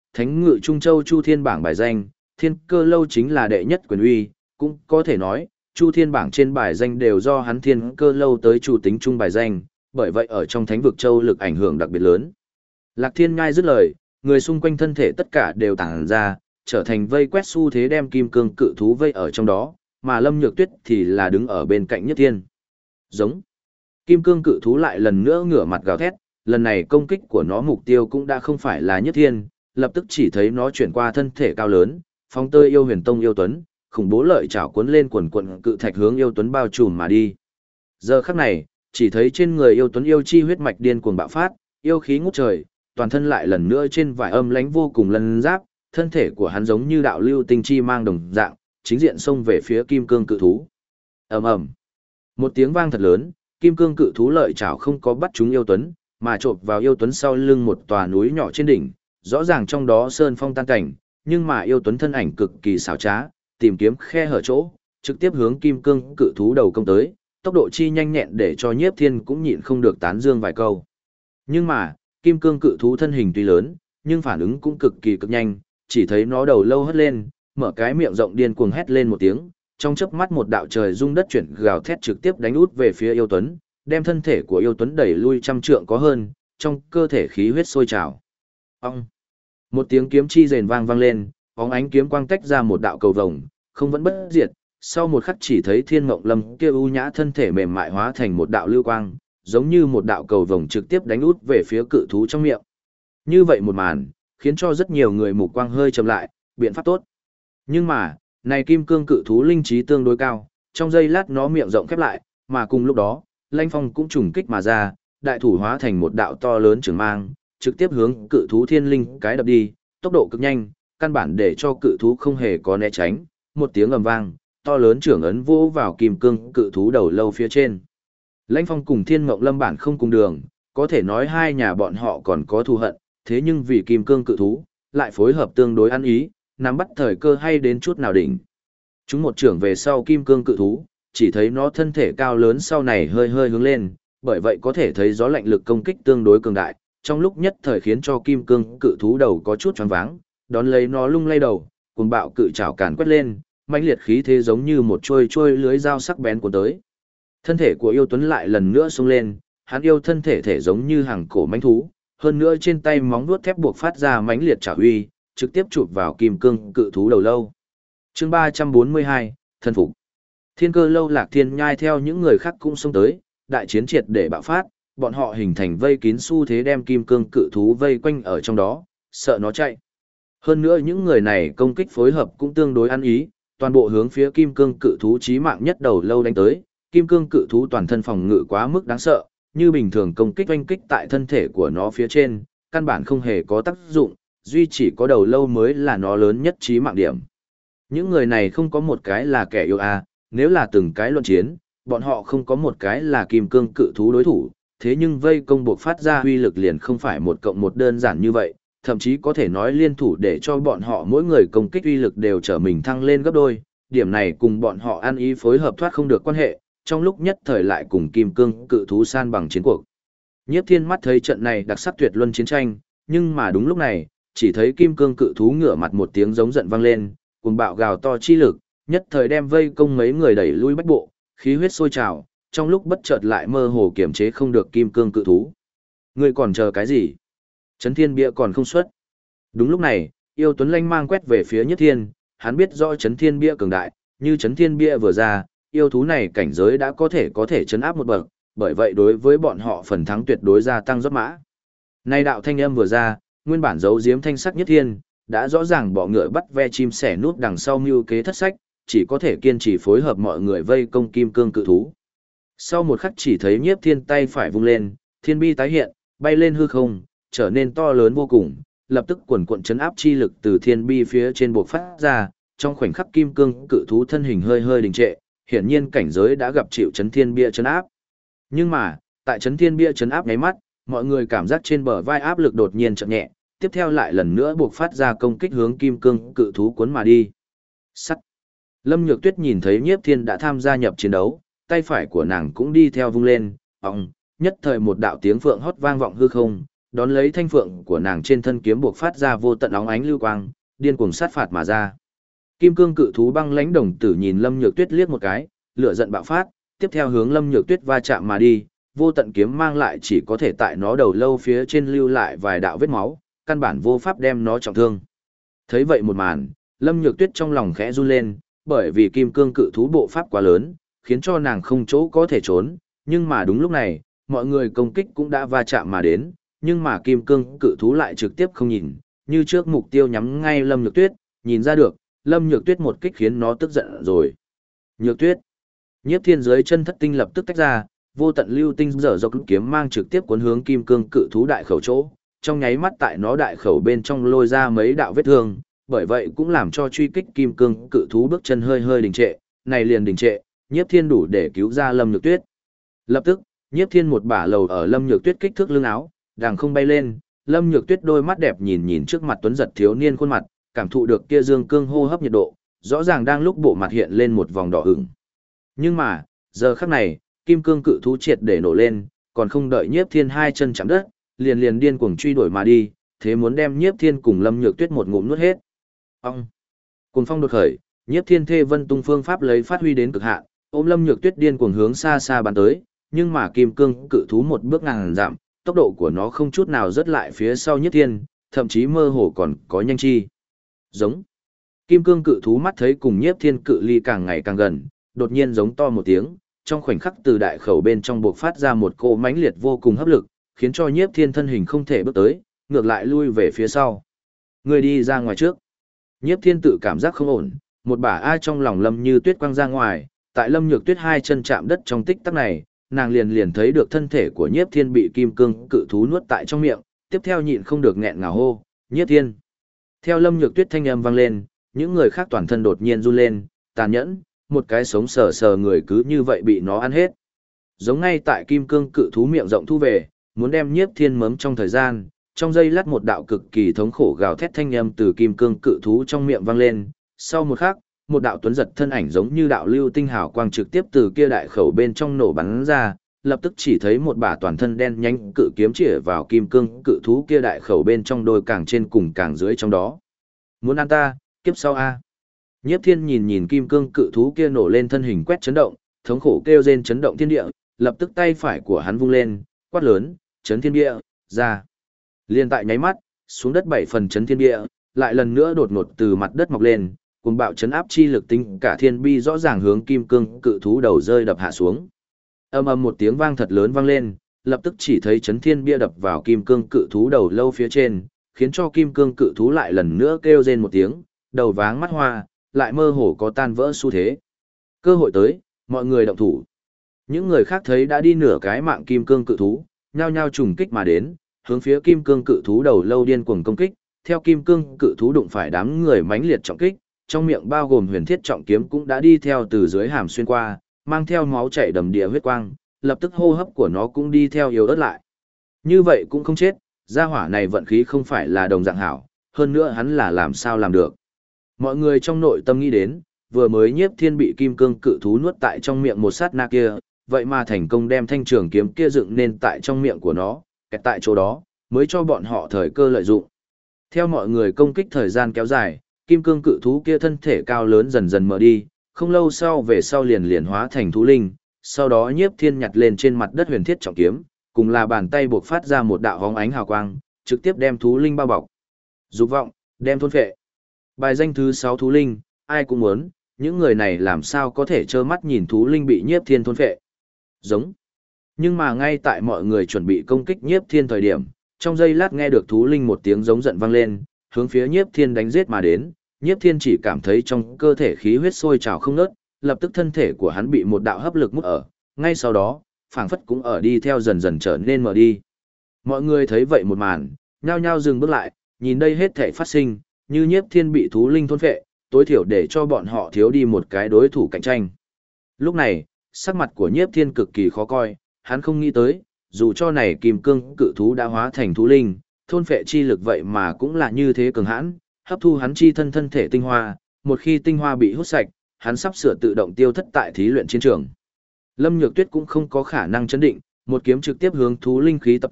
thánh ngự Trung Châu Chu Thiên bảng bài danh, Thiên Cơ lâu chính là đệ nhất quyền uy, cũng có thể nói, Chu Thiên bảng trên bài danh đều do hắn Thiên Cơ lâu tới chủ tính chung bài danh, bởi vậy ở trong thánh vực châu lực ảnh hưởng đặc biệt lớn. Lạc Thiên Ngai dứt lời, người xung quanh thân thể tất cả đều tản ra, trở thành vây quét xu thế đem kim cương cự thú vây ở trong đó, mà Lâm Nhược Tuyết thì là đứng ở bên cạnh Nhất Thiên. Giống. Kim cương cự thú lại lần nữa ngửa mặt gào thét, lần này công kích của nó mục tiêu cũng đã không phải là Nhất Thiên, lập tức chỉ thấy nó chuyển qua thân thể cao lớn, phóng tơi yêu huyền tông yêu tuấn, khủng bố lợi chảo cuốn lên quần quần cự thạch hướng yêu tuấn bao trùm mà đi. Giờ khắc này, chỉ thấy trên người yêu tuấn yêu chi huyết mạch điên cuồng bạo phát, yêu khí ngút trời, toàn thân lại lần nữa trên vải âm lãnh vô cùng lân giáp, thân thể của hắn giống như đạo lưu tinh chi mang đồng dạng, chính diện xông về phía kim cương cự thú. Ầm ầm. Một tiếng vang thật lớn, kim cương cự thú lợi chảo không có bắt trúng yêu tuấn, mà chộp vào yêu tuấn sau lưng một tòa núi nhỏ trên đỉnh, rõ ràng trong đó sơn phong tan cảnh, nhưng mà yêu tuấn thân ảnh cực kỳ xảo trá, tìm kiếm khe hở chỗ, trực tiếp hướng kim cương cự thú đầu công tới, tốc độ chi nhanh nhẹn để cho Nhiếp Thiên cũng nhịn không được tán dương vài câu. Nhưng mà, kim cương cự thú thân hình tuy lớn, nhưng phản ứng cũng cực kỳ cực nhanh, chỉ thấy nó đầu lâu hất lên, mở cái miệng rộng điên cuồng hét lên một tiếng, trong chớp mắt một đạo trời rung đất chuyển gào thét trực tiếp đánh út về phía yêu tuấn, đem thân thể của yêu tuấn đẩy lui trăm trượng có hơn, trong cơ thể khí huyết sôi trào. Ong! Một tiếng kiếm chi rền vang vang lên, bóng ánh kiếm quang tách ra một đạo cầu vồng, không vẫn bất diệt, sau một khắc chỉ thấy Thiên Mộng Lâm kia u nhã thân thể mềm mại hóa thành một đạo lưu quang, giống như một đạo cầu vồng trực tiếp đánh út về phía cự thú trong miệng. Như vậy một màn, khiến cho rất nhiều người mục quang hơi chậm lại, biện pháp tốt. Nhưng mà, này kim cương cự thú linh trí tương đối cao, trong giây lát nó miệng rộng khép lại, mà cùng lúc đó, Lanh Phong cũng trùng kích mà ra, đại thủ hóa thành một đạo to lớn trường mang, trực tiếp hướng cự thú thiên linh cái đập đi, tốc độ cực nhanh, căn bản để cho cự thú không hề có né tránh, một tiếng ầm vang, to lớn trưởng ấn vô vào kim cương cự thú đầu lâu phía trên. Lãnh Phong cùng Thiên Mộng Lâm bản không cùng đường, có thể nói hai nhà bọn họ còn có thù hận, thế nhưng vì kim cương cự thú, lại phối hợp tương đối ăn ý, nắm bắt thời cơ hay đến chút nào đỉnh. Chúng một trưởng về sau kim cương cự thú, chỉ thấy nó thân thể cao lớn sau này hơi hơi hướng lên, bởi vậy có thể thấy gió lạnh lực công kích tương đối cường đại, trong lúc nhất thời khiến cho kim cương cự thú đầu có chút choáng váng, đón lấy nó lung lay đầu, cuồng bạo cự trảo càn quét lên, mãnh liệt khí thế giống như một trôi lưới dao sắc bén cuốn tới. Thân thể của yêu tuấn lại lần nữa xông lên, hắn yêu thân thể thể giống như hàng cổ mãnh thú, hơn nữa trên tay móng vuốt thép buộc phát ra mãnh liệt trảo uy, trực tiếp chụp vào kim cương cự thú đầu lâu. Chương 342, thân phục. Thiên Cơ lâu Lạc Thiên Nhai theo những người khác cũng xông tới, đại chiến triệt để bạo phát, bọn họ hình thành vây kín xu thế đem kim cương cự thú vây quanh ở trong đó, sợ nó chạy. Hơn nữa những người này công kích phối hợp cũng tương đối ăn ý, toàn bộ hướng phía kim cương cự thú chí mạng nhất đầu lâu đánh tới, kim cương cự thú toàn thân phòng ngự quá mức đáng sợ, như bình thường công kích oanh kích tại thân thể của nó phía trên, căn bản không hề có tác dụng, duy chỉ có đầu lâu mới là nó lớn nhất chí mạng điểm. Những người này không có một cái là kẻ yêu nếu là từng cái luận chiến, bọn họ không có một cái là kim cương cự thú đối thủ, thế nhưng vây công buộc phát ra huy lực liền không phải một cộng một đơn giản như vậy, thậm chí có thể nói liên thủ để cho bọn họ mỗi người công kích uy lực đều trở mình thăng lên gấp đôi, điểm này cùng bọn họ ăn ý phối hợp thoát không được quan hệ, trong lúc nhất thời lại cùng kim cương cự thú san bằng chiến cuộc. Nhiếp Thiên mắt thấy trận này đặc sắc tuyệt luân chiến tranh, nhưng mà đúng lúc này, chỉ thấy kim cương cự thú ngửa mặt một tiếng giống giận vang lên, cuồng bạo gào to chi lực, nhất thời đem vây công mấy người đẩy lui bách bộ, khí huyết sôi trào, trong lúc bất chợt lại mơ hồ kiểm chế không được kim cương cự thú. Ngươi còn chờ cái gì? Chấn Thiên Bia còn không xuất. Đúng lúc này, Yêu Tuấn Lanh mang quét về phía Nhất Thiên, hắn biết rõ Chấn Thiên Bia cường đại, như Chấn Thiên Bia vừa ra, yêu thú này cảnh giới đã có thể chấn áp một bậc, bởi vậy đối với bọn họ phần thắng tuyệt đối gia tăng rót mã. Nay đạo thanh âm vừa ra, nguyên bản giấu giếm thanh sắc Nhất Thiên, đã rõ ràng bỏ ngựa bắt ve chim sẻ núp đằng sau mưu kế thất sách, chỉ có thể kiên trì phối hợp mọi người vây công kim cương cự thú. Sau một khắc chỉ thấy Nhiếp Thiên tay phải vung lên, thiên bi tái hiện, bay lên hư không, trở nên to lớn vô cùng, lập tức quần cuộn chấn áp chi lực từ thiên bi phía trên bộc phát ra, trong khoảnh khắc kim cương cự thú thân hình hơi hơi đình trệ, hiển nhiên cảnh giới đã gặp chịu chấn thiên bia chấn áp. Nhưng mà, tại chấn thiên bia chấn áp nháy mắt, mọi người cảm giác trên bờ vai áp lực đột nhiên chậm nhẹ, tiếp theo lại lần nữa buộc phát ra công kích hướng kim cương cự thú cuốn mà đi. Sắt. Lâm Nhược Tuyết nhìn thấy Nhiếp Thiên đã tham gia nhập chiến đấu, tay phải của nàng cũng đi theo vung lên, nhất thời một đạo tiếng phượng hót vang vọng hư không, đón lấy thanh phượng của nàng trên thân kiếm buộc phát ra vô tận óng ánh lưu quang, điên cuồng sát phạt mà ra. Kim cương cự thú băng lãnh đồng tử nhìn Lâm Nhược Tuyết liếc một cái, lửa giận bạo phát, tiếp theo hướng Lâm Nhược Tuyết va chạm mà đi, vô tận kiếm mang lại chỉ có thể tại nó đầu lâu phía trên lưu lại vài đạo vết máu, căn bản vô pháp đem nó trọng thương. Thấy vậy một màn, Lâm Nhược Tuyết trong lòng khẽ run lên, bởi vì kim cương cự thú bộ pháp quá lớn, khiến cho nàng không chỗ có thể trốn, nhưng mà đúng lúc này, mọi người công kích cũng đã va chạm mà đến, nhưng mà kim cương cự thú lại trực tiếp không nhìn, như trước mục tiêu nhắm ngay Lâm Nhược Tuyết, nhìn ra được, Lâm Nhược Tuyết một kích khiến nó tức giận rồi. Nhược Tuyết. Nhiếp Thiên dưới chân thất tinh lập tức tách ra, vô tận lưu tinh dở dọc kiếm mang trực tiếp cuốn hướng kim cương cự thú đại khẩu chỗ, trong nháy mắt tại nó đại khẩu bên trong lôi ra mấy đạo vết thương, bởi vậy cũng làm cho truy kích kim cương cự thú bước chân hơi hơi đình trệ, này liền đình trệ, Nhiếp Thiên đủ để cứu ra Lâm Nhược Tuyết. Lập tức, Nhiếp Thiên một bả lầu ở Lâm Nhược Tuyết kích thước lưng áo, đàng không bay lên, Lâm Nhược Tuyết đôi mắt đẹp nhìn nhìn trước mặt tuấn giật thiếu niên khuôn mặt, cảm thụ được kia dương cương hô hấp nhiệt độ, rõ ràng đang lúc bộ mặt hiện lên một vòng đỏ ửng. Nhưng mà, giờ khắc này, kim cương cự thú triệt để nổ lên, còn không đợi Nhiếp Thiên hai chân chạm đất, liền điên cuồng truy đuổi mà đi, thế muốn đem Nhiếp Thiên cùng Lâm Nhược Tuyết một ngụm nuốt hết. Ông! Cùng phong đột khởi, Nhiếp Thiên thê vân tung phương pháp lấy phát huy đến cực hạn, ôm Lâm Nhược Tuyết điên cuồng hướng xa xa bắn tới, nhưng mà kim cương cự thú một bước ngàn giảm, tốc độ của nó không chút nào rớt lại phía sau Nhiếp Thiên, thậm chí mơ hồ còn có nhanh chi. Giống. Kim cương cự thú mắt thấy cùng Nhiếp Thiên cự ly càng ngày càng gần, đột nhiên giống to một tiếng, trong khoảnh khắc từ đại khẩu bên trong buộc phát ra một cỗ mãnh liệt vô cùng hấp lực, khiến cho Nhiếp Thiên thân hình không thể bước tới, ngược lại lui về phía sau. Người đi ra ngoài trước. Nhiếp Thiên tự cảm giác không ổn, một bả ai trong lòng Lâm Như Tuyết quăng ra ngoài, tại Lâm Nhược Tuyết hai chân chạm đất trong tích tắc này, nàng liền thấy được thân thể của Nhiếp Thiên bị kim cương cự thú nuốt tại trong miệng, tiếp theo nhịn không được nghẹn ngào hô, "Nhiếp Thiên!" Theo Lâm Nhược Tuyết thanh âm vang lên, những người khác toàn thân đột nhiên run lên, tàn nhẫn, một cái sống sờ sờ người cứ như vậy bị nó ăn hết. Giống ngay tại kim cương cự thú miệng rộng thu về, muốn đem Nhiếp Thiên mớm trong thời gian, trong giây lát một đạo cực kỳ thống khổ gào thét thanh âm từ kim cương cự thú trong miệng vang lên, sau một khắc, một đạo tuấn giật thân ảnh giống như đạo lưu tinh hào quang trực tiếp từ kia đại khẩu bên trong nổ bắn ra, lập tức chỉ thấy một bả toàn thân đen nhánh cự kiếm chĩa vào kim cương cự thú kia đại khẩu bên trong đôi càng trên cùng càng dưới trong đó. Muốn ăn ta, kiếp sau a. Nhiếp Thiên nhìn nhìn kim cương cự thú kia nổ lên thân hình quét chấn động, thống khổ kêu rên chấn động thiên địa, lập tức tay phải của hắn vung lên, quát lớn, chấn thiên địa, ra. Liên tại nháy mắt, xuống đất 7 phần chấn thiên địa, lại lần nữa đột ngột từ mặt đất mọc lên, cùng bạo chấn áp chi lực tinh cả thiên bi rõ ràng hướng kim cương cự thú đầu rơi đập hạ xuống. Ầm ầm một tiếng vang thật lớn vang lên, lập tức chỉ thấy chấn thiên bia đập vào kim cương cự thú đầu lâu phía trên, khiến cho kim cương cự thú lại lần nữa kêu rên một tiếng, đầu váng mắt hoa, lại mơ hồ có tan vỡ xu thế. Cơ hội tới, mọi người động thủ. Những người khác thấy đã đi nửa cái mạng kim cương cự thú, nhao nhao trùng kích mà đến, hướng phía kim cương cự thú đầu lâu điên cuồng công kích, theo kim cương cự thú đụng phải đám người mãnh liệt trọng kích, trong miệng bao gồm huyền thiết trọng kiếm cũng đã đi theo từ dưới hàm xuyên qua, mang theo máu chảy đầm địa huyết quang, lập tức hô hấp của nó cũng đi theo yếu ớt lại. Như vậy cũng không chết, gia hỏa này vận khí không phải là đồng dạng hảo, hơn nữa hắn là làm sao làm được. Mọi người trong nội tâm nghĩ đến, vừa mới Nhiếp Thiên bị kim cương cự thú nuốt tại trong miệng một sát na kia, vậy mà thành công đem thanh trường kiếm kia dựng nên tại trong miệng của nó, kẹt tại chỗ đó, mới cho bọn họ thời cơ lợi dụng. Theo mọi người công kích thời gian kéo dài, kim cương cự thú kia thân thể cao lớn dần dần mở đi, không lâu sau về sau liền hóa thành thú linh, sau đó Nhiếp Thiên nhặt lên trên mặt đất huyền thiết trọng kiếm, cùng là bàn tay buộc phát ra một đạo hóng ánh hào quang, trực tiếp đem thú linh bao bọc. Dục vọng, đem thôn phệ. Bài danh thứ 6 thú linh, ai cũng muốn, những người này làm sao có thể trơ mắt nhìn thú linh bị Nhiếp Thiên thôn phệ. Giống. Nhưng mà ngay tại mọi người chuẩn bị công kích Nhiếp Thiên thời điểm, trong giây lát nghe được thú linh một tiếng giống giận vang lên, hướng phía Nhiếp Thiên đánh giết mà đến, Nhiếp Thiên chỉ cảm thấy trong cơ thể khí huyết sôi trào không ngớt, lập tức thân thể của hắn bị một đạo hấp lực mút ở, ngay sau đó, phảng phất cũng ở đi theo dần dần trở nên mở đi. Mọi người thấy vậy một màn, nhao nhao dừng bước lại, nhìn đây hết thảy phát sinh, như Nhiếp Thiên bị thú linh thôn phệ, tối thiểu để cho bọn họ thiếu đi một cái đối thủ cạnh tranh. Lúc này, sắc mặt của Nhiếp Thiên cực kỳ khó coi, hắn không nghĩ tới, dù cho này kim cương cự thú đã hóa thành thú linh, thôn phệ chi lực vậy mà cũng là như thế cường hãn, hấp thu hắn chi thân thể tinh hoa, một khi tinh hoa bị hút sạch, hắn sắp sửa tự động tiêu thất tại thí luyện chiến trường. Lâm Nhược Tuyết cũng không có khả năng chấn định, một kiếm trực tiếp hướng thú linh khí tập kích,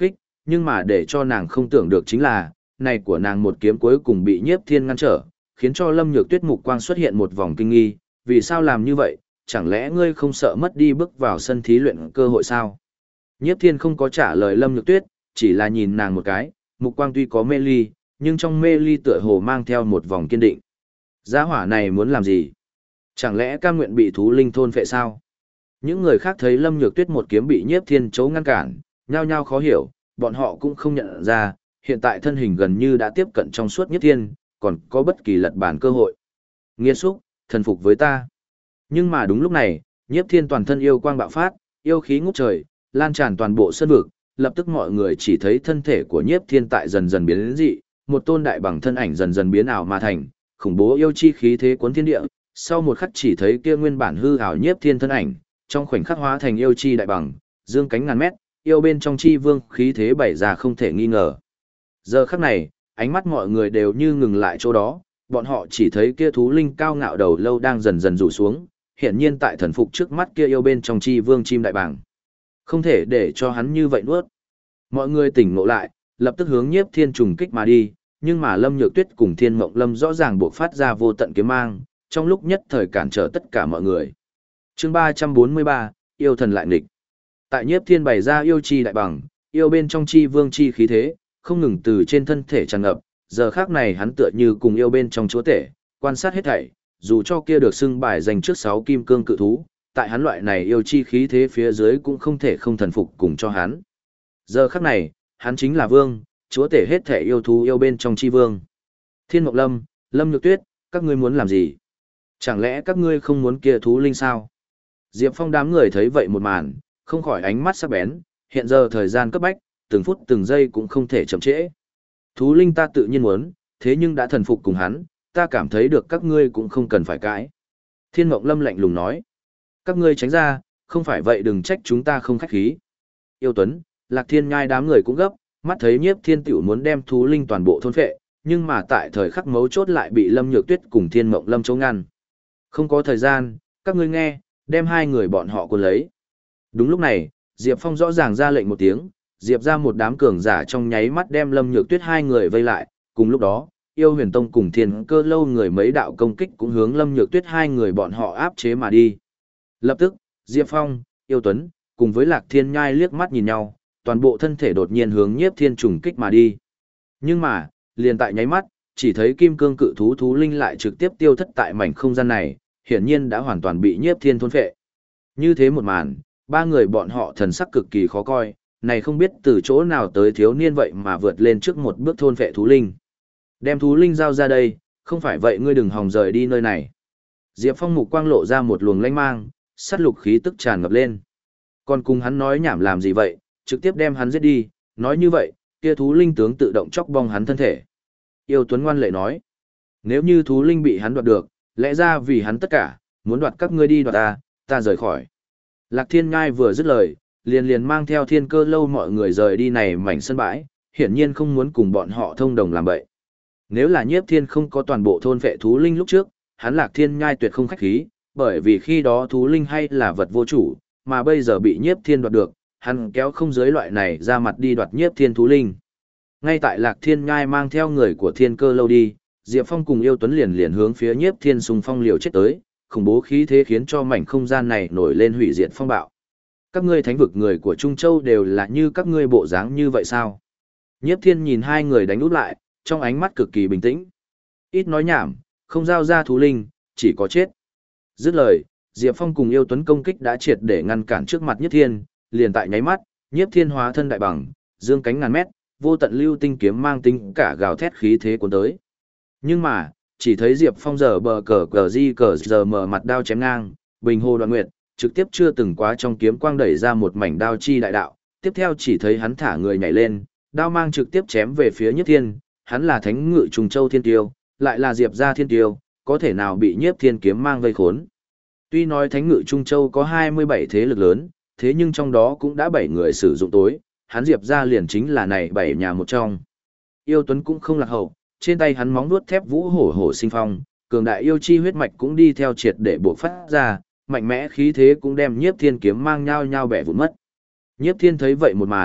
nhưng mà để cho nàng không tưởng được chính là, này của nàng một kiếm cuối cùng bị Nhiếp Thiên ngăn trở, khiến cho Lâm Nhược Tuyết mục quang xuất hiện một vòng kinh nghi, vì sao làm như vậy, chẳng lẽ ngươi không sợ mất đi bước vào sân thí luyện cơ hội sao? Nhiếp Thiên không có trả lời Lâm Nhược Tuyết, chỉ là nhìn nàng một cái, mục quang tuy có mê ly, nhưng trong mê ly tựa hồ mang theo một vòng kiên định. Gia hỏa này muốn làm gì? Chẳng lẽ cam nguyện bị thú linh thôn phệ sao? Những người khác thấy Lâm Nhược Tuyết một kiếm bị Nhiếp Thiên chấu ngăn cản, nhao nhao khó hiểu, bọn họ cũng không nhận ra, hiện tại thân hình gần như đã tiếp cận trong suốt Nhiếp Thiên, còn có bất kỳ lật bản cơ hội. Nghiệt xúc, thần phục với ta. Nhưng mà đúng lúc này, Nhiếp Thiên toàn thân yêu quang bạo phát, yêu khí ngút trời, lan tràn toàn bộ sân vực, lập tức mọi người chỉ thấy thân thể của Nhiếp Thiên tại dần dần biến dị, một tôn đại bằng thân ảnh dần dần biến ảo mà thành, khủng bố yêu chi khí thế cuốn thiên địa, sau một khắc chỉ thấy kia nguyên bản hư ảo Nhiếp Thiên thân ảnh, trong khoảnh khắc hóa thành yêu chi đại bằng, dương cánh ngàn mét, yêu bên trong chi vương khí thế bảy ra không thể nghi ngờ. Giờ khắc này, ánh mắt mọi người đều như ngừng lại chỗ đó, bọn họ chỉ thấy kia thú linh cao ngạo đầu lâu đang dần dần rủ xuống, hiển nhiên tại thần phục trước mắt kia yêu bên trong chi vương chim đại bàng. Không thể để cho hắn như vậy nuốt. Mọi người tỉnh ngộ lại, lập tức hướng Nhiếp Thiên trùng kích mà đi, nhưng mà Lâm Nhược Tuyết cùng Thiên Mộng Lâm rõ ràng buộc phát ra vô tận kiếm mang, trong lúc nhất thời cản trở tất cả mọi người. Chương 343, yêu thần lại nghịch. Tại Nhiếp Thiên bày ra yêu chi đại bằng, yêu bên trong chi vương chi khí thế, không ngừng từ trên thân thể tràn ngập, giờ khác này hắn tựa như cùng yêu bên trong chúa tể, quan sát hết thảy, dù cho kia được xưng bài dành trước 6 kim cương cự thú, tại hắn loại này yêu chi khí thế phía dưới cũng không thể không thần phục cùng cho hắn. Giờ khắc này, hắn chính là vương, chúa tể hết thể yêu thú yêu bên trong chi vương. Thiên Mộc Lâm, Lâm Nhược Tuyết, các ngươi muốn làm gì? Chẳng lẽ các ngươi không muốn kia thú linh sao? Diệp Phong đám người thấy vậy một màn, không khỏi ánh mắt sắc bén, hiện giờ thời gian cấp bách, từng phút từng giây cũng không thể chậm trễ. Thú linh ta tự nhiên muốn, thế nhưng đã thần phục cùng hắn, ta cảm thấy được các ngươi cũng không cần phải cãi. Thiên Mộng Lâm lạnh lùng nói. Các ngươi tránh ra, không phải vậy đừng trách chúng ta không khách khí. Yêu Tuấn, Lạc Thiên Nhai đám người cũng gấp, mắt thấy Nhiếp Thiên tiểu muốn đem thú linh toàn bộ thôn phệ, nhưng mà tại thời khắc mấu chốt lại bị Lâm Nhược Tuyết cùng Thiên Mộng Lâm chống ngăn. Không có thời gian, các ngươi nghe, đem hai người bọn họ cuốn lấy. Đúng lúc này, Diệp Phong rõ ràng ra lệnh một tiếng, Diệp ra một đám cường giả trong nháy mắt đem Lâm Nhược Tuyết hai người vây lại, cùng lúc đó, Yêu Huyền Tông cùng Thiên Cơ Lâu người mấy đạo công kích cũng hướng Lâm Nhược Tuyết hai người bọn họ áp chế mà đi. Lập tức, Diệp Phong, Yêu Tuấn, cùng với Lạc Thiên Nhai liếc mắt nhìn nhau, toàn bộ thân thể đột nhiên hướng Nhiếp Thiên trùng kích mà đi. Nhưng mà, liền tại nháy mắt, chỉ thấy kim cương cự thú thú linh lại trực tiếp tiêu thất tại mảnh không gian này, hiển nhiên đã hoàn toàn bị Nhiếp Thiên thôn phệ. Như thế một màn, ba người bọn họ thần sắc cực kỳ khó coi, này không biết từ chỗ nào tới thiếu niên vậy mà vượt lên trước một bước thôn phệ thú linh. Đem thú linh giao ra đây, không phải vậy ngươi đừng hòng rời đi nơi này. Diệp Phong mục quang lộ ra một luồng lanh mang, sát lục khí tức tràn ngập lên. Còn cùng hắn nói nhảm làm gì vậy, trực tiếp đem hắn giết đi, nói như vậy, kia thú linh tướng tự động chóc bong hắn thân thể. Yêu Tuấn ngoan lệ nói, nếu như thú linh bị hắn đoạt được, lẽ ra vì hắn tất cả, muốn đoạt các ngươi đi đoạt ta rời khỏi. Lạc Thiên Ngai vừa dứt lời, liền mang theo Thiên Cơ Lâu mọi người rời đi này mảnh sân bãi, hiển nhiên không muốn cùng bọn họ thông đồng làm bậy. Nếu là Nhiếp Thiên không có toàn bộ thôn vệ thú linh lúc trước, hắn Lạc Thiên Nhai tuyệt không khách khí, bởi vì khi đó thú linh hay là vật vô chủ, mà bây giờ bị Nhiếp Thiên đoạt được, hắn kéo không giới loại này ra mặt đi đoạt Nhiếp Thiên thú linh. Ngay tại Lạc Thiên Nhai mang theo người của Thiên Cơ Lâu đi, Diệp Phong cùng Yêu Tuấn liền hướng phía Nhiếp Thiên xung phong liều chết tới, khủng bố khí thế khiến cho mảnh không gian này nổi lên hủy diệt phong bạo. Các ngươi thánh vực người của Trung Châu đều là như các ngươi bộ dáng như vậy sao? Nhiếp Thiên nhìn hai người đánh úp lại, trong ánh mắt cực kỳ bình tĩnh. Ít nói nhảm, không giao ra thú linh, chỉ có chết. Dứt lời, Diệp Phong cùng Yêu Tuấn công kích đã triệt để ngăn cản trước mặt Nhiếp Thiên, liền tại nháy mắt, Nhiếp Thiên hóa thân đại bằng, dương cánh ngàn mét, vô tận lưu tinh kiếm mang tính cả gào thét khí thế cuốn tới. Nhưng mà, chỉ thấy Diệp Phong giờ bờ cờ di cờ giờ mở mặt đao chém ngang, bình hồ đoạn nguyệt, trực tiếp chưa từng quá trong kiếm quang đẩy ra một mảnh đao chi đại đạo, tiếp theo chỉ thấy hắn thả người nhảy lên, đao mang trực tiếp chém về phía Nhiếp Thiên, hắn là thánh ngự trùng châu thiên tiêu, lại là Diệp gia thiên tiêu, có thể nào bị Nhiếp Thiên kiếm mang vây khốn. Tuy nói thánh ngự Trung Châu có 27 thế lực lớn, thế nhưng trong đó cũng đã 7 người sử dụng tối, hắn Diệp gia liền chính là này 7 nhà một trong. Yêu Tuấn cũng không lạc hậu, trên tay hắn móng vuốt thép vũ hổ hổ sinh phong, cường đại yêu chi huyết mạch cũng đi theo triệt để bộc phát ra, mạnh mẽ khí thế cũng đem Nhiếp Thiên kiếm mang nhau nhau bẻ vụn mất. Nhiếp Thiên thấy vậy một màn,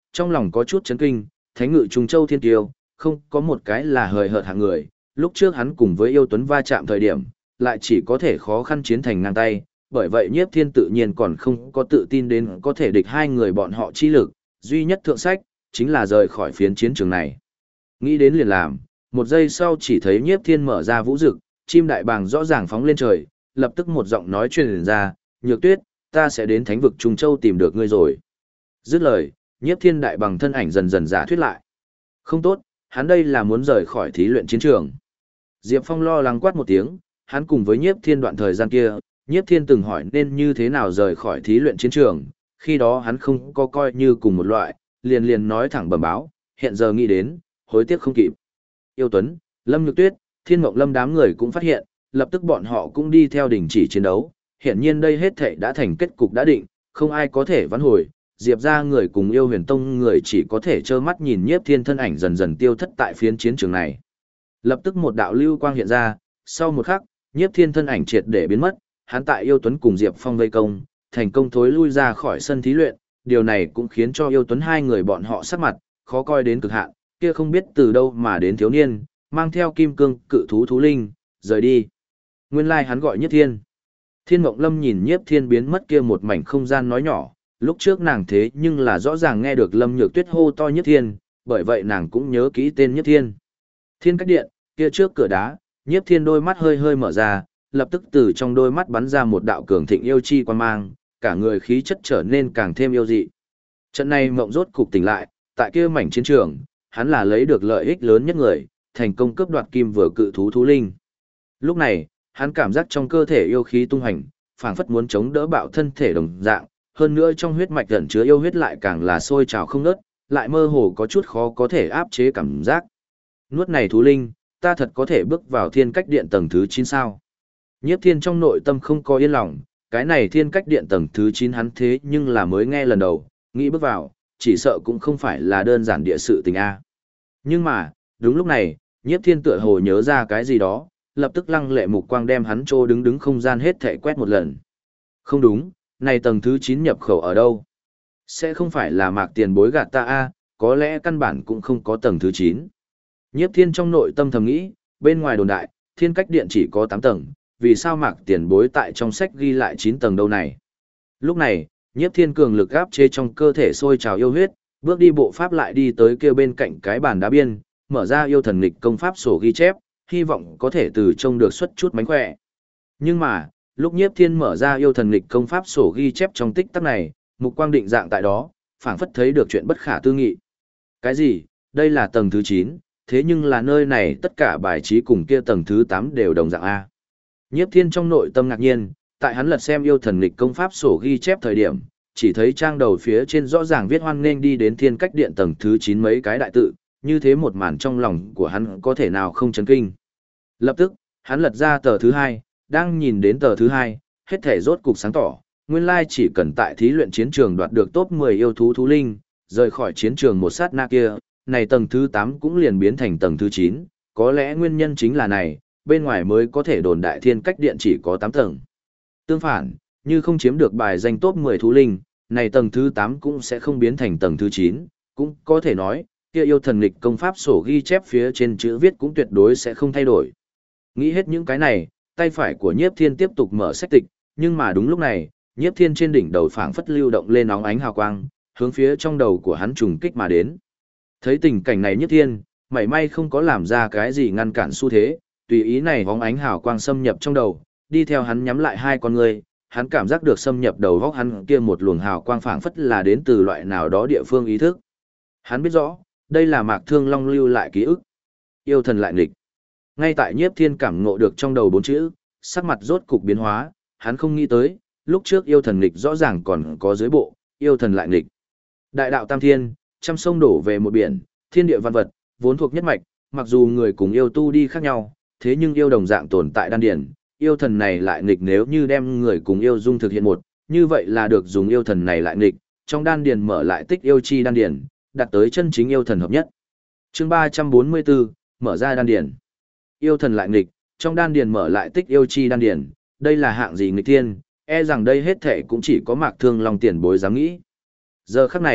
trong lòng có chút chấn kinh, thánh ngự Trung Châu thiên kiêu, không có một cái là hời hợt hạng người, lúc trước hắn cùng với yêu tuấn va chạm thời điểm, lại chỉ có thể khó khăn chiến thành ngang tay, bởi vậy Nhiếp Thiên tự nhiên còn không có tự tin đến có thể địch hai người bọn họ chi lực, duy nhất thượng sách, chính là rời khỏi phiến chiến trường này. Nghĩ đến liền làm, một giây sau chỉ thấy Nhiếp Thiên mở ra vũ dực, chim đại bàng rõ ràng phóng lên trời, lập tức một giọng nói truyền ra, Nhược Tuyết, ta sẽ đến thánh vực Trung Châu tìm được ngươi rồi. Dứt lời, Nhiếp Thiên đại bàng thân ảnh dần dần giả thuyết lại. Không tốt, hắn đây là muốn rời khỏi thí luyện chiến trường. Diệp Phong lo lắng quát một tiếng, hắn cùng với Nhiếp Thiên đoạn thời gian kia, Nhiếp Thiên từng hỏi nên như thế nào rời khỏi thí luyện chiến trường, khi đó hắn không có coi như cùng một loại, liền nói thẳng bẩm báo, hiện giờ nghĩ đến, hối tiếc không kịp. Yêu Tuấn, Lâm Nhược Tuyết, Thiên Mộng Lâm đám người cũng phát hiện, lập tức bọn họ cũng đi theo đình chỉ chiến đấu, hiển nhiên đây hết thảy đã thành kết cục đã định, không ai có thể vãn hồi. Diệp ra người cùng Yêu Huyền Tông người chỉ có thể trơ mắt nhìn Nhiếp Thiên thân ảnh dần dần tiêu thất tại phiến chiến trường này. Lập tức một đạo lưu quang hiện ra, sau một khắc, Nhiếp Thiên thân ảnh triệt để biến mất, hắn tại Yêu Tuấn cùng Diệp Phong vây công, thành công thối lui ra khỏi sân thí luyện, điều này cũng khiến cho Yêu Tuấn hai người bọn họ sắc mặt khó coi đến cực hạn, kia không biết từ đâu mà đến thiếu niên, mang theo kim cương cự thú thú linh, rời đi. Nguyên lai hắn gọi Nhiếp Thiên. Thiên Mộng Lâm nhìn Nhiếp Thiên biến mất kia một mảnh không gian nói nhỏ, lúc trước nàng thế nhưng là rõ ràng nghe được Lâm Nhược Tuyết hô to Nhiếp Thiên, bởi vậy nàng cũng nhớ kỹ tên Nhiếp Thiên. Thiên cách điện, kia trước cửa đá, Nhiếp Thiên đôi mắt hơi hơi mở ra, lập tức từ trong đôi mắt bắn ra một đạo cường thịnh yêu chi quan mang, cả người khí chất trở nên càng thêm yêu dị. Trận này mộng rốt cục tỉnh lại, tại kia mảnh chiến trường, hắn là lấy được lợi ích lớn nhất người, thành công cướp đoạt kim vừa cự thú thú linh. Lúc này, hắn cảm giác trong cơ thể yêu khí tung hành, phảng phất muốn chống đỡ bạo thân thể đồng dạng, hơn nữa trong huyết mạch ẩn chứa yêu huyết lại càng là sôi trào không ngớt, lại mơ hồ có chút khó có thể áp chế cảm giác. Nuốt này thú linh, ta thật có thể bước vào thiên cách điện tầng thứ 9 sao? Nhiếp Thiên trong nội tâm không có yên lòng, cái này thiên cách điện tầng thứ 9 hắn thế nhưng là mới nghe lần đầu, nghĩ bước vào, chỉ sợ cũng không phải là đơn giản địa sự tình a. Nhưng mà, đúng lúc này, Nhiếp Thiên tựa hồ nhớ ra cái gì đó, lập tức lăng lệ mục quang đem hắn trô đứng không gian hết thảy quét một lần. Không đúng, này tầng thứ 9 nhập khẩu ở đâu? Sẽ không phải là Mạc Tiền Bối gạt ta a, có lẽ căn bản cũng không có tầng thứ 9. Nhiếp Thiên trong nội tâm thầm nghĩ, bên ngoài đồn đại, thiên cách điện chỉ có 8 tầng, vì sao Mạc Tiền Bối tại trong sách ghi lại 9 tầng đâu này? Lúc này, Nhiếp Thiên cường lực áp chế trong cơ thể sôi trào yêu huyết, bước đi bộ pháp lại đi tới kia bên cạnh cái bàn đá biên, mở ra yêu thần nghịch công pháp sổ ghi chép, hy vọng có thể từ trông được xuất chút mánh khỏe. Nhưng mà, lúc Nhiếp Thiên mở ra yêu thần nghịch công pháp sổ ghi chép trong tích tắc này, mục quang định dạng tại đó, phảng phất thấy được chuyện bất khả tư nghị. Cái gì? Đây là tầng thứ 9, thế nhưng là nơi này tất cả bài trí cùng kia tầng thứ 8 đều đồng dạng A. Nhiếp Thiên trong nội tâm ngạc nhiên, tại hắn lật xem yêu thần nghịch công pháp sổ ghi chép thời điểm, chỉ thấy trang đầu phía trên rõ ràng viết hoan nghênh đi đến thiên cách điện tầng thứ 9 mấy cái đại tự, như thế một màn trong lòng của hắn có thể nào không chấn kinh. Lập tức, hắn lật ra tờ thứ 2, đang nhìn đến tờ thứ 2, hết thể rốt cục sáng tỏ, nguyên lai chỉ cần tại thí luyện chiến trường đoạt được top 10 yêu thú thú linh, rời khỏi chiến trường một sát na kia, này tầng thứ 8 cũng liền biến thành tầng thứ 9, có lẽ nguyên nhân chính là này, bên ngoài mới có thể đồn đại thiên cách điện chỉ có 8 tầng. Tương phản, như không chiếm được bài danh top 10 thú linh, này tầng thứ 8 cũng sẽ không biến thành tầng thứ 9, cũng có thể nói, kia yêu thần nghịch công pháp sổ ghi chép phía trên chữ viết cũng tuyệt đối sẽ không thay đổi. Nghĩ hết những cái này, tay phải của Nhiếp Thiên tiếp tục mở sách tịch, nhưng mà đúng lúc này, Nhiếp Thiên trên đỉnh đầu phảng phất lưu động lên óng ánh hào quang, hướng phía trong đầu của hắn trùng kích mà đến. Thấy tình cảnh này Nhiếp Thiên, mảy may không có làm ra cái gì ngăn cản xu thế, tùy ý này óng ánh hào quang xâm nhập trong đầu, đi theo hắn nhắm lại hai con ngươi, hắn cảm giác được xâm nhập đầu góc hắn kia một luồng hào quang phảng phất là đến từ loại nào đó địa phương ý thức. Hắn biết rõ, đây là Mạc Thương Long lưu lại ký ức. Yêu thần lại nghịch. Ngay tại Nhiếp Thiên cảm ngộ được trong đầu 4 chữ, sắc mặt rốt cục biến hóa, hắn không nghĩ tới, lúc trước yêu thần nghịch rõ ràng còn có dưới bộ, yêu thần lại nghịch. Đại đạo tam thiên, trăm sông đổ về một biển, thiên địa văn vật, vốn thuộc nhất mạch, mặc dù người cùng yêu tu đi khác nhau, thế nhưng yêu đồng dạng tồn tại đan điển, yêu thần này lại nghịch nếu như đem người cùng yêu dung thực hiện một, như vậy là được dùng yêu thần này lại nghịch, trong đan điển mở lại tích yêu chi đan điển, đạt tới chân chính yêu thần hợp nhất. Chương 344, mở ra đan điển. Yêu thần lại nghịch, trong đan điển mở lại tích yêu chi đan điển, đây là hạng gì nghịch thiên, e rằng đây hết thể cũng chỉ có Mạc Thương Long tiền bối dám nghĩ. Giờ khắc này,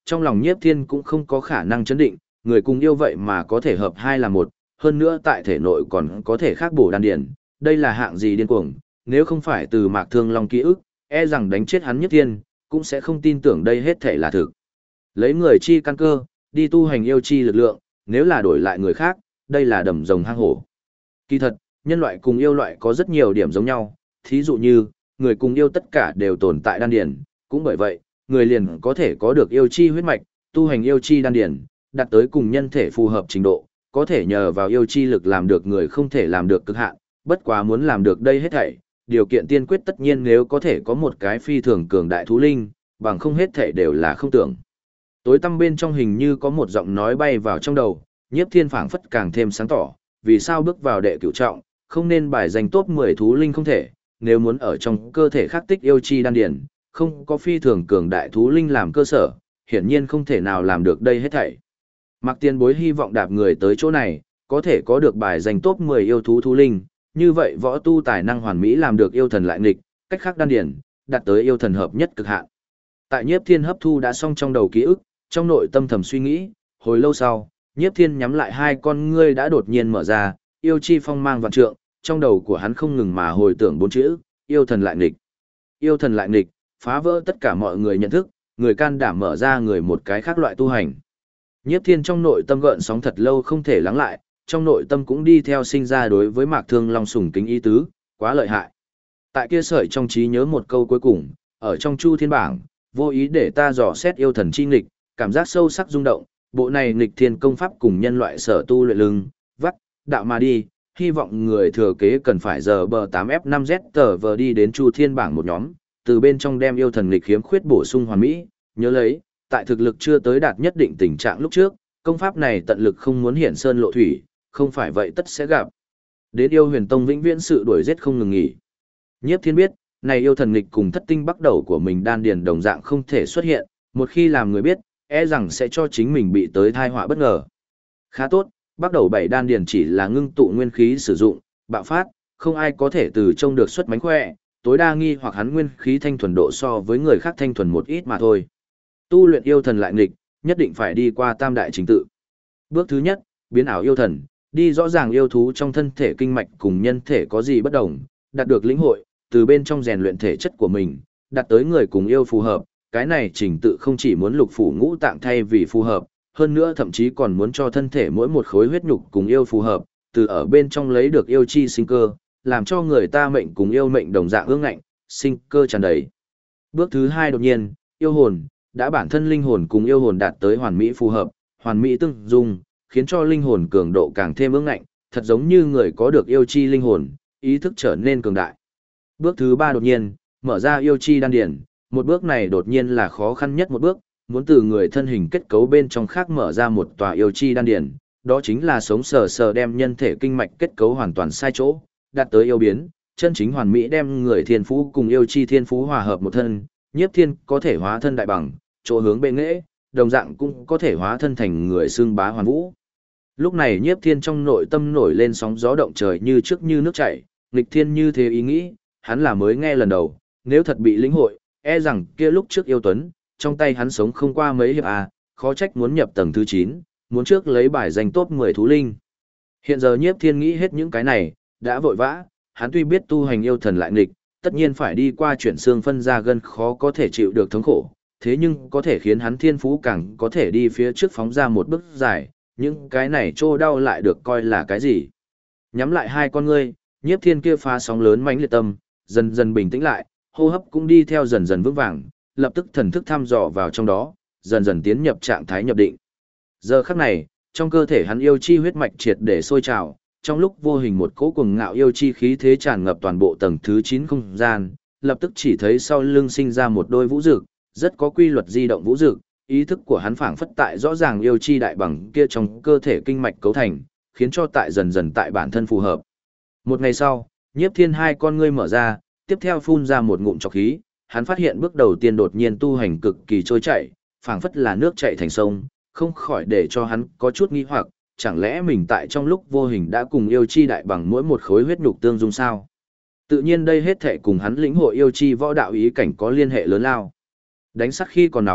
trong lòng Nhiếp Thiên cũng không có khả năng chấn định, người cùng yêu vậy mà có thể hợp hai là một, hơn nữa tại thể nội còn có thể khác bổ đan điển, đây là hạng gì điên cuồng, nếu không phải từ Mạc Thương Long ký ức, e rằng đánh chết hắn Nhiếp Thiên, cũng sẽ không tin tưởng đây hết thể là thực. Lấy người chi căn cơ, đi tu hành yêu chi lực lượng, nếu là đổi lại người khác, đây là đầm rồng hang hổ. Kỳ thật, nhân loại cùng yêu loại có rất nhiều điểm giống nhau, thí dụ như, người cùng yêu tất cả đều tồn tại đan điển, cũng bởi vậy, người liền có thể có được yêu chi huyết mạch, tu hành yêu chi đan điển, đạt tới cùng nhân thể phù hợp trình độ, có thể nhờ vào yêu chi lực làm được người không thể làm được cực hạn, bất quá muốn làm được đây hết thảy, điều kiện tiên quyết tất nhiên nếu có thể có một cái phi thường cường đại thú linh, bằng không hết thảy đều là không tưởng. Tối tăm bên trong hình như có một giọng nói bay vào trong đầu, Nhiếp Thiên phảng phất càng thêm sáng tỏ, vì sao bước vào đệ cửu trọng, không nên bài danh top 10 thú linh không thể, nếu muốn ở trong cơ thể khắc tích yêu chi đan điển, không có phi thường cường đại thú linh làm cơ sở, hiển nhiên không thể nào làm được đây hết thảy. Mạc Tiên Bối hy vọng đạp người tới chỗ này, có thể có được bài danh top 10 yêu thú thú linh, như vậy võ tu tài năng hoàn mỹ làm được yêu thần lại nghịch, cách khác đan điển, đạt tới yêu thần hợp nhất cực hạn. Tại Nhiếp Thiên hấp thu đã xong trong đầu ký ức, trong nội tâm thầm suy nghĩ, hồi lâu sau, Nhiếp Thiên nhắm lại hai con ngươi đã đột nhiên mở ra, yêu chi phong mang vạn trượng, trong đầu của hắn không ngừng mà hồi tưởng bốn chữ, yêu thần lại nghịch. Yêu thần lại nghịch, phá vỡ tất cả mọi người nhận thức, người can đảm mở ra người một cái khác loại tu hành. Nhiếp Thiên trong nội tâm gợn sóng thật lâu không thể lắng lại, trong nội tâm cũng đi theo sinh ra đối với Mạc Thương Long sùng kính ý tứ, quá lợi hại. Tại kia sợi trong trí nhớ một câu cuối cùng, ở trong Chu Thiên bảng, vô ý để ta dò xét yêu thần chi nghịch, cảm giác sâu sắc rung động, bộ này nghịch thiên công pháp cùng nhân loại sở tu luyện lưng, vắt, đạo mà đi, hy vọng người thừa kế cần phải giờ bờ 8F5Z tờ vờ đi đến Chu Thiên bảng một nhóm, từ bên trong đem yêu thần nghịch khiếm khuyết bổ sung hoàn mỹ, nhớ lấy, tại thực lực chưa tới đạt nhất định tình trạng lúc trước, công pháp này tận lực không muốn hiện sơn lộ thủy, không phải vậy tất sẽ gặp. Đến yêu huyền tông vĩnh viễn sự đuổi giết không ngừng nghỉ. Nhiếp Thiên biết, này yêu thần nghịch cùng thất tinh bắt đầu của mình đan điền đồng dạng không thể xuất hiện, một khi làm người biết, e rằng sẽ cho chính mình bị tới thai họa bất ngờ. Khá tốt, bắt đầu 7 đan điền chỉ là ngưng tụ nguyên khí sử dụng, bạo phát, không ai có thể từ trông được xuất mánh khỏe, tối đa nghi hoặc hắn nguyên khí thanh thuần độ so với người khác thanh thuần một ít mà thôi. Tu luyện yêu thần lại nghịch, nhất định phải đi qua tam đại trình tự. Bước thứ nhất, biến ảo yêu thần, đi rõ ràng yêu thú trong thân thể kinh mạch cùng nhân thể có gì bất đồng, đạt được lĩnh hội, từ bên trong rèn luyện thể chất của mình, đạt tới người cùng yêu phù hợp, cái này trình tự không chỉ muốn lục phủ ngũ tạng thay vì phù hợp, hơn nữa thậm chí còn muốn cho thân thể mỗi một khối huyết nhục cùng yêu phù hợp, từ ở bên trong lấy được yêu chi sinh cơ, làm cho người ta mệnh cùng yêu mệnh đồng dạng ương ngạnh, sinh cơ tràn đầy. Bước thứ hai đột nhiên, yêu hồn, đã bản thân linh hồn cùng yêu hồn đạt tới hoàn mỹ phù hợp, hoàn mỹ tương dung, khiến cho linh hồn cường độ càng thêm ương ngạnh, thật giống như người có được yêu chi linh hồn, ý thức trở nên cường đại. Bước thứ ba đột nhiên, mở ra yêu chi đan điển, một bước này đột nhiên là khó khăn nhất một bước, muốn từ người thân hình kết cấu bên trong khác mở ra một tòa yêu chi đan điển, đó chính là sống sờ sờ đem nhân thể kinh mạch kết cấu hoàn toàn sai chỗ, đạt tới yêu biến, chân chính hoàn mỹ đem người thiên phú cùng yêu chi thiên phú hòa hợp một thân, Nhiếp Thiên có thể hóa thân đại bằng, chỗ hướng bệ nghệ, đồng dạng cũng có thể hóa thân thành người xương bá hoàn vũ. Lúc này Nhiếp Thiên trong nội tâm nổi lên sóng gió động trời như trước như nước chảy, nghịch thiên như thế ý nghĩ, hắn là mới nghe lần đầu, nếu thật bị lĩnh hội, e rằng kia lúc trước yêu tuấn, trong tay hắn sống không qua mấy hiệp khó trách muốn nhập tầng thứ 9, muốn trước lấy bài danh top 10 thú linh. Hiện giờ Nhiếp Thiên nghĩ hết những cái này, đã vội vã, hắn tuy biết tu hành yêu thần lại nghịch, tất nhiên phải đi qua chuyển xương phân ra gân khó có thể chịu được thống khổ, thế nhưng có thể khiến hắn thiên phú càng có thể đi phía trước phóng ra một bước dài, những cái này trô đau lại được coi là cái gì. Nhắm lại hai con ngươi, Nhiếp Thiên kia phá sóng lớn mãnh liệt tâm, dần dần bình tĩnh lại, hô hấp cũng đi theo dần dần vững vàng, lập tức thần thức thăm dò vào trong đó, dần dần tiến nhập trạng thái nhập định. Giờ khắc này, trong cơ thể hắn yêu chi huyết mạch triệt để sôi trào, trong lúc vô hình một cỗ cuồng ngạo yêu chi khí thế tràn ngập toàn bộ tầng thứ 9 không gian, lập tức chỉ thấy sau lưng sinh ra một đôi vũ dực, rất có quy luật di động vũ dực, ý thức của hắn phảng phất tại rõ ràng yêu chi đại bằng kia trong cơ thể kinh mạch cấu thành, khiến cho tại dần dần tại bản thân phù hợp. Một ngày sau, Nhiếp Thiên hai con ngươi mở ra, tiếp theo phun ra một ngụm trọc khí, hắn phát hiện bước đầu tiên đột nhiên tu hành cực kỳ trôi chảy, phảng phất là nước chảy thành sông, không khỏi để cho hắn có chút nghi hoặc, chẳng lẽ mình tại trong lúc vô hình đã cùng yêu chi đại bằng mỗi một khối huyết nhục tương dung sao? Tự nhiên đây hết thảy cùng hắn lĩnh hội yêu chi võ đạo ý cảnh có liên hệ lớn lao. Đánh sắc khi còn nóng,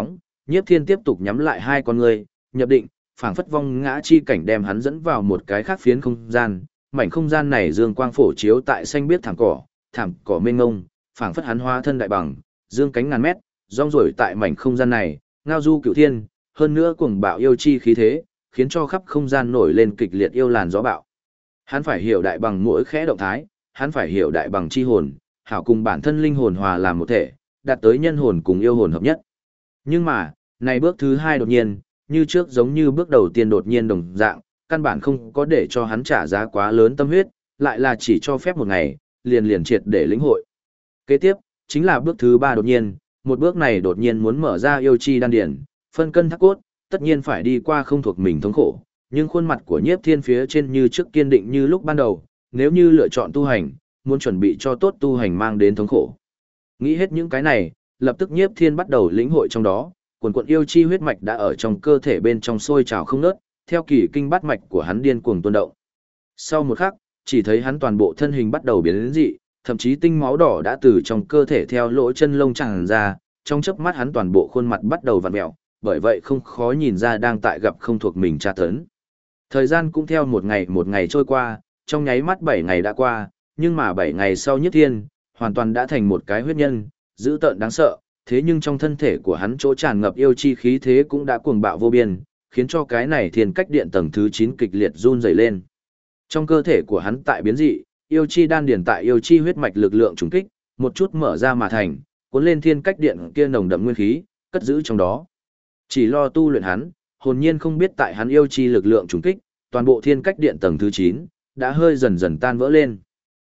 Nhiếp Thiên tiếp tục nhắm lại hai con ngươi, nhập định, phảng phất vong ngã chi cảnh đem hắn dẫn vào một cái khác phiến không gian, mảnh không gian này dương quang phổ chiếu tại xanh biếc thảm cỏ mênh mông, phảng phất hắn hóa thân đại bằng, dương cánh ngàn mét, rong ruổi tại mảnh không gian này, ngao du cửu thiên, hơn nữa cuồng bạo yêu chi khí thế, khiến cho khắp không gian nổi lên kịch liệt yêu làn gió bạo. Hắn phải hiểu đại bằng mỗi khẽ động thái, hắn phải hiểu đại bằng chi hồn, hảo cùng bản thân linh hồn hòa làm một thể, đạt tới nhân hồn cùng yêu hồn hợp nhất. Nhưng mà, này bước thứ hai đột nhiên, như trước giống như bước đầu tiên đột nhiên đồng dạng, căn bản không có để cho hắn trả giá quá lớn tâm huyết, lại là chỉ cho phép một ngày, liền triệt để lĩnh hội. Kế tiếp, chính là bước thứ ba đột nhiên, một bước này đột nhiên muốn mở ra yêu chi đan điển, phân cân thác cốt, tất nhiên phải đi qua không thuộc mình thống khổ, nhưng khuôn mặt của Nhiếp Thiên phía trên như trước kiên định như lúc ban đầu, nếu như lựa chọn tu hành, muốn chuẩn bị cho tốt tu hành mang đến thống khổ. Nghĩ hết những cái này, lập tức Nhiếp Thiên bắt đầu lĩnh hội trong đó, quần quần yêu chi huyết mạch đã ở trong cơ thể bên trong sôi trào không ngớt, theo kỳ kinh bát mạch của hắn điên cuồng tuôn động. Sau một khắc, chỉ thấy hắn toàn bộ thân hình bắt đầu biến đến dị, thậm chí tinh máu đỏ đã từ trong cơ thể theo lỗ chân lông tràn ra, trong chớp mắt hắn toàn bộ khuôn mặt bắt đầu vặn mèo, bởi vậy không khó nhìn ra đang tại gặp không thuộc mình tra tấn. Thời gian cũng theo một ngày trôi qua, trong nháy mắt 7 ngày đã qua, nhưng mà 7 ngày sau Nhiếp Thiên, hoàn toàn đã thành một cái huyết nhân, dữ tợn đáng sợ, thế nhưng trong thân thể của hắn chỗ tràn ngập yêu chi khí thế cũng đã cuồng bạo vô biên, khiến cho cái này thiên cách điện tầng thứ 9 kịch liệt run rẩy lên. Trong cơ thể của hắn tại biến dị, yêu chi đan điển tại yêu chi huyết mạch lực lượng trùng kích, một chút mở ra mà thành, cuốn lên thiên cách điện kia nồng đậm nguyên khí, cất giữ trong đó. Chỉ lo tu luyện hắn, hồn nhiên không biết tại hắn yêu chi lực lượng trùng kích, toàn bộ thiên cách điện tầng thứ 9 đã hơi dần dần tan vỡ lên.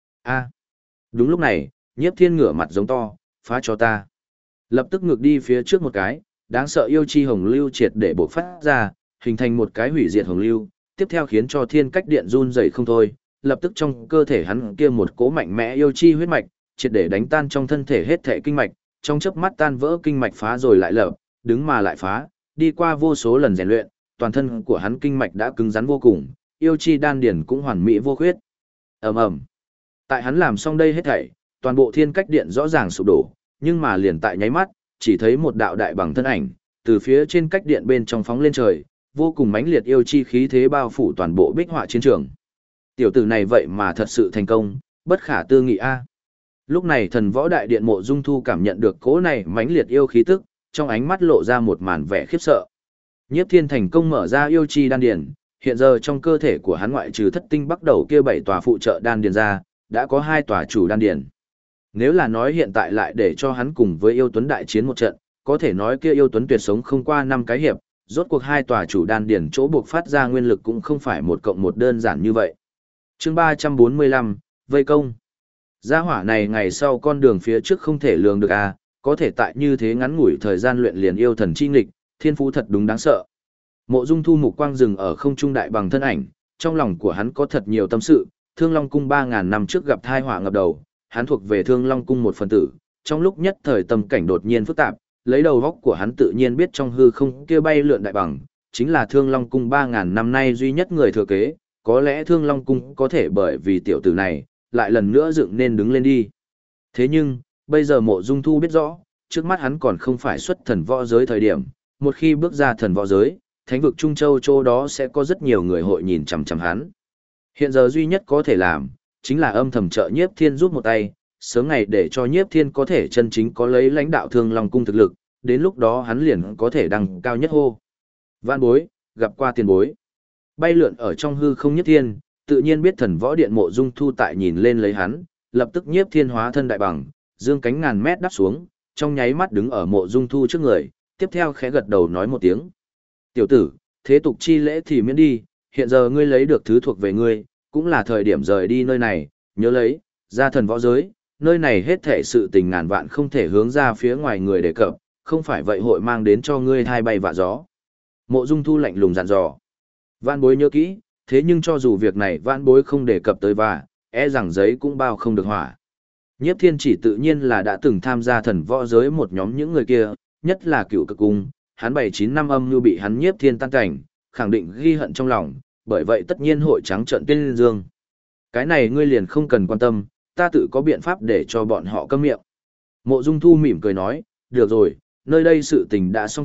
A. Đúng lúc này, Nhiếp Thiên ngửa mặt giống to, phá cho ta. Lập tức ngược đi phía trước một cái, đáng sợ yêu chi hồng lưu triệt để bộc phát ra, hình thành một cái hủy diệt hồng lưu, tiếp theo khiến cho thiên cách điện run rẩy không thôi, lập tức trong cơ thể hắn kia một cỗ mạnh mẽ yêu chi huyết mạch, triệt để đánh tan trong thân thể hết thể kinh mạch, trong chớp mắt tan vỡ kinh mạch phá rồi lại lập, đứng mà lại phá, đi qua vô số lần rèn luyện, toàn thân của hắn kinh mạch đã cứng rắn vô cùng, yêu chi đan điển cũng hoàn mỹ vô khuyết. Ầm ầm. Tại hắn làm xong đây hết thảy, toàn bộ thiên cách điện rõ ràng sụp đổ, nhưng mà liền tại nháy mắt, chỉ thấy một đạo đại bằng thân ảnh, từ phía trên cách điện bên trong phóng lên trời, vô cùng mãnh liệt yêu chi khí thế bao phủ toàn bộ bích họa chiến trường. Tiểu tử này vậy mà thật sự thành công, bất khả tư nghị a. Lúc này thần võ đại điện Mộ Dung Thu cảm nhận được cỗ này mãnh liệt yêu khí tức, trong ánh mắt lộ ra một màn vẻ khiếp sợ. Nhiếp Thiên thành công mở ra yêu chi đan điền, hiện giờ trong cơ thể của hắn ngoại trừ thất tinh bắt đầu kia 7 tòa phụ trợ đan điền ra, đã có 2 tòa chủ đan điền. Nếu là nói hiện tại lại để cho hắn cùng với yêu tuấn đại chiến một trận, có thể nói kia yêu tuấn tuyệt sống không qua 5 cái hiệp, rốt cuộc 2 tòa chủ đan điền chỗ buộc phát ra nguyên lực cũng không phải 1+1 đơn giản như vậy. Chương 345, vây công. Gia hỏa này ngày sau con đường phía trước không thể lường được a, có thể tại như thế ngắn ngủi thời gian luyện liền yêu thần chi nghịch, thiên phú thật đúng đáng sợ. Mộ Dung Thu mục quang dừng ở không trung đại bằng thân ảnh, trong lòng của hắn có thật nhiều tâm sự, Thương Long cung 3000 năm trước gặp tai họa ngập đầu, hắn thuộc về Thương Long cung một phần tử, trong lúc nhất thời tâm cảnh đột nhiên phức tạp, lấy đầu góc của hắn tự nhiên biết trong hư không kia bay lượn đại bằng, chính là Thương Long cung 3000 năm nay duy nhất người thừa kế, có lẽ Thương Long cung có thể bởi vì tiểu tử này, lại lần nữa dựng nên đứng lên đi. Thế nhưng, bây giờ Mộ Dung Thu biết rõ, trước mắt hắn còn không phải xuất thần võ giới thời điểm, một khi bước ra thần võ giới, thánh vực Trung Châu chỗ đó sẽ có rất nhiều người hội nhìn chằm chằm hắn. Hiện giờ duy nhất có thể làm, chính là âm thầm trợ Nhiếp Thiên giúp một tay, sớm ngày để cho Nhiếp Thiên có thể chân chính có lấy lãnh đạo Thương Long cung thực lực, đến lúc đó hắn liền có thể đăng cao nhất hô. Vạn bối, gặp qua tiền bối. Bay lượn ở trong hư không Nhiếp Thiên, tự nhiên biết thần võ điện Mộ Dung Thu tại nhìn lên lấy hắn, lập tức Nhiếp Thiên hóa thân đại bằng, dương cánh ngàn mét đáp xuống, trong nháy mắt đứng ở Mộ Dung Thu trước người, tiếp theo khẽ gật đầu nói một tiếng. Tiểu tử, thế tục chi lễ thì miễn đi, hiện giờ ngươi lấy được thứ thuộc về ngươi, cũng là thời điểm rời đi nơi này, nhớ lấy, ra thần võ giới, nơi này hết thể sự tình ngàn vạn không thể hướng ra phía ngoài người đề cập, không phải vậy hội mang đến cho ngươi thai bay vạ gió. Mộ Dung Thu lạnh lùng dặn dò. Vạn bối nhớ kỹ, thế nhưng cho dù việc này vạn bối không đề cập tới và, e rằng giấy cũng bao không được hỏa. Nhiếp Thiên chỉ tự nhiên là đã từng tham gia thần võ giới một nhóm những người kia, nhất là Cửu Cực cung, hắn 7-9 năm âm như bị hắn Nhiếp Thiên tan cảnh, khẳng định ghi hận trong lòng, bởi vậy tất nhiên hội trắng trợn tuyên dương. Cái này ngươi liền không cần quan tâm, ta tự có biện pháp để cho bọn họ câm miệng. Mộ Dung Thu mỉm cười nói, được rồi, nơi đây sự tình đã xong kết,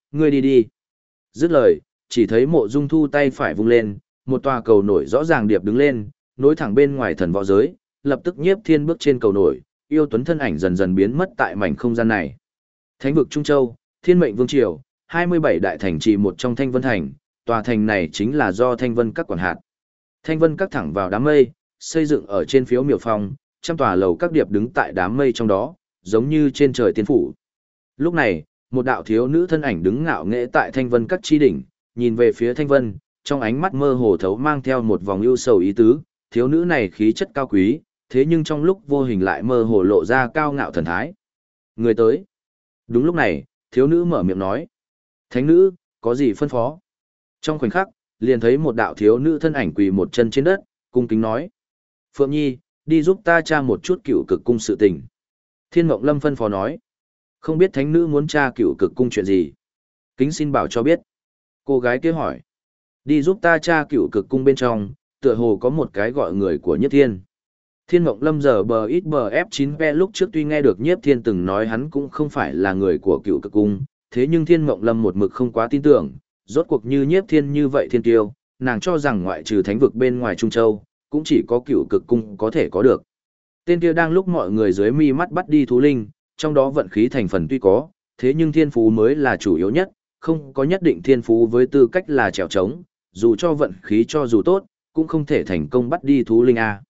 ngươi đi đi. Dứt lời, chỉ thấy Mộ Dung Thu tay phải vung lên, một tòa cầu nổi rõ ràng điệp đứng lên, nối thẳng bên ngoài thần võ giới, lập tức Nhiếp Thiên bước trên cầu nổi, yêu tuấn thân ảnh dần dần biến mất tại mảnh không gian này. Thánh vực Trung Châu, Thiên Mệnh Vương Triều, 27 đại thành trì một trong Thanh Vân Thành, tòa thành này chính là do Thanh Vân Các quản hạt. Thanh Vân Các thẳng vào đám mây, xây dựng ở trên phiếu miểu phong, trăm tòa lầu các điệp đứng tại đám mây trong đó, giống như trên trời tiên phủ. Lúc này, một đạo thiếu nữ thân ảnh đứng ngạo nghễ tại Thanh Vân Các chi đỉnh, nhìn về phía Thanh Vân, trong ánh mắt mơ hồ thấu mang theo một vòng ưu sầu ý tứ, thiếu nữ này khí chất cao quý, thế nhưng trong lúc vô hình lại mơ hồ lộ ra cao ngạo thần thái. Người tới. Đúng lúc này, thiếu nữ mở miệng nói. Thánh nữ, có gì phân phó? Trong khoảnh khắc, liền thấy một đạo thiếu nữ thân ảnh quỳ một chân trên đất, cung kính nói. Phượng Nhi, đi giúp ta tra một chút cựu cực cung sự tình. Thiên Mộng Lâm phân phó nói. Không biết thánh nữ muốn tra cựu cực cung chuyện gì? Kính xin bảo cho biết. Cô gái kia hỏi. Đi giúp ta tra cựu cực cung bên trong, tựa hồ có một cái gọi người của Nhất Thiên. Thiên Mộng Lâm giờ bờ ít bờ F9V lúc trước tuy nghe được Nhiếp Thiên từng nói hắn cũng không phải là người của cựu cực cung, thế nhưng Thiên Mộng Lâm một mực không quá tin tưởng, rốt cuộc như Nhiếp Thiên như vậy thiên tiêu, nàng cho rằng ngoại trừ thánh vực bên ngoài Trung Châu, cũng chỉ có cựu cực cung có thể có được. Tên kia đang lúc mọi người dưới mi mắt bắt đi thú linh, trong đó vận khí thành phần tuy có, thế nhưng thiên phú mới là chủ yếu nhất, không có nhất định thiên phú với tư cách là trèo trống, dù cho vận khí cho dù tốt, cũng không thể thành công bắt đi thú linh A.